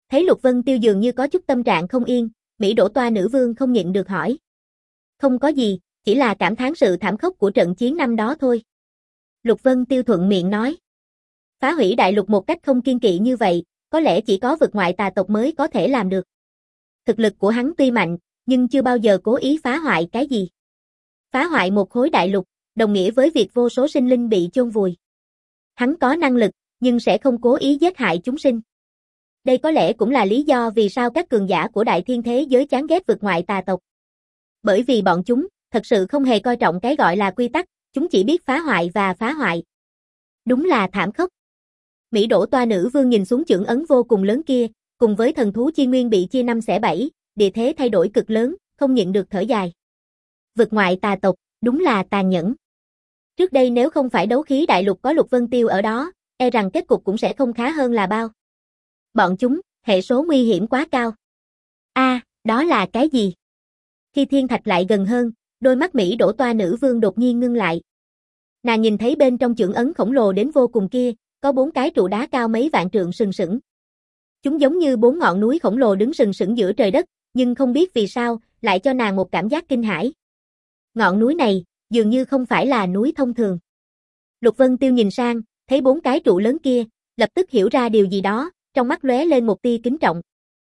Thấy Lục Vân Tiêu dường như có chút tâm trạng không yên, Mỹ Đỗ Toa nữ vương không nhịn được hỏi. Không có gì, chỉ là cảm thán sự thảm khốc của trận chiến năm đó thôi. Lục Vân Tiêu thuận miệng nói. Phá hủy đại lục một cách không kiên kỵ như vậy, có lẽ chỉ có vực ngoại tà tộc mới có thể làm được. Thực lực của hắn tuy mạnh, nhưng chưa bao giờ cố ý phá hoại cái gì. Phá hoại một khối đại lục, đồng nghĩa với việc vô số sinh linh bị chôn vùi. Hắn có năng lực, nhưng sẽ không cố ý giết hại chúng sinh. Đây có lẽ cũng là lý do vì sao các cường giả của đại thiên thế giới chán ghét vực ngoại tà tộc. Bởi vì bọn chúng, thật sự không hề coi trọng cái gọi là quy tắc, chúng chỉ biết phá hoại và phá hoại. Đúng là thảm khốc. Mỹ Đỗ Toa nữ vương nhìn xuống chưởng ấn vô cùng lớn kia, cùng với thần thú chi nguyên bị chia năm xẻ bảy, địa thế thay đổi cực lớn, không nhịn được thở dài. Vực ngoại tà tộc, đúng là tàn nhẫn. Trước đây nếu không phải đấu khí đại lục có Lục Vân Tiêu ở đó, e rằng kết cục cũng sẽ không khá hơn là bao. Bọn chúng, hệ số nguy hiểm quá cao. A, à, đó là cái gì? Khi thiên thạch lại gần hơn, đôi mắt Mỹ Đỗ Toa nữ vương đột nhiên ngưng lại. Nàng nhìn thấy bên trong chưởng ấn khổng lồ đến vô cùng kia, có bốn cái trụ đá cao mấy vạn trượng sừng sững. Chúng giống như bốn ngọn núi khổng lồ đứng sừng sững giữa trời đất, nhưng không biết vì sao, lại cho nàng một cảm giác kinh hãi. Ngọn núi này, dường như không phải là núi thông thường. Lục Vân Tiêu nhìn sang, thấy bốn cái trụ lớn kia, lập tức hiểu ra điều gì đó, trong mắt lóe lên một tia kính trọng.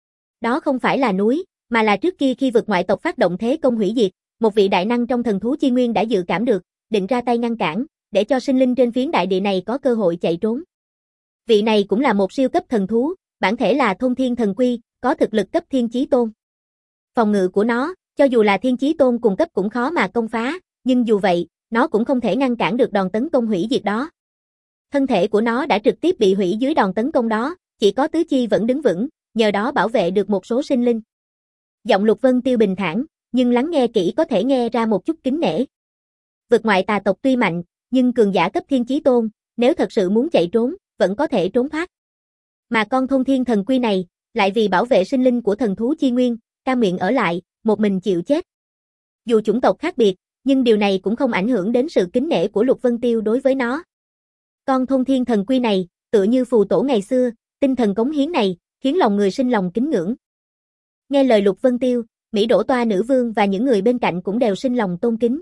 Đó không phải là núi, mà là trước kia khi vực ngoại tộc phát động thế công hủy diệt, một vị đại năng trong thần thú chi nguyên đã dự cảm được, định ra tay ngăn cản, để cho sinh linh trên phiến đại địa này có cơ hội chạy trốn. Vị này cũng là một siêu cấp thần thú, bản thể là Thôn Thiên Thần Quy, có thực lực cấp Thiên Chí Tôn. Phòng ngự của nó, cho dù là Thiên Chí Tôn cùng cấp cũng khó mà công phá, nhưng dù vậy, nó cũng không thể ngăn cản được đòn tấn công hủy diệt đó. Thân thể của nó đã trực tiếp bị hủy dưới đòn tấn công đó, chỉ có tứ chi vẫn đứng vững, nhờ đó bảo vệ được một số sinh linh. Giọng Lục Vân Tiêu bình thản, nhưng lắng nghe kỹ có thể nghe ra một chút kính nể. Vực ngoại tà tộc tuy mạnh, nhưng cường giả cấp Thiên Chí Tôn, nếu thật sự muốn chạy trốn, vẫn có thể trốn thoát. Mà con Thôn Thiên Thần Quy này, lại vì bảo vệ sinh linh của thần thú chi nguyên, cam nguyện ở lại, một mình chịu chết. Dù chủng tộc khác biệt, nhưng điều này cũng không ảnh hưởng đến sự kính nể của Lục Vân Tiêu đối với nó. Con Thôn Thiên Thần Quy này, tựa như phù tổ ngày xưa, tinh thần cống hiến này, khiến lòng người sinh lòng kính ngưỡng. Nghe lời Lục Vân Tiêu, Mỹ Đỗ Toa nữ vương và những người bên cạnh cũng đều sinh lòng tôn kính.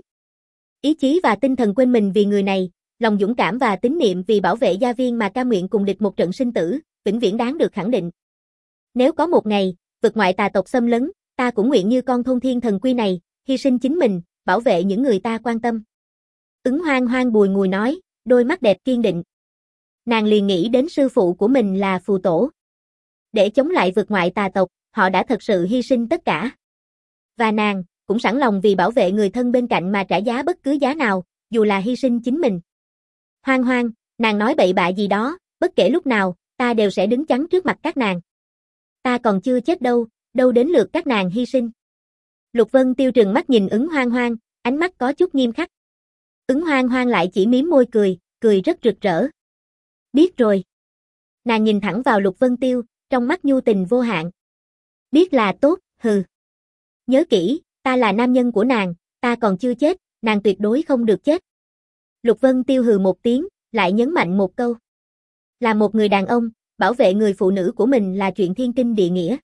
Ý chí và tinh thần quên mình vì người này, lòng dũng cảm và tín niệm vì bảo vệ gia viên mà cam nguyện cùng địch một trận sinh tử, vĩnh viễn đáng được khẳng định. Nếu có một ngày, vực ngoại tà tộc xâm lấn, ta cũng nguyện như con Thôn Thiên Thần Quy này, hy sinh chính mình, bảo vệ những người ta quan tâm. Ứng Hoang Hoang bùi ngùi nói, đôi mắt đẹp kiên định. Nàng liền nghĩ đến sư phụ của mình là phù tổ. Để chống lại vực ngoại tà tộc, họ đã thật sự hy sinh tất cả. Và nàng, cũng sẵn lòng vì bảo vệ người thân bên cạnh mà trả giá bất cứ giá nào, dù là hy sinh chính mình. Hoang Hoang, nàng nói bậy bạ gì đó, bất kể lúc nào, ta đều sẽ đứng chắn trước mặt các nàng. Ta còn chưa chết đâu, đâu đến lượt các nàng hy sinh. Lục Vân Tiêu trừng mắt nhìn Ứng Hoang Hoang, ánh mắt có chút nghiêm khắc. Ứng Hoang Hoang lại chỉ mím môi cười, cười rất rực rỡ. Biết rồi. Nàng nhìn thẳng vào Lục Vân Tiêu, trong mắt nhu tình vô hạn. Biết là tốt, hừ. Nhớ kỹ, ta là nam nhân của nàng, ta còn chưa chết, nàng tuyệt đối không được chết. Lục Vân Tiêu hừ một tiếng, lại nhấn mạnh một câu. Là một người đàn ông, bảo vệ người phụ nữ của mình là chuyện thiên kinh địa nghĩa.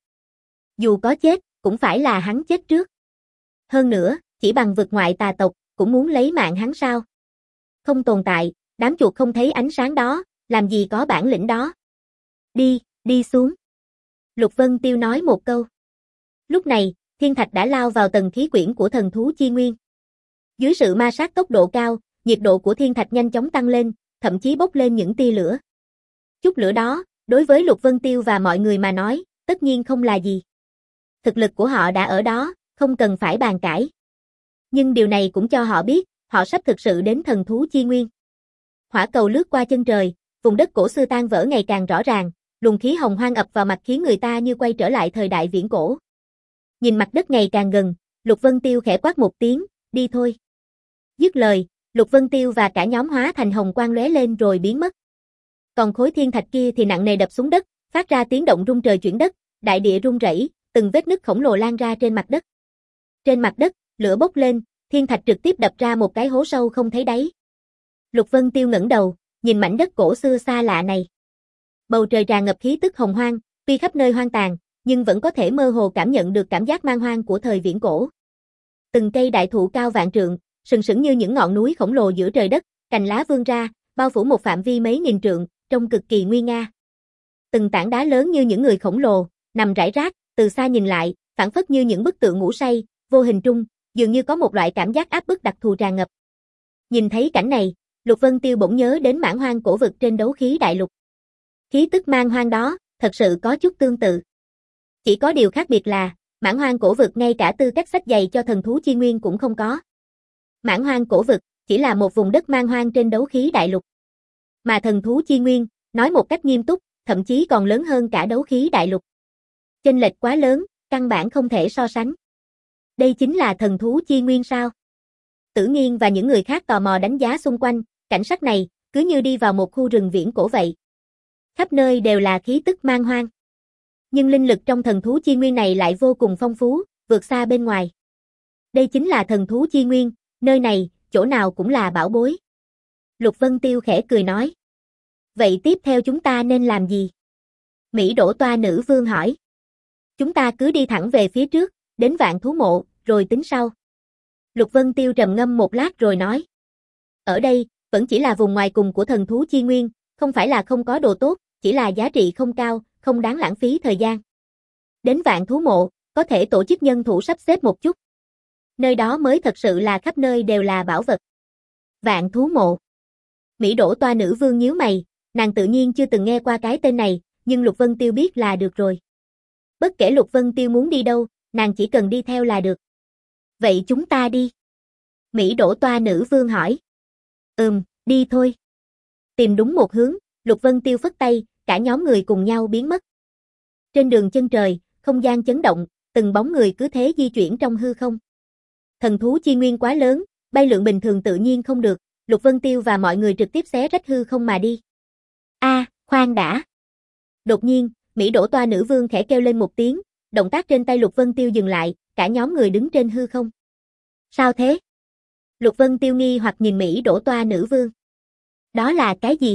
Dù có chết, cũng phải là hắn chết trước. Hơn nữa, chỉ bằng vực ngoại tà tộc, cũng muốn lấy mạng hắn sao? Không tồn tại, đám chuột không thấy ánh sáng đó, làm gì có bản lĩnh đó. Đi, đi xuống. Lục Vân Tiêu nói một câu. Lúc này, thiên thạch đã lao vào tầng khí quyển của thần thú chi nguyên. Dưới sự ma sát tốc độ cao, nhiệt độ của thiên thạch nhanh chóng tăng lên, thậm chí bốc lên những tia lửa. Chút lửa đó, đối với Lục Vân Tiêu và mọi người mà nói, tất nhiên không là gì. Thực lực của họ đã ở đó, không cần phải bàn cãi. Nhưng điều này cũng cho họ biết, họ sắp thực sự đến thần thú chi nguyên. Hỏa cầu lướt qua chân trời, vùng đất cổ xưa tan vỡ ngày càng rõ ràng, luồng khí hồng hoang ập vào mặt khiến người ta như quay trở lại thời đại viễn cổ. Nhìn mặt đất ngày càng gần, Lục Vân Tiêu khẽ quát một tiếng, đi thôi. Dứt lời, Lục Vân Tiêu và cả nhóm hóa thành hồng quang lóe lên rồi biến mất. Còn khối thiên thạch kia thì nặng nề đập xuống đất, phát ra tiếng động rung trời chuyển đất, đại địa rung rẩy, từng vết nứt khổng lồ lan ra trên mặt đất. Trên mặt đất, lửa bốc lên, thiên thạch trực tiếp đập ra một cái hố sâu không thấy đáy. Lục Vân Tiêu ngẩng đầu, nhìn mảnh đất cổ xưa xa lạ này. Bầu trời tràn ngập khí tức hồng hoang, tuy Tuy khắp nơi hoang tàn, nhưng vẫn có thể mơ hồ cảm nhận được cảm giác man hoang của thời viễn cổ. Từng cây đại thụ cao vạn trượng, sừng sững như những ngọn núi khổng lồ giữa trời đất, cành lá vươn ra, bao phủ một phạm vi mấy nghìn trượng, trông cực kỳ nguy nga. Từng tảng đá lớn như những người khổng lồ, nằm rải rác, từ xa nhìn lại, phảng phất như những bức tượng ngủ say, vô hình trung, dường như có một loại cảm giác áp bức đặc thù tràn ngập. Nhìn thấy cảnh này, Lục Vân Tiêu bỗng nhớ đến mãn hoang cổ vực trên đấu khí đại lục. Khí tức man hoang đó, thật sự có chút tương tự. Chỉ có điều khác biệt là, mãn hoang cổ vực ngay cả tư cách sách giày cho thần thú chi nguyên cũng không có. Mãn hoang cổ vực, chỉ là một vùng đất man hoang trên đấu khí đại lục. Mà thần thú chi nguyên, nói một cách nghiêm túc, thậm chí còn lớn hơn cả đấu khí đại lục. Chênh lệch quá lớn, căn bản không thể so sánh. Đây chính là thần thú chi nguyên sao? Tử Nghiên và những người khác tò mò đánh giá xung quanh, cảnh sắc này, cứ như đi vào một khu rừng viễn cổ vậy. Khắp nơi đều là khí tức man hoang. Nhưng linh lực trong thần thú chi nguyên này lại vô cùng phong phú, vượt xa bên ngoài. Đây chính là thần thú chi nguyên, nơi này, chỗ nào cũng là bảo bối. Lục Vân Tiêu khẽ cười nói. Vậy tiếp theo chúng ta nên làm gì? Mỹ Đỗ Toa Nữ Vương hỏi. Chúng ta cứ đi thẳng về phía trước, đến Vạn Thú Mộ, rồi tính sau. Lục Vân Tiêu trầm ngâm một lát rồi nói. Ở đây, vẫn chỉ là vùng ngoài cùng của thần thú chi nguyên, không phải là không có đồ tốt, chỉ là giá trị không cao, không đáng lãng phí thời gian. Đến Vạn Thú Mộ, có thể tổ chức nhân thủ sắp xếp một chút. Nơi đó mới thật sự là khắp nơi đều là bảo vật. Vạn Thú Mộ. Mỹ Đỗ Toa Nữ Vương nhíu mày, nàng tự nhiên chưa từng nghe qua cái tên này, nhưng Lục Vân Tiêu biết là được rồi. Bất kể Lục Vân Tiêu muốn đi đâu, nàng chỉ cần đi theo là được. Vậy chúng ta đi. Mỹ Đỗ Toa Nữ Vương hỏi. Ừm, đi thôi. Tìm đúng một hướng, Lục Vân Tiêu phất tay, cả nhóm người cùng nhau biến mất. Trên đường chân trời, không gian chấn động, từng bóng người cứ thế di chuyển trong hư không. Thần thú chi nguyên quá lớn, bay lượn bình thường tự nhiên không được, Lục Vân Tiêu và mọi người trực tiếp xé rách hư không mà đi. A, à, khoan đã. Đột nhiên, Mỹ Đỗ Toa Nữ Vương khẽ kêu lên một tiếng, động tác trên tay Lục Vân Tiêu dừng lại, cả nhóm người đứng trên hư không. Sao thế? Lục Vân Tiêu nghi hoặc nhìn Mỹ Đỗ Toa Nữ Vương. Đó là cái gì?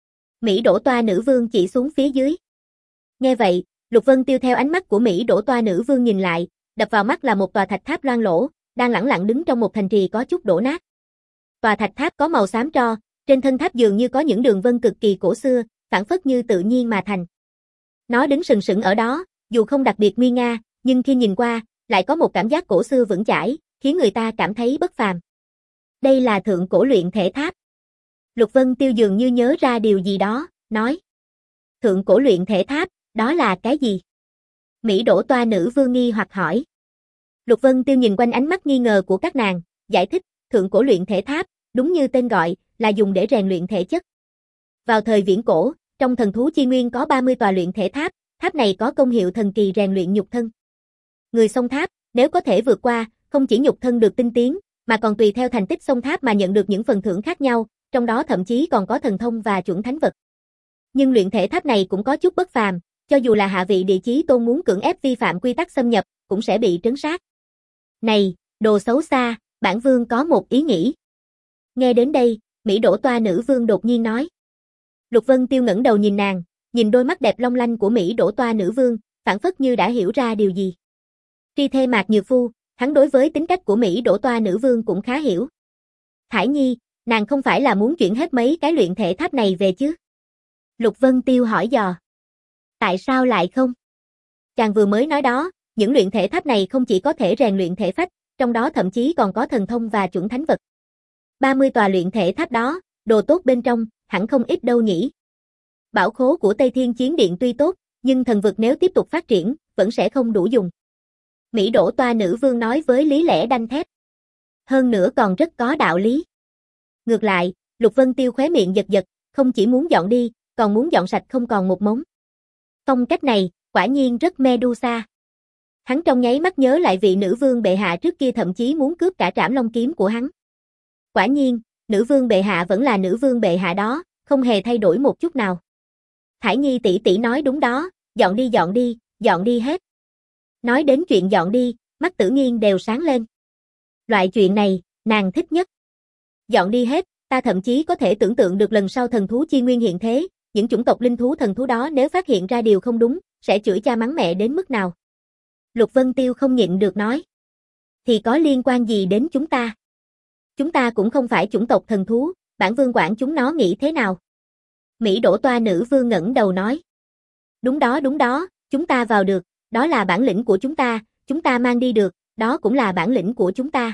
Mỹ Đỗ Toa Nữ Vương chỉ xuống phía dưới. Nghe vậy, Lục Vân Tiêu theo ánh mắt của Mỹ Đỗ Toa Nữ Vương nhìn lại, đập vào mắt là một tòa thạch tháp loang lổ, đang lẳng lặng đứng trong một thành trì có chút đổ nát. Tòa thạch tháp có màu xám tro, trên thân tháp dường như có những đường vân cực kỳ cổ xưa, phảng phất như tự nhiên mà thành. Nó đứng sừng sững ở đó, dù không đặc biệt nguy nga, nhưng khi nhìn qua, lại có một cảm giác cổ xưa vững chãi, khiến người ta cảm thấy bất phàm. Đây là thượng cổ luyện thể tháp. Lục Vân Tiêu dường như nhớ ra điều gì đó, nói. Thượng cổ luyện thể tháp, đó là cái gì? Mỹ Đỗ Toa Nữ Vương nghi hoặc hỏi. Lục Vân Tiêu nhìn quanh ánh mắt nghi ngờ của các nàng, giải thích, thượng cổ luyện thể tháp, đúng như tên gọi, là dùng để rèn luyện thể chất. Vào thời viễn cổ, trong thần thú chi nguyên có ba mươi tòa luyện thể tháp, tháp này có công hiệu thần kỳ rèn luyện nhục thân. Người xông tháp, nếu có thể vượt qua, không chỉ nhục thân được tinh tiến, mà còn tùy theo thành tích xông tháp mà nhận được những phần thưởng khác nhau, trong đó thậm chí còn có thần thông và chuẩn thánh vật. Nhưng luyện thể tháp này cũng có chút bất phàm, cho dù là hạ vị địa chí tôn muốn cưỡng ép vi phạm quy tắc xâm nhập, cũng sẽ bị trấn sát. Này, đồ xấu xa, bản vương có một ý nghĩ. Nghe đến đây, Mỹ Đỗ Toa Nữ Vương đột nhiên nói. Lục Vân Tiêu ngẩng đầu nhìn nàng, nhìn đôi mắt đẹp long lanh của Mỹ Đỗ Toa Nữ Vương, phảng phất như đã hiểu ra điều gì. Tri thê Mạc Nhược Phu, hắn đối với tính cách của Mỹ Đỗ Toa Nữ Vương cũng khá hiểu. Thải Nhi, nàng không phải là muốn chuyển hết mấy cái luyện thể tháp này về chứ? Lục Vân Tiêu hỏi dò. Tại sao lại không? Chàng vừa mới nói đó, những luyện thể tháp này không chỉ có thể rèn luyện thể phách, trong đó thậm chí còn có thần thông và chuẩn thánh vật. ba mươi tòa luyện thể tháp đó, đồ tốt bên trong, hẳn không ít đâu nhỉ. Bảo khố của Tây Thiên Chiến Điện tuy tốt, nhưng thần vực nếu tiếp tục phát triển, vẫn sẽ không đủ dùng. Mỹ Đỗ Toa Nữ Vương nói với lý lẽ đanh thép. Hơn nữa còn rất có đạo lý. Ngược lại, Lục Vân Tiêu khóe miệng giật giật, không chỉ muốn dọn đi, còn muốn dọn sạch không còn một mống. Phong cách này, quả nhiên rất Medusa. Hắn trong nháy mắt nhớ lại vị nữ vương bệ hạ trước kia thậm chí muốn cướp cả trảm long kiếm của hắn. Quả nhiên, nữ vương bệ hạ vẫn là nữ vương bệ hạ đó, không hề thay đổi một chút nào. Thải Nhi tỷ tỷ nói đúng đó, dọn đi dọn đi, dọn đi hết. Nói đến chuyện dọn đi, mắt Tử Nghiên đều sáng lên. Loại chuyện này, nàng thích nhất. Dọn đi hết, ta thậm chí có thể tưởng tượng được lần sau thần thú chi nguyên hiện thế, những chủng tộc linh thú thần thú đó nếu phát hiện ra điều không đúng, sẽ chửi cha mắng mẹ đến mức nào. Lục Vân Tiêu không nhịn được nói. Thì có liên quan gì đến chúng ta? Chúng ta cũng không phải chủng tộc thần thú, bản vương quản chúng nó nghĩ thế nào? Mỹ đổ toa nữ vương ngẩng đầu nói. Đúng đó đúng đó, chúng ta vào được, đó là bản lĩnh của chúng ta, chúng ta mang đi được, đó cũng là bản lĩnh của chúng ta.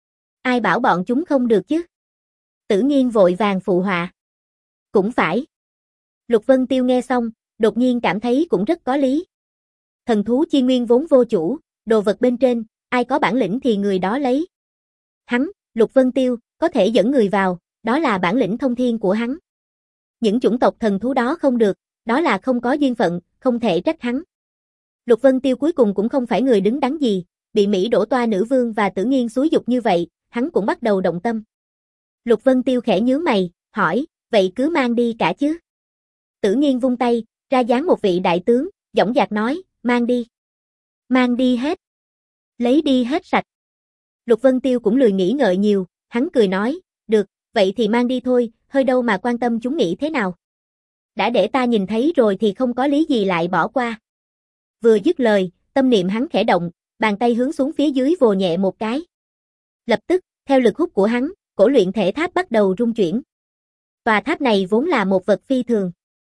Ai bảo bọn chúng không được chứ? Tử Nghiên vội vàng phụ họa. Cũng phải. Lục Vân Tiêu nghe xong, đột nhiên cảm thấy cũng rất có lý. Thần thú chi nguyên vốn vô chủ, đồ vật bên trên, ai có bản lĩnh thì người đó lấy. Hắn, Lục Vân Tiêu, có thể dẫn người vào, đó là bản lĩnh thông thiên của hắn. Những chủng tộc thần thú đó không được, đó là không có duyên phận, không thể trách hắn. Lục Vân Tiêu cuối cùng cũng không phải người đứng đắn gì, bị Mỹ đổ toa nữ vương và Tử Nghiên xúi giục như vậy, hắn cũng bắt đầu động tâm. Lục Vân Tiêu khẽ nhướng mày, hỏi, vậy cứ mang đi cả chứ? Tử Nghiên vung tay, ra dáng một vị đại tướng, dõng dạc nói, mang đi. Mang đi hết. Lấy đi hết sạch. Lục Vân Tiêu cũng lười nghĩ ngợi nhiều, hắn cười nói, được, vậy thì mang đi thôi, hơi đâu mà quan tâm chúng nghĩ thế nào. Đã để ta nhìn thấy rồi thì không có lý gì lại bỏ qua. Vừa dứt lời, tâm niệm hắn khẽ động, bàn tay hướng xuống phía dưới vồ nhẹ một cái. Lập tức, theo lực hút của hắn, cổ luyện thể tháp bắt đầu rung chuyển. Tòa tháp này vốn là một vật phi thường.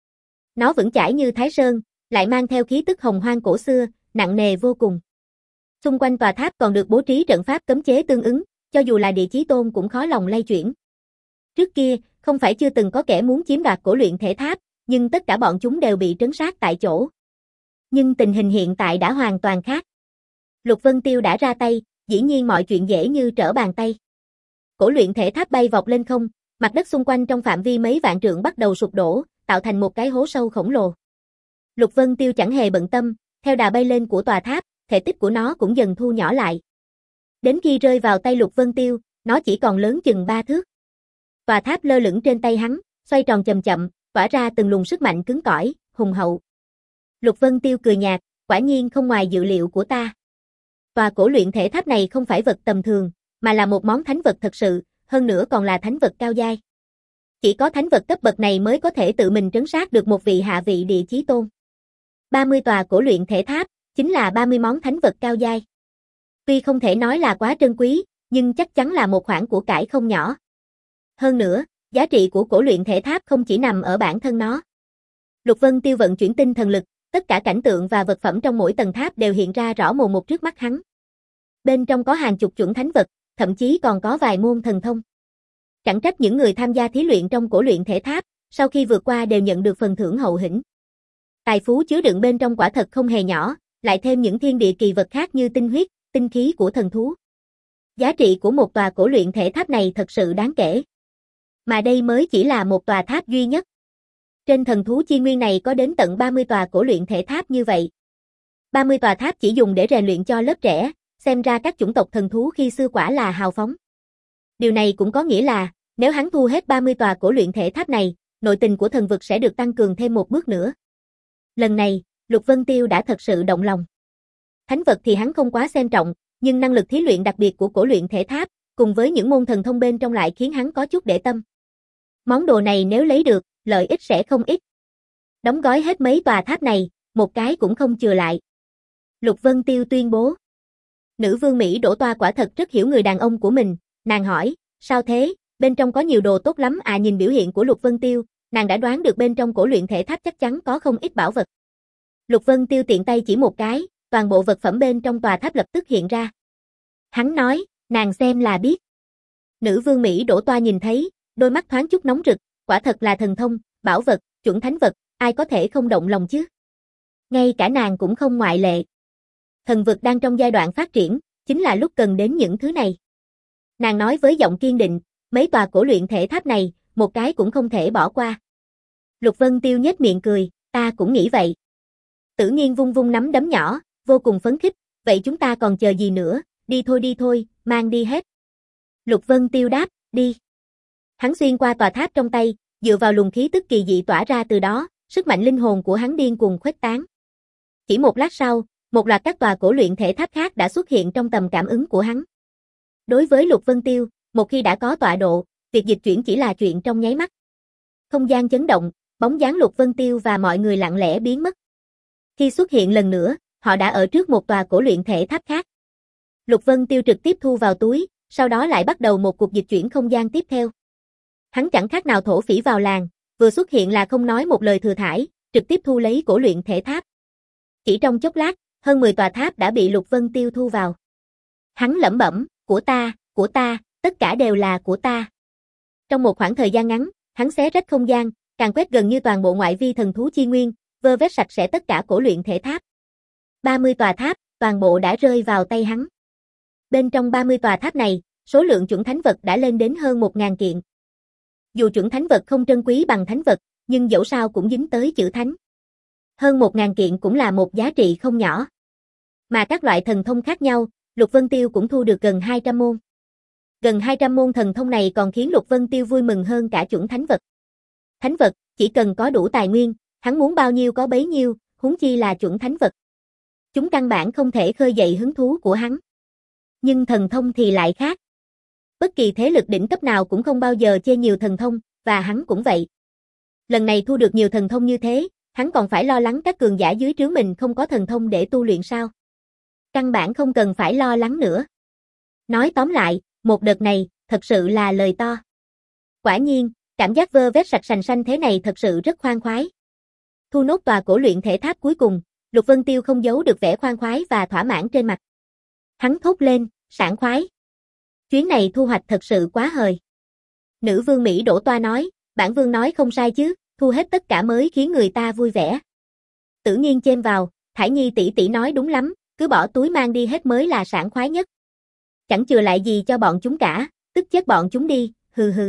Nó vững chãi như Thái Sơn, lại mang theo khí tức hồng hoang cổ xưa, nặng nề vô cùng. Xung quanh tòa tháp còn được bố trí trận pháp cấm chế tương ứng, cho dù là Địa Chí Tôn cũng khó lòng lay chuyển. Trước kia, không phải chưa từng có kẻ muốn chiếm đoạt cổ luyện thể tháp, nhưng tất cả bọn chúng đều bị trấn sát tại chỗ. Nhưng tình hình hiện tại đã hoàn toàn khác. Lục Vân Tiêu đã ra tay, dĩ nhiên mọi chuyện dễ như trở bàn tay. Cổ luyện thể tháp bay vọt lên không, mặt đất xung quanh trong phạm vi mấy vạn trượng bắt đầu sụp đổ, tạo thành một cái hố sâu khổng lồ. Lục Vân Tiêu chẳng hề bận tâm, theo đà bay lên của tòa tháp, thể tích của nó cũng dần thu nhỏ lại. Đến khi rơi vào tay Lục Vân Tiêu, nó chỉ còn lớn chừng ba thước. Tòa tháp lơ lửng trên tay hắn, xoay tròn chậm chậm, tỏa ra từng luồng sức mạnh cứng cỏi, hùng hậu. Lục Vân Tiêu cười nhạt, quả nhiên không ngoài dự liệu của ta. Tòa cổ luyện thể tháp này không phải vật tầm thường, mà là một món thánh vật thật sự, hơn nữa còn là thánh vật cao giai. Chỉ có thánh vật cấp bậc này mới có thể tự mình trấn sát được một vị hạ vị Địa Chí Tôn. ba mươi tòa cổ luyện thể tháp, chính là ba mươi món thánh vật cao giai. Tuy không thể nói là quá trân quý, nhưng chắc chắn là một khoản của cải không nhỏ. Hơn nữa, giá trị của cổ luyện thể tháp không chỉ nằm ở bản thân nó. Lục Vân Tiêu vận chuyển tinh thần lực, tất cả cảnh tượng và vật phẩm trong mỗi tầng tháp đều hiện ra rõ mồn một trước mắt hắn. Bên trong có hàng chục chuẩn thánh vật, thậm chí còn có vài môn thần thông. Chẳng trách những người tham gia thí luyện trong cổ luyện thể tháp, sau khi vượt qua đều nhận được phần thưởng hậu hĩnh. Tài phú chứa đựng bên trong quả thật không hề nhỏ, lại thêm những thiên địa kỳ vật khác như tinh huyết, tinh khí của thần thú. Giá trị của một tòa cổ luyện thể tháp này thật sự đáng kể. Mà đây mới chỉ là một tòa tháp duy nhất. Trên thần thú chi nguyên này có đến tận ba mươi tòa cổ luyện thể tháp như vậy. ba mươi tòa tháp chỉ dùng để rèn luyện cho lớp trẻ, xem ra các chủng tộc thần thú khi xưa quả là hào phóng. Điều này cũng có nghĩa là, nếu hắn thu hết ba mươi tòa cổ luyện thể tháp này, nội tình của thần vực sẽ được tăng cường thêm một bước nữa. Lần này, Lục Vân Tiêu đã thật sự động lòng. Thánh vật thì hắn không quá xem trọng, nhưng năng lực thí luyện đặc biệt của cổ luyện thể tháp, cùng với những môn thần thông bên trong lại khiến hắn có chút để tâm. Món đồ này nếu lấy được, lợi ích sẽ không ít. Đóng gói hết mấy tòa tháp này, một cái cũng không chừa lại. Lục Vân Tiêu tuyên bố. Nữ vương Mỹ đổ toa quả thật rất hiểu người đàn ông của mình, nàng hỏi, sao thế, bên trong có nhiều đồ tốt lắm à. Nhìn biểu hiện của Lục Vân Tiêu, nàng đã đoán được bên trong cổ luyện thể tháp chắc chắn có không ít bảo vật. Lục Vân Tiêu tiện tay chỉ một cái, toàn bộ vật phẩm bên trong tòa tháp lập tức hiện ra. Hắn nói, nàng xem là biết. Nữ vương Mỹ đổ toa nhìn thấy, đôi mắt thoáng chút nóng rực, quả thật là thần thông, bảo vật, chuẩn thánh vật, ai có thể không động lòng chứ. Ngay cả nàng cũng không ngoại lệ. Thần vực đang trong giai đoạn phát triển, chính là lúc cần đến những thứ này. Nàng nói với giọng kiên định, mấy tòa cổ luyện thể tháp này, một cái cũng không thể bỏ qua. Lục Vân Tiêu nhếch miệng cười, ta cũng nghĩ vậy. Tử Nghiên vung vung nắm đấm nhỏ, vô cùng phấn khích, vậy chúng ta còn chờ gì nữa, đi thôi đi thôi, mang đi hết. Lục Vân Tiêu đáp, đi. Hắn xuyên qua tòa tháp trong tay, dựa vào luồng khí tức kỳ dị tỏa ra từ đó, sức mạnh linh hồn của hắn điên cuồng khuếch tán. Chỉ một lát sau, một loạt các tòa cổ luyện thể tháp khác đã xuất hiện trong tầm cảm ứng của hắn. Đối với Lục Vân Tiêu, một khi đã có tọa độ, việc dịch chuyển chỉ là chuyện trong nháy mắt. Không gian chấn động, bóng dáng Lục Vân Tiêu và mọi người lặng lẽ biến mất. Khi xuất hiện lần nữa, họ đã ở trước một tòa cổ luyện thể tháp khác. Lục Vân Tiêu trực tiếp thu vào túi, sau đó lại bắt đầu một cuộc dịch chuyển không gian tiếp theo. Hắn chẳng khác nào thổ phỉ vào làng, vừa xuất hiện là không nói một lời thừa thãi, trực tiếp thu lấy cổ luyện thể tháp. Chỉ trong chốc lát, hơn mười tòa tháp đã bị Lục Vân Tiêu thu vào. Hắn lẩm bẩm, của ta, của ta, tất cả đều là của ta. Trong một khoảng thời gian ngắn, hắn xé rách không gian, càn quét gần như toàn bộ ngoại vi thần thú chi nguyên, vơ vét sạch sẽ tất cả cổ luyện thể tháp. ba mươi tòa tháp, toàn bộ đã rơi vào tay hắn. Bên trong ba mươi tòa tháp này, số lượng chuẩn thánh vật đã lên đến hơn một nghìn kiện. Dù chuẩn thánh vật không trân quý bằng thánh vật, nhưng dẫu sao cũng dính tới chữ thánh. Hơn một nghìn kiện cũng là một giá trị không nhỏ. Mà các loại thần thông khác nhau, Lục Vân Tiêu cũng thu được gần hai trăm môn. Gần hai trăm môn thần thông này còn khiến Lục Vân Tiêu vui mừng hơn cả chuẩn thánh vật. Thánh vật, chỉ cần có đủ tài nguyên, hắn muốn bao nhiêu có bấy nhiêu, huống chi là chuẩn thánh vật. Chúng căn bản không thể khơi dậy hứng thú của hắn. Nhưng thần thông thì lại khác. Bất kỳ thế lực đỉnh cấp nào cũng không bao giờ chê nhiều thần thông, và hắn cũng vậy. Lần này thu được nhiều thần thông như thế, hắn còn phải lo lắng các cường giả dưới trướng mình không có thần thông để tu luyện sao? Căn bản không cần phải lo lắng nữa. Nói tóm lại, một đợt này, thật sự là lời to. Quả nhiên, cảm giác vơ vét sạch sành xanh thế này thật sự rất khoan khoái. Thu nốt tòa cổ luyện thể tháp cuối cùng, Lục Vân Tiêu không giấu được vẻ khoan khoái và thỏa mãn trên mặt. Hắn thốt lên, sảng khoái. Chuyến này thu hoạch thật sự quá hời. Nữ vương Mỹ Đỗ Toa nói, bản vương nói không sai chứ, thu hết tất cả mới khiến người ta vui vẻ. Tử Nhiên chêm vào, Thải Nhi tỷ tỷ nói đúng lắm, cứ bỏ túi mang đi hết mới là sảng khoái nhất. Chẳng chừa lại gì cho bọn chúng cả, tức chết bọn chúng đi, hừ hừ.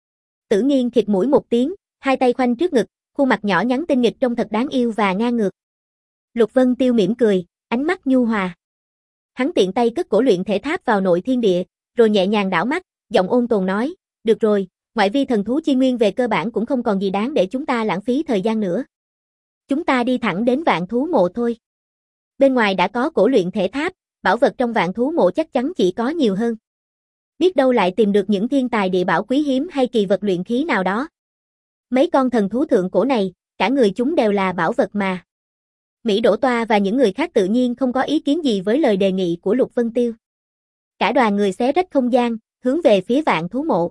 Tử Nhiên khịt mũi một tiếng, hai tay khoanh trước ngực, khuôn mặt nhỏ nhắn tinh nghịch trông thật đáng yêu và ngang ngược. Lục Vân Tiêu mỉm cười, ánh mắt nhu hòa. Hắn tiện tay cất cổ luyện thể tháp vào nội thiên địa, rồi nhẹ nhàng đảo mắt, giọng ôn tồn nói, được rồi, ngoại vi thần thú chi nguyên về cơ bản cũng không còn gì đáng để chúng ta lãng phí thời gian nữa. Chúng ta đi thẳng đến vạn thú mộ thôi. Bên ngoài đã có cổ luyện thể tháp, bảo vật trong vạn thú mộ chắc chắn chỉ có nhiều hơn. Biết đâu lại tìm được những thiên tài địa bảo quý hiếm hay kỳ vật luyện khí nào đó. Mấy con thần thú thượng cổ này, cả người chúng đều là bảo vật mà. Mỹ Đỗ Toa và những người khác tự nhiên không có ý kiến gì với lời đề nghị của Lục Vân Tiêu. Cả đoàn người xé rách không gian, hướng về phía vạn thú mộ.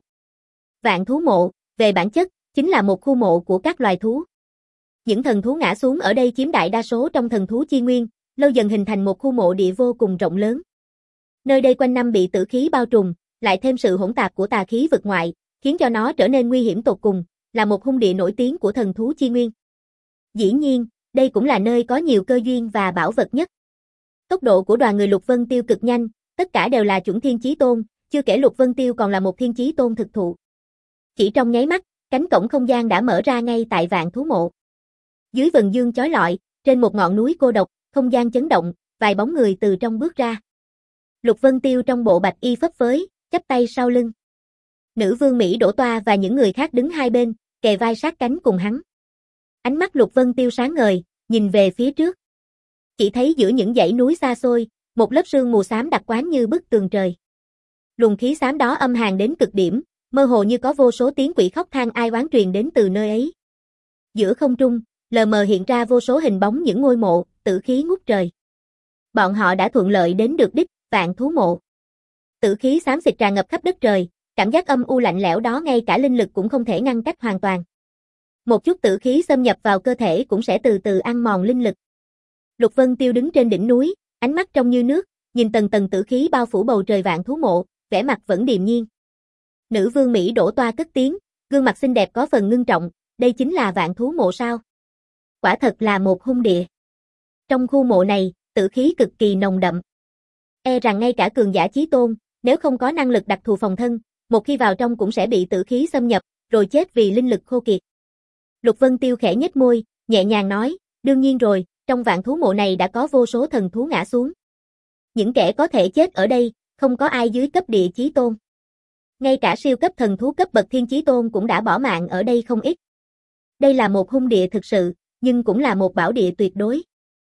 Vạn thú mộ, về bản chất, chính là một khu mộ của các loài thú. Những thần thú ngã xuống ở đây chiếm đại đa số trong thần thú chi nguyên, lâu dần hình thành một khu mộ địa vô cùng rộng lớn. Nơi đây quanh năm bị tử khí bao trùm, lại thêm sự hỗn tạp của tà khí vực ngoại, khiến cho nó trở nên nguy hiểm tột cùng, là một hung địa nổi tiếng của thần thú chi nguyên. Dĩ nhiên, đây cũng là nơi có nhiều cơ duyên và bảo vật nhất. Tốc độ của đoàn người Lục Vân Tiêu cực nhanh, tất cả đều là chuẩn thiên chí tôn, chưa kể Lục Vân Tiêu còn là một thiên chí tôn thực thụ. Chỉ trong nháy mắt, cánh cổng không gian đã mở ra ngay tại vạn thú mộ. Dưới vầng dương chói lọi, trên một ngọn núi cô độc, không gian chấn động, vài bóng người từ trong bước ra. Lục Vân Tiêu trong bộ bạch y phấp phới, chắp tay sau lưng. Nữ vương Mỹ Đỗ Toa và những người khác đứng hai bên, kề vai sát cánh cùng hắn. Ánh mắt Lục Vân Tiêu sáng ngời, nhìn về phía trước. Chỉ thấy giữa những dãy núi xa xôi, một lớp sương mù xám đặc quán như bức tường trời. Luồng khí xám đó âm hàn đến cực điểm, mơ hồ như có vô số tiếng quỷ khóc than ai oán truyền đến từ nơi ấy. Giữa không trung, lờ mờ hiện ra vô số hình bóng những ngôi mộ, tử khí ngút trời. Bọn họ đã thuận lợi đến được đích, vạn thú mộ. Tử khí xám xịt tràn ngập khắp đất trời, cảm giác âm u lạnh lẽo đó ngay cả linh lực cũng không thể ngăn cách hoàn toàn. Một chút tử khí xâm nhập vào cơ thể cũng sẽ từ từ ăn mòn linh lực. Lục Vân Tiêu đứng trên đỉnh núi, ánh mắt trong như nước, nhìn tầng tầng tử khí bao phủ bầu trời vạn thú mộ, vẻ mặt vẫn điềm nhiên. Nữ vương Mỹ Đỗ Toa cất tiếng, gương mặt xinh đẹp có phần ngưng trọng, đây chính là vạn thú mộ sao? Quả thật là một hung địa. Trong khu mộ này, tử khí cực kỳ nồng đậm. E rằng ngay cả cường giả chí tôn, nếu không có năng lực đặc thù phòng thân, một khi vào trong cũng sẽ bị tử khí xâm nhập, rồi chết vì linh lực khô kiệt. Lục Vân Tiêu khẽ nhếch môi, nhẹ nhàng nói, đương nhiên rồi, trong vạn thú mộ này đã có vô số thần thú ngã xuống. Những kẻ có thể chết ở đây, không có ai dưới cấp địa chí tôn. Ngay cả siêu cấp thần thú cấp bậc thiên chí tôn cũng đã bỏ mạng ở đây không ít. Đây là một hung địa thực sự, nhưng cũng là một bảo địa tuyệt đối.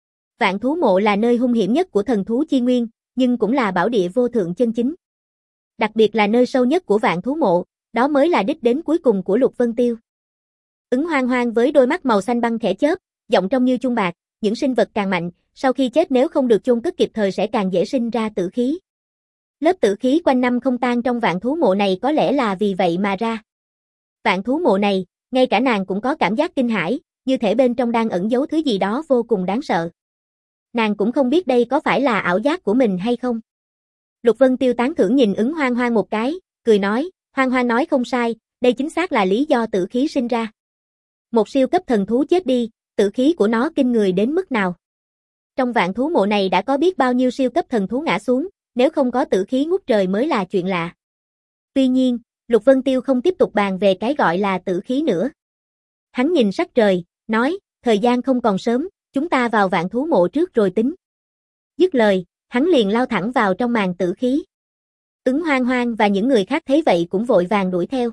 Vạn thú mộ là nơi hung hiểm nhất của thần thú chi nguyên, nhưng cũng là bảo địa vô thượng chân chính. Đặc biệt là nơi sâu nhất của vạn thú mộ, đó mới là đích đến cuối cùng của Lục Vân Tiêu. Ứng Hoang Hoang với đôi mắt màu xanh băng khẽ chớp, giọng trong như chuông bạc, những sinh vật càng mạnh, sau khi chết nếu không được chôn cất kịp thời sẽ càng dễ sinh ra tử khí. Lớp tử khí quanh năm không tan trong vạn thú mộ này có lẽ là vì vậy mà ra. Vạn thú mộ này, ngay cả nàng cũng có cảm giác kinh hãi, như thể bên trong đang ẩn giấu thứ gì đó vô cùng đáng sợ. Nàng cũng không biết đây có phải là ảo giác của mình hay không. Lục Vân Tiêu tán thưởng nhìn Ứng Hoang Hoang một cái, cười nói, Hoang Hoang nói không sai, đây chính xác là lý do tử khí sinh ra. Một siêu cấp thần thú chết đi, tử khí của nó kinh người đến mức nào. Trong vạn thú mộ này đã có biết bao nhiêu siêu cấp thần thú ngã xuống, nếu không có tử khí ngút trời mới là chuyện lạ. Tuy nhiên, Lục Vân Tiêu không tiếp tục bàn về cái gọi là tử khí nữa. Hắn nhìn sắc trời, nói, thời gian không còn sớm, chúng ta vào vạn thú mộ trước rồi tính. Dứt lời, hắn liền lao thẳng vào trong màn tử khí. Ứng Hoang Hoang và những người khác thấy vậy cũng vội vàng đuổi theo.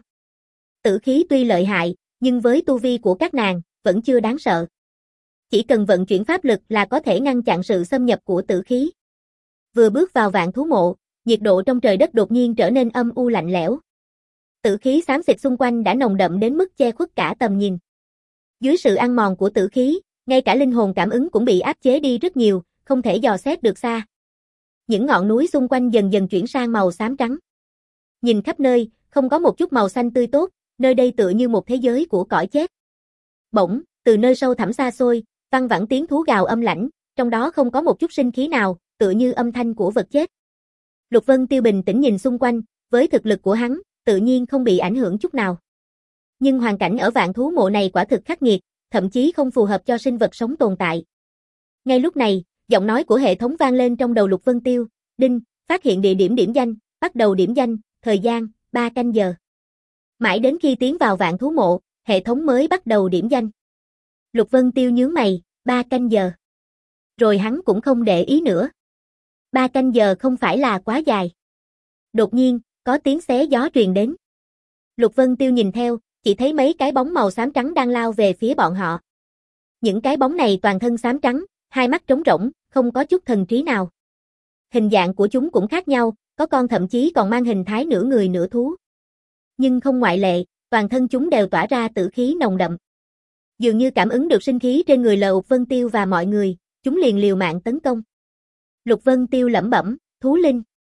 Tử khí tuy lợi hại, nhưng với tu vi của các nàng, vẫn chưa đáng sợ. Chỉ cần vận chuyển pháp lực là có thể ngăn chặn sự xâm nhập của tử khí. Vừa bước vào vạn thú mộ, nhiệt độ trong trời đất đột nhiên trở nên âm u lạnh lẽo. Tử khí xám xịt xung quanh đã nồng đậm đến mức che khuất cả tầm nhìn. Dưới sự ăn mòn của tử khí, ngay cả linh hồn cảm ứng cũng bị áp chế đi rất nhiều, không thể dò xét được xa. Những ngọn núi xung quanh dần dần chuyển sang màu xám trắng. Nhìn khắp nơi, không có một chút màu xanh tươi tốt, nơi đây tựa như một thế giới của cõi chết. Bỗng, từ nơi sâu thẳm xa xôi, văng vẳng tiếng thú gào âm lãnh, trong đó không có một chút sinh khí nào, tựa như âm thanh của vật chết. Lục Vân Tiêu bình tĩnh nhìn xung quanh, với thực lực của hắn, tự nhiên không bị ảnh hưởng chút nào. Nhưng hoàn cảnh ở vạn thú mộ này quả thực khắc nghiệt, thậm chí không phù hợp cho sinh vật sống tồn tại. Ngay lúc này, giọng nói của hệ thống vang lên trong đầu Lục Vân Tiêu, đinh, phát hiện địa điểm điểm danh, bắt đầu điểm danh, thời gian, ba canh giờ. Mãi đến khi tiến vào vạn thú mộ, hệ thống mới bắt đầu điểm danh. Lục Vân Tiêu nhướng mày, ba canh giờ. Rồi hắn cũng không để ý nữa. Ba canh giờ không phải là quá dài. Đột nhiên, có tiếng xé gió truyền đến. Lục Vân Tiêu nhìn theo, chỉ thấy mấy cái bóng màu xám trắng đang lao về phía bọn họ. Những cái bóng này toàn thân xám trắng, hai mắt trống rỗng, không có chút thần trí nào. Hình dạng của chúng cũng khác nhau, có con thậm chí còn mang hình thái nửa người nửa thú. Nhưng không ngoại lệ, toàn thân chúng đều tỏa ra tử khí nồng đậm. Dường như cảm ứng được sinh khí trên người Lục Vân Tiêu và mọi người, chúng liền liều mạng tấn công. Lục Vân Tiêu lẩm bẩm, thú linh.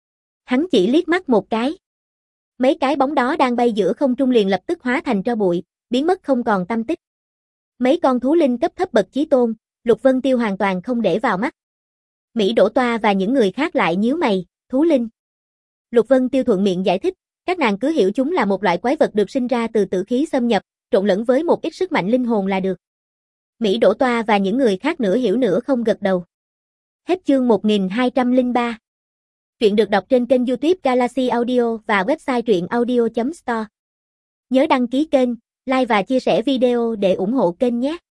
Hắn chỉ liếc mắt một cái. Mấy cái bóng đó đang bay giữa không trung liền lập tức hóa thành tro bụi, biến mất không còn tăm tích. Mấy con thú linh cấp thấp bậc chí tôn, Lục Vân Tiêu hoàn toàn không để vào mắt. Mỹ Đỗ Toa và những người khác lại nhíu mày, thú linh. Lục Vân Tiêu thuận miệng giải thích, các nàng cứ hiểu chúng là một loại quái vật được sinh ra từ tử khí xâm nhập, trộn lẫn với một ít sức mạnh linh hồn là được. Mỹ Đỗ Toa và những người khác nửa hiểu nửa không gật đầu. Hết chương một nghìn hai trăm lẻ ba. Truyện được đọc trên kênh YouTube Galaxy Audio và website truyện audio chấm store. Nhớ đăng ký kênh, like và chia sẻ video để ủng hộ kênh nhé.